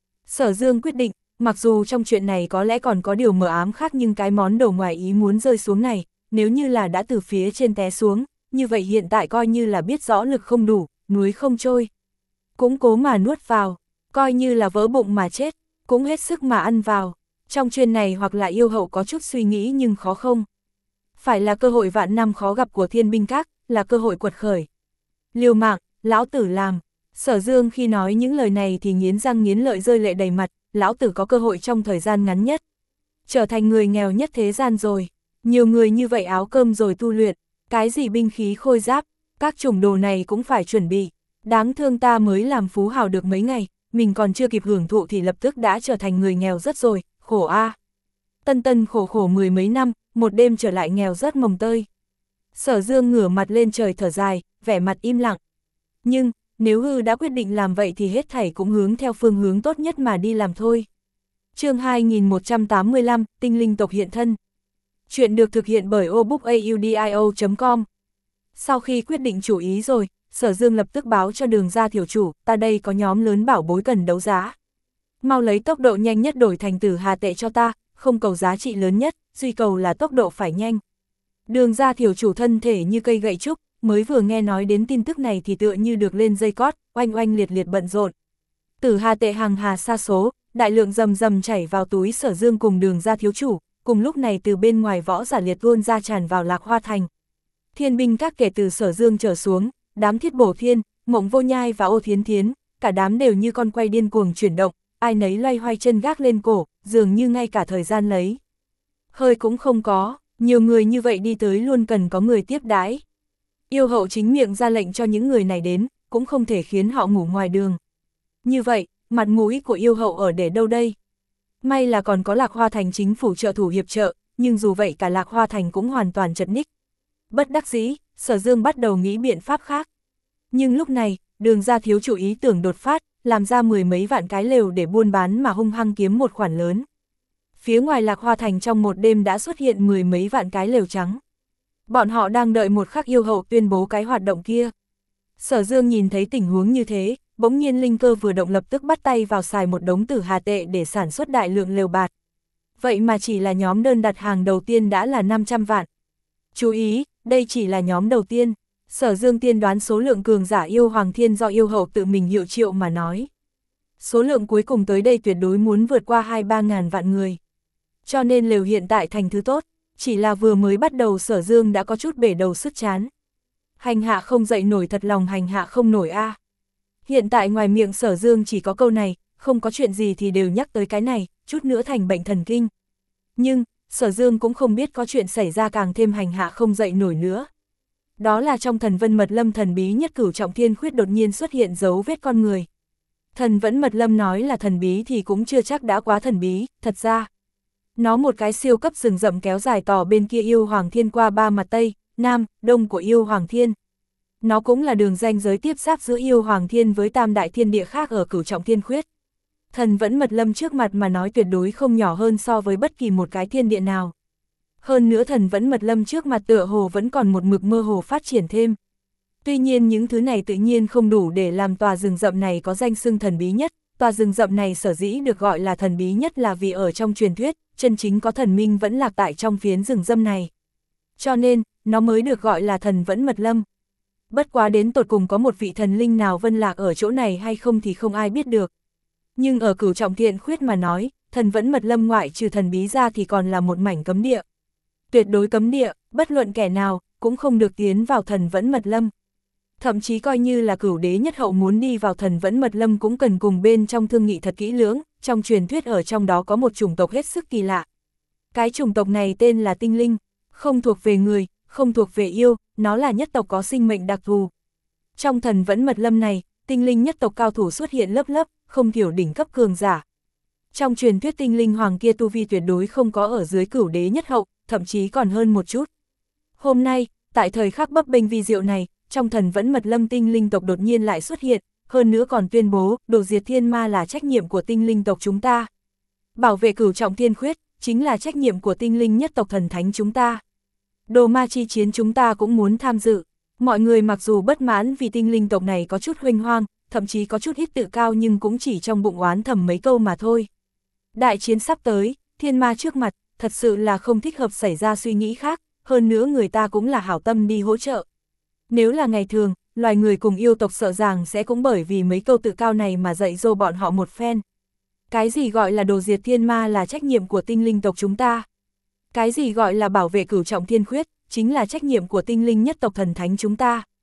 Sở Dương quyết định, mặc dù trong chuyện này có lẽ còn có điều mờ ám khác nhưng cái món đồ ngoài ý muốn rơi xuống này, nếu như là đã từ phía trên té xuống, như vậy hiện tại coi như là biết rõ lực không đủ, núi không trôi. Cũng cố mà nuốt vào, coi như là vỡ bụng mà chết, cũng hết sức mà ăn vào. Trong chuyện này hoặc là yêu hậu có chút suy nghĩ nhưng khó không. Phải là cơ hội vạn năm khó gặp của Thiên Binh Các, là cơ hội quật khởi. Liều mạng, lão tử làm. Sở Dương khi nói những lời này thì nghiến răng nghiến lợi rơi lệ đầy mặt, lão tử có cơ hội trong thời gian ngắn nhất. Trở thành người nghèo nhất thế gian rồi, nhiều người như vậy áo cơm rồi tu luyện, cái gì binh khí khôi giáp, các chủng đồ này cũng phải chuẩn bị. Đáng thương ta mới làm phú hào được mấy ngày, mình còn chưa kịp hưởng thụ thì lập tức đã trở thành người nghèo rất rồi, khổ a. À. Tân tân khổ khổ mười mấy năm, một đêm trở lại nghèo rất mồng tơi. Sở Dương ngửa mặt lên trời thở dài, vẻ mặt im lặng. Nhưng, nếu hư đã quyết định làm vậy thì hết thảy cũng hướng theo phương hướng tốt nhất mà đi làm thôi. Chương hai nghìn một trăm tám mươi lăm, tinh linh tộc hiện thân. Chuyện được thực hiện bởi obookaudio chấm com. Sau khi quyết định chủ ý rồi, Sở Dương lập tức báo cho Đường Gia Thiểu chủ, ta đây có nhóm lớn bảo bối cần đấu giá. Mau lấy tốc độ nhanh nhất đổi thành Tử Hà tệ cho ta, không cầu giá trị lớn nhất, duy cầu là tốc độ phải nhanh. Đường Gia Thiểu chủ thân thể như cây gậy trúc, mới vừa nghe nói đến tin tức này thì tựa như được lên dây cót, oanh oanh liệt liệt bận rộn. Tử Hà tệ hàng hà sa số, đại lượng rầm rầm chảy vào túi Sở Dương cùng Đường Gia thiếu chủ, cùng lúc này từ bên ngoài võ giả liệt tuôn ra tràn vào Lạc Hoa thành. Thiên binh các kể từ Sở Dương trở xuống, đám Thiết Bổ Thiên, Mộng Vô Nhai và Ô Thiến Thiến, cả đám đều như con quay điên cuồng chuyển động, ai nấy loay hoay chân gác lên cổ, dường như ngay cả thời gian lấy. Hơi cũng không có, nhiều người như vậy đi tới luôn cần có người tiếp đãi. Yêu hậu chính miệng ra lệnh cho những người này đến, cũng không thể khiến họ ngủ ngoài đường. Như vậy, mặt mũi của yêu hậu ở để đâu đây? May là còn có Lạc Hoa thành chính phủ trợ thủ hiệp trợ, nhưng dù vậy cả Lạc Hoa thành cũng hoàn toàn chật ních. Bất đắc dĩ, Sở Dương bắt đầu nghĩ biện pháp khác. Nhưng lúc này, Đường Gia thiếu chủ ý tưởng đột phát, làm ra mười mấy vạn cái lều để buôn bán mà hung hăng kiếm một khoản lớn. Phía ngoài Lạc Hoa thành trong một đêm đã xuất hiện mười mấy vạn cái lều trắng. Bọn họ đang đợi một khắc yêu hậu tuyên bố cái hoạt động kia. Sở Dương nhìn thấy tình huống như thế, bỗng nhiên linh cơ vừa động lập tức bắt tay vào xài một đống Tử Hà tệ để sản xuất đại lượng lều bạt. Vậy mà chỉ là nhóm đơn đặt hàng đầu tiên đã là năm trăm vạn. Chú ý, đây chỉ là nhóm đầu tiên. Sở Dương tiên đoán số lượng cường giả yêu Hoàng Thiên do yêu hậu tự mình hiệu triệu mà nói. Số lượng cuối cùng tới đây tuyệt đối muốn vượt qua hai ba ngàn vạn người. Cho nên lều hiện tại thành thứ tốt, chỉ là vừa mới bắt đầu Sở Dương đã có chút bể đầu sức chán. Hành hạ không dậy nổi thật lòng hành hạ không nổi a. À. Hiện tại ngoài miệng Sở Dương chỉ có câu này, không có chuyện gì thì đều nhắc tới cái này, chút nữa thành bệnh thần kinh. Nhưng, Sở Dương cũng không biết có chuyện xảy ra càng thêm hành hạ không dậy nổi nữa. Đó là trong Thần Vân Mật Lâm thần bí nhất Cửu Trọng Thiên Khuyết đột nhiên xuất hiện dấu vết con người. Thần Vẫn Mật Lâm nói là thần bí thì cũng chưa chắc đã quá thần bí, thật ra. Nó một cái siêu cấp rừng rậm kéo dài tỏ bên kia yêu Hoàng Thiên qua ba mặt Tây, Nam, Đông của yêu Hoàng Thiên. Nó cũng là đường ranh giới tiếp giáp giữa yêu Hoàng Thiên với tam đại thiên địa khác ở Cửu Trọng Thiên Khuyết. Thần Vẫn Mật Lâm trước mặt mà nói tuyệt đối không nhỏ hơn so với bất kỳ một cái thiên địa nào. Hơn nữa Thần Vẫn Mật Lâm trước mặt tựa hồ vẫn còn một mực mơ hồ phát triển thêm. Tuy nhiên những thứ này tự nhiên không đủ để làm tòa rừng rậm này có danh xưng thần bí nhất. Tòa rừng rậm này sở dĩ được gọi là thần bí nhất là vì ở trong truyền thuyết, chân chính có thần minh vẫn lạc tại trong phiến rừng rậm này. Cho nên, nó mới được gọi là Thần Vẫn Mật Lâm. Bất quá đến tột cùng có một vị thần linh nào vân lạc ở chỗ này hay không thì không ai biết được. Nhưng ở Cửu Trọng Thiên Khuyết mà nói, Thần Vẫn Mật Lâm ngoại trừ thần bí ra thì còn là một mảnh cấm địa. Tuyệt đối cấm địa, bất luận kẻ nào, cũng không được tiến vào Thần Vẫn Mật Lâm. Thậm chí coi như là cửu đế nhất hậu muốn đi vào Thần Vẫn Mật Lâm cũng cần cùng bên trong thương nghị thật kỹ lưỡng, trong truyền thuyết ở trong đó có một chủng tộc hết sức kỳ lạ. Cái chủng tộc này tên là tinh linh, không thuộc về người, không thuộc về yêu, nó là nhất tộc có sinh mệnh đặc thù. Trong Thần Vẫn Mật Lâm này, tinh linh nhất tộc cao thủ xuất hiện lớp lớp, không thiểu đỉnh cấp cường giả. Trong truyền thuyết tinh linh hoàng kia tu vi tuyệt đối không có ở dưới cửu đế nhất hậu, thậm chí còn hơn một chút. Hôm nay, tại thời khắc bấp bênh vi diệu này, trong Thần Vẫn Mật Lâm tinh linh tộc đột nhiên lại xuất hiện, hơn nữa còn tuyên bố, đồ diệt thiên ma là trách nhiệm của tinh linh tộc chúng ta. Bảo vệ Cửu Trọng Thiên Khuyết, chính là trách nhiệm của tinh linh nhất tộc thần thánh chúng ta. Đồ ma chi chiến chúng ta cũng muốn tham dự. Mọi người mặc dù bất mãn vì tinh linh tộc này có chút huênh hoang, thậm chí có chút ít tự cao nhưng cũng chỉ trong bụng oán thầm mấy câu mà thôi. Đại chiến sắp tới, thiên ma trước mặt, thật sự là không thích hợp xảy ra suy nghĩ khác, hơn nữa người ta cũng là hảo tâm đi hỗ trợ. Nếu là ngày thường, loài người cùng yêu tộc sợ rằng sẽ cũng bởi vì mấy câu tự cao này mà dạy dỗ bọn họ một phen. Cái gì gọi là đồ diệt thiên ma là trách nhiệm của tinh linh tộc chúng ta? Cái gì gọi là bảo vệ Cửu Trọng Thiên Khuyết, chính là trách nhiệm của tinh linh nhất tộc thần thánh chúng ta?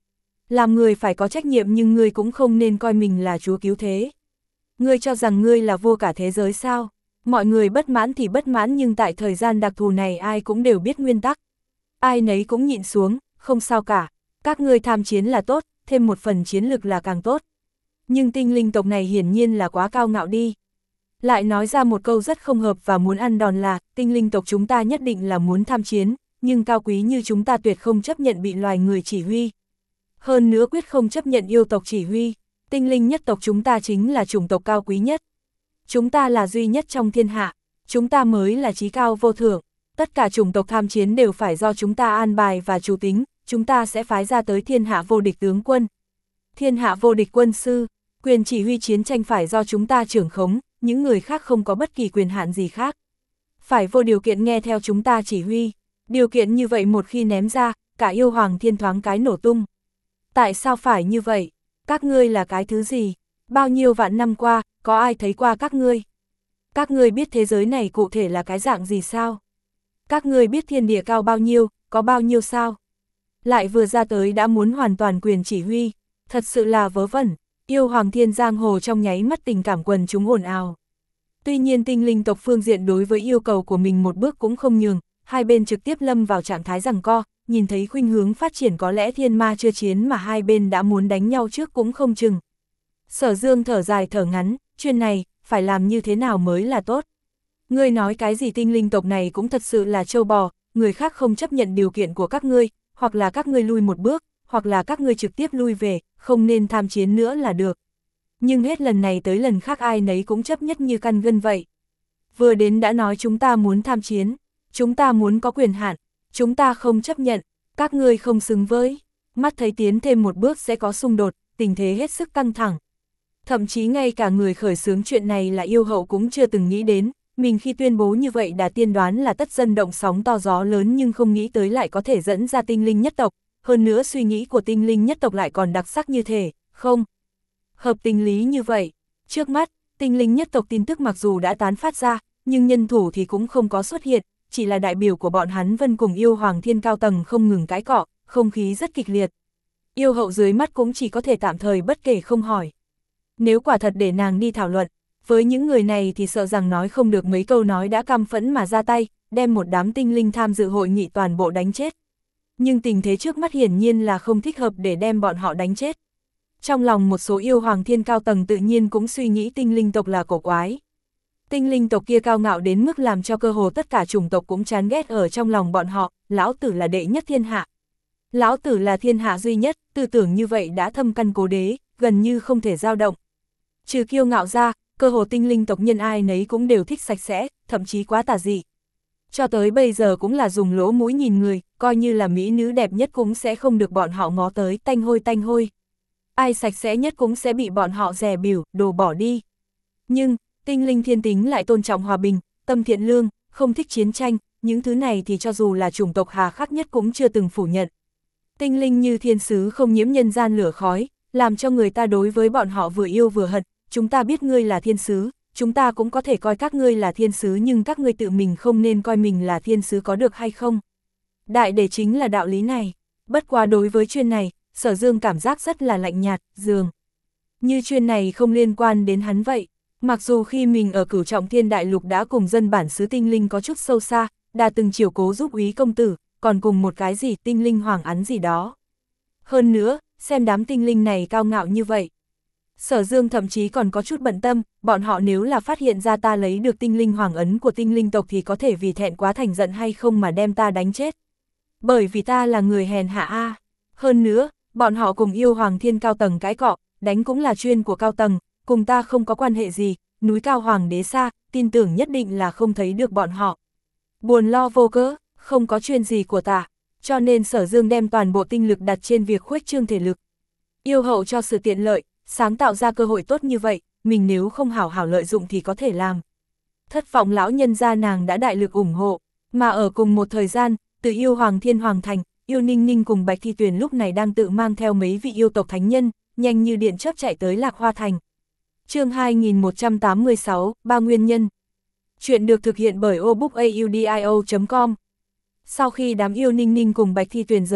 Làm người phải có trách nhiệm nhưng ngươi cũng không nên coi mình là chúa cứu thế. Ngươi cho rằng ngươi là vua cả thế giới sao? Mọi người bất mãn thì bất mãn nhưng tại thời gian đặc thù này ai cũng đều biết nguyên tắc. Ai nấy cũng nhịn xuống, không sao cả. Các ngươi tham chiến là tốt, thêm một phần chiến lực là càng tốt. Nhưng tinh linh tộc này hiển nhiên là quá cao ngạo đi. Lại nói ra một câu rất không hợp và muốn ăn đòn là, tinh linh tộc chúng ta nhất định là muốn tham chiến, nhưng cao quý như chúng ta tuyệt không chấp nhận bị loài người chỉ huy. Hơn nữa quyết không chấp nhận yêu tộc chỉ huy, tinh linh nhất tộc chúng ta chính là chủng tộc cao quý nhất. Chúng ta là duy nhất trong thiên hạ, chúng ta mới là chí cao vô thượng, tất cả chủng tộc tham chiến đều phải do chúng ta an bài và chủ tính, chúng ta sẽ phái ra tới thiên hạ vô địch tướng quân. Thiên hạ vô địch quân sư, quyền chỉ huy chiến tranh phải do chúng ta trưởng khống, những người khác không có bất kỳ quyền hạn gì khác. Phải vô điều kiện nghe theo chúng ta chỉ huy, điều kiện như vậy một khi ném ra, cả yêu hoàng thiên thoáng cái nổ tung. Tại sao phải như vậy? Các ngươi là cái thứ gì? Bao nhiêu vạn năm qua, có ai thấy qua các ngươi? Các ngươi biết thế giới này cụ thể là cái dạng gì sao? Các ngươi biết thiên địa cao bao nhiêu, có bao nhiêu sao? Lại vừa ra tới đã muốn hoàn toàn quyền chỉ huy, thật sự là vớ vẩn. Yêu hoàng thiên giang hồ trong nháy mắt tình cảm quần chúng ồn ào. Tuy nhiên tinh linh tộc phương diện đối với yêu cầu của mình một bước cũng không nhường, hai bên trực tiếp lâm vào trạng thái giằng co, nhìn thấy khuynh hướng phát triển có lẽ thiên ma chưa chiến mà hai bên đã muốn đánh nhau trước cũng không chừng. Sở Dương thở dài thở ngắn, chuyện này, phải làm như thế nào mới là tốt. Ngươi nói cái gì tinh linh tộc này cũng thật sự là trâu bò, người khác không chấp nhận điều kiện của các ngươi, hoặc là các ngươi lui một bước, hoặc là các ngươi trực tiếp lui về, không nên tham chiến nữa là được. Nhưng hết lần này tới lần khác ai nấy cũng chấp nhất như căn gân vậy. Vừa đến đã nói chúng ta muốn tham chiến, chúng ta muốn có quyền hạn, chúng ta không chấp nhận, các ngươi không xứng với. Mắt thấy tiến thêm một bước sẽ có xung đột, tình thế hết sức căng thẳng. Thậm chí ngay cả người khởi xướng chuyện này là yêu hậu cũng chưa từng nghĩ đến, mình khi tuyên bố như vậy đã tiên đoán là tất dân động sóng to gió lớn nhưng không nghĩ tới lại có thể dẫn ra tinh linh nhất tộc. Hơn nữa suy nghĩ của tinh linh nhất tộc lại còn đặc sắc như thế, không? Hợp tình lý như vậy, trước mắt, tinh linh nhất tộc tin tức mặc dù đã tán phát ra, nhưng nhân thủ thì cũng không có xuất hiện, chỉ là đại biểu của bọn hắn Vân cùng yêu hoàng thiên cao tầng không ngừng cãi cọ, không khí rất kịch liệt. Yêu hậu dưới mắt cũng chỉ có thể tạm thời bất kể không hỏi. Nếu quả thật để nàng đi thảo luận, với những người này thì sợ rằng nói không được mấy câu nói đã căm phẫn mà ra tay, đem một đám tinh linh tham dự hội nghị toàn bộ đánh chết. Nhưng tình thế trước mắt hiển nhiên là không thích hợp để đem bọn họ đánh chết. Trong lòng một số yêu hoàng thiên cao tầng tự nhiên cũng suy nghĩ tinh linh tộc là cổ quái. Tinh linh tộc kia cao ngạo đến mức làm cho cơ hồ tất cả chủng tộc cũng chán ghét ở trong lòng bọn họ, lão tử là đệ nhất thiên hạ. Lão tử là thiên hạ duy nhất, tư tưởng như vậy đã thâm căn cố đế, gần như không thể dao động. Trừ kiêu ngạo ra, cơ hồ tinh linh tộc nhân ai nấy cũng đều thích sạch sẽ, thậm chí quá tà dị. Cho tới bây giờ cũng là dùng lỗ mũi nhìn người, coi như là mỹ nữ đẹp nhất cũng sẽ không được bọn họ ngó tới, tanh hôi tanh hôi. Ai sạch sẽ nhất cũng sẽ bị bọn họ dè bỉu, đồ bỏ đi. Nhưng, tinh linh thiên tính lại tôn trọng hòa bình, tâm thiện lương, không thích chiến tranh, những thứ này thì cho dù là chủng tộc hà khắc nhất cũng chưa từng phủ nhận. Tinh linh như thiên sứ không nhiễm nhân gian lửa khói, làm cho người ta đối với bọn họ vừa yêu vừa hận, chúng ta biết ngươi là thiên sứ, chúng ta cũng có thể coi các ngươi là thiên sứ nhưng các ngươi tự mình không nên coi mình là thiên sứ có được hay không. Đại để chính là đạo lý này, bất quá đối với chuyện này, Sở Dương cảm giác rất là lạnh nhạt, dường như chuyện này không liên quan đến hắn vậy. Mặc dù khi mình ở Cửu Trọng Thiên Đại Lục đã cùng dân bản xứ tinh linh có chút sâu xa, đã từng chiều cố giúp úy công tử, còn cùng một cái gì tinh linh hoàng ắn gì đó. Hơn nữa, xem đám tinh linh này cao ngạo như vậy. Sở Dương thậm chí còn có chút bận tâm, bọn họ nếu là phát hiện ra ta lấy được tinh linh hoàng ấn của tinh linh tộc thì có thể vì thẹn quá thành giận hay không mà đem ta đánh chết. Bởi vì ta là người hèn hạ a. Hơn nữa, bọn họ cùng yêu hoàng thiên cao tầng cãi cọ, đánh cũng là chuyên của cao tầng, cùng ta không có quan hệ gì, núi cao hoàng đế xa, tin tưởng nhất định là không thấy được bọn họ. Buồn lo vô cớ, không có chuyên gì của ta, cho nên Sở Dương đem toàn bộ tinh lực đặt trên việc khuếch trương thể lực. Yêu hậu cho sự tiện lợi, sáng tạo ra cơ hội tốt như vậy, mình nếu không hảo hảo lợi dụng thì có thể làm. Thất vọng lão nhân gia nàng đã đại lực ủng hộ, mà ở cùng một thời gian, từ yêu hoàng thiên hoàng thành, yêu ninh ninh cùng Bạch Thi Tuyền lúc này đang tự mang theo mấy vị yêu tộc thánh nhân, nhanh như điện chớp chạy tới Lạc Hoa Thành. Chương hai nghìn một trăm tám mươi sáu, ba nguyên nhân. Chuyện được thực hiện bởi obookaudio chấm com. Sau khi đám yêu ninh ninh cùng Bạch Thi Tuyền rời đi,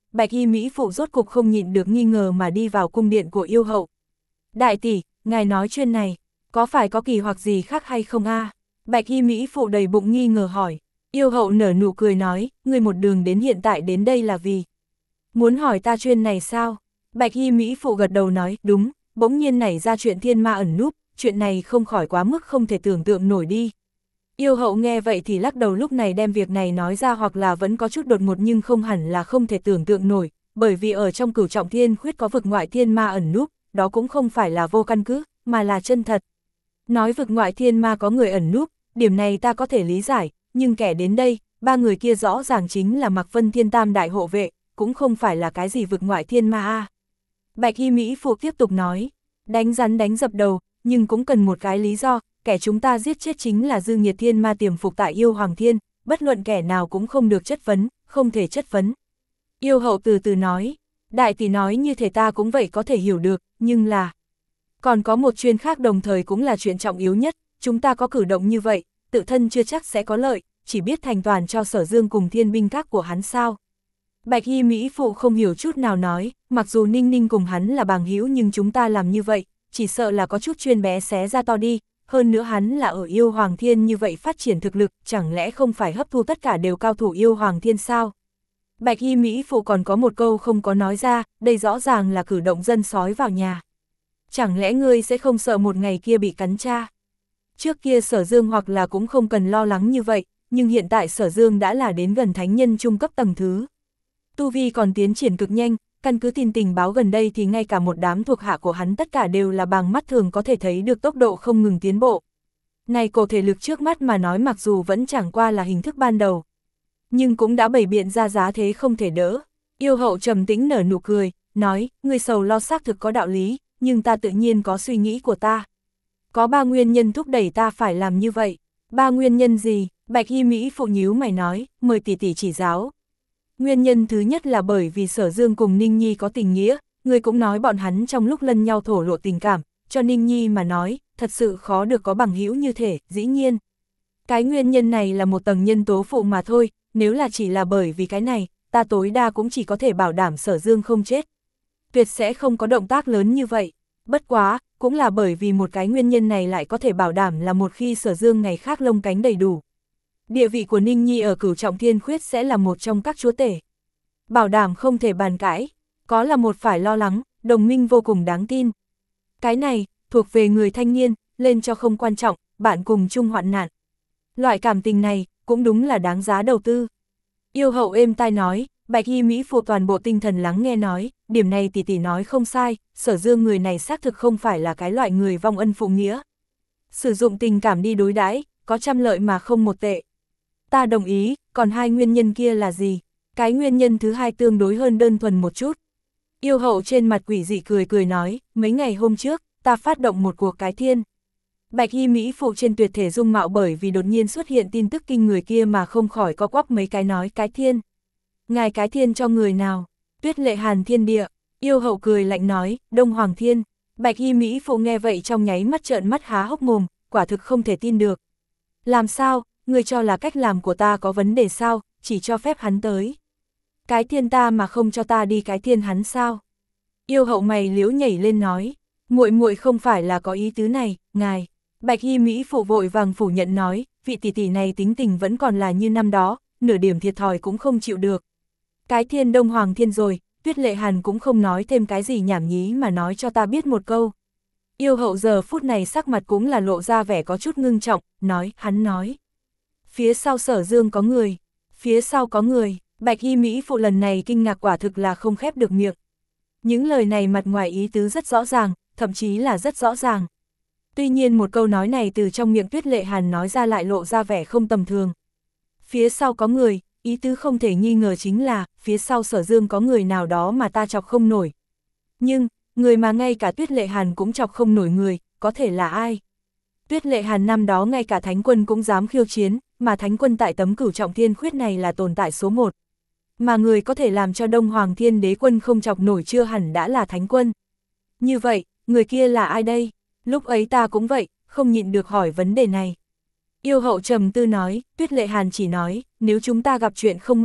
Bạch y Mỹ phụ rốt cục không nhịn được nghi ngờ mà đi vào cung điện của yêu hậu. Đại tỷ, ngài nói chuyện này, có phải có kỳ hoặc gì khác hay không a? Bạch y Mỹ phụ đầy bụng nghi ngờ hỏi. Yêu hậu nở nụ cười nói, ngươi một đường đến hiện tại đến đây là vì muốn hỏi ta chuyện này sao? Bạch y Mỹ phụ gật đầu nói, đúng, bỗng nhiên nảy ra chuyện thiên ma ẩn núp, chuyện này không khỏi quá mức không thể tưởng tượng nổi đi. Yêu hậu nghe vậy thì lắc đầu, lúc này đem việc này nói ra hoặc là vẫn có chút đột ngột nhưng không hẳn là không thể tưởng tượng nổi, bởi vì ở trong Cửu Trọng Thiên Khuyết có vực ngoại thiên ma ẩn núp, đó cũng không phải là vô căn cứ, mà là chân thật. Nói vực ngoại thiên ma có người ẩn núp, điểm này ta có thể lý giải, nhưng kẻ đến đây, ba người kia rõ ràng chính là Mạc Vân Thiên Tam đại hộ vệ, cũng không phải là cái gì vực ngoại thiên ma a. Bạch y Mỹ phụ tiếp tục nói, đánh rắn đánh dập đầu, nhưng cũng cần một cái lý do, kẻ chúng ta giết chết chính là Dư Nghiệt Thiên ma tiềm phục tại Yêu Hoàng Thiên, bất luận kẻ nào cũng không được chất vấn, không thể chất vấn. Yêu hậu từ từ nói, đại tỷ nói như thể ta cũng vậy có thể hiểu được, nhưng là còn có một chuyện khác đồng thời cũng là chuyện trọng yếu nhất, chúng ta có cử động như vậy, tự thân chưa chắc sẽ có lợi, chỉ biết thành toàn cho Sở Dương cùng thiên binh các của hắn sao. Bạch y Mỹ phụ không hiểu chút nào nói, mặc dù Ninh Ninh cùng hắn là bằng hữu nhưng chúng ta làm như vậy, chỉ sợ là có chút chuyên bé xé ra to đi, hơn nữa hắn là ở Yêu Hoàng Thiên như vậy phát triển thực lực, chẳng lẽ không phải hấp thu tất cả đều cao thủ Yêu Hoàng Thiên sao? Bạch y Mỹ phụ còn có một câu không có nói ra, đây rõ ràng là cử động dân sói vào nhà. Chẳng lẽ ngươi sẽ không sợ một ngày kia bị cắn cha? Trước kia Sở Dương hoặc là cũng không cần lo lắng như vậy, nhưng hiện tại Sở Dương đã là đến gần thánh nhân trung cấp tầng thứ. Tu vi còn tiến triển cực nhanh, căn cứ tin tình báo gần đây thì ngay cả một đám thuộc hạ của hắn tất cả đều là bằng mắt thường có thể thấy được tốc độ không ngừng tiến bộ. Này cổ thể lực trước mắt mà nói mặc dù vẫn chẳng qua là hình thức ban đầu, nhưng cũng đã bày biện ra giá thế không thể đỡ. Yêu hậu trầm tĩnh nở nụ cười, nói, ngươi sầu lo xác thực có đạo lý, nhưng ta tự nhiên có suy nghĩ của ta. Có ba nguyên nhân thúc đẩy ta phải làm như vậy. Ba nguyên nhân gì? Bạch y Mỹ phụ nhíu mày nói, mời tỷ tỷ chỉ giáo. Nguyên nhân thứ nhất là bởi vì Sở Dương cùng Ninh Nhi có tình nghĩa, người cũng nói bọn hắn trong lúc lân nhau thổ lộ tình cảm, cho Ninh Nhi mà nói, thật sự khó được có bằng hữu như thể, dĩ nhiên. Cái nguyên nhân này là một tầng nhân tố phụ mà thôi, nếu là chỉ là bởi vì cái này, ta tối đa cũng chỉ có thể bảo đảm Sở Dương không chết. Tuyệt sẽ không có động tác lớn như vậy. Bất quá, cũng là bởi vì một cái nguyên nhân này lại có thể bảo đảm là một khi Sở Dương ngày khác lông cánh đầy đủ. Địa vị của Ninh Nhi ở Cửu Trọng Thiên Khuyết sẽ là một trong các chúa tể. Bảo đảm không thể bàn cãi, có là một phải lo lắng, đồng minh vô cùng đáng tin. Cái này, thuộc về người thanh niên, lên cho không quan trọng, bạn cùng chung hoạn nạn. Loại cảm tình này, cũng đúng là đáng giá đầu tư. Yêu hậu êm tai nói, Bạch y Mỹ phụ toàn bộ tinh thần lắng nghe nói, điểm này tỷ tỷ nói không sai, Sở Dương người này xác thực không phải là cái loại người vong ân phụ nghĩa. Sử dụng tình cảm đi đối đãi, có trăm lợi mà không một tệ. Ta đồng ý, còn hai nguyên nhân kia là gì? Cái nguyên nhân thứ hai tương đối hơn đơn thuần một chút. Yêu hậu trên mặt quỷ dị cười cười nói, mấy ngày hôm trước, ta phát động một cuộc cái thiên. Bạch y Mỹ phụ trên tuyệt thể dung mạo bởi vì đột nhiên xuất hiện tin tức kinh người kia mà không khỏi co quắp mấy cái nói cái thiên. Ngài cái thiên cho người nào? Tuyết Lệ Hàn thiên địa. Yêu hậu cười lạnh nói, Đông Hoàng Thiên. Bạch y Mỹ phụ nghe vậy trong nháy mắt trợn mắt há hốc mồm, quả thực không thể tin được. Làm sao, người cho là cách làm của ta có vấn đề sao, chỉ cho phép hắn tới. Cái thiên ta mà không cho ta đi cái thiên hắn sao? Yêu hậu mày liễu nhảy lên nói, muội muội không phải là có ý tứ này, ngài. Bạch y Mỹ phụ vội vàng phủ nhận nói, vị tỷ tỷ này tính tình vẫn còn là như năm đó, nửa điểm thiệt thòi cũng không chịu được. Cái thiên Đông Hoàng Thiên rồi, Tuyết Lệ Hàn cũng không nói thêm cái gì nhảm nhí mà nói cho ta biết một câu. Yêu hậu giờ phút này sắc mặt cũng là lộ ra vẻ có chút ngưng trọng, nói, hắn nói. Phía sau Sở Dương có người, phía sau có người, Bạch y Mỹ phụ lần này kinh ngạc quả thực là không khép được miệng. Những lời này mặt ngoài ý tứ rất rõ ràng, thậm chí là rất rõ ràng. Tuy nhiên một câu nói này từ trong miệng Tuyết Lệ Hàn nói ra lại lộ ra vẻ không tầm thường. Phía sau có người, ý tứ không thể nghi ngờ chính là, phía sau Sở Dương có người nào đó mà ta chọc không nổi. Nhưng, người mà ngay cả Tuyết Lệ Hàn cũng chọc không nổi người, có thể là ai? Tuyết Lệ Hàn năm đó ngay cả Thánh Quân cũng dám khiêu chiến, mà Thánh Quân tại tấm Cửu Trọng Thiên Khuyết này là tồn tại số một. Mà người có thể làm cho Đông Hoàng Thiên Đế Quân không chọc nổi chưa hẳn đã là Thánh Quân. Như vậy, người kia là ai đây? Lúc ấy ta cũng vậy, không nhịn được hỏi vấn đề này. Yêu hậu trầm tư nói, Tuyết Lệ Hàn chỉ nói, nếu chúng ta gặp chuyện không may,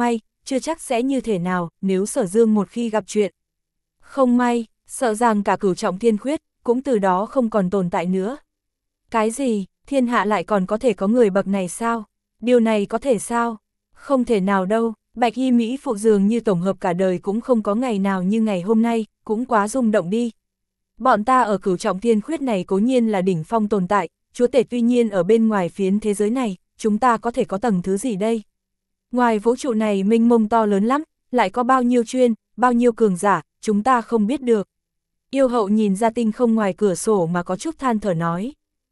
chưa chắc sẽ như thế nào, nếu Sở Dương một khi gặp chuyện. Không may, sợ rằng cả cửu trọng thiên khuyết, cũng từ đó không còn tồn tại nữa. Cái gì, thiên hạ lại còn có thể có người bậc này sao? Điều này có thể sao? Không thể nào đâu, Bạch Y Mỹ phụ dường như tổng hợp cả đời cũng không có ngày nào như ngày hôm nay, cũng quá rung động đi. Bọn ta ở cửu trọng thiên khuyết này cố nhiên là đỉnh phong tồn tại, chúa tể tuy nhiên ở bên ngoài phiến thế giới này, chúng ta có thể có tầng thứ gì đây? Ngoài vũ trụ này mênh mông to lớn lắm, lại có bao nhiêu chuyên, bao nhiêu cường giả, chúng ta không biết được. Yêu hậu nhìn ra tinh không ngoài cửa sổ mà có chút than thở nói.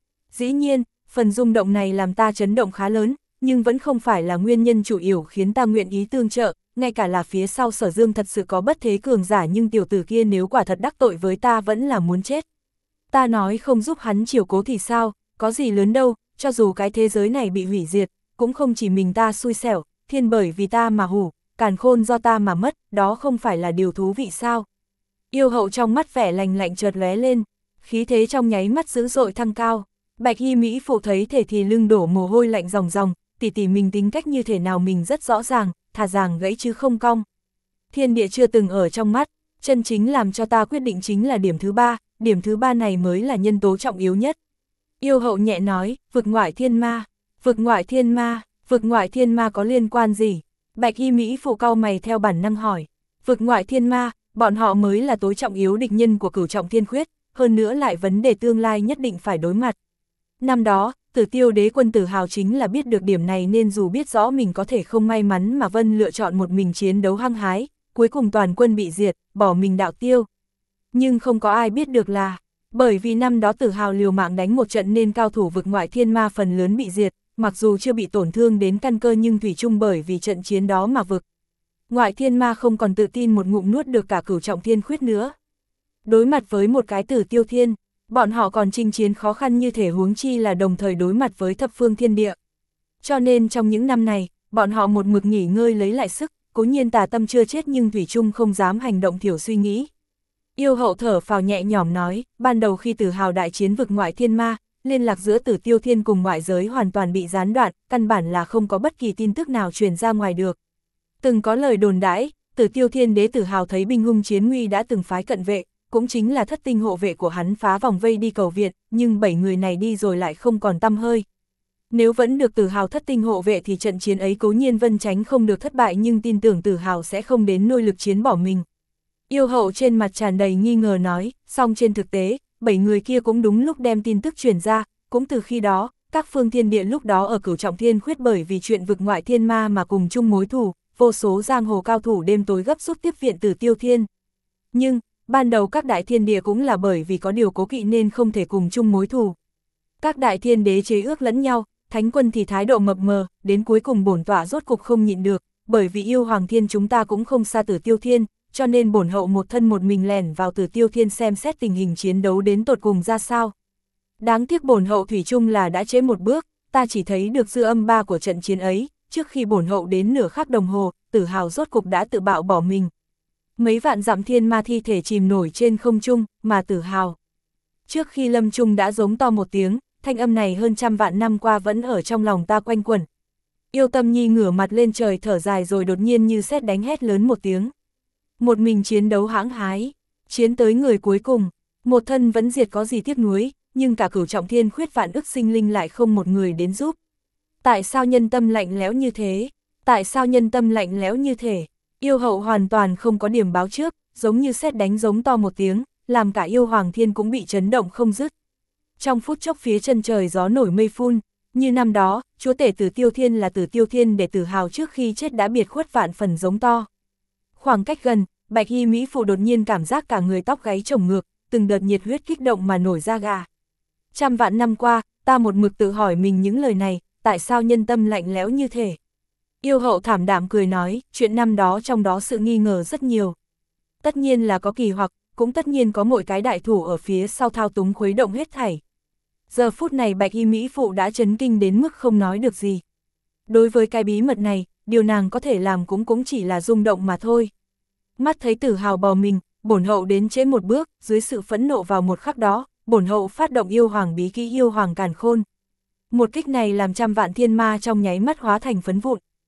Dĩ nhiên, phần rung động này làm ta chấn động khá lớn, nhưng vẫn không phải là nguyên nhân chủ yếu khiến ta nguyện ý tương trợ, ngay cả là phía sau Sở Dương thật sự có bất thế cường giả nhưng tiểu tử kia nếu quả thật đắc tội với ta vẫn là muốn chết. Ta nói không giúp hắn chiều cố thì sao, có gì lớn đâu, cho dù cái thế giới này bị hủy diệt, cũng không chỉ mình ta xui xẻo, thiên bởi vì ta mà hủ, càn khôn do ta mà mất, đó không phải là điều thú vị sao. Yêu hậu trong mắt vẻ lành lạnh chợt lóe lên, khí thế trong nháy mắt dữ dội thăng cao. Bạch Y Mỹ phụ thấy thể thì lưng đổ mồ hôi lạnh ròng ròng, tỷ tỷ mình tính cách như thế nào mình rất rõ ràng, thà rằng gãy chứ không cong. Thiên địa chưa từng ở trong mắt, chân chính làm cho ta quyết định chính là điểm thứ ba, điểm thứ ba này mới là nhân tố trọng yếu nhất. Yêu hậu nhẹ nói, vực ngoại thiên ma, vực ngoại thiên ma, vực ngoại thiên ma có liên quan gì? Bạch Y Mỹ phụ cau mày theo bản năng hỏi. Vực ngoại thiên ma, bọn họ mới là tối trọng yếu địch nhân của cửu trọng thiên khuyết, hơn nữa lại vấn đề tương lai nhất định phải đối mặt. Năm đó, Tử Tiêu đế quân Tử Hào chính là biết được điểm này nên dù biết rõ mình có thể không may mắn mà Vân lựa chọn một mình chiến đấu hăng hái, cuối cùng toàn quân bị diệt, bỏ mình đạo tiêu. Nhưng không có ai biết được là, bởi vì năm đó Tử Hào liều mạng đánh một trận nên cao thủ vực ngoại thiên ma phần lớn bị diệt, mặc dù chưa bị tổn thương đến căn cơ nhưng thủy chung bởi vì trận chiến đó mà vực ngoại thiên ma không còn tự tin một ngụm nuốt được cả cửu trọng thiên khuyết nữa. Đối mặt với một cái Tử Tiêu thiên, bọn họ còn chinh chiến khó khăn như thể huống chi là đồng thời đối mặt với thập phương thiên địa. Cho nên trong những năm này, bọn họ một mực nghỉ ngơi lấy lại sức, cố nhiên tà tâm chưa chết nhưng thủy chung không dám hành động thiểu suy nghĩ. Yêu hậu thở phào nhẹ nhõm nói, ban đầu khi Tử Hào đại chiến vực ngoại thiên ma, liên lạc giữa Tử Tiêu thiên cùng ngoại giới hoàn toàn bị gián đoạn, căn bản là không có bất kỳ tin tức nào truyền ra ngoài được. Từng có lời đồn đãi, Tử Tiêu thiên đế Tử Hào thấy binh hung chiến nguy đã từng phái cận vệ, cũng chính là thất tinh hộ vệ của hắn phá vòng vây đi cầu viện, nhưng bảy người này đi rồi lại không còn tăm hơi. Nếu vẫn được Tử Hào thất tinh hộ vệ thì trận chiến ấy cố nhiên Vân tránh không được thất bại nhưng tin tưởng Tử Hào sẽ không đến nôi lực chiến bỏ mình. Yêu hậu trên mặt tràn đầy nghi ngờ nói, song trên thực tế, bảy người kia cũng đúng lúc đem tin tức truyền ra, cũng từ khi đó, các phương thiên địa lúc đó ở cửu trọng thiên khuyết bởi vì chuyện vực ngoại thiên ma mà cùng chung mối thù, vô số giang hồ cao thủ đêm tối gấp rút tiếp viện Tử Tiêu thiên. Nhưng, ban đầu các đại thiên địa cũng là bởi vì có điều cố kỵ nên không thể cùng chung mối thù. Các đại thiên đế chế ước lẫn nhau, thánh quân thì thái độ mập mờ, đến cuối cùng bổn tọa rốt cục không nhịn được, bởi vì yêu hoàng thiên chúng ta cũng không xa Tử Tiêu thiên, cho nên bổn hậu một thân một mình lẻn vào Tử Tiêu thiên xem xét tình hình chiến đấu đến tột cùng ra sao. Đáng tiếc bổn hậu thủy chung là đã trễ một bước, ta chỉ thấy được dư âm ba của trận chiến ấy, trước khi bổn hậu đến nửa khắc đồng hồ, Tử Hào rốt cục đã tự bạo bỏ mình. Mấy vạn dặm thiên ma thi thể chìm nổi trên không trung, mà Tử Hào. Trước khi lâm chung đã giống to một tiếng, thanh âm này hơn trăm vạn năm qua vẫn ở trong lòng ta quanh quẩn. Yêu Tâm Nhi ngửa mặt lên trời thở dài rồi đột nhiên như sét đánh hét lớn một tiếng. Một mình chiến đấu hãng hái, chiến tới người cuối cùng, một thân vẫn diệt có gì tiếc nuối, nhưng cả cửu trọng thiên khuyết vạn ức sinh linh lại không một người đến giúp. Tại sao nhân tâm lạnh lẽo như thế? Tại sao nhân tâm lạnh lẽo như thế? Yêu hậu hoàn toàn không có điểm báo trước, giống như sét đánh giống to một tiếng, làm cả yêu hoàng thiên cũng bị chấn động không dứt. Trong phút chốc phía chân trời gió nổi mây phun, như năm đó, chúa tể Tử Tiêu thiên là Tử Tiêu thiên để Tử Hào trước khi chết đã biệt khuất vạn phần giống to. Khoảng cách gần, Bạch Y Mỹ phụ đột nhiên cảm giác cả người tóc gáy chổng ngược, từng đợt nhiệt huyết kích động mà nổi da gà. Trăm vạn năm qua, ta một mực tự hỏi mình những lời này, tại sao nhân tâm lạnh lẽo như thế? Yêu hậu thảm đạm cười nói, chuyện năm đó trong đó sự nghi ngờ rất nhiều. Tất nhiên là có kỳ hoặc, cũng tất nhiên có mỗi cái đại thủ ở phía sau thao túng khuấy động hết thảy. Giờ phút này Bạch Y Mỹ phụ đã chấn kinh đến mức không nói được gì. Đối với cái bí mật này, điều nàng có thể làm cũng cũng chỉ là rung động mà thôi. Mắt thấy Tử Hào bò mình, bổn hậu đến trễ một bước, dưới sự phẫn nộ vào một khắc đó, bổn hậu phát động yêu hoàng bí kỹ yêu hoàng càn khôn. Một kích này làm trăm vạn thiên ma trong nháy mắt hóa thành phấn vụn.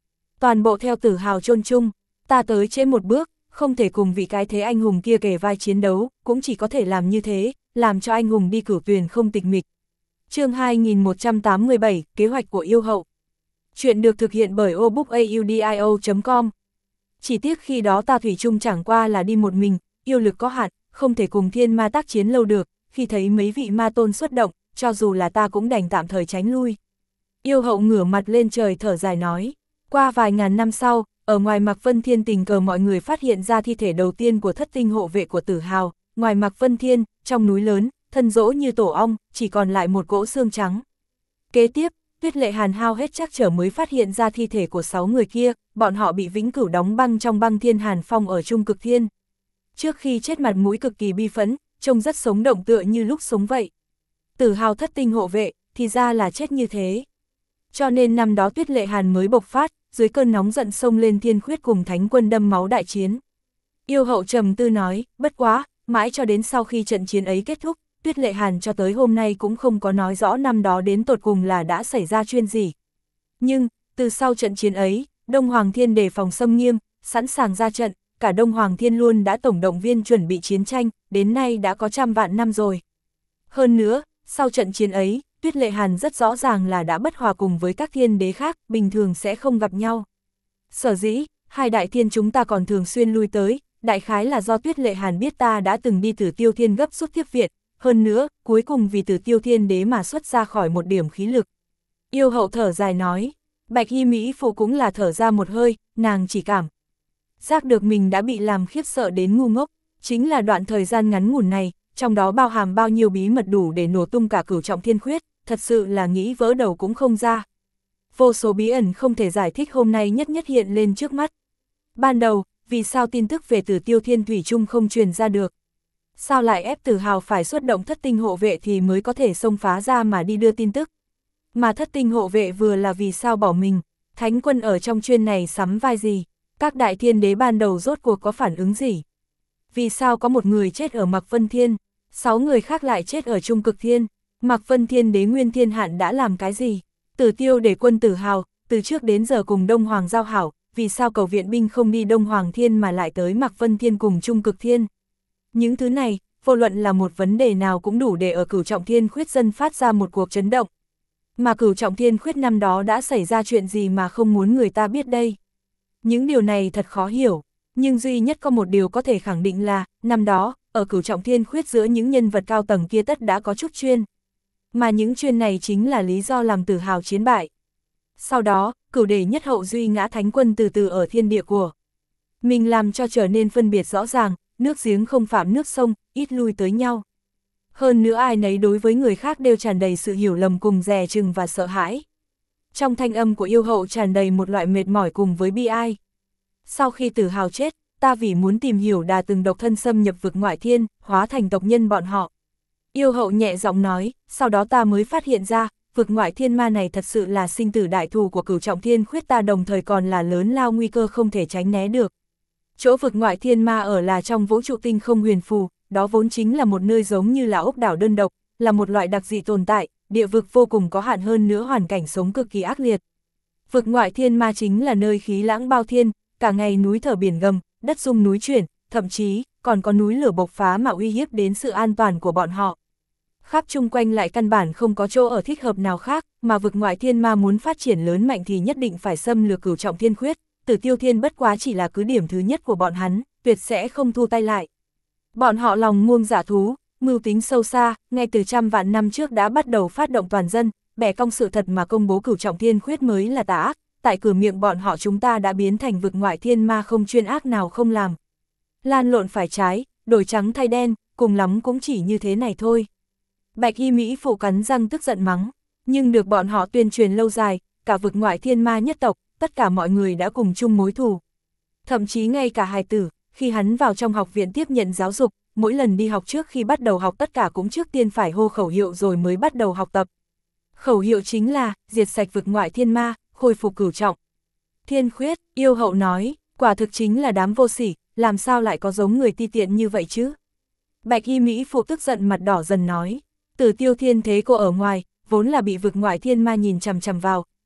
toàn bộ theo Tử Hào chôn chung, ta tới trễ một bước, không thể cùng vị cái thế anh hùng kia kề vai chiến đấu, cũng chỉ có thể làm như thế, làm cho anh hùng đi cửu tuyền không tịch mịch. Chương hai nghìn một trăm tám mươi bảy, kế hoạch của yêu hậu. Chuyện được thực hiện bởi obookaudio chấm com. Chỉ tiếc khi đó ta thủy chung chẳng qua là đi một mình, yêu lực có hạn, không thể cùng thiên ma tác chiến lâu được, khi thấy mấy vị ma tôn xuất động, cho dù là ta cũng đành tạm thời tránh lui. Yêu hậu ngửa mặt lên trời thở dài nói, qua vài ngàn năm sau, ở ngoài Mạc Vân Thiên tình cờ mọi người phát hiện ra thi thể đầu tiên của thất tinh hộ vệ của Tử Hào, ngoài Mạc Vân Thiên, trong núi lớn, thân rỗ như tổ ong, chỉ còn lại một cỗ xương trắng. Kế tiếp, Tuyết Lệ Hàn hao hết chắc trở mới phát hiện ra thi thể của sáu người kia, bọn họ bị vĩnh cửu đóng băng trong băng thiên hàn phong ở Trung Cực Thiên. Trước khi chết mặt mũi cực kỳ bi phẫn, trông rất sống động tựa như lúc sống vậy. Tử Hào thất tinh hộ vệ, thì ra là chết như thế. Cho nên năm đó Tuyết Lệ Hàn mới bộc phát, dưới cơn nóng giận xông lên Thiên Khuyết cùng Thánh Quân đâm máu đại chiến. Yêu hậu trầm tư nói, bất quá, mãi cho đến sau khi trận chiến ấy kết thúc, Tuyết Lệ Hàn cho tới hôm nay cũng không có nói rõ năm đó đến tột cùng là đã xảy ra chuyện gì. Nhưng, từ sau trận chiến ấy, Đông Hoàng Thiên đề phòng xâm nghiêm, sẵn sàng ra trận, cả Đông Hoàng Thiên luôn đã tổng động viên chuẩn bị chiến tranh, đến nay đã có trăm vạn năm rồi. Hơn nữa, sau trận chiến ấy, Tuyết Lệ Hàn rất rõ ràng là đã bất hòa cùng với các thiên đế khác, bình thường sẽ không gặp nhau. Sở dĩ, hai đại thiên chúng ta còn thường xuyên lui tới, đại khái là do Tuyết Lệ Hàn biết ta đã từng đi Tử Tiêu Thiên gấp rút tiếp viện, hơn nữa, cuối cùng vì Tử Tiêu Thiên đế mà xuất ra khỏi một điểm khí lực. Yêu hậu thở dài nói, Bạch Hy Mỹ phụ cũng là thở ra một hơi, nàng chỉ cảm giác được mình đã bị làm khiếp sợ đến ngu ngốc, chính là đoạn thời gian ngắn ngủn này, trong đó bao hàm bao nhiêu bí mật đủ để nổ tung cả Cửu Trọng Thiên Khuyết, thật sự là nghĩ vỡ đầu cũng không ra. Vô số bí ẩn không thể giải thích hôm nay nhất nhất hiện lên trước mắt. Ban đầu, vì sao tin tức về Tử Tiêu Thiên thủy chung không truyền ra được? Sao lại ép Tử Hào phải xuất động thất tinh hộ vệ thì mới có thể xông phá ra mà đi đưa tin tức? Mà thất tinh hộ vệ vừa là vì sao bỏ mình? Thánh Quân ở trong chuyên này sắm vai gì? Các đại thiên đế ban đầu rốt cuộc có phản ứng gì? Vì sao có một người chết ở Mạc Vân Thiên, sáu người khác lại chết ở Trung Cực Thiên? Mạc Vân Thiên đế Nguyên Thiên Hạn đã làm cái gì? Tử Tiêu để quân Tử Hào, từ trước đến giờ cùng Đông Hoàng giao hảo, vì sao cầu viện binh không đi Đông Hoàng Thiên mà lại tới Mạc Vân Thiên cùng Trung Cực Thiên? Những thứ này, vô luận là một vấn đề nào cũng đủ để ở Cửu Trọng Thiên Khuyết dân phát ra một cuộc chấn động. Mà Cửu Trọng Thiên Khuyết năm đó đã xảy ra chuyện gì mà không muốn người ta biết đây? Những điều này thật khó hiểu, nhưng duy nhất có một điều có thể khẳng định là, năm đó, ở Cửu Trọng Thiên Khuyết giữa những nhân vật cao tầng kia tất đã có chút chuyên. Mà những chuyên này chính là lý do làm Tử Hào chiến bại. Sau đó, cửu đế nhất hậu duy ngã Thánh Quân từ từ ở thiên địa của mình làm cho trở nên phân biệt rõ ràng, nước giếng không phạm nước sông, ít lui tới nhau. Hơn nữa ai nấy đối với người khác đều tràn đầy sự hiểu lầm cùng dè chừng và sợ hãi. Trong thanh âm của yêu hậu tràn đầy một loại mệt mỏi cùng với bi ai. Sau khi Tử Hào chết, ta vì muốn tìm hiểu đà từng độc thân xâm nhập vực ngoại thiên, hóa thành tộc nhân bọn họ. Yêu hậu nhẹ giọng nói, sau đó ta mới phát hiện ra, vực ngoại thiên ma này thật sự là sinh tử đại thù của Cửu Trọng Thiên Khuyết, ta đồng thời còn là lớn lao nguy cơ không thể tránh né được. Chỗ vực ngoại thiên ma ở là trong vũ trụ tinh không huyền phù, đó vốn chính là một nơi giống như là ốc đảo đơn độc, là một loại đặc dị tồn tại, địa vực vô cùng có hạn, hơn nữa hoàn cảnh sống cực kỳ ác liệt. Vực ngoại thiên ma chính là nơi khí lãng bao thiên, cả ngày núi thở biển gầm, đất rung núi chuyển, thậm chí còn có núi lửa bộc phá mà uy hiếp đến sự an toàn của bọn họ. Khắp chung quanh lại căn bản không có chỗ ở thích hợp nào khác, mà vực ngoại thiên ma muốn phát triển lớn mạnh thì nhất định phải xâm lược Cửu Trọng Thiên Khuyết. Tử Tiêu Thiên bất quá chỉ là cứ điểm thứ nhất của bọn hắn, tuyệt sẽ không thu tay lại. Bọn họ lòng muông giả thú, mưu tính sâu xa, ngay từ trăm vạn năm trước đã bắt đầu phát động toàn dân, bẻ cong sự thật mà công bố Cửu Trọng Thiên Khuyết mới là tà ác, tại cửa miệng bọn họ chúng ta đã biến thành vực ngoại thiên ma không chuyên ác nào không làm. Lan lộn phải trái, đổi trắng thay đen, cùng lắm cũng chỉ như thế này thôi. Bạch Y Mỹ phụ cắn răng tức giận mắng, nhưng được bọn họ tuyên truyền lâu dài, cả vực ngoại thiên ma nhất tộc, tất cả mọi người đã cùng chung mối thù. Thậm chí ngay cả hài tử, khi hắn vào trong học viện tiếp nhận giáo dục, mỗi lần đi học trước khi bắt đầu học tất cả cũng trước tiên phải hô khẩu hiệu rồi mới bắt đầu học tập. Khẩu hiệu chính là, diệt sạch vực ngoại thiên ma, khôi phục Cửu Trọng Thiên Khuyết. Yêu hậu nói, quả thực chính là đám vô sỉ, làm sao lại có giống người ti tiện như vậy chứ? Bạch Y Mỹ phụ tức giận mặt đỏ dần nói, Tử Tiêu Thiên thế cô ở ngoài, vốn là bị vực ngoại thiên ma nhìn chằm chằm vào,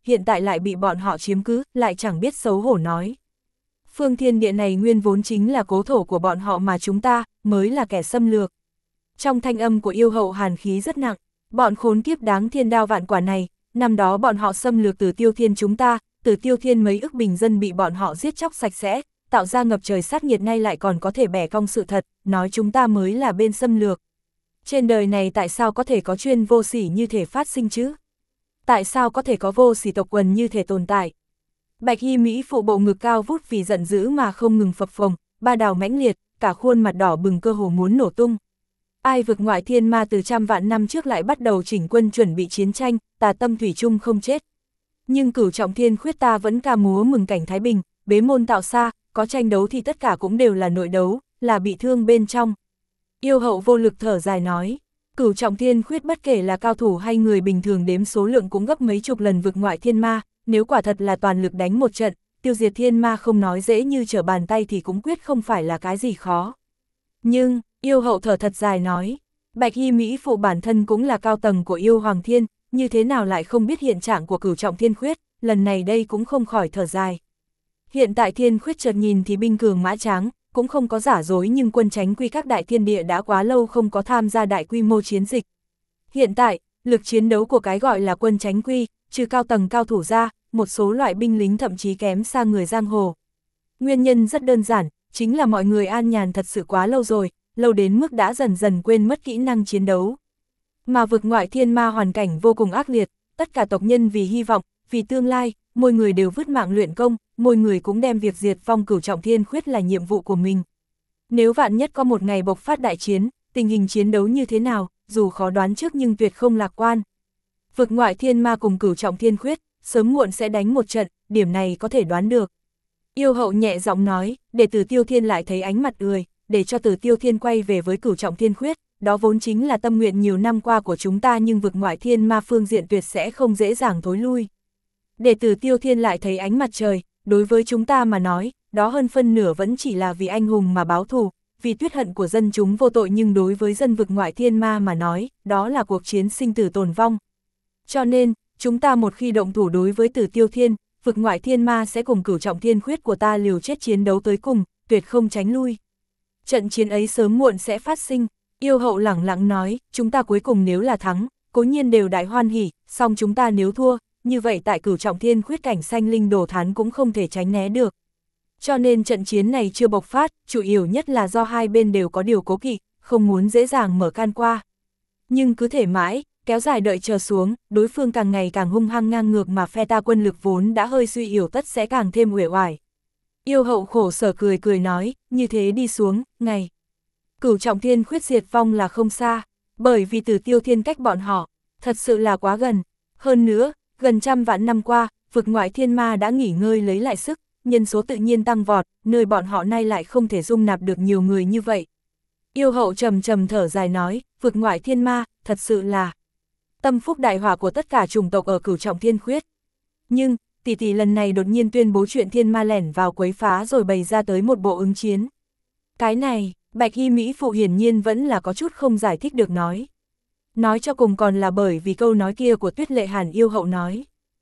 hiện tại lại bị bọn họ chiếm cứ, lại chẳng biết xấu hổ nói. Phương thiên địa này nguyên vốn chính là cố thổ của bọn họ mà chúng ta, mới là kẻ xâm lược. Trong thanh âm của yêu hậu hàn khí rất nặng, bọn khốn kiếp đáng thiên đao vạn quả này, năm đó bọn họ xâm lược Tử Tiêu Thiên chúng ta, Tử Tiêu Thiên mấy ức bình dân bị bọn họ giết chóc sạch sẽ, tạo ra ngập trời sát nghiệt, nay lại còn có thể bẻ cong sự thật, nói chúng ta mới là bên xâm lược. Trên đời này tại sao có thể có chuyên vô sỉ như thể phát sinh chứ? Tại sao có thể có vô sỉ tộc quần như thể tồn tại? Bạch y Mỹ phụ bộ ngực cao vút vì giận dữ mà không ngừng phập phồng, ba đào mãnh liệt, cả khuôn mặt đỏ bừng cơ hồ muốn nổ tung. Ai vực ngoại thiên ma từ trăm vạn năm trước lại bắt đầu chỉnh quân chuẩn bị chiến tranh, tà tâm thủy chung không chết. Nhưng Cửu Trọng Thiên Khuyết ta vẫn ca múa mừng cảnh thái bình, bế môn tạo xa, có tranh đấu thì tất cả cũng đều là nội đấu, là bị thương bên trong. Yêu hậu vô lực thở dài nói, Cửu Trọng Thiên Khuyết bất kể là cao thủ hay người bình thường đếm số lượng cũng gấp mấy chục lần vực ngoại thiên ma, nếu quả thật là toàn lực đánh một trận, tiêu diệt thiên ma không nói dễ như trở bàn tay thì cũng quyết không phải là cái gì khó. Nhưng, yêu hậu thở thật dài nói, Bạch y Mỹ phụ bản thân cũng là cao tầng của yêu Hoàng Thiên, như thế nào lại không biết hiện trạng của Cửu Trọng Thiên Khuyết, lần này đây cũng không khỏi thở dài. Hiện tại Thiên Khuyết chợt nhìn thì binh cường mã tráng, cũng không có giả dối, nhưng quân tránh quy các đại thiên địa đã quá lâu không có tham gia đại quy mô chiến dịch. Hiện tại, lực chiến đấu của cái gọi là quân tránh quy, trừ cao tầng cao thủ ra, một số loại binh lính thậm chí kém xa người giang hồ. Nguyên nhân rất đơn giản, chính là mọi người an nhàn thật sự quá lâu rồi, lâu đến mức đã dần dần quên mất kỹ năng chiến đấu. Mà vực ngoại thiên ma hoàn cảnh vô cùng ác liệt, tất cả tộc nhân vì hy vọng, vì tương lai, mỗi người đều vứt mạng luyện công, mỗi người cũng đem việc diệt vong Cửu Trọng Thiên Khuyết là nhiệm vụ của mình. Nếu vạn nhất có một ngày bộc phát đại chiến, tình hình chiến đấu như thế nào, dù khó đoán trước nhưng tuyệt không lạc quan. Vực ngoại thiên ma cùng Cửu Trọng Thiên Khuyết, sớm muộn sẽ đánh một trận, điểm này có thể đoán được. Yêu hậu nhẹ giọng nói, để Tử Tiêu Thiên lại thấy ánh mặt ươi, để cho Tử Tiêu Thiên quay về với Cửu Trọng Thiên Khuyết, đó vốn chính là tâm nguyện nhiều năm qua của chúng ta, nhưng vực ngoại thiên ma phương diện tuyệt sẽ không dễ dàng thối lui. Để Tử Tiêu Thiên lại thấy ánh mặt trời, đối với chúng ta mà nói, đó hơn phân nửa vẫn chỉ là vì anh hùng mà báo thù, vì tuyết hận của dân chúng vô tội, nhưng đối với dân vực ngoại thiên ma mà nói, đó là cuộc chiến sinh tử tồn vong. Cho nên, chúng ta một khi động thủ đối với Tử Tiêu Thiên, vực ngoại thiên ma sẽ cùng Cửu Trọng Thiên Khuyết của ta liều chết chiến đấu tới cùng, tuyệt không tránh lui. Trận chiến ấy sớm muộn sẽ phát sinh, yêu hậu lẳng lặng nói, chúng ta cuối cùng nếu là thắng, cố nhiên đều đại hoan hỉ, song chúng ta nếu thua, như vậy tại Cửu Trọng Thiên Khuyết cảnh sanh linh đồ thán cũng không thể tránh né được. Cho nên trận chiến này chưa bộc phát, chủ yếu nhất là do hai bên đều có điều cố kỵ, không muốn dễ dàng mở can qua. Nhưng cứ thể mãi, kéo dài đợi chờ xuống, đối phương càng ngày càng hung hăng ngang ngược, mà phe ta quân lực vốn đã hơi suy yếu tất sẽ càng thêm uể oải. Yêu hậu khổ sở cười cười nói, như thế đi xuống, ngày Cửu Trọng Thiên Khuyết diệt vong là không xa, bởi vì Tử Tiêu Thiên cách bọn họ, thật sự là quá gần. Hơn nữa, gần trăm vạn năm qua, vực ngoại thiên ma đã nghỉ ngơi lấy lại sức, nhân số tự nhiên tăng vọt, nơi bọn họ nay lại không thể dung nạp được nhiều người như vậy. Yêu hậu trầm trầm thở dài nói, vực ngoại thiên ma, thật sự là tâm phúc đại hỏa của tất cả chủng tộc ở Cửu Trọng Thiên Khuyết. Nhưng, tỷ tỷ lần này đột nhiên tuyên bố chuyện thiên ma lẻn vào quấy phá rồi bày ra tới một bộ ứng chiến. Cái này, Bạch y Mỹ phụ hiển nhiên vẫn là có chút không giải thích được nói. Nói cho cùng còn là bởi vì câu nói kia của Tuyết Lệ Hàn yêu hậu nói.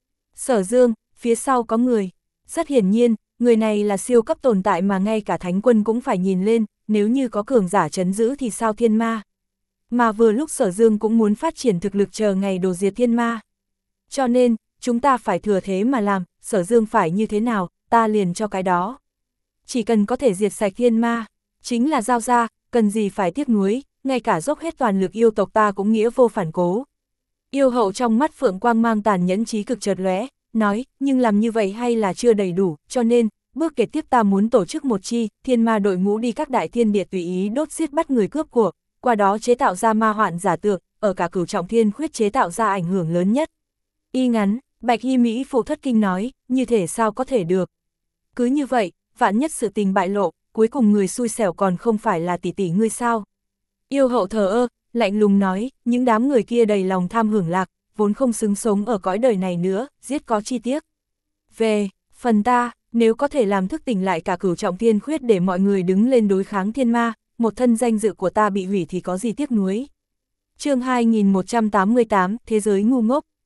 Sở Dương, phía sau có người. Rất hiển nhiên, người này là siêu cấp tồn tại mà ngay cả thánh quân cũng phải nhìn lên, nếu như có cường giả trấn giữ thì sao thiên ma. Mà vừa lúc Sở Dương cũng muốn phát triển thực lực chờ ngày đồ diệt thiên ma. Cho nên, chúng ta phải thừa thế mà làm, Sở Dương phải như thế nào, ta liền cho cái đó. Chỉ cần có thể diệt sạch thiên ma, chính là giao ra, cần gì phải tiếc nuối, ngay cả dốc hết toàn lực yêu tộc ta cũng nghĩa vô phản cố. Yêu hậu trong mắt phượng quang mang tàn nhẫn trí cực chợt lóe, nói, nhưng làm như vậy hay là chưa đầy đủ, cho nên, bước kế tiếp ta muốn tổ chức một chi, thiên ma đội ngũ đi các đại thiên địa tùy ý đốt giết bắt người cướp của, qua đó chế tạo ra ma hoạn giả tượng, ở cả Cửu Trọng Thiên Khuyết chế tạo ra ảnh hưởng lớn nhất. Y ngắn, Bạch y Mỹ phụ thất kinh nói, như thể sao có thể được. Cứ như vậy, vạn nhất sự tình bại lộ, cuối cùng người xui xẻo còn không phải là tỷ tỷ ngươi sao. Yêu hậu thờ ơ, lạnh lùng nói, những đám người kia đầy lòng tham hưởng lạc, vốn không xứng sống ở cõi đời này nữa, giết có chi tiếc. Về, phần ta, nếu có thể làm thức tỉnh lại cả Cửu Trọng Thiên Khuyết để mọi người đứng lên đối kháng thiên ma, một thân danh dự của ta bị hủy thì có gì tiếc nuối. Chương hai nghìn một trăm tám mươi tám, Thế giới ngu ngốc.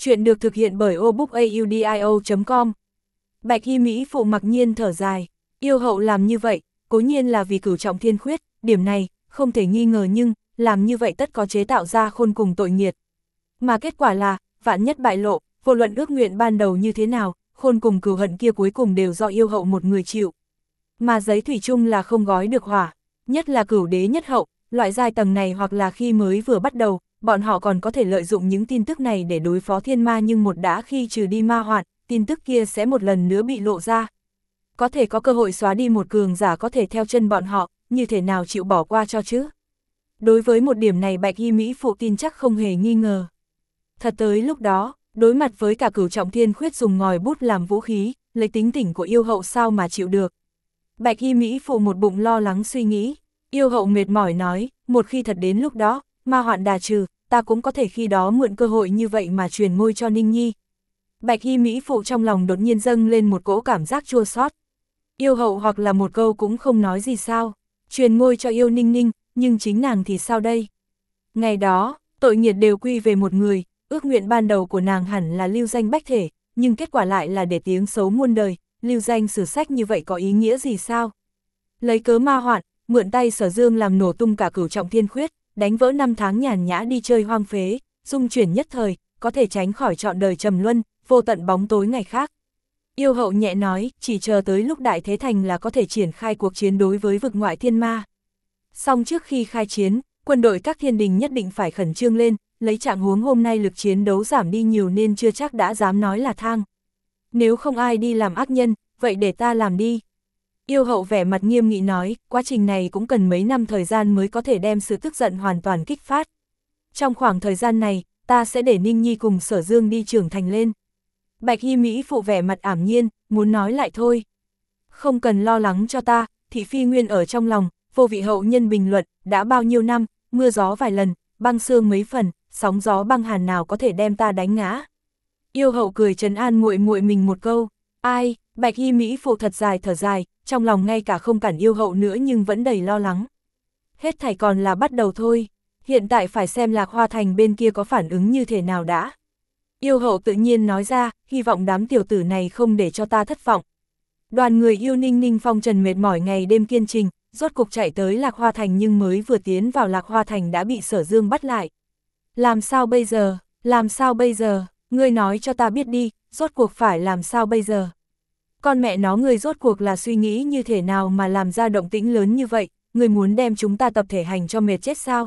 Chuyện được thực hiện bởi obookaudio chấm com. Bạch Y Mỹ Phụ mặc nhiên thở dài, yêu hậu làm như vậy, cố nhiên là vì cửu trọng thiên khuyết, điểm này, không thể nghi ngờ nhưng, làm như vậy tất có chế tạo ra khôn cùng tội nghiệt. Mà kết quả là, vạn nhất bại lộ, vô luận ước nguyện ban đầu như thế nào, khôn cùng cừu hận kia cuối cùng đều do yêu hậu một người chịu. Mà giấy thủy chung là không gói được hỏa, nhất là cửu đế nhất hậu, loại giai tầng này hoặc là khi mới vừa bắt đầu, bọn họ còn có thể lợi dụng những tin tức này để đối phó thiên ma, nhưng một đã khi trừ đi ma hoạn, tin tức kia sẽ một lần nữa bị lộ ra. Có thể có cơ hội xóa đi một cường giả có thể theo chân bọn họ, như thế nào chịu bỏ qua cho chứ? Đối với một điểm này Bạch Y Mỹ Phụ tin chắc không hề nghi ngờ. Thật tới lúc đó, đối mặt với cả cửu trọng thiên khuyết dùng ngòi bút làm vũ khí, lấy tính tỉnh của yêu hậu sao mà chịu được. Bạch Y Mỹ Phụ một bụng lo lắng suy nghĩ, yêu hậu mệt mỏi nói, một khi thật đến lúc đó, ma hoạn đà trừ, ta cũng có thể khi đó mượn cơ hội như vậy mà truyền ngôi cho Ninh Nhi. Bạch Y Mỹ Phụ trong lòng đột nhiên dâng lên một cỗ cảm giác chua xót. Yêu hậu hoặc là một câu cũng không nói gì sao, truyền ngôi cho yêu Ninh Ninh, nhưng chính nàng thì sao đây? Ngày đó, tội nghiệt đều quy về một người, ước nguyện ban đầu của nàng hẳn là lưu danh bách thể, nhưng kết quả lại là để tiếng xấu muôn đời, lưu danh sử sách như vậy có ý nghĩa gì sao? Lấy cớ ma hoạn, mượn tay Sở Dương làm nổ tung cả cửu trọng thiên khuyết, đánh vỡ năm tháng nhàn nhã đi chơi hoang phế, dung chuyển nhất thời, có thể tránh khỏi trọn đời trầm luân, vô tận bóng tối ngày khác. Yêu hậu nhẹ nói, chỉ chờ tới lúc đại thế thành là có thể triển khai cuộc chiến đối với vực ngoại thiên ma. Song trước khi khai chiến, quân đội các thiên đình nhất định phải khẩn trương lên, lấy trạng huống hôm nay lực chiến đấu giảm đi nhiều nên chưa chắc đã dám nói là thang. Nếu không ai đi làm ác nhân, vậy để ta làm đi. Yêu hậu vẻ mặt nghiêm nghị nói, quá trình này cũng cần mấy năm thời gian mới có thể đem sự tức giận hoàn toàn kích phát. Trong khoảng thời gian này, ta sẽ để Ninh Nhi cùng Sở Dương đi trưởng thành lên. Bạch Y Mỹ Phụ vẻ mặt ảm nhiên, muốn nói lại thôi. Không cần lo lắng cho ta, thị phi nguyên ở trong lòng, vô vị hậu nhân bình luận, đã bao nhiêu năm, mưa gió vài lần, băng sương mấy phần, sóng gió băng hàn nào có thể đem ta đánh ngã. Yêu hậu cười trấn an muội muội mình một câu, ai, Bạch Y Mỹ Phụ thật dài thở dài, trong lòng ngay cả không cản yêu hậu nữa nhưng vẫn đầy lo lắng. Hết thảy còn là bắt đầu thôi, hiện tại phải xem Lạc Hoa Thành bên kia có phản ứng như thế nào đã. Yêu hậu tự nhiên nói ra, hy vọng đám tiểu tử này không để cho ta thất vọng. Đoàn người yêu Ninh Ninh phong trần mệt mỏi ngày đêm kiên trình, rốt cục chạy tới Lạc Hoa Thành nhưng mới vừa tiến vào Lạc Hoa Thành đã bị Sở Dương bắt lại. Làm sao bây giờ, làm sao bây giờ, ngươi nói cho ta biết đi, rốt cuộc phải làm sao bây giờ. Con mẹ nó ngươi rốt cuộc là suy nghĩ như thế nào mà làm ra động tĩnh lớn như vậy, ngươi muốn đem chúng ta tập thể hành cho mệt chết sao?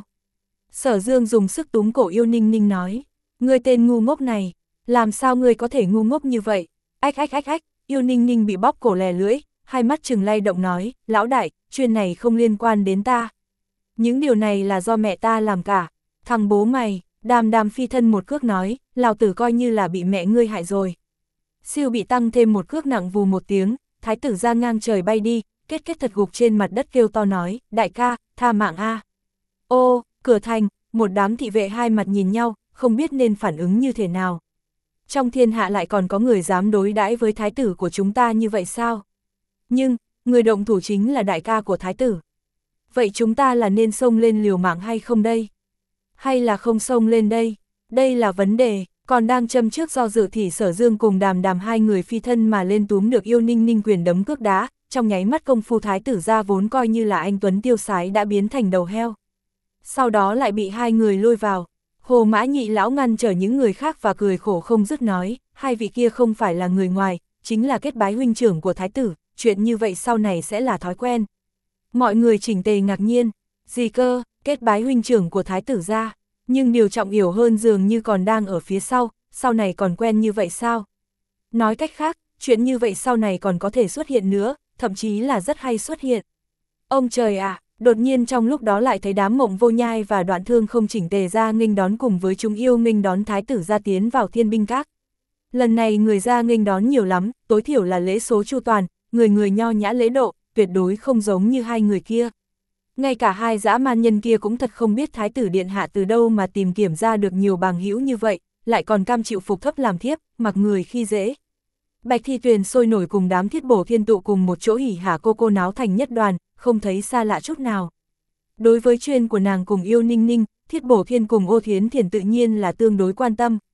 Sở Dương dùng sức túm cổ yêu Ninh Ninh nói, ngươi tên ngu ngốc này, làm sao ngươi có thể ngu ngốc như vậy? Ách ách ách ách, yêu Ninh Ninh bị bóp cổ lè lưỡi, hai mắt trừng lay động nói, lão đại, chuyện này không liên quan đến ta. Những điều này là do mẹ ta làm cả, thằng bố mày, Đàm Đàm phi thân một cước nói, lão tử coi như là bị mẹ ngươi hại rồi. Siêu bị tăng thêm một cước nặng vù một tiếng, thái tử ra ngang trời bay đi, kết kết thật gục trên mặt đất kêu to nói, đại ca, tha mạng a. Ô, cửa thành, một đám thị vệ hai mặt nhìn nhau, không biết nên phản ứng như thế nào. Trong thiên hạ lại còn có người dám đối đãi với thái tử của chúng ta như vậy sao? Nhưng, người động thủ chính là đại ca của thái tử. Vậy chúng ta là nên xông lên liều mạng hay không đây? Hay là không xông lên đây? Đây là vấn đề, còn đang châm trước do dự thì Sở Dương cùng Đàm Đàm hai người phi thân mà lên túm được yêu Ninh Ninh quyền đấm cước đá, trong nháy mắt công phu thái tử ra vốn coi như là anh tuấn tiêu sái đã biến thành đầu heo. Sau đó lại bị hai người lôi vào. Hồ Mã Nhị lão ngăn trở những người khác và cười khổ không dứt nói, hai vị kia không phải là người ngoài, chính là kết bái huynh trưởng của thái tử, chuyện như vậy sau này sẽ là thói quen. Mọi người chỉnh tề ngạc nhiên, gì cơ, kết bái huynh trưởng của thái tử ra, nhưng điều trọng yếu hơn dường như còn đang ở phía sau, sau này còn quen như vậy sao? Nói cách khác, chuyện như vậy sau này còn có thể xuất hiện nữa, thậm chí là rất hay xuất hiện. Ông trời ạ! À, đột nhiên trong lúc đó lại thấy đám Mộng Vô Nhai và Đoạn Thương không chỉnh tề ra nghênh đón cùng với chúng yêu nghênh đón thái tử ra tiến vào Thiên Binh Các. Lần này người ra nghênh đón nhiều lắm, tối thiểu là lễ số chu toàn, người người nho nhã lễ độ, tuyệt đối không giống như hai người kia. Ngay cả hai dã man nhân kia cũng thật không biết thái tử điện hạ từ đâu mà tìm kiểm ra được nhiều bằng hữu như vậy, lại còn cam chịu phục thấp làm thiếp, mặc người khi dễ. Bạch Thi Tuyền sôi nổi cùng đám Thiết Bổ Thiên tụ cùng một chỗ hỉ hả cô cô náo thành nhất đoàn, không thấy xa lạ chút nào. Đối với chuyện của nàng cùng yêu Ninh Ninh, Thiết Bổ Thiên cùng Ô Thiến Thiền tự nhiên là tương đối quan tâm.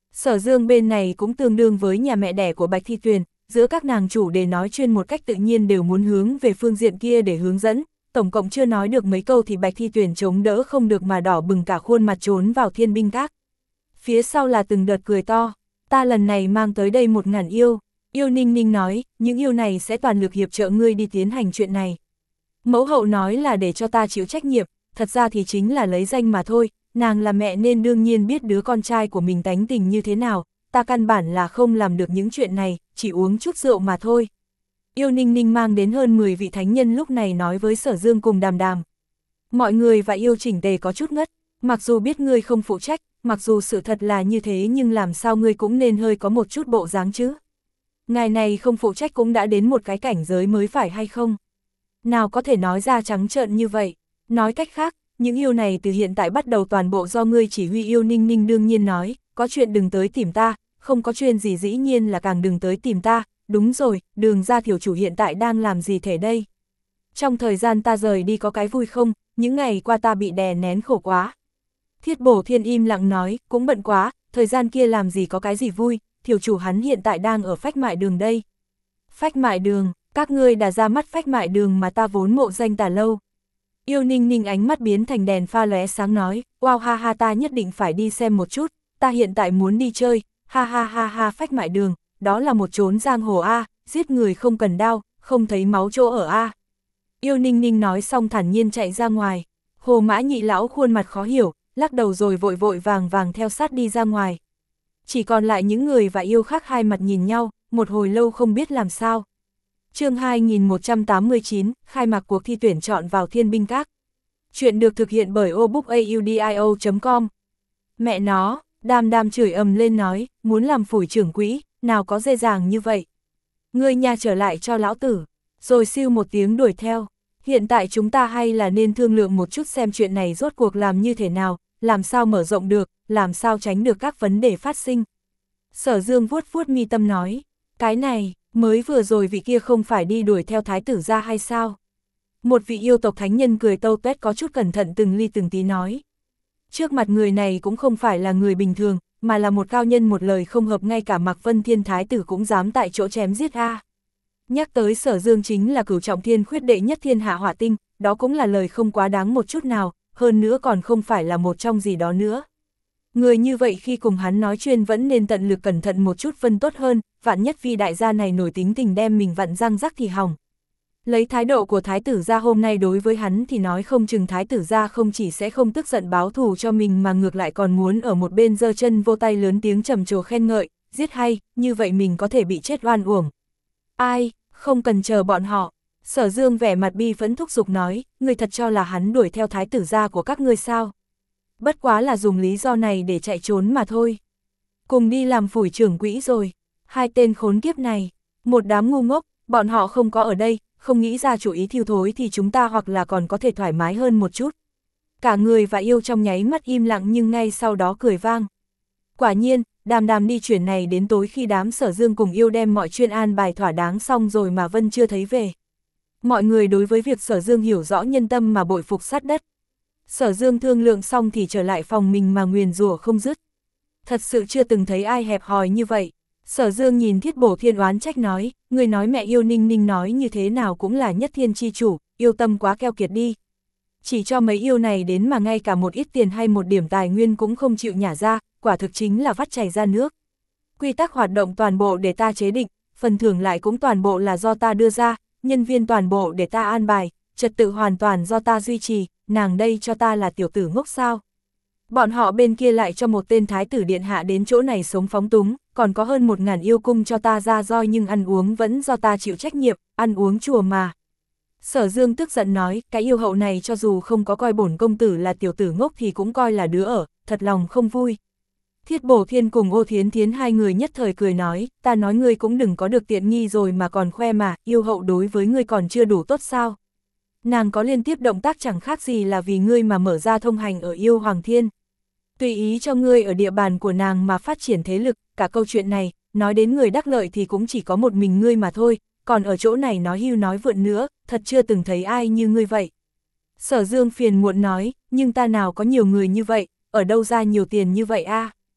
Sở Dương bên này cũng tương đương với nhà mẹ đẻ của Bạch Thi Tuyền, giữa các nàng chủ để nói chuyên một cách tự nhiên đều muốn hướng về phương diện kia để hướng dẫn, tổng cộng chưa nói được mấy câu thì Bạch Thi Tuyền chống đỡ không được mà đỏ bừng cả khuôn mặt trốn vào thiên binh các. Phía sau là từng đợt cười to, ta lần này mang tới đây một ngàn yêu, yêu Ninh Ninh nói, những yêu này sẽ toàn lực hiệp trợ ngươi đi tiến hành chuyện này. Mẫu hậu nói là để cho ta chịu trách nhiệm, thật ra thì chính là lấy danh mà thôi, nàng là mẹ nên đương nhiên biết đứa con trai của mình tánh tình như thế nào, ta căn bản là không làm được những chuyện này, chỉ uống chút rượu mà thôi. Yêu Ninh Ninh mang đến hơn mười vị thánh nhân lúc này nói với Sở Dương cùng Đàm Đàm. Mọi người và yêu chỉnh tề có chút ngất, mặc dù biết ngươi không phụ trách, mặc dù sự thật là như thế nhưng làm sao ngươi cũng nên hơi có một chút bộ dáng chứ. Ngài này không phụ trách cũng đã đến một cái cảnh giới mới phải hay không? Nào có thể nói ra trắng trợn như vậy, nói cách khác, những yêu này từ hiện tại bắt đầu toàn bộ do ngươi chỉ huy. Yêu Ninh Ninh đương nhiên nói, có chuyện đừng tới tìm ta, không có chuyện gì dĩ nhiên là càng đừng tới tìm ta, đúng rồi, Đường gia thiếu chủ hiện tại đang làm gì thể đây? Trong thời gian ta rời đi có cái vui không, những ngày qua ta bị đè nén khổ quá. Thiết Bổ Thiên im lặng nói, cũng bận quá, thời gian kia làm gì có cái gì vui, thiếu chủ hắn hiện tại đang ở Phách Mại Đường đây. Phách Mại Đường, các ngươi đã ra mắt Phách Mại Đường mà ta vốn mộ danh tà lâu. Yêu Ninh Ninh ánh mắt biến thành đèn pha lóe sáng nói, wow ha ha ta nhất định phải đi xem một chút, ta hiện tại muốn đi chơi, ha ha ha ha. Phách Mại Đường, đó là một chốn giang hồ a, giết người không cần đao, không thấy máu chỗ ở a. Yêu Ninh Ninh nói xong thản nhiên chạy ra ngoài, Hồ Mã Nhị lão khuôn mặt khó hiểu, lắc đầu rồi vội vội vàng vàng theo sát đi ra ngoài. Chỉ còn lại những người và yêu khác hai mặt nhìn nhau, một hồi lâu không biết làm sao. Chương hai nghìn một trăm tám mươi chín, khai mạc cuộc thi tuyển chọn vào Thiên Binh Các. Chuyện được thực hiện bởi obookaudio chấm com. Mẹ nó, Đàm Đàm chửi ầm lên nói, muốn làm phủi trưởng quỹ, nào có dễ dàng như vậy. Ngươi nhà trở lại cho lão tử, rồi siêu một tiếng đuổi theo. Hiện tại chúng ta hay là nên thương lượng một chút xem chuyện này rốt cuộc làm như thế nào, làm sao mở rộng được, làm sao tránh được các vấn đề phát sinh. Sở Dương vuốt vuốt mi tâm nói, cái này, mới vừa rồi vị kia không phải đi đuổi theo thái tử ra hay sao? Một vị yêu tộc thánh nhân cười tâu tuét có chút cẩn thận từng ly từng tí nói. Trước mặt người này cũng không phải là người bình thường, mà là một cao nhân một lời không hợp ngay cả Mạc Vân Thiên thái tử cũng dám tại chỗ chém giết a. Nhắc tới Sở Dương chính là cửu trọng thiên khuyết đệ nhất thiên hạ hỏa tinh, đó cũng là lời không quá đáng một chút nào, hơn nữa còn không phải là một trong gì đó nữa. Người như vậy khi cùng hắn nói chuyện vẫn nên tận lực cẩn thận một chút phân tốt hơn, vạn nhất vì đại gia này nổi tính tình đem mình vặn răng rắc thì hỏng. Lấy thái độ của thái tử gia hôm nay đối với hắn thì nói không chừng thái tử gia không chỉ sẽ không tức giận báo thù cho mình mà ngược lại còn muốn ở một bên giơ chân vô tay lớn tiếng trầm trồ khen ngợi, giết hay, như vậy mình có thể bị chết oan uổng. Ai, không cần chờ bọn họ. Sở Dương vẻ mặt bi phẫn thúc giục nói, người thật cho là hắn đuổi theo thái tử gia của các ngươi sao? Bất quá là dùng lý do này để chạy trốn mà thôi. Cùng đi làm phủi trưởng quỹ rồi. Hai tên khốn kiếp này, một đám ngu ngốc, bọn họ không có ở đây, không nghĩ ra chủ ý thiêu thối thì chúng ta hoặc là còn có thể thoải mái hơn một chút. Cả người và yêu trong nháy mắt im lặng nhưng ngay sau đó cười vang. Quả nhiên, Đàm Đàm đi chuyển này đến tối khi đám Sở Dương cùng yêu đem mọi chuyên an bài thỏa đáng xong rồi mà Vân chưa thấy về. Mọi người đối với việc Sở Dương hiểu rõ nhân tâm mà bội phục sát đất. Sở Dương thương lượng xong thì trở lại phòng mình mà nguyền rủa không dứt. Thật sự chưa từng thấy ai hẹp hòi như vậy. Sở Dương nhìn Thiết Bổ Thiên oán trách nói, người nói mẹ yêu Ninh Ninh nói như thế nào cũng là nhất thiên chi chủ, yêu tâm quá keo kiệt đi. Chỉ cho mấy yêu này đến mà ngay cả một ít tiền hay một điểm tài nguyên cũng không chịu nhả ra, quả thực chính là vắt chảy ra nước. Quy tắc hoạt động toàn bộ để ta chế định, phần thưởng lại cũng toàn bộ là do ta đưa ra, nhân viên toàn bộ để ta an bài, trật tự hoàn toàn do ta duy trì, nàng đây cho ta là tiểu tử ngốc sao. Bọn họ bên kia lại cho một tên thái tử điện hạ đến chỗ này sống phóng túng, còn có hơn một ngàn yêu cung cho ta ra roi nhưng ăn uống vẫn do ta chịu trách nhiệm, ăn uống chùa mà. Sở Dương tức giận nói, cái yêu hậu này cho dù không có coi bổn công tử là tiểu tử ngốc thì cũng coi là đứa ở, thật lòng không vui. Thiết Bổ Thiên cùng Ô Thiến Thiến hai người nhất thời cười nói, ta nói ngươi cũng đừng có được tiện nghi rồi mà còn khoe mà, yêu hậu đối với ngươi còn chưa đủ tốt sao. Nàng có liên tiếp động tác chẳng khác gì là vì ngươi mà mở ra thông hành ở yêu Hoàng Thiên. Tùy ý cho ngươi ở địa bàn của nàng mà phát triển thế lực, cả câu chuyện này, nói đến người đắc lợi thì cũng chỉ có một mình ngươi mà thôi, còn ở chỗ này nói hưu nói vượn nữa, thật chưa từng thấy ai như ngươi vậy. Sở Dương phiền muộn nói, nhưng ta nào có nhiều người như vậy, ở đâu ra nhiều tiền như vậy a?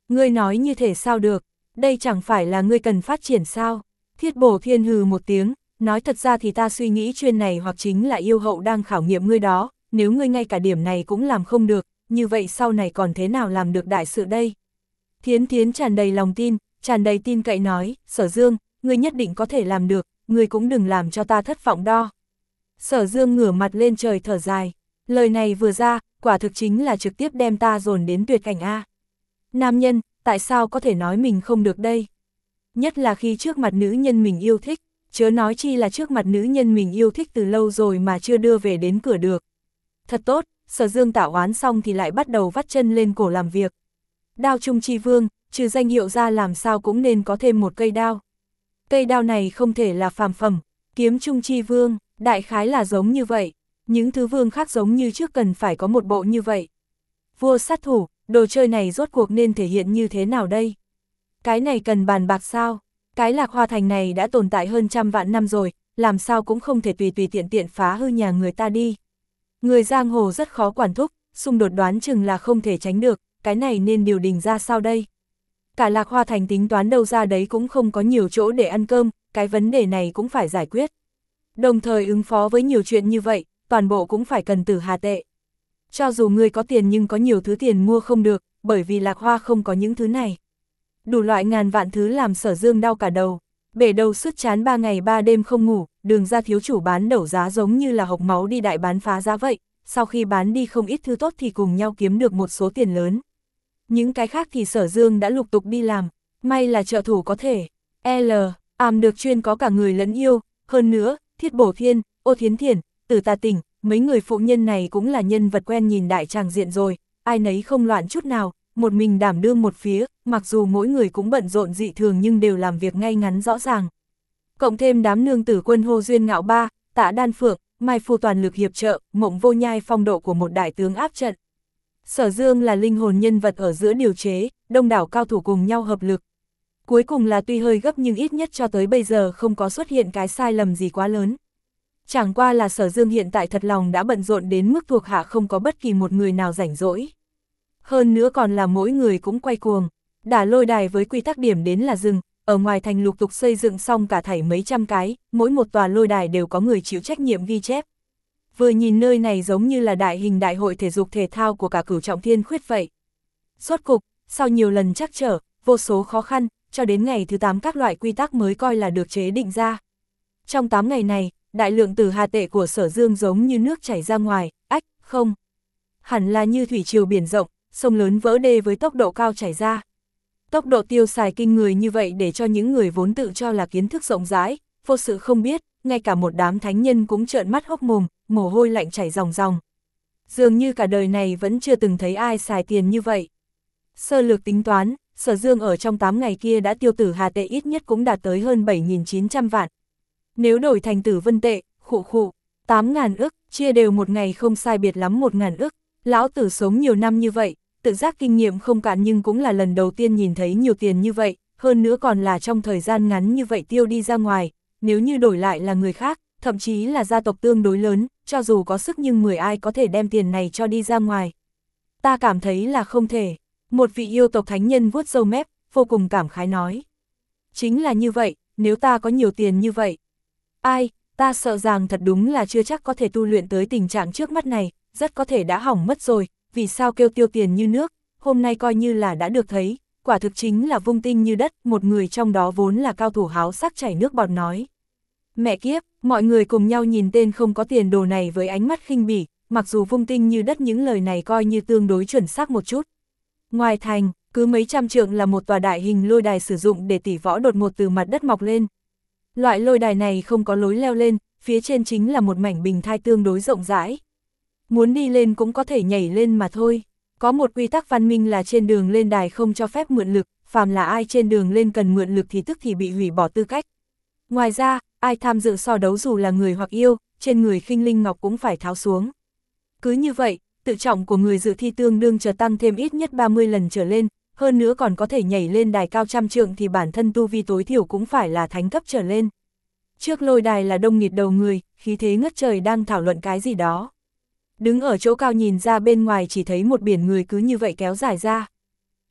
Ngươi nói như thế sao được, đây chẳng phải là ngươi cần phát triển sao? Thiết Bổ Thiên hừ một tiếng, nói thật ra thì ta suy nghĩ chuyên này hoặc chính là yêu hậu đang khảo nghiệm ngươi đó, nếu ngươi ngay cả điểm này cũng làm không được, như vậy sau này còn thế nào làm được đại sự đây? Thiến Thiến tràn đầy lòng tin, tràn đầy tin cậy nói, Sở Dương, ngươi nhất định có thể làm được, ngươi cũng đừng làm cho ta thất vọng đo. Sở Dương ngửa mặt lên trời thở dài, lời này vừa ra, quả thực chính là trực tiếp đem ta dồn đến tuyệt cảnh A. Nam nhân, tại sao có thể nói mình không được đây? Nhất là khi trước mặt nữ nhân mình yêu thích, chớ nói chi là trước mặt nữ nhân mình yêu thích từ lâu rồi mà chưa đưa về đến cửa được. Thật tốt, Sở Dương tảo oán xong thì lại bắt đầu vắt chân lên cổ làm việc. Đao Trung Chi Vương, trừ danh hiệu ra làm sao cũng nên có thêm một cây đao. Cây đao này không thể là phàm phẩm, kiếm Trung Chi Vương, đại khái là giống như vậy. Những thứ vương khác giống như trước cần phải có một bộ như vậy. Vua sát thủ, đồ chơi này rốt cuộc nên thể hiện như thế nào đây? Cái này cần bàn bạc sao? Cái Lạc Hoa Thành này đã tồn tại hơn trăm vạn năm rồi, làm sao cũng không thể tùy tùy tiện tiện phá hư nhà người ta đi. Người giang hồ rất khó quản thúc, xung đột đoán chừng là không thể tránh được, cái này nên điều đình ra sao đây? Cả Lạc Hoa Thành tính toán đâu ra đấy cũng không có nhiều chỗ để ăn cơm, cái vấn đề này cũng phải giải quyết. Đồng thời ứng phó với nhiều chuyện như vậy, toàn bộ cũng phải cần tử hà tệ. Cho dù người có tiền nhưng có nhiều thứ tiền mua không được, bởi vì Lạc Hoa không có những thứ này. Đủ loại ngàn vạn thứ làm Sở Dương đau cả đầu, bể đầu sứt chán ba ngày ba đêm không ngủ, đường ra thiếu chủ bán đẩu giá giống như là hộc máu đi đại bán phá giá vậy, sau khi bán đi không ít thứ tốt thì cùng nhau kiếm được một số tiền lớn. Những cái khác thì Sở Dương đã lục tục đi làm, may là trợ thủ có thể. L, ảm được chuyên có cả người lẫn yêu, hơn nữa, Thiết Bổ Thiên, Ô Thiến Thiển, Tử Tà Tỉnh, mấy người phụ nhân này cũng là nhân vật quen nhìn đại tràng diện rồi, ai nấy không loạn chút nào, một mình đảm đương một phía, mặc dù mỗi người cũng bận rộn dị thường nhưng đều làm việc ngay ngắn rõ ràng. Cộng thêm đám nương tử quân Hô Duyên Ngạo Ba, Tạ Đan Phượng, Mai Phu toàn lực hiệp trợ, Mộng Vô Nhai phong độ của một đại tướng áp trận. Sở Dương là linh hồn nhân vật ở giữa điều chế, đông đảo cao thủ cùng nhau hợp lực. Cuối cùng là tuy hơi gấp nhưng ít nhất cho tới bây giờ không có xuất hiện cái sai lầm gì quá lớn. Chẳng qua là Sở Dương hiện tại thật lòng đã bận rộn đến mức thuộc hạ không có bất kỳ một người nào rảnh rỗi. Hơn nữa còn là mỗi người cũng quay cuồng, đả lôi đài với quy tắc điểm đến là rừng, ở ngoài thành lục tục xây dựng xong cả thảy mấy trăm cái, mỗi một tòa lôi đài đều có người chịu trách nhiệm ghi chép. Vừa nhìn nơi này giống như là đại hình đại hội thể dục thể thao của cả Cửu Trọng Thiên Khuyết vậy. Rốt cục, sau nhiều lần trắc trở, vô số khó khăn, cho đến ngày thứ tám các loại quy tắc mới coi là được chế định ra. Trong tám ngày này, đại lượng tử hà tệ của Sở Dương giống như nước chảy ra ngoài, ách, không. Hẳn là như thủy triều biển rộng, sông lớn vỡ đê với tốc độ cao chảy ra. Tốc độ tiêu xài kinh người như vậy để cho những người vốn tự cho là kiến thức rộng rãi, vô sự không biết, ngay cả một đám thánh nhân cũng trợn mắt hốc mồm, mồ hôi lạnh chảy ròng ròng. Dường như cả đời này vẫn chưa từng thấy ai xài tiền như vậy. Sơ lược tính toán, Sở Dương ở trong tám ngày kia đã tiêu tử hà tệ ít nhất cũng đạt tới hơn bảy nghìn chín trăm vạn. Nếu đổi thành tử vân tệ, khụ khụ, tám ngàn ức, chia đều một ngày không sai biệt lắm một ngàn ức. Lão tử sống nhiều năm như vậy, tự giác kinh nghiệm không cạn nhưng cũng là lần đầu tiên nhìn thấy nhiều tiền như vậy, hơn nữa còn là trong thời gian ngắn như vậy tiêu đi ra ngoài, nếu như đổi lại là người khác, thậm chí là gia tộc tương đối lớn, cho dù có sức nhưng mười ai có thể đem tiền này cho đi ra ngoài. Ta cảm thấy là không thể, một vị yêu tộc thánh nhân vuốt râu mép, vô cùng cảm khái nói. Chính là như vậy, nếu ta có nhiều tiền như vậy. Ai, ta sợ rằng thật đúng là chưa chắc có thể tu luyện tới tình trạng trước mắt này, rất có thể đã hỏng mất rồi, vì sao kêu tiêu tiền như nước, hôm nay coi như là đã được thấy, quả thực chính là vung tinh như đất, một người trong đó vốn là cao thủ háo sắc chảy nước bọt nói. Mẹ kiếp, mọi người cùng nhau nhìn tên không có tiền đồ này với ánh mắt khinh bỉ, mặc dù vung tinh như đất những lời này coi như tương đối chuẩn xác một chút. Ngoài thành, cứ mấy trăm trượng là một tòa đại hình lôi đài sử dụng để tỷ võ đột ngột từ mặt đất mọc lên. Loại lôi đài này không có lối leo lên, phía trên chính là một mảnh bình thai tương đối rộng rãi. Muốn đi lên cũng có thể nhảy lên mà thôi. Có một quy tắc văn minh là trên đường lên đài không cho phép mượn lực, phàm là ai trên đường lên cần mượn lực thì tức thì bị hủy bỏ tư cách. Ngoài ra, ai tham dự so đấu dù là người hoặc yêu, trên người khinh linh ngọc cũng phải tháo xuống. Cứ như vậy, tự trọng của người dự thi tương đương trở tăng thêm ít nhất ba mươi lần trở lên, hơn nữa còn có thể nhảy lên đài cao trăm trượng thì bản thân tu vi tối thiểu cũng phải là thánh cấp trở lên. Trước lôi đài là đông nghịt đầu người, khí thế ngất trời đang thảo luận cái gì đó. Đứng ở chỗ cao nhìn ra bên ngoài chỉ thấy một biển người cứ như vậy kéo dài ra.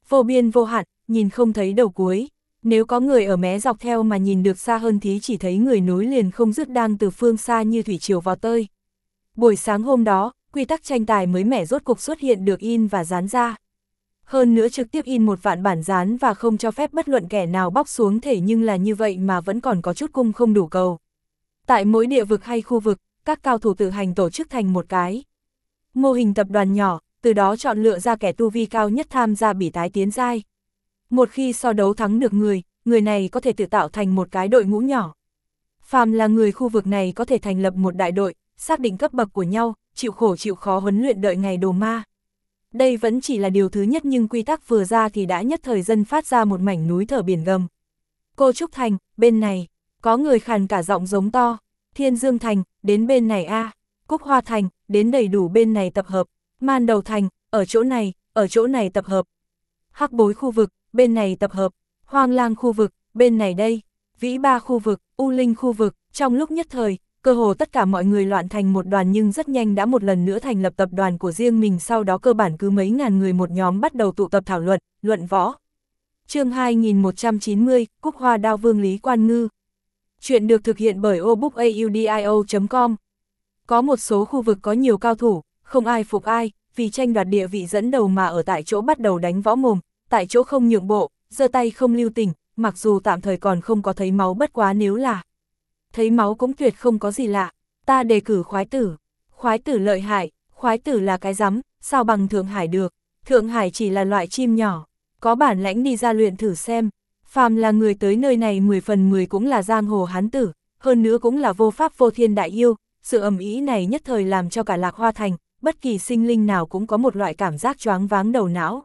vô biên vô hạn, nhìn không thấy đầu cuối. Nếu có người ở mé dọc theo mà nhìn được xa hơn thì chỉ thấy người nối liền không dứt đang từ phương xa như thủy triều vào tơi. Buổi sáng hôm đó, quy tắc tranh tài mới mẻ rốt cục xuất hiện được in và dán ra. Hơn nữa trực tiếp in một vạn bản dán và không cho phép bất luận kẻ nào bóc xuống thể, nhưng là như vậy mà vẫn còn có chút cung không đủ cầu. Tại mỗi địa vực hay khu vực, các cao thủ tự hành tổ chức thành một cái mô hình tập đoàn nhỏ, từ đó chọn lựa ra kẻ tu vi cao nhất tham gia bỉ tái tiến giai. Một khi so đấu thắng được người, người này có thể tự tạo thành một cái đội ngũ nhỏ. Phàm là người khu vực này có thể thành lập một đại đội, xác định cấp bậc của nhau, chịu khổ chịu khó huấn luyện đợi ngày đồ ma. Đây vẫn chỉ là điều thứ nhất, nhưng quy tắc vừa ra thì đã nhất thời dân phát ra một mảnh núi thở biển gầm. Cô Trúc Thành, bên này, có người khàn cả giọng giống to. Thiên Dương Thành, đến bên này a. Cúc Hoa Thành, đến đầy đủ bên này tập hợp. Man Đầu Thành, ở chỗ này, ở chỗ này tập hợp. Hắc Bối khu vực, bên này tập hợp. Hoang Lang khu vực, bên này đây. Vĩ Ba khu vực, U Linh khu vực. Trong lúc nhất thời, cơ hồ tất cả mọi người loạn thành một đoàn, nhưng rất nhanh đã một lần nữa thành lập tập đoàn của riêng mình. Sau đó cơ bản cứ mấy ngàn người một nhóm bắt đầu tụ tập thảo luận, luận võ. Chương hai nghìn một trăm chín mươi, Cúc Hoa Đao Vương Lý Quan Ngư. Chuyện được thực hiện bởi obookaudio chấm com. Có một số khu vực có nhiều cao thủ, không ai phục ai, vì tranh đoạt địa vị dẫn đầu mà ở tại chỗ bắt đầu đánh võ mồm, tại chỗ không nhượng bộ, giơ tay không lưu tình, mặc dù tạm thời còn không có thấy máu, bất quá nếu là thấy máu cũng tuyệt không có gì lạ. Ta đề cử khoái tử. Khoái tử lợi hại, khoái tử là cái rắm, sao bằng Thượng Hải được. Thượng Hải chỉ là loại chim nhỏ, có bản lãnh đi ra luyện thử xem. Phàm là người tới nơi này mười phần mười cũng là giang hồ hán tử, hơn nữa cũng là vô pháp vô thiên đại yêu. Sự ầm ĩ này nhất thời làm cho cả Lạc Hoa Thành, bất kỳ sinh linh nào cũng có một loại cảm giác choáng váng đầu não.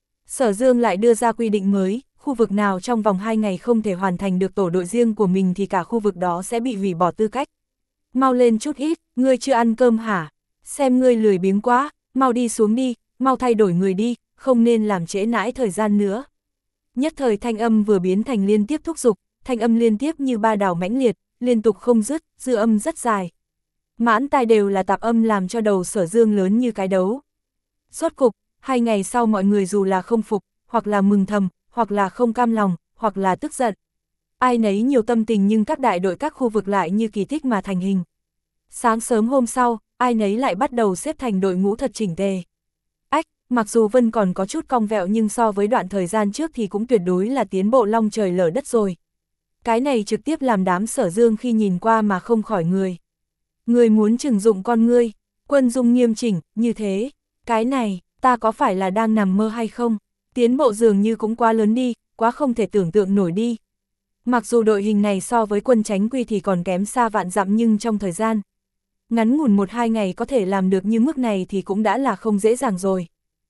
Sở Dương lại đưa ra quy định mới, khu vực nào trong vòng hai ngày không thể hoàn thành được tổ đội riêng của mình thì cả khu vực đó sẽ bị hủy bỏ tư cách. Mau lên chút ít, ngươi chưa ăn cơm hả? Xem ngươi lười biếng quá, mau đi xuống đi, mau thay đổi người đi, không nên làm trễ nãi thời gian nữa. Nhất thời thanh âm vừa biến thành liên tiếp thúc giục, thanh âm liên tiếp như ba đảo mãnh liệt, liên tục không dứt, dư âm rất dài. Mãn tai đều là tạp âm làm cho đầu Sở Dương lớn như cái đấu. Rốt cục, hai ngày sau mọi người dù là không phục, hoặc là mừng thầm, hoặc là không cam lòng, hoặc là tức giận. Ai nấy nhiều tâm tình, nhưng các đại đội các khu vực lại như kỳ tích mà thành hình. Sáng sớm hôm sau, ai nấy lại bắt đầu xếp thành đội ngũ thật chỉnh tề. Ách, mặc dù Vân còn có chút cong vẹo nhưng so với đoạn thời gian trước thì cũng tuyệt đối là tiến bộ long trời lở đất rồi. Cái này trực tiếp làm đám Sở Dương khi nhìn qua mà không khỏi người. Người muốn trừng dụng con ngươi, Quân Dung nghiêm chỉnh, như thế. Cái này, ta có phải là đang nằm mơ hay không? Tiến bộ dường như cũng quá lớn đi, quá không thể tưởng tượng nổi đi. Mặc dù đội hình này so với Quân Chánh Quy thì còn kém xa vạn dặm, nhưng trong thời gian ngắn ngủn một hai ngày có thể làm được như mức này thì cũng đã là không dễ dàng rồi.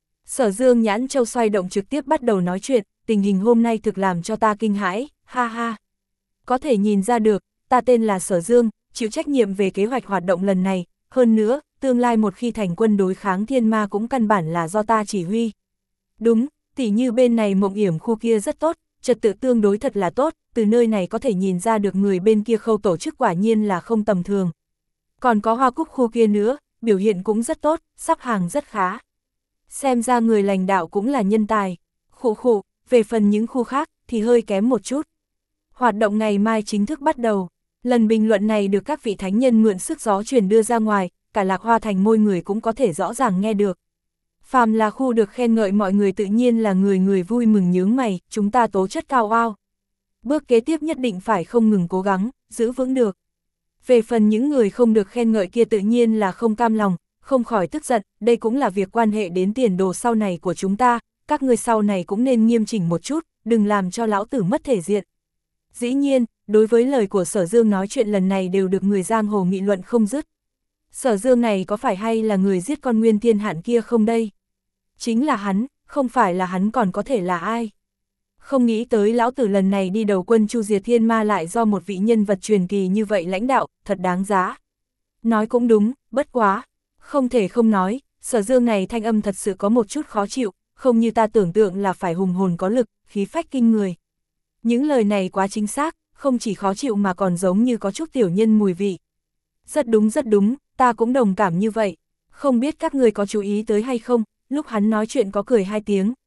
Sở Dương nhãn châu xoay động, trực tiếp bắt đầu nói chuyện, tình hình hôm nay thực làm cho ta kinh hãi, ha ha. Có thể nhìn ra được, ta tên là Sở Dương, chịu trách nhiệm về kế hoạch hoạt động lần này, hơn nữa, tương lai một khi thành quân đối kháng thiên ma cũng căn bản là do ta chỉ huy. Đúng, tỉ như bên này Mộng Yểm khu kia rất tốt, trật tự tương đối thật là tốt, từ nơi này có thể nhìn ra được người bên kia khâu tổ chức quả nhiên là không tầm thường. Còn có Hoa Cúc khu kia nữa, biểu hiện cũng rất tốt, sắp hàng rất khá. Xem ra người lãnh đạo cũng là nhân tài. Khụ khụ, về phần những khu khác thì hơi kém một chút. Hoạt động ngày mai chính thức bắt đầu. Lần bình luận này được các vị thánh nhân mượn sức gió truyền đưa ra ngoài, cả Lạc Hoa Thành môi người cũng có thể rõ ràng nghe được. Phàm là khu được khen ngợi mọi người tự nhiên là người người vui mừng nhướng mày, chúng ta tố chất cao ao. Bước kế tiếp nhất định phải không ngừng cố gắng, giữ vững được. Về phần những người không được khen ngợi kia tự nhiên là không cam lòng, không khỏi tức giận, đây cũng là việc quan hệ đến tiền đồ sau này của chúng ta, các người sau này cũng nên nghiêm chỉnh một chút, đừng làm cho lão tử mất thể diện. Dĩ nhiên, đối với lời của Sở Dương nói chuyện lần này đều được người giang hồ nghị luận không dứt. Sở Dương này có phải hay là người giết con Nguyên Thiên Hạn kia không đây? Chính là hắn, không phải là hắn còn có thể là ai? Không nghĩ tới lão tử lần này đi đầu quân chu diệt thiên ma lại do một vị nhân vật truyền kỳ như vậy lãnh đạo, thật đáng giá. Nói cũng đúng, bất quá. Không thể không nói, Sở Dương này thanh âm thật sự có một chút khó chịu, không như ta tưởng tượng là phải hùng hồn có lực, khí phách kinh người. Những lời này quá chính xác, không chỉ khó chịu mà còn giống như có chút tiểu nhân mùi vị. Rất đúng rất đúng, ta cũng đồng cảm như vậy. Không biết các người có chú ý tới hay không, lúc hắn nói chuyện có cười hai tiếng,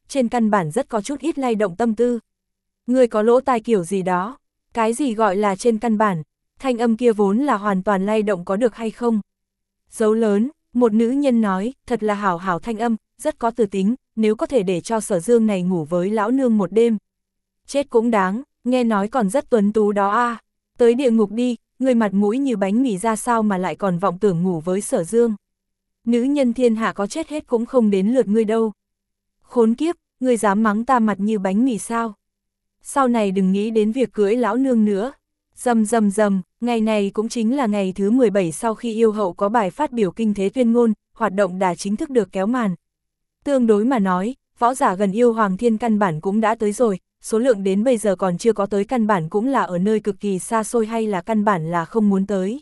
trên căn bản rất có chút ít lay động tâm tư. Người có lỗ tai kiểu gì đó, cái gì gọi là trên căn bản, thanh âm kia vốn là hoàn toàn lay động có được hay không? Dấu lớn, một nữ nhân nói, thật là hảo hảo thanh âm, rất có từ tính, nếu có thể để cho Sở Dương này ngủ với lão nương một đêm. Chết cũng đáng, nghe nói còn rất tuấn tú đó a. À. Tới địa ngục đi, người mặt mũi như bánh mì ra sao mà lại còn vọng tưởng ngủ với Sở Dương. Nữ nhân thiên hạ có chết hết cũng không đến lượt ngươi đâu. Khốn kiếp, ngươi dám mắng ta mặt như bánh mì sao? Sau này đừng nghĩ đến việc cưỡi lão nương nữa. Dầm dầm dầm, ngày này cũng chính là ngày thứ mười bảy sau khi yêu hậu có bài phát biểu kinh thế tuyên ngôn, hoạt động đã chính thức được kéo màn. Tương đối mà nói, võ giả gần yêu Hoàng Thiên căn bản cũng đã tới rồi, số lượng đến bây giờ còn chưa có tới căn bản cũng là ở nơi cực kỳ xa xôi hay là căn bản là không muốn tới.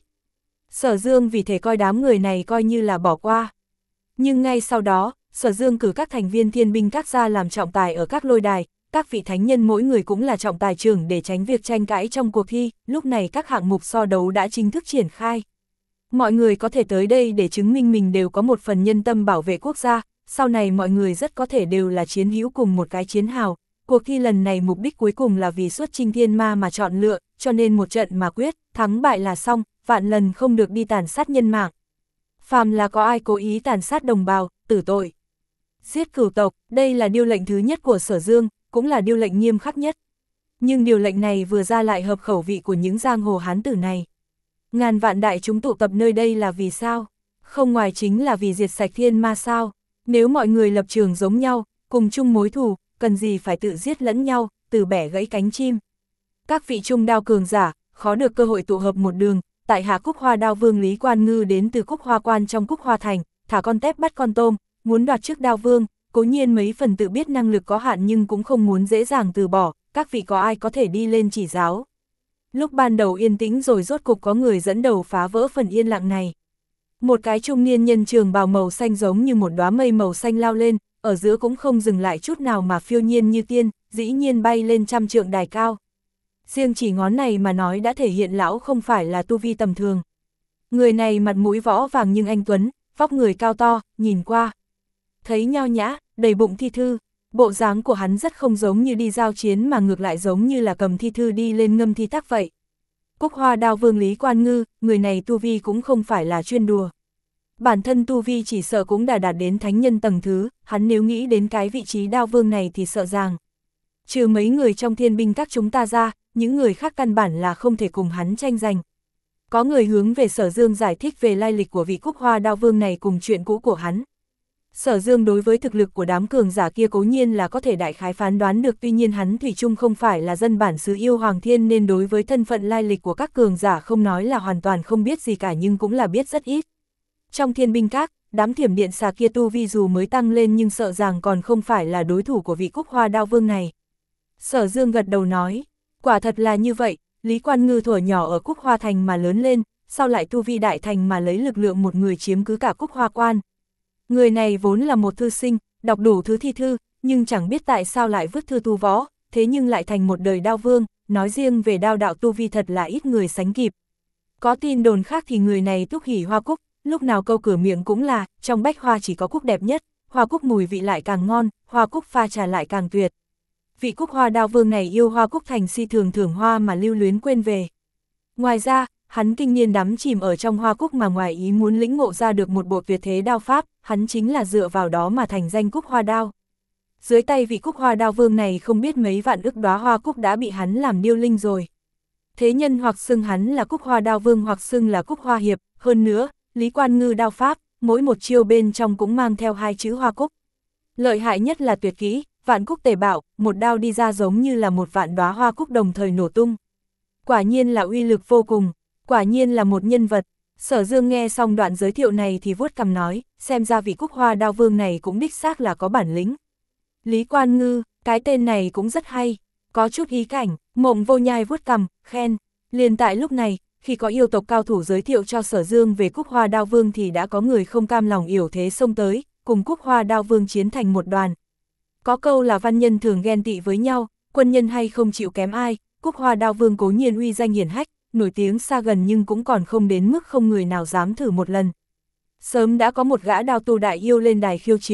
Sở Dương vì thế coi đám người này coi như là bỏ qua. Nhưng ngay sau đó, Sở Dương cử các thành viên thiên binh các gia làm trọng tài ở các lôi đài, các vị thánh nhân mỗi người cũng là trọng tài trưởng để tránh việc tranh cãi trong cuộc thi, lúc này các hạng mục so đấu đã chính thức triển khai. Mọi người có thể tới đây để chứng minh mình đều có một phần nhân tâm bảo vệ quốc gia, sau này mọi người rất có thể đều là chiến hữu cùng một cái chiến hào. Cuộc thi lần này mục đích cuối cùng là vì xuất chinh thiên ma mà chọn lựa, cho nên một trận mà quyết, thắng bại là xong, vạn lần không được đi tàn sát nhân mạng. Phàm là có ai cố ý tàn sát đồng bào, tử tội. Giết cửu tộc, đây là điều lệnh thứ nhất của Sở Dương, cũng là điều lệnh nghiêm khắc nhất. Nhưng điều lệnh này vừa ra lại hợp khẩu vị của những giang hồ hán tử này. Ngàn vạn đại chúng tụ tập nơi đây là vì sao? Không ngoài chính là vì diệt sạch thiên ma sao? Nếu mọi người lập trường giống nhau, cùng chung mối thù, cần gì phải tự giết lẫn nhau, từ bẻ gãy cánh chim. Các vị trung đao cường giả, khó được cơ hội tụ hợp một đường, tại hạ Cúc Hoa Đao Vương Lý Quan Ngư đến từ Cúc Hoa Quan trong Cúc Hoa Thành, thả con tép bắt con tôm, muốn đoạt trước Đao Vương, cố nhiên mấy phần tự biết năng lực có hạn nhưng cũng không muốn dễ dàng từ bỏ, các vị có ai có thể đi lên chỉ giáo. Lúc ban đầu yên tĩnh rồi rốt cục có người dẫn đầu phá vỡ phần yên lặng này. Một cái trung niên nhân trường bào màu xanh giống như một đóa mây màu xanh lao lên, ở giữa cũng không dừng lại chút nào mà phiêu nhiên như tiên, dĩ nhiên bay lên trăm trượng đài cao. Riêng chỉ ngón này mà nói đã thể hiện lão không phải là tu vi tầm thường. Người này mặt mũi võ vàng nhưng anh tuấn, vóc người cao to, nhìn qua. Thấy nho nhã, đầy bụng thi thư, bộ dáng của hắn rất không giống như đi giao chiến mà ngược lại giống như là cầm thi thư đi lên ngâm thi tác vậy. Cúc Hoa Đao Vương Lý Quan Ngư, người này tu vi cũng không phải là chuyên đùa. Bản thân tu vi chỉ sợ cũng đã đạt đến thánh nhân tầng thứ, hắn nếu nghĩ đến cái vị trí đao vương này thì sợ rằng. Trừ mấy người trong thiên binh các chúng ta ra, những người khác căn bản là không thể cùng hắn tranh giành. Có người hướng về Sở Dương giải thích về lai lịch của vị Cúc Hoa Đao Vương này cùng chuyện cũ của hắn. Sở Dương đối với thực lực của đám cường giả kia cố nhiên là có thể đại khái phán đoán được, tuy nhiên hắn thủy chung không phải là dân bản xứ yêu Hoàng Thiên nên đối với thân phận lai lịch của các cường giả không nói là hoàn toàn không biết gì cả nhưng cũng là biết rất ít. Trong thiên binh các, đám thiểm điện xà kia tu vi dù mới tăng lên nhưng sợ rằng còn không phải là đối thủ của vị Cúc Hoa Đao Vương này. Sở Dương gật đầu nói, quả thật là như vậy, Lý Quan Ngư thuở nhỏ ở Cúc Hoa Thành mà lớn lên, sau lại tu vi đại thành mà lấy lực lượng một người chiếm cứ cả Cúc Hoa Quan. Người này vốn là một thư sinh, đọc đủ thứ thi thư, nhưng chẳng biết tại sao lại vứt thư tu võ, thế nhưng lại thành một đời đao vương, nói riêng về đao đạo tu vi thật là ít người sánh kịp. Có tin đồn khác thì người này túc hỉ hoa cúc, lúc nào câu cửa miệng cũng là, trong bách hoa chỉ có cúc đẹp nhất, hoa cúc mùi vị lại càng ngon, hoa cúc pha trà lại càng tuyệt. Vị Cúc Hoa Đao Vương này yêu hoa cúc thành si thường thưởng hoa mà lưu luyến quên về. Ngoài ra, hắn kinh niên đắm chìm ở trong hoa cúc mà ngoài ý muốn lĩnh ngộ ra được một bộ tuyệt thế đao pháp, hắn chính là dựa vào đó mà thành danh Cúc Hoa Đao. Dưới tay vị Cúc Hoa Đao Vương này không biết mấy vạn ức đóa hoa cúc đã bị hắn làm điêu linh rồi. Thế nhân hoặc xưng hắn là Cúc Hoa Đao Vương hoặc xưng là Cúc Hoa Hiệp, hơn nữa, Lý Quan Ngư đao pháp, mỗi một chiêu bên trong cũng mang theo hai chữ hoa cúc. Lợi hại nhất là tuyệt kỹ, vạn cúc tề bạo, một đao đi ra giống như là một vạn đóa hoa cúc đồng thời nổ tung. Quả nhiên là uy lực vô cùng, quả nhiên là một nhân vật. Sở Dương nghe xong đoạn giới thiệu này thì vuốt cằm nói, xem ra vị Cúc Hoa Đao Vương này cũng đích xác là có bản lĩnh. Lý Quan Ngư, cái tên này cũng rất hay, có chút ý cảnh. Mộng Vô Nhai vuốt cằm, khen. Liền tại lúc này, khi có yêu tộc cao thủ giới thiệu cho Sở Dương về Cúc Hoa Đao Vương thì đã có người không cam lòng yểu thế xông tới, cùng Cúc Hoa Đao Vương chiến thành một đoàn. Có câu là văn nhân thường ghen tị với nhau, quân nhân hay không chịu kém ai, Cúc Hoa Đao Vương cố nhiên uy danh hiển hách, nổi tiếng xa gần nhưng cũng còn không đến mức không người nào dám thử một lần. Sớm đã có một gã đao tu đại yêu lên đài khiêu chiến,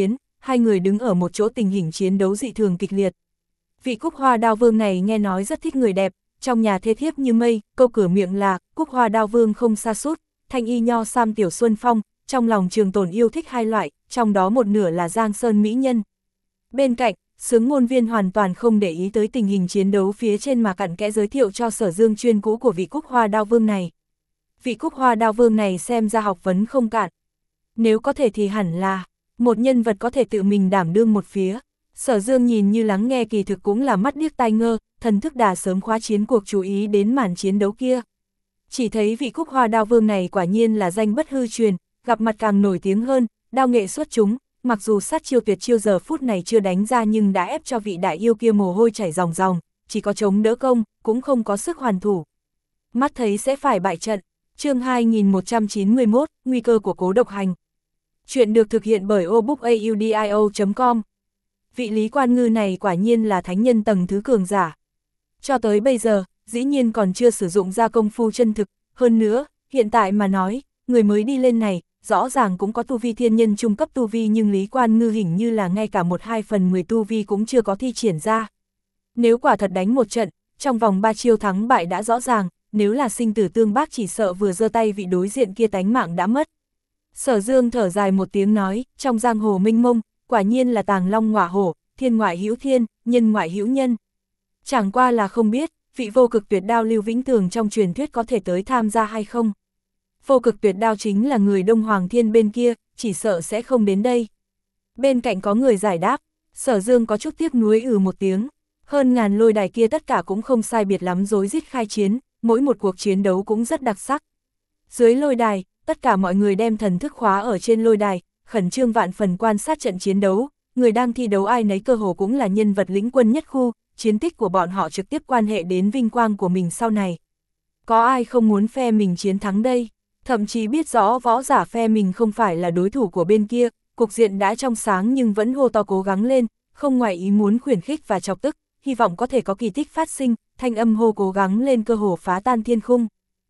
hai người đứng ở một chỗ tình hình chiến đấu dị thường kịch liệt. Vị Cúc Hoa Đao Vương này nghe nói rất thích người đẹp, trong nhà thê thiếp như mây, câu cửa miệng là Cúc Hoa Đao Vương không sa sút, thanh y nho sam tiểu xuân phong, trong lòng Trường Tồn yêu thích hai loại, trong đó một nửa là Giang Sơn mỹ nhân. Bên cạnh, Sướng Ngôn Viên hoàn toàn không để ý tới tình hình chiến đấu phía trên mà cặn kẽ giới thiệu cho Sở Dương chuyên cũ của vị Cúc Hoa Đao Vương này. Vị Cúc Hoa Đao Vương này xem ra học vấn không cạn. Nếu có thể thì hẳn là một nhân vật có thể tự mình đảm đương một phía. Sở Dương nhìn như lắng nghe kỳ thực cũng là mắt điếc tai ngơ, thần thức đã sớm khóa chiến cuộc chú ý đến màn chiến đấu kia. Chỉ thấy vị Cúc Hoa Đao Vương này quả nhiên là danh bất hư truyền, gặp mặt càng nổi tiếng hơn, đao nghệ xuất chúng, mặc dù sát chiêu tuyệt chiêu giờ phút này chưa đánh ra nhưng đã ép cho vị đại yêu kia mồ hôi chảy ròng ròng, chỉ có chống đỡ công, cũng không có sức hoàn thủ. Mắt thấy sẽ phải bại trận. Chương hai nghìn một trăm chín mươi mốt, nguy cơ của Cố Độc Hành. Chuyện được thực hiện bởi obookaudio chấm com. Vị Lý Quan Ngư này quả nhiên là thánh nhân tầng thứ cường giả. Cho tới bây giờ, dĩ nhiên còn chưa sử dụng ra công phu chân thực, hơn nữa, hiện tại mà nói, người mới đi lên này, rõ ràng cũng có tu vi thiên nhân trung cấp tu vi nhưng Lý Quan Ngư hình như là ngay cả một hai phần mười tu vi cũng chưa có thi triển ra. Nếu quả thật đánh một trận, trong vòng ba chiêu thắng bại đã rõ ràng, nếu là sinh tử tương bác chỉ sợ vừa giơ tay vị đối diện kia tánh mạng đã mất. Sở Dương thở dài một tiếng nói, trong giang hồ minh mông, quả nhiên là tàng long ngọa hổ, thiên ngoại hữu thiên, nhân ngoại hữu nhân. Chẳng qua là không biết, vị vô cực tuyệt đao Lưu Vĩnh Tường trong truyền thuyết có thể tới tham gia hay không. Vô cực tuyệt đao chính là người Đông Hoàng Thiên bên kia, chỉ sợ sẽ không đến đây. Bên cạnh có người giải đáp, Sở Dương có chút tiếc nuối ừ một tiếng. Hơn ngàn lôi đài kia tất cả cũng không sai biệt lắm rối rít khai chiến, mỗi một cuộc chiến đấu cũng rất đặc sắc. Dưới lôi đài, tất cả mọi người đem thần thức khóa ở trên lôi đài, khẩn trương vạn phần quan sát trận chiến đấu, người đang thi đấu ai nấy cơ hồ cũng là nhân vật lĩnh quân nhất khu, chiến tích của bọn họ trực tiếp quan hệ đến vinh quang của mình sau này. Có ai không muốn phe mình chiến thắng đây? Thậm chí biết rõ võ giả phe mình không phải là đối thủ của bên kia, cục diện đã trong sáng nhưng vẫn hô to cố gắng lên, không ngoài ý muốn khuyến khích và chọc tức, hy vọng có thể có kỳ tích phát sinh, thanh âm hô cố gắng lên cơ hồ phá tan thiên khung.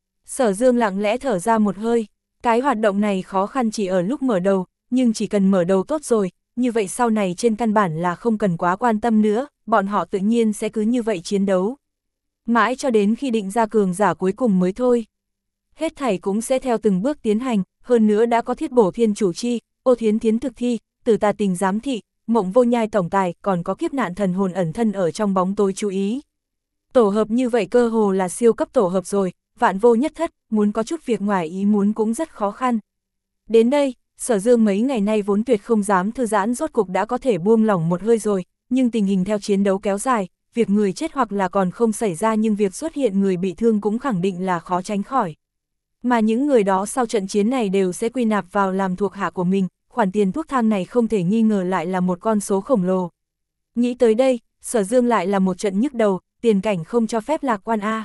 Sở Dương lặng lẽ thở ra một hơi, cái hoạt động này khó khăn chỉ ở lúc mở đầu, nhưng chỉ cần mở đầu tốt rồi, như vậy sau này trên căn bản là không cần quá quan tâm nữa, bọn họ tự nhiên sẽ cứ như vậy chiến đấu. Mãi cho đến khi định ra cường giả cuối cùng mới thôi. Hết thảy cũng sẽ theo từng bước tiến hành, hơn nữa đã có Thiết Bổ Thiên chủ chi, Ô Thiến Thiến thực thi, Tử Tà Tình giám thị, Mộng Vô Nhai tổng tài, còn có Kiếp Nạn thần hồn ẩn thân ở trong bóng tối chú ý. Tổ hợp như vậy cơ hồ là siêu cấp tổ hợp rồi, vạn vô nhất thất, muốn có chút việc ngoài ý muốn cũng rất khó khăn. Đến đây, Sở Dương mấy ngày nay vốn tuyệt không dám thư giãn rốt cục đã có thể buông lỏng một hơi rồi, nhưng tình hình theo chiến đấu kéo dài, việc người chết hoặc là còn không xảy ra nhưng việc xuất hiện người bị thương cũng khẳng định là khó tránh khỏi. Mà những người đó sau trận chiến này đều sẽ quy nạp vào làm thuộc hạ của mình, khoản tiền thuốc thang này không thể nghi ngờ lại là một con số khổng lồ. Nghĩ tới đây, Sở Dương lại là một trận nhức đầu, tiền cảnh không cho phép lạc quan a.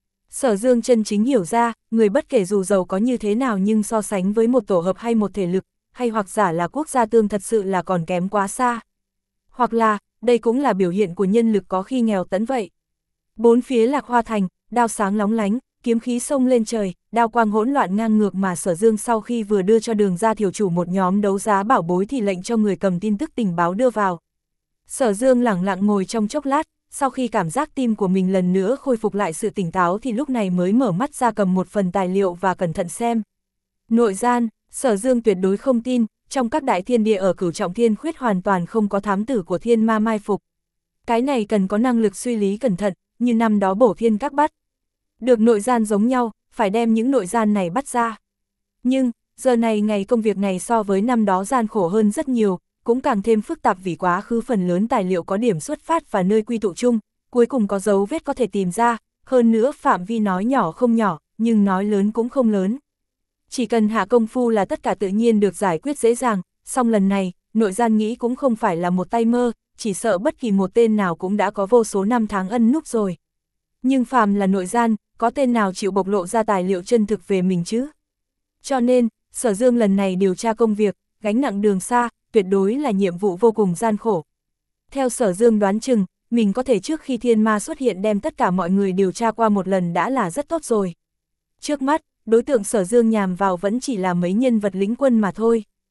Sở Dương chân chính hiểu ra, người bất kể dù giàu có như thế nào nhưng so sánh với một tổ hợp hay một thể lực, hay hoặc giả là quốc gia tương thật sự là còn kém quá xa. Hoặc là, đây cũng là biểu hiện của nhân lực có khi nghèo tẫn vậy. Bốn phía Lạc Hoa Thành, đao sáng lóng lánh, kiếm khí sông lên trời, đao quang hỗn loạn ngang ngược mà Sở Dương sau khi vừa đưa cho Đường Ra Thiểu chủ một nhóm đấu giá bảo bối thì lệnh cho người cầm tin tức tình báo đưa vào. Sở Dương lẳng lặng ngồi trong chốc lát, sau khi cảm giác tim của mình lần nữa khôi phục lại sự tỉnh táo thì lúc này mới mở mắt ra cầm một phần tài liệu và cẩn thận xem. Nội gian, Sở Dương tuyệt đối không tin, trong các đại thiên địa ở Cửu Trọng Thiên Khuyết hoàn toàn không có thám tử của thiên ma mai phục. Cái này cần có năng lực suy lý cẩn thận, như năm đó Bổ Thiên Các bắt. Được nội gian giống nhau, phải đem những nội gian này bắt ra. Nhưng, giờ này ngày công việc này so với năm đó gian khổ hơn rất nhiều, cũng càng thêm phức tạp vì quá khứ phần lớn tài liệu có điểm xuất phát và nơi quy tụ chung, cuối cùng có dấu vết có thể tìm ra, hơn nữa phạm vi nói nhỏ không nhỏ, nhưng nói lớn cũng không lớn. Chỉ cần hạ công phu là tất cả tự nhiên được giải quyết dễ dàng, song lần này, nội gian nghĩ cũng không phải là một tay mơ, chỉ sợ bất kỳ một tên nào cũng đã có vô số năm tháng ân núp rồi. Nhưng phàm là nội gian, có tên nào chịu bộc lộ ra tài liệu chân thực về mình chứ? Cho nên, Sở Dương lần này điều tra công việc, gánh nặng đường xa, tuyệt đối là nhiệm vụ vô cùng gian khổ. Theo Sở Dương đoán chừng, mình có thể trước khi thiên ma xuất hiện đem tất cả mọi người điều tra qua một lần đã là rất tốt rồi. Trước mắt, đối tượng Sở Dương nhằm vào vẫn chỉ là mấy nhân vật lĩnh quân mà thôi.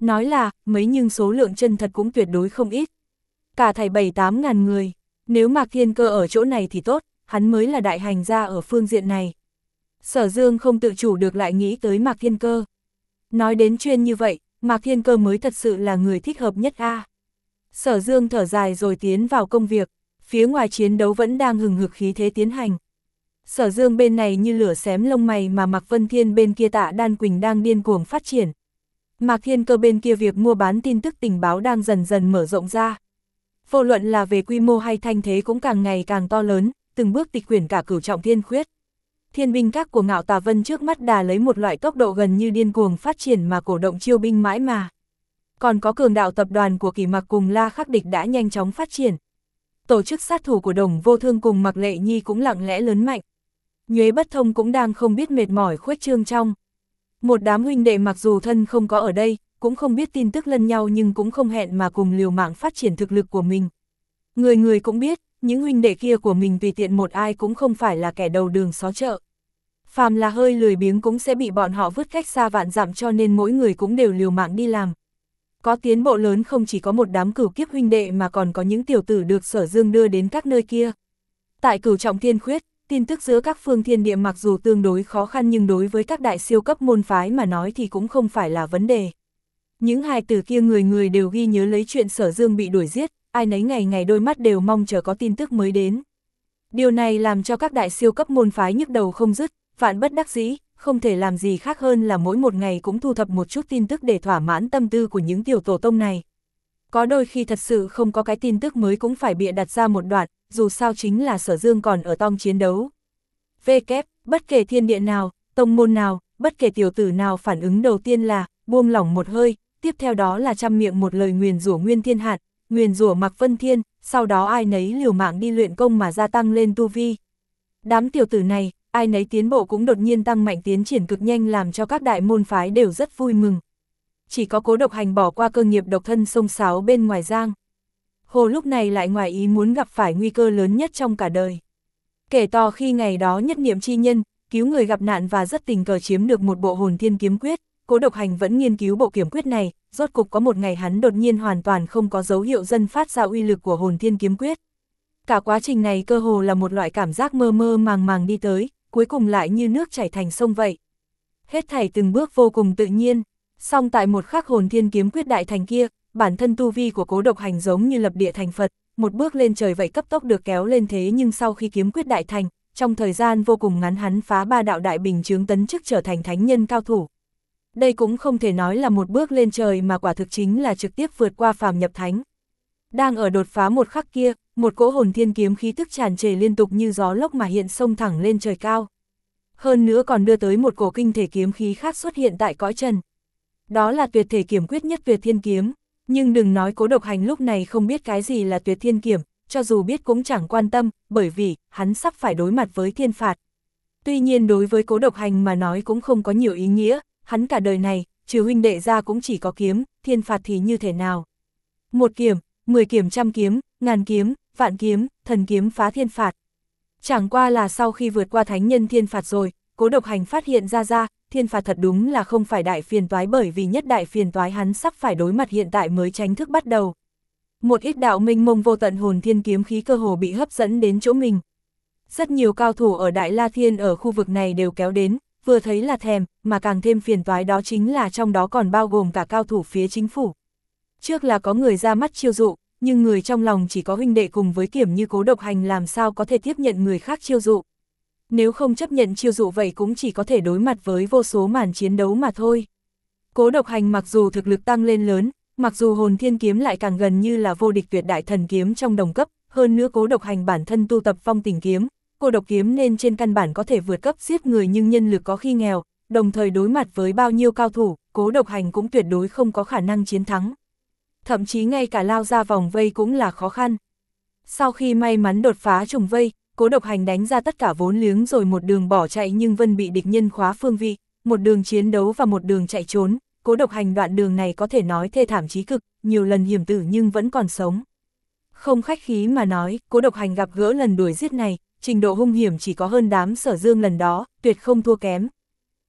Nói là, mấy nhưng số lượng chân thật cũng tuyệt đối không ít. Cả thảy bảy tám ngàn người, nếu Mạc Thiên Cơ ở chỗ này thì tốt, hắn mới là đại hành gia ở phương diện này. Sở Dương không tự chủ được lại nghĩ tới Mạc Thiên Cơ. Nói đến chuyên như vậy, Mạc Thiên Cơ mới thật sự là người thích hợp nhất a. Sở Dương thở dài rồi tiến vào công việc, phía ngoài chiến đấu vẫn đang hừng hực khí thế tiến hành. Sở Dương bên này như lửa xém lông mày mà Mạc Vân Thiên bên kia Tạ Đan Quỳnh đang điên cuồng phát triển. Mạc Thiên Cơ bên kia việc mua bán tin tức tình báo đang dần dần mở rộng ra. Vô luận là về quy mô hay thanh thế cũng càng ngày càng to lớn, từng bước tịch quyển cả cửu trọng thiên khuyết. Thiên binh các của Ngạo Tà Vân trước mắt đà lấy một loại tốc độ gần như điên cuồng phát triển mà cổ động chiêu binh mãi mà. Còn có cường đạo tập đoàn của Kỷ Mặc cùng La Khắc Địch đã nhanh chóng phát triển. Tổ chức sát thủ của Đồng Vô Thương cùng Mạc Lệ Nhi cũng lặng lẽ lớn mạnh. Nhuế Bất Thông cũng đang không biết mệt mỏi khuếch trương trong. Một đám huynh đệ mặc dù thân không có ở đây, cũng không biết tin tức lẫn nhau nhưng cũng không hẹn mà cùng liều mạng phát triển thực lực của mình. Người người cũng biết, những huynh đệ kia của mình tùy tiện một ai cũng không phải là kẻ đầu đường xó chợ. Phàm là hơi lười biếng cũng sẽ bị bọn họ vứt cách xa vạn dặm, cho nên mỗi người cũng đều liều mạng đi làm. Có tiến bộ lớn không chỉ có một đám cửu kiếp huynh đệ mà còn có những tiểu tử được Sở Dương đưa đến các nơi kia. Tại cửu trọng thiên khuyết, tin tức giữa các phương thiên địa mặc dù tương đối khó khăn nhưng đối với các đại siêu cấp môn phái mà nói thì cũng không phải là vấn đề. Những hài tử kia người người đều ghi nhớ lấy chuyện Sở Dương bị đuổi giết, ai nấy ngày ngày đôi mắt đều mong chờ có tin tức mới đến. Điều này làm cho các đại siêu cấp môn phái nhức đầu không dứt, vạn bất đắc dĩ, không thể làm gì khác hơn là mỗi một ngày cũng thu thập một chút tin tức để thỏa mãn tâm tư của những tiểu tổ tông này. Có đôi khi thật sự không có cái tin tức mới cũng phải bịa đặt ra một đoạn, dù sao chính là Sở Dương còn ở trong chiến đấu. Vê kép, bất kể thiên địa nào, tông môn nào, bất kể tiểu tử nào phản ứng đầu tiên là buông lỏng một hơi, tiếp theo đó là trăm miệng một lời nguyền rủa Nguyên Thiên Hạt, nguyền rủa Mạc Vân Thiên, sau đó ai nấy liều mạng đi luyện công mà gia tăng lên tu vi. Đám tiểu tử này, ai nấy tiến bộ cũng đột nhiên tăng mạnh tiến triển cực nhanh làm cho các đại môn phái đều rất vui mừng. Chỉ có Cố Độc Hành bỏ qua cơ nghiệp độc thân xông xáo bên ngoài giang. Hồ lúc này lại ngoài ý muốn gặp phải nguy cơ lớn nhất trong cả đời. Kể to khi ngày đó nhất niệm chi nhân, cứu người gặp nạn và rất tình cờ chiếm được một bộ hồn thiên kiếm quyết, Cố Độc Hành vẫn nghiên cứu bộ kiếm quyết này, rốt cục có một ngày hắn đột nhiên hoàn toàn không có dấu hiệu dân phát ra uy lực của hồn thiên kiếm quyết. Cả quá trình này cơ hồ là một loại cảm giác mơ mơ màng màng đi tới, cuối cùng lại như nước chảy thành sông vậy. Hết thảy từng bước vô cùng tự nhiên, song tại một khắc hồn thiên kiếm quyết đại thành kia, bản thân tu vi của Cố Độc Hành giống như lập địa thành Phật, một bước lên trời vậy cấp tốc được kéo lên thế nhưng sau khi kiếm quyết đại thành, trong thời gian vô cùng ngắn hắn phá ba đạo đại bình chướng tấn chức trở thành thánh nhân cao thủ. Đây cũng không thể nói là một bước lên trời mà quả thực chính là trực tiếp vượt qua phàm nhập thánh. Đang ở đột phá một khắc kia, một cỗ hồn thiên kiếm khí tức tràn trề liên tục như gió lốc mà hiện xông thẳng lên trời cao. Hơn nữa còn đưa tới một cổ kinh thể kiếm khí khác xuất hiện tại cõi trần. Đó là tuyệt thể kiếm quyết nhất tuyệt thiên kiếm. Nhưng đừng nói Cố Độc Hành lúc này không biết cái gì là tuyệt thiên kiếm, cho dù biết cũng chẳng quan tâm, bởi vì hắn sắp phải đối mặt với thiên phạt. Tuy nhiên đối với Cố Độc Hành mà nói cũng không có nhiều ý nghĩa, hắn cả đời này, trừ huynh đệ ra cũng chỉ có kiếm, thiên phạt thì như thế nào? Một kiếm, mười kiếm, trăm kiếm, ngàn kiếm, vạn kiếm, thần kiếm phá thiên phạt. Chẳng qua là sau khi vượt qua thánh nhân thiên phạt rồi, Cố Độc Hành phát hiện ra ra, thiên phạt thật đúng là không phải đại phiền toái, bởi vì nhất đại phiền toái hắn sắp phải đối mặt hiện tại mới chính thức bắt đầu. Một ít đạo mênh mông vô tận hồn thiên kiếm khí cơ hồ bị hấp dẫn đến chỗ mình. Rất nhiều cao thủ ở Đại La Thiên ở khu vực này đều kéo đến, vừa thấy là thèm, mà càng thêm phiền toái đó chính là trong đó còn bao gồm cả cao thủ phía chính phủ. Trước là có người ra mắt chiêu dụ, nhưng người trong lòng chỉ có huynh đệ cùng với kiểm như Cố Độc Hành làm sao có thể tiếp nhận người khác chiêu dụ. Nếu không chấp nhận chiêu dụ vậy cũng chỉ có thể đối mặt với vô số màn chiến đấu mà thôi. Cố Độc Hành mặc dù thực lực tăng lên lớn, mặc dù hồn thiên kiếm lại càng gần như là vô địch tuyệt đại thần kiếm trong đồng cấp, hơn nữa Cố Độc Hành bản thân tu tập phong tình kiếm, cô độc kiếm nên trên căn bản có thể vượt cấp giết người, nhưng nhân lực có khi nghèo, đồng thời đối mặt với bao nhiêu cao thủ, Cố Độc Hành cũng tuyệt đối không có khả năng chiến thắng. Thậm chí ngay cả lao ra vòng vây cũng là khó khăn. Sau khi may mắn đột phá trùng vây, Cố Độc Hành đánh ra tất cả vốn liếng rồi một đường bỏ chạy, nhưng vẫn bị địch nhân khóa phương vị, một đường chiến đấu và một đường chạy trốn. Cố Độc Hành đoạn đường này có thể nói thê thảm chí cực, nhiều lần hiểm tử nhưng vẫn còn sống. Không khách khí mà nói, Cố Độc Hành gặp gỡ lần đuổi giết này, trình độ hung hiểm chỉ có hơn đám Sở Dương lần đó, tuyệt không thua kém.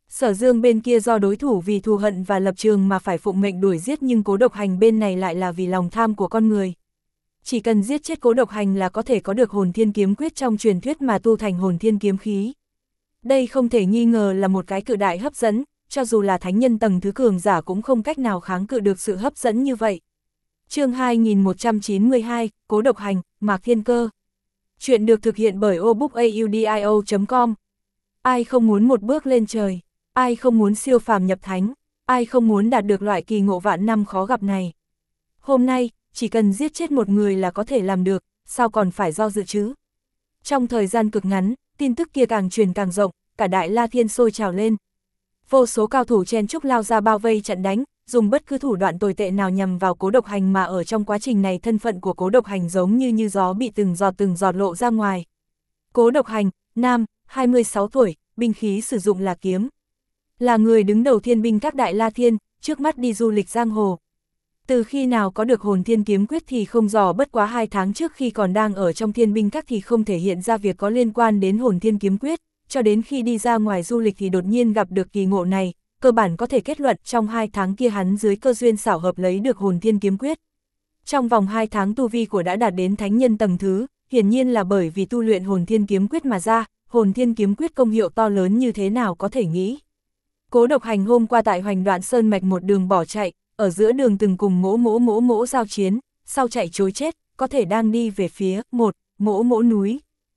Sở Dương bên kia do đối thủ vì thù hận và lập trường mà phải phụng mệnh đuổi giết, nhưng Cố Độc Hành bên này lại là vì lòng tham của con người. Chỉ cần giết chết Cố Độc Hành là có thể có được hồn thiên kiếm quyết trong truyền thuyết mà tu thành hồn thiên kiếm khí. Đây không thể nghi ngờ là một cái cự đại hấp dẫn, cho dù là thánh nhân tầng thứ cường giả cũng không cách nào kháng cự được sự hấp dẫn như vậy. Chương hai nghìn một trăm chín mươi hai, Cố Độc Hành, Mạc Thiên Cơ. Chuyện được thực hiện bởi obookaudio chấm com. Ai không muốn một bước lên trời, ai không muốn siêu phàm nhập thánh, ai không muốn đạt được loại kỳ ngộ vạn năm khó gặp này. Hôm nay, chỉ cần giết chết một người là có thể làm được, sao còn phải do dự chứ? Trong thời gian cực ngắn, tin tức kia càng truyền càng rộng, cả Đại La Thiên sôi trào lên. Vô số cao thủ chen chúc lao ra bao vây chặn đánh, dùng bất cứ thủ đoạn tồi tệ nào nhằm vào Cố Độc Hành, mà ở trong quá trình này thân phận của Cố Độc Hành giống như như gió bị từng giọt từng giọt lộ ra ngoài. Cố Độc Hành, nam, hai mươi sáu tuổi, binh khí sử dụng là kiếm. Là người đứng đầu thiên binh các Đại La Thiên, trước mắt đi du lịch giang hồ. Từ khi nào có được hồn thiên kiếm quyết thì không dò, bất quá hai tháng trước khi còn đang ở trong thiên binh các thì không thể hiện ra việc có liên quan đến hồn thiên kiếm quyết, cho đến khi đi ra ngoài du lịch thì đột nhiên gặp được kỳ ngộ này, cơ bản có thể kết luận trong hai tháng kia hắn dưới cơ duyên xảo hợp lấy được hồn thiên kiếm quyết. Trong vòng hai tháng tu vi của đã đạt đến thánh nhân tầng thứ, hiển nhiên là bởi vì tu luyện hồn thiên kiếm quyết mà ra, hồn thiên kiếm quyết công hiệu to lớn như thế nào có thể nghĩ. Cố Độc Hành hôm qua tại Hoành Đoạn Sơn Mạch một đường bỏ chạy, ở giữa đường từng cùng mỗ mỗ mỗ mỗ giao chiến, sau chạy chối chết, có thể đang đi về phía một mỗ mỗ núi,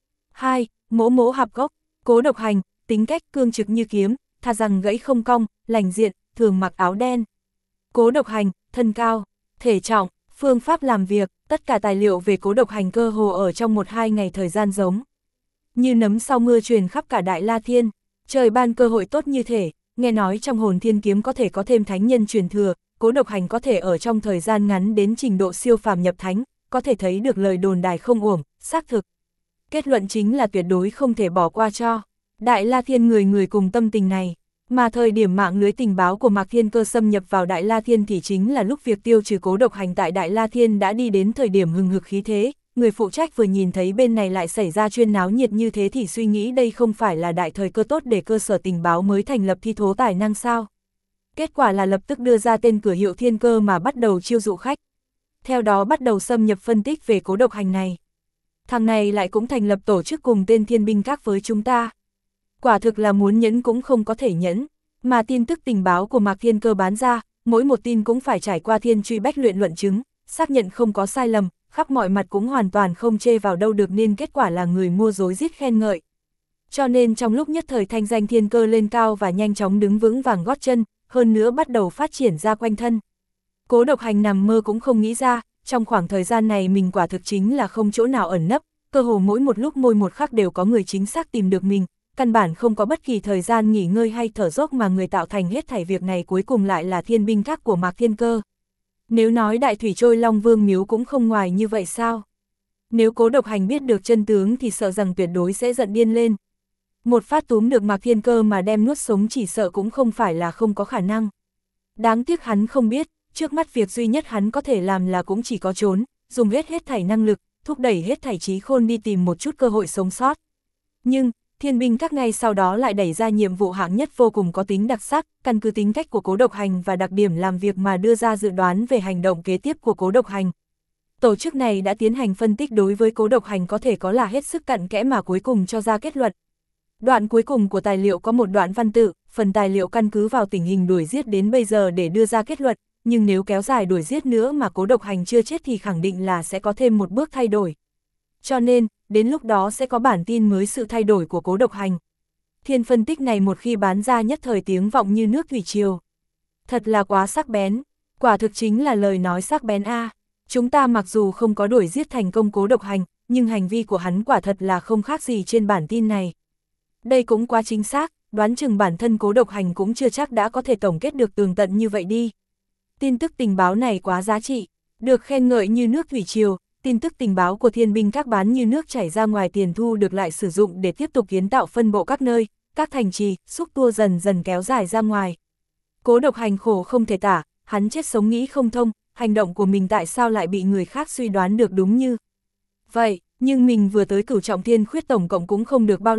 hai mỗ mỗ hạp gốc. Cố Độc Hành, tính cách cương trực như kiếm, thà rằng gãy không cong, lành diện, thường mặc áo đen. Cố Độc Hành, thân cao, thể trọng, phương pháp làm việc, tất cả tài liệu về Cố Độc Hành cơ hồ ở trong một hai ngày thời gian giống như nấm sau mưa truyền khắp cả Đại La Thiên. Trời ban cơ hội tốt như thể, nghe nói trong hồn thiên kiếm có thể có thêm thánh nhân truyền thừa, Cố Độc Hành có thể ở trong thời gian ngắn đến trình độ siêu phàm nhập thánh, có thể thấy được lời đồn đài không uổng, xác thực. Kết luận chính là tuyệt đối không thể bỏ qua cho Đại La Thiên người người cùng tâm tình này. Mà thời điểm mạng lưới tình báo của Mạc Thiên Cơ xâm nhập vào Đại La Thiên thì chính là lúc việc tiêu trừ Cố Độc Hành tại Đại La Thiên đã đi đến thời điểm hừng hực khí thế. Người phụ trách vừa nhìn thấy bên này lại xảy ra chuyên náo nhiệt như thế thì suy nghĩ đây không phải là đại thời cơ tốt để cơ sở tình báo mới thành lập thi thố tài năng sao. Kết quả là lập tức đưa ra tên cửa hiệu Thiên Cơ mà bắt đầu chiêu dụ khách. Theo đó bắt đầu xâm nhập phân tích về Cố Độc Hành này. Thằng này lại cũng thành lập tổ chức cùng tên thiên binh các với chúng ta. Quả thực là muốn nhẫn cũng không có thể nhẫn, mà tin tức tình báo của Mạc Thiên Cơ bán ra, mỗi một tin cũng phải trải qua thiên truy bách luyện luận chứng, xác nhận không có sai lầm, khắp mọi mặt cũng hoàn toàn không chê vào đâu được, nên kết quả là người mua rối rít khen ngợi. Cho nên trong lúc nhất thời thanh danh Thiên Cơ lên cao và nhanh chóng đứng vững vàng gót chân, hơn nữa bắt đầu phát triển ra quanh thân. Cố Độc Hành nằm mơ cũng không nghĩ ra, trong khoảng thời gian này mình quả thực chính là không chỗ nào ẩn nấp, cơ hồ mỗi một lúc mỗi một khắc đều có người chính xác tìm được mình, căn bản không có bất kỳ thời gian nghỉ ngơi hay thở dốc, mà người tạo thành hết thảy việc này cuối cùng lại là thiên binh các của Mạc Thiên Cơ. Nếu nói Đại Thủy Trôi Long Vương Miếu cũng không ngoài như vậy sao? Nếu Cố Độc Hành biết được chân tướng thì sợ rằng tuyệt đối sẽ giận điên lên. Một phát túm được Mạc Thiên Cơ mà đem nuốt sống chỉ sợ cũng không phải là không có khả năng. Đáng tiếc hắn không biết, trước mắt việc duy nhất hắn có thể làm là cũng chỉ có trốn, dùng hết hết thảy năng lực, thúc đẩy hết thảy trí khôn đi tìm một chút cơ hội sống sót. Nhưng, thiên binh các ngay sau đó lại đẩy ra nhiệm vụ hạng nhất vô cùng có tính đặc sắc, căn cứ tính cách của Cố Độc Hành và đặc điểm làm việc mà đưa ra dự đoán về hành động kế tiếp của Cố Độc Hành. Tổ chức này đã tiến hành phân tích đối với Cố Độc Hành có thể có là hết sức cặn kẽ mà cuối cùng cho ra kết luận. Đoạn cuối cùng của tài liệu có một đoạn văn tự, phần tài liệu căn cứ vào tình hình đuổi giết đến bây giờ để đưa ra kết luận, nhưng nếu kéo dài đuổi giết nữa mà Cố Độc Hành chưa chết thì khẳng định là sẽ có thêm một bước thay đổi. Cho nên, đến lúc đó sẽ có bản tin mới sự thay đổi của Cố Độc Hành. Thiên phân tích này một khi bán ra nhất thời tiếng vọng như nước thủy triều. Thật là quá sắc bén, quả thực chính là lời nói sắc bén a. À. Chúng ta mặc dù không có đuổi giết thành công Cố Độc Hành, nhưng hành vi của hắn quả thật là không khác gì trên bản tin này. Đây cũng quá chính xác, đoán chừng bản thân Cố Độc Hành cũng chưa chắc đã có thể tổng kết được tường tận như vậy đi. Tin tức tình báo này quá giá trị, được khen ngợi như nước thủy triều, tin tức tình báo của thiên binh các bán như nước chảy ra ngoài, tiền thu được lại sử dụng để tiếp tục kiến tạo phân bộ các nơi, các thành trì, xúc tua dần dần kéo dài ra ngoài. Cố Độc Hành khổ không thể tả, hắn chết sống nghĩ không thông, hành động của mình tại sao lại bị người khác suy đoán được đúng như vậy, nhưng mình vừa tới Cửu Trọng Thiên Khuyết tổng cộng cũng không được bao lâu,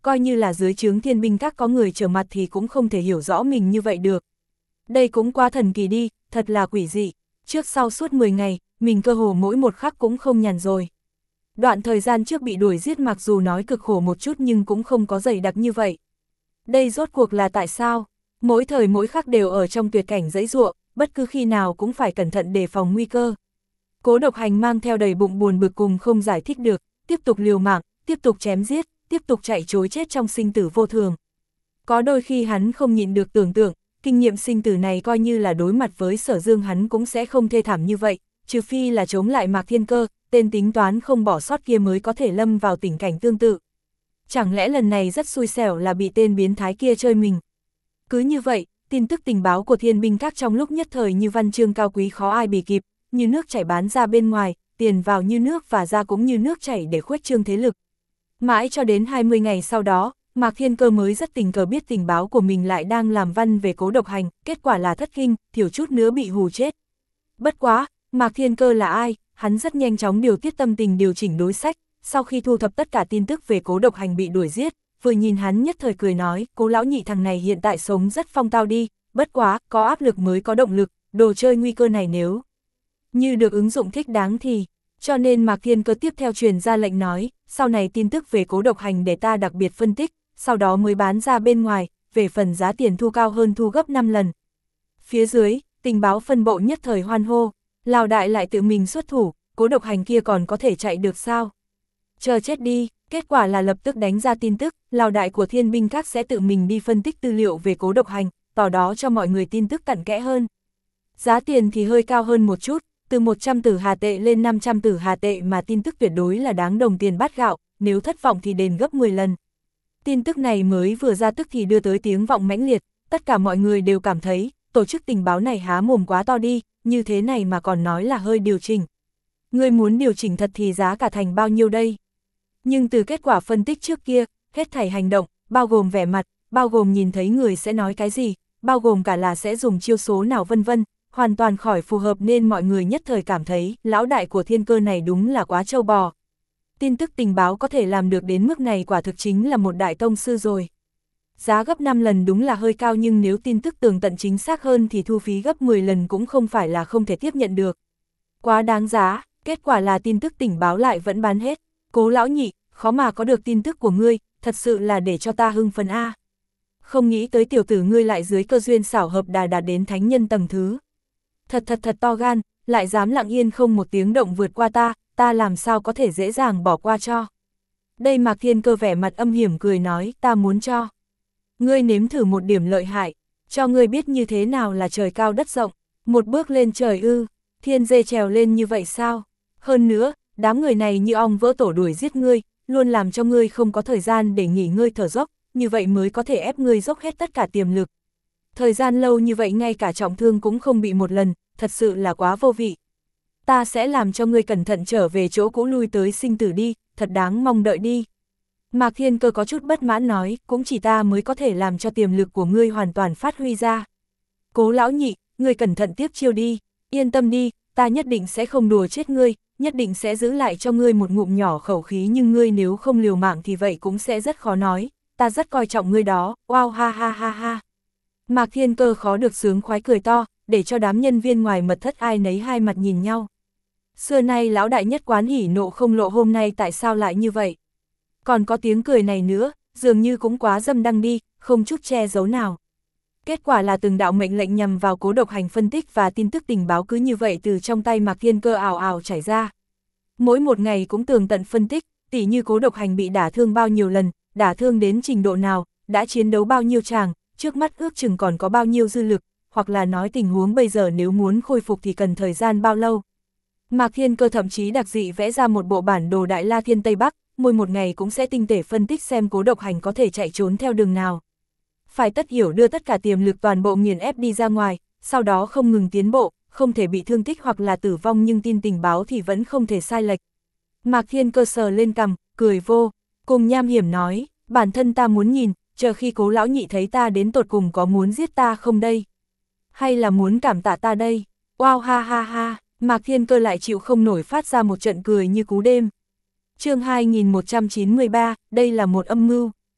coi như là dưới trướng thiên binh các có người trở mặt thì cũng không thể hiểu rõ mình như vậy được. Đây cũng quá thần kỳ đi, thật là quỷ dị, trước sau suốt mười ngày, mình cơ hồ mỗi một khắc cũng không nhàn rồi. Đoạn thời gian trước bị đuổi giết mặc dù nói cực khổ một chút nhưng cũng không có dày đặc như vậy. Đây rốt cuộc là tại sao? Mỗi thời mỗi khắc đều ở trong tuyệt cảnh giãy giụa, bất cứ khi nào cũng phải cẩn thận đề phòng nguy cơ. Cố Độc Hành mang theo đầy bụng buồn bực cùng không giải thích được, tiếp tục liều mạng, tiếp tục chém giết, tiếp tục chạy trối chết trong sinh tử vô thường. Có đôi khi hắn không nhịn được tưởng tượng, kinh nghiệm sinh tử này coi như là đối mặt với Sở Dương hắn cũng sẽ không thê thảm như vậy, trừ phi là chống lại Mạc Thiên Cơ, tên tính toán không bỏ sót kia mới có thể lâm vào tình cảnh tương tự. Chẳng lẽ lần này rất xui xẻo là bị tên biến thái kia chơi mình? Cứ như vậy, tin tức tình báo của thiên binh các trong lúc nhất thời như văn chương cao quý khó ai bì kịp, như nước chảy bán ra bên ngoài, tiền vào như nước và ra cũng như nước chảy để khuếch trương thế lực. Mãi cho đến hai mươi ngày sau đó, Mạc Thiên Cơ mới rất tình cờ biết tình báo của mình lại đang làm văn về Cố Độc Hành, kết quả là thất kinh, thiểu chút nữa bị hù chết. Bất quá, Mạc Thiên Cơ là ai? Hắn rất nhanh chóng điều tiết tâm tình điều chỉnh đối sách, sau khi thu thập tất cả tin tức về Cố Độc Hành bị đuổi giết, vừa nhìn hắn nhất thời cười nói, Cố lão nhị thằng này hiện tại sống rất phong tao đi, bất quá, có áp lực mới có động lực, đồ chơi nguy cơ này nếu như được ứng dụng thích đáng thì, cho nên Mạc Thiên Cơ tiếp theo truyền ra lệnh nói, sau này tin tức về Cố Độc Hành để ta đặc biệt phân tích, sau đó mới bán ra bên ngoài, về phần giá tiền thu cao hơn thu gấp năm lần. Phía dưới, tình báo phân bộ nhất thời hoan hô, Lào đại lại tự mình xuất thủ, Cố Độc Hành kia còn có thể chạy được sao? Chờ chết đi, kết quả là lập tức đánh ra tin tức, Lào đại của thiên binh các sẽ tự mình đi phân tích tư liệu về Cố Độc Hành, tỏ đó cho mọi người tin tức cặn kẽ hơn. Giá tiền thì hơi cao hơn một chút, từ một trăm tử hà tệ lên năm trăm tử hà tệ mà tin tức tuyệt đối là đáng đồng tiền bát gạo, nếu thất vọng thì đền gấp mười lần. Tin tức này mới vừa ra tức thì đưa tới tiếng vọng mãnh liệt, tất cả mọi người đều cảm thấy, tổ chức tình báo này há mồm quá to đi, như thế này mà còn nói là hơi điều chỉnh. Người muốn điều chỉnh thật thì giá cả thành bao nhiêu đây? Nhưng từ kết quả phân tích trước kia, hết thảy hành động, bao gồm vẻ mặt, bao gồm nhìn thấy người sẽ nói cái gì, bao gồm cả là sẽ dùng chiêu số nào vân vân, hoàn toàn khỏi phù hợp nên mọi người nhất thời cảm thấy, lão đại của Thiên Cơ này đúng là quá trâu bò. Tin tức tình báo có thể làm được đến mức này quả thực chính là một đại tông sư rồi. Giá gấp năm lần đúng là hơi cao nhưng nếu tin tức tường tận chính xác hơn thì thu phí gấp mười lần cũng không phải là không thể tiếp nhận được. Quá đáng giá, kết quả là tin tức tình báo lại vẫn bán hết. Cố lão nhị, khó mà có được tin tức của ngươi, thật sự là để cho ta hưng phấn a. Không nghĩ tới tiểu tử ngươi lại dưới cơ duyên xảo hợp đà đạt đến thánh nhân tầng thứ. Thật thật thật to gan, lại dám lặng yên không một tiếng động vượt qua ta, ta làm sao có thể dễ dàng bỏ qua cho. Đây Mạc Thiên Cơ vẻ mặt âm hiểm cười nói, ta muốn cho ngươi nếm thử một điểm lợi hại, cho ngươi biết như thế nào là trời cao đất rộng, một bước lên trời ư, thiên dê trèo lên như vậy sao? Hơn nữa, đám người này như ong vỡ tổ đuổi giết ngươi, luôn làm cho ngươi không có thời gian để nghỉ ngơi thở dốc, như vậy mới có thể ép ngươi dốc hết tất cả tiềm lực. Thời gian lâu như vậy ngay cả trọng thương cũng không bị một lần, thật sự là quá vô vị. Ta sẽ làm cho ngươi cẩn thận trở về chỗ cũ lui tới sinh tử đi, thật đáng mong đợi đi. Mạc Thiên Cơ có chút bất mãn nói, cũng chỉ ta mới có thể làm cho tiềm lực của ngươi hoàn toàn phát huy ra. Cố lão nhị, ngươi cẩn thận tiếp chiêu đi, yên tâm đi, ta nhất định sẽ không đùa chết ngươi, nhất định sẽ giữ lại cho ngươi một ngụm nhỏ khẩu khí nhưng ngươi nếu không liều mạng thì vậy cũng sẽ rất khó nói, ta rất coi trọng ngươi đó, wow ha ha ha ha. Mạc Thiên Cơ khó được sướng khoái cười to, để cho đám nhân viên ngoài mật thất ai nấy hai mặt nhìn nhau. Xưa nay lão đại nhất quán hỉ nộ không lộ hôm nay tại sao lại như vậy? Còn có tiếng cười này nữa, dường như cũng quá dâm đăng đi, không chút che giấu nào. Kết quả là từng đạo mệnh lệnh nhằm vào Cố Độc Hành phân tích và tin tức tình báo cứ như vậy từ trong tay Mạc Thiên Cơ ào ào chảy ra. Mỗi một ngày cũng tường tận phân tích, tỉ như Cố Độc Hành bị đả thương bao nhiêu lần, đả thương đến trình độ nào, đã chiến đấu bao nhiêu tràng, trước mắt ước chừng còn có bao nhiêu dư lực, hoặc là nói tình huống bây giờ nếu muốn khôi phục thì cần thời gian bao lâu. Mạc Thiên Cơ thậm chí đặc dị vẽ ra một bộ bản đồ Đại La Thiên Tây Bắc, mỗi một ngày cũng sẽ tinh tể phân tích xem Cố Độc Hành có thể chạy trốn theo đường nào. Phải tất hiểu đưa tất cả tiềm lực toàn bộ nghiền ép đi ra ngoài, sau đó không ngừng tiến bộ, không thể bị thương tích hoặc là tử vong nhưng tin tình báo thì vẫn không thể sai lệch. Mạc Thiên Cơ sờ lên cằm, cười vô, cùng nham hiểm nói, bản thân ta muốn nhìn, chờ khi Cố lão nhị thấy ta đến tột cùng có muốn giết ta không đây? Hay là muốn cảm tạ ta đây? Wow ha ha ha, Mạc Thiên Cơ lại chịu không nổi phát ra một trận cười như cú đêm. Chương hai nghìn một trăm chín mươi ba, đây là một âm mưu.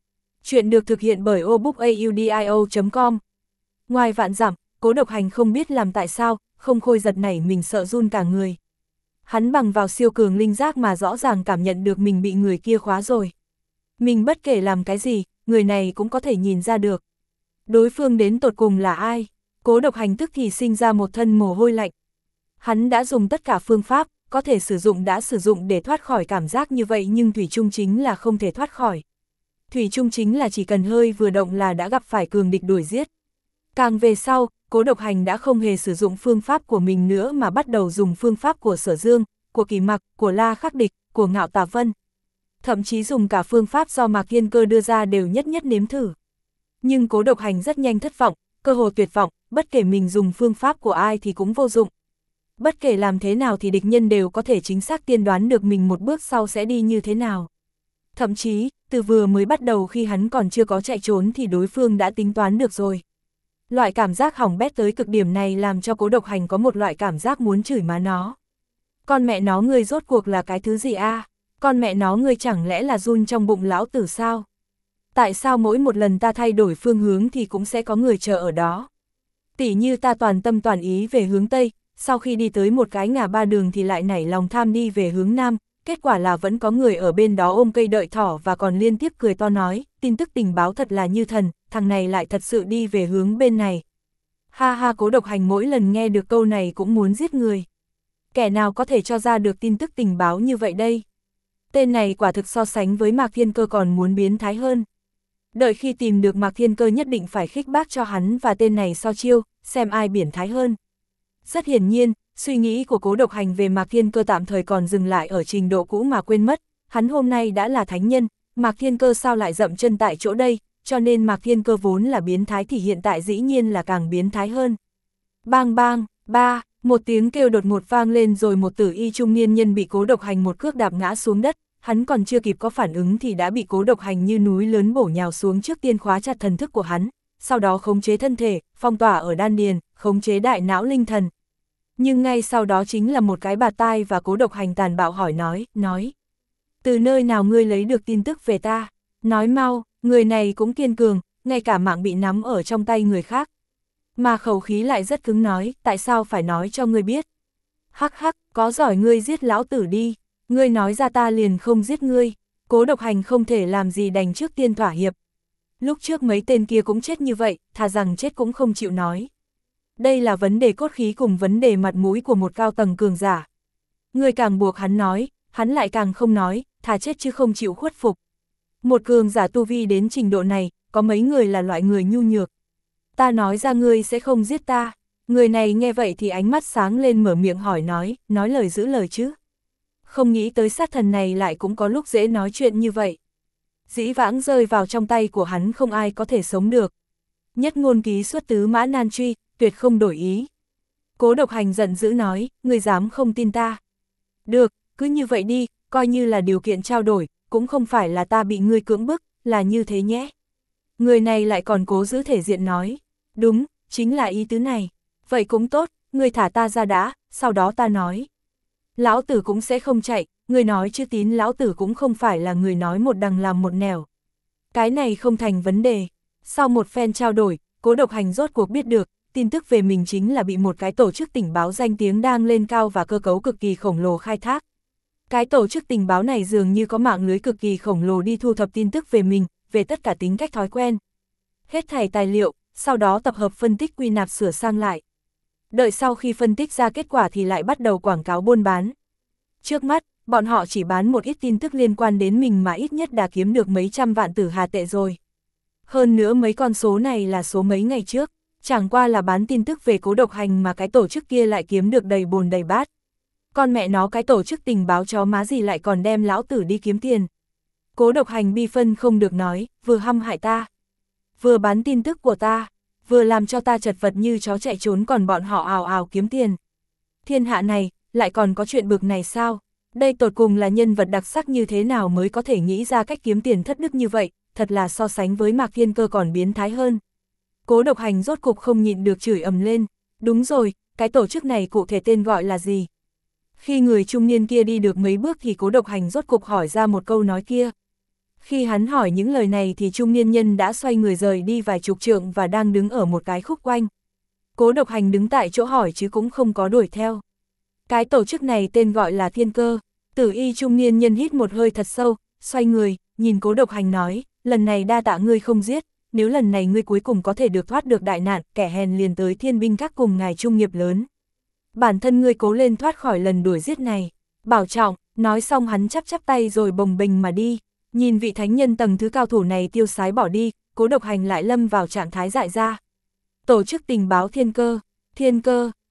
Chuyện được thực hiện bởi obookaudio chấm com. Ngoài vạn dặm, Cố Độc Hành không biết làm tại sao, không khôi giật nảy mình sợ run cả người. Hắn bằng vào siêu cường linh giác mà rõ ràng cảm nhận được mình bị người kia khóa rồi. Mình bất kể làm cái gì, người này cũng có thể nhìn ra được. Đối phương đến tột cùng là ai? Cố Độc Hành tức thì sinh ra một thân mồ hôi lạnh. Hắn đã dùng tất cả phương pháp, có thể sử dụng đã sử dụng để thoát khỏi cảm giác như vậy nhưng thủy chung chính là không thể thoát khỏi. Thủy chung chính là chỉ cần hơi vừa động là đã gặp phải cường địch đuổi giết. Càng về sau, Cố Độc Hành đã không hề sử dụng phương pháp của mình nữa mà bắt đầu dùng phương pháp của Sở Dương, của Kỳ Mặc, của La Khắc Địch, của Ngạo Tà Vân. Thậm chí dùng cả phương pháp do Mạc Thiên Cơ đưa ra đều nhất nhất nếm thử. Nhưng Cố Độc Hành rất nhanh thất vọng, cơ hồ tuyệt vọng, bất kể mình dùng phương pháp của ai thì cũng vô dụng. Bất kể làm thế nào thì địch nhân đều có thể chính xác tiên đoán được mình một bước sau sẽ đi như thế nào. Thậm chí, từ vừa mới bắt đầu khi hắn còn chưa có chạy trốn thì đối phương đã tính toán được rồi. Loại cảm giác hỏng bét tới cực điểm này làm cho Cố Độc Hành có một loại cảm giác muốn chửi má nó. Con mẹ nó ngươi rốt cuộc là cái thứ gì a? À? Con mẹ nó ngươi chẳng lẽ là run trong bụng lão tử sao? Tại sao mỗi một lần ta thay đổi phương hướng thì cũng sẽ có người chờ ở đó? Tỉ như ta toàn tâm toàn ý về hướng Tây, sau khi đi tới một cái ngả ba đường thì lại nảy lòng tham đi về hướng Nam, kết quả là vẫn có người ở bên đó ôm cây đợi thỏ và còn liên tiếp cười to nói, tin tức tình báo thật là như thần, thằng này lại thật sự đi về hướng bên này. Ha ha, Cố Độc Hành mỗi lần nghe được câu này cũng muốn giết người. Kẻ nào có thể cho ra được tin tức tình báo như vậy đây? Tên này quả thực so sánh với Mạc Thiên Cơ còn muốn biến thái hơn. Đợi khi tìm được Mạc Thiên Cơ nhất định phải khích bác cho hắn và tên này so chiêu, xem ai biển thái hơn. Rất hiển nhiên, suy nghĩ của Cố Độc Hành về Mạc Thiên Cơ tạm thời còn dừng lại ở trình độ cũ mà quên mất, hắn hôm nay đã là thánh nhân, Mạc Thiên Cơ sao lại dậm chân tại chỗ đây, cho nên Mạc Thiên Cơ vốn là biến thái thì hiện tại dĩ nhiên là càng biến thái hơn. Bang bang, ba, một tiếng kêu đột ngột vang lên rồi một tử y trung niên nhân bị Cố Độc Hành một cước đạp ngã xuống đất, hắn còn chưa kịp có phản ứng thì đã bị Cố Độc Hành như núi lớn bổ nhào xuống trước tiên khóa chặt thần thức của hắn, sau đó khống chế thân thể, phong tỏa ở đan điền, khống chế đại não linh thần. Nhưng ngay sau đó chính là một cái bạt tai và Cố Độc Hành tàn bạo hỏi nói, nói. Từ nơi nào ngươi lấy được tin tức về ta? Nói mau, người này cũng kiên cường, ngay cả mạng bị nắm ở trong tay người khác. Mà khẩu khí lại rất cứng nói, tại sao phải nói cho ngươi biết? Hắc hắc, có giỏi ngươi giết lão tử đi, ngươi nói ra ta liền không giết ngươi. Cố Độc Hành không thể làm gì đành trước tiên thỏa hiệp. Lúc trước mấy tên kia cũng chết như vậy, thà rằng chết cũng không chịu nói. Đây là vấn đề cốt khí cùng vấn đề mặt mũi của một cao tầng cường giả. Người càng buộc hắn nói, hắn lại càng không nói, thà chết chứ không chịu khuất phục. Một cường giả tu vi đến trình độ này, có mấy người là loại người nhu nhược. Ta nói ra ngươi sẽ không giết ta. Người này nghe vậy thì ánh mắt sáng lên mở miệng hỏi nói, nói lời giữ lời chứ. Không nghĩ tới sát thần này lại cũng có lúc dễ nói chuyện như vậy. Dĩ vãng rơi vào trong tay của hắn không ai có thể sống được. Nhất ngôn ký xuất tứ mã nan truy, tuyệt không đổi ý. Cố Độc Hành giận dữ nói, ngươi dám không tin ta. Được, cứ như vậy đi, coi như là điều kiện trao đổi, cũng không phải là ta bị ngươi cưỡng bức, là như thế nhé. Người này lại còn cố giữ thể diện nói, đúng, chính là ý tứ này. Vậy cũng tốt, ngươi thả ta ra đã, sau đó ta nói. Lão tử cũng sẽ không chạy, ngươi nói chứ tín lão tử cũng không phải là người nói một đằng làm một nẻo. Cái này không thành vấn đề. Sau một phen trao đổi, Cố Độc Hành rốt cuộc biết được, tin tức về mình chính là bị một cái tổ chức tình báo danh tiếng đang lên cao và cơ cấu cực kỳ khổng lồ khai thác. Cái tổ chức tình báo này dường như có mạng lưới cực kỳ khổng lồ đi thu thập tin tức về mình, về tất cả tính cách thói quen. Hết thảy tài liệu, sau đó tập hợp phân tích quy nạp sửa sang lại. Đợi sau khi phân tích ra kết quả thì lại bắt đầu quảng cáo buôn bán. Trước mắt, bọn họ chỉ bán một ít tin tức liên quan đến mình mà ít nhất đã kiếm được mấy trăm vạn tử hà tệ rồi. Hơn nữa mấy con số này là số mấy ngày trước, chẳng qua là bán tin tức về Cố Độc Hành mà cái tổ chức kia lại kiếm được đầy bồn đầy bát. Con mẹ nó, cái tổ chức tình báo chó má gì lại còn đem lão tử đi kiếm tiền. Cố Độc Hành bi phân không được nói, vừa hăm hại ta, vừa bán tin tức của ta, vừa làm cho ta chật vật như chó chạy trốn còn bọn họ ào ào kiếm tiền. Thiên hạ này, lại còn có chuyện bực này sao? Đây tột cùng là nhân vật đặc sắc như thế nào mới có thể nghĩ ra cách kiếm tiền thất đức như vậy, thật là so sánh với Mạc Thiên Cơ còn biến thái hơn. Cố Độc Hành rốt cục không nhịn được chửi ầm lên, đúng rồi, cái tổ chức này cụ thể tên gọi là gì? Khi người trung niên kia đi được mấy bước thì Cố Độc Hành rốt cục hỏi ra một câu nói kia. Khi hắn hỏi những lời này thì trung niên nhân đã xoay người rời đi vài chục trượng và đang đứng ở một cái khúc quanh. Cố Độc Hành đứng tại chỗ hỏi chứ cũng không có đuổi theo. Cái tổ chức này tên gọi là Thiên Cơ. Tử y trung niên nhân hít một hơi thật sâu, xoay người, nhìn Cố Độc Hành nói, lần này đa tạ ngươi không giết, nếu lần này ngươi cuối cùng có thể được thoát được đại nạn, kẻ hèn liền tới Thiên Binh Các cùng ngài trung nghiệp lớn. Bản thân ngươi cố lên thoát khỏi lần đuổi giết này. Bảo trọng, nói xong hắn chắp chắp tay rồi bồng bềnh mà đi. Nhìn vị thánh nhân tầng thứ cao thủ này tiêu sái bỏ đi, Cố Độc Hành lại lâm vào trạng thái dại ra. Tổ chức tình báo Thiên Cơ, Thiên Cơ,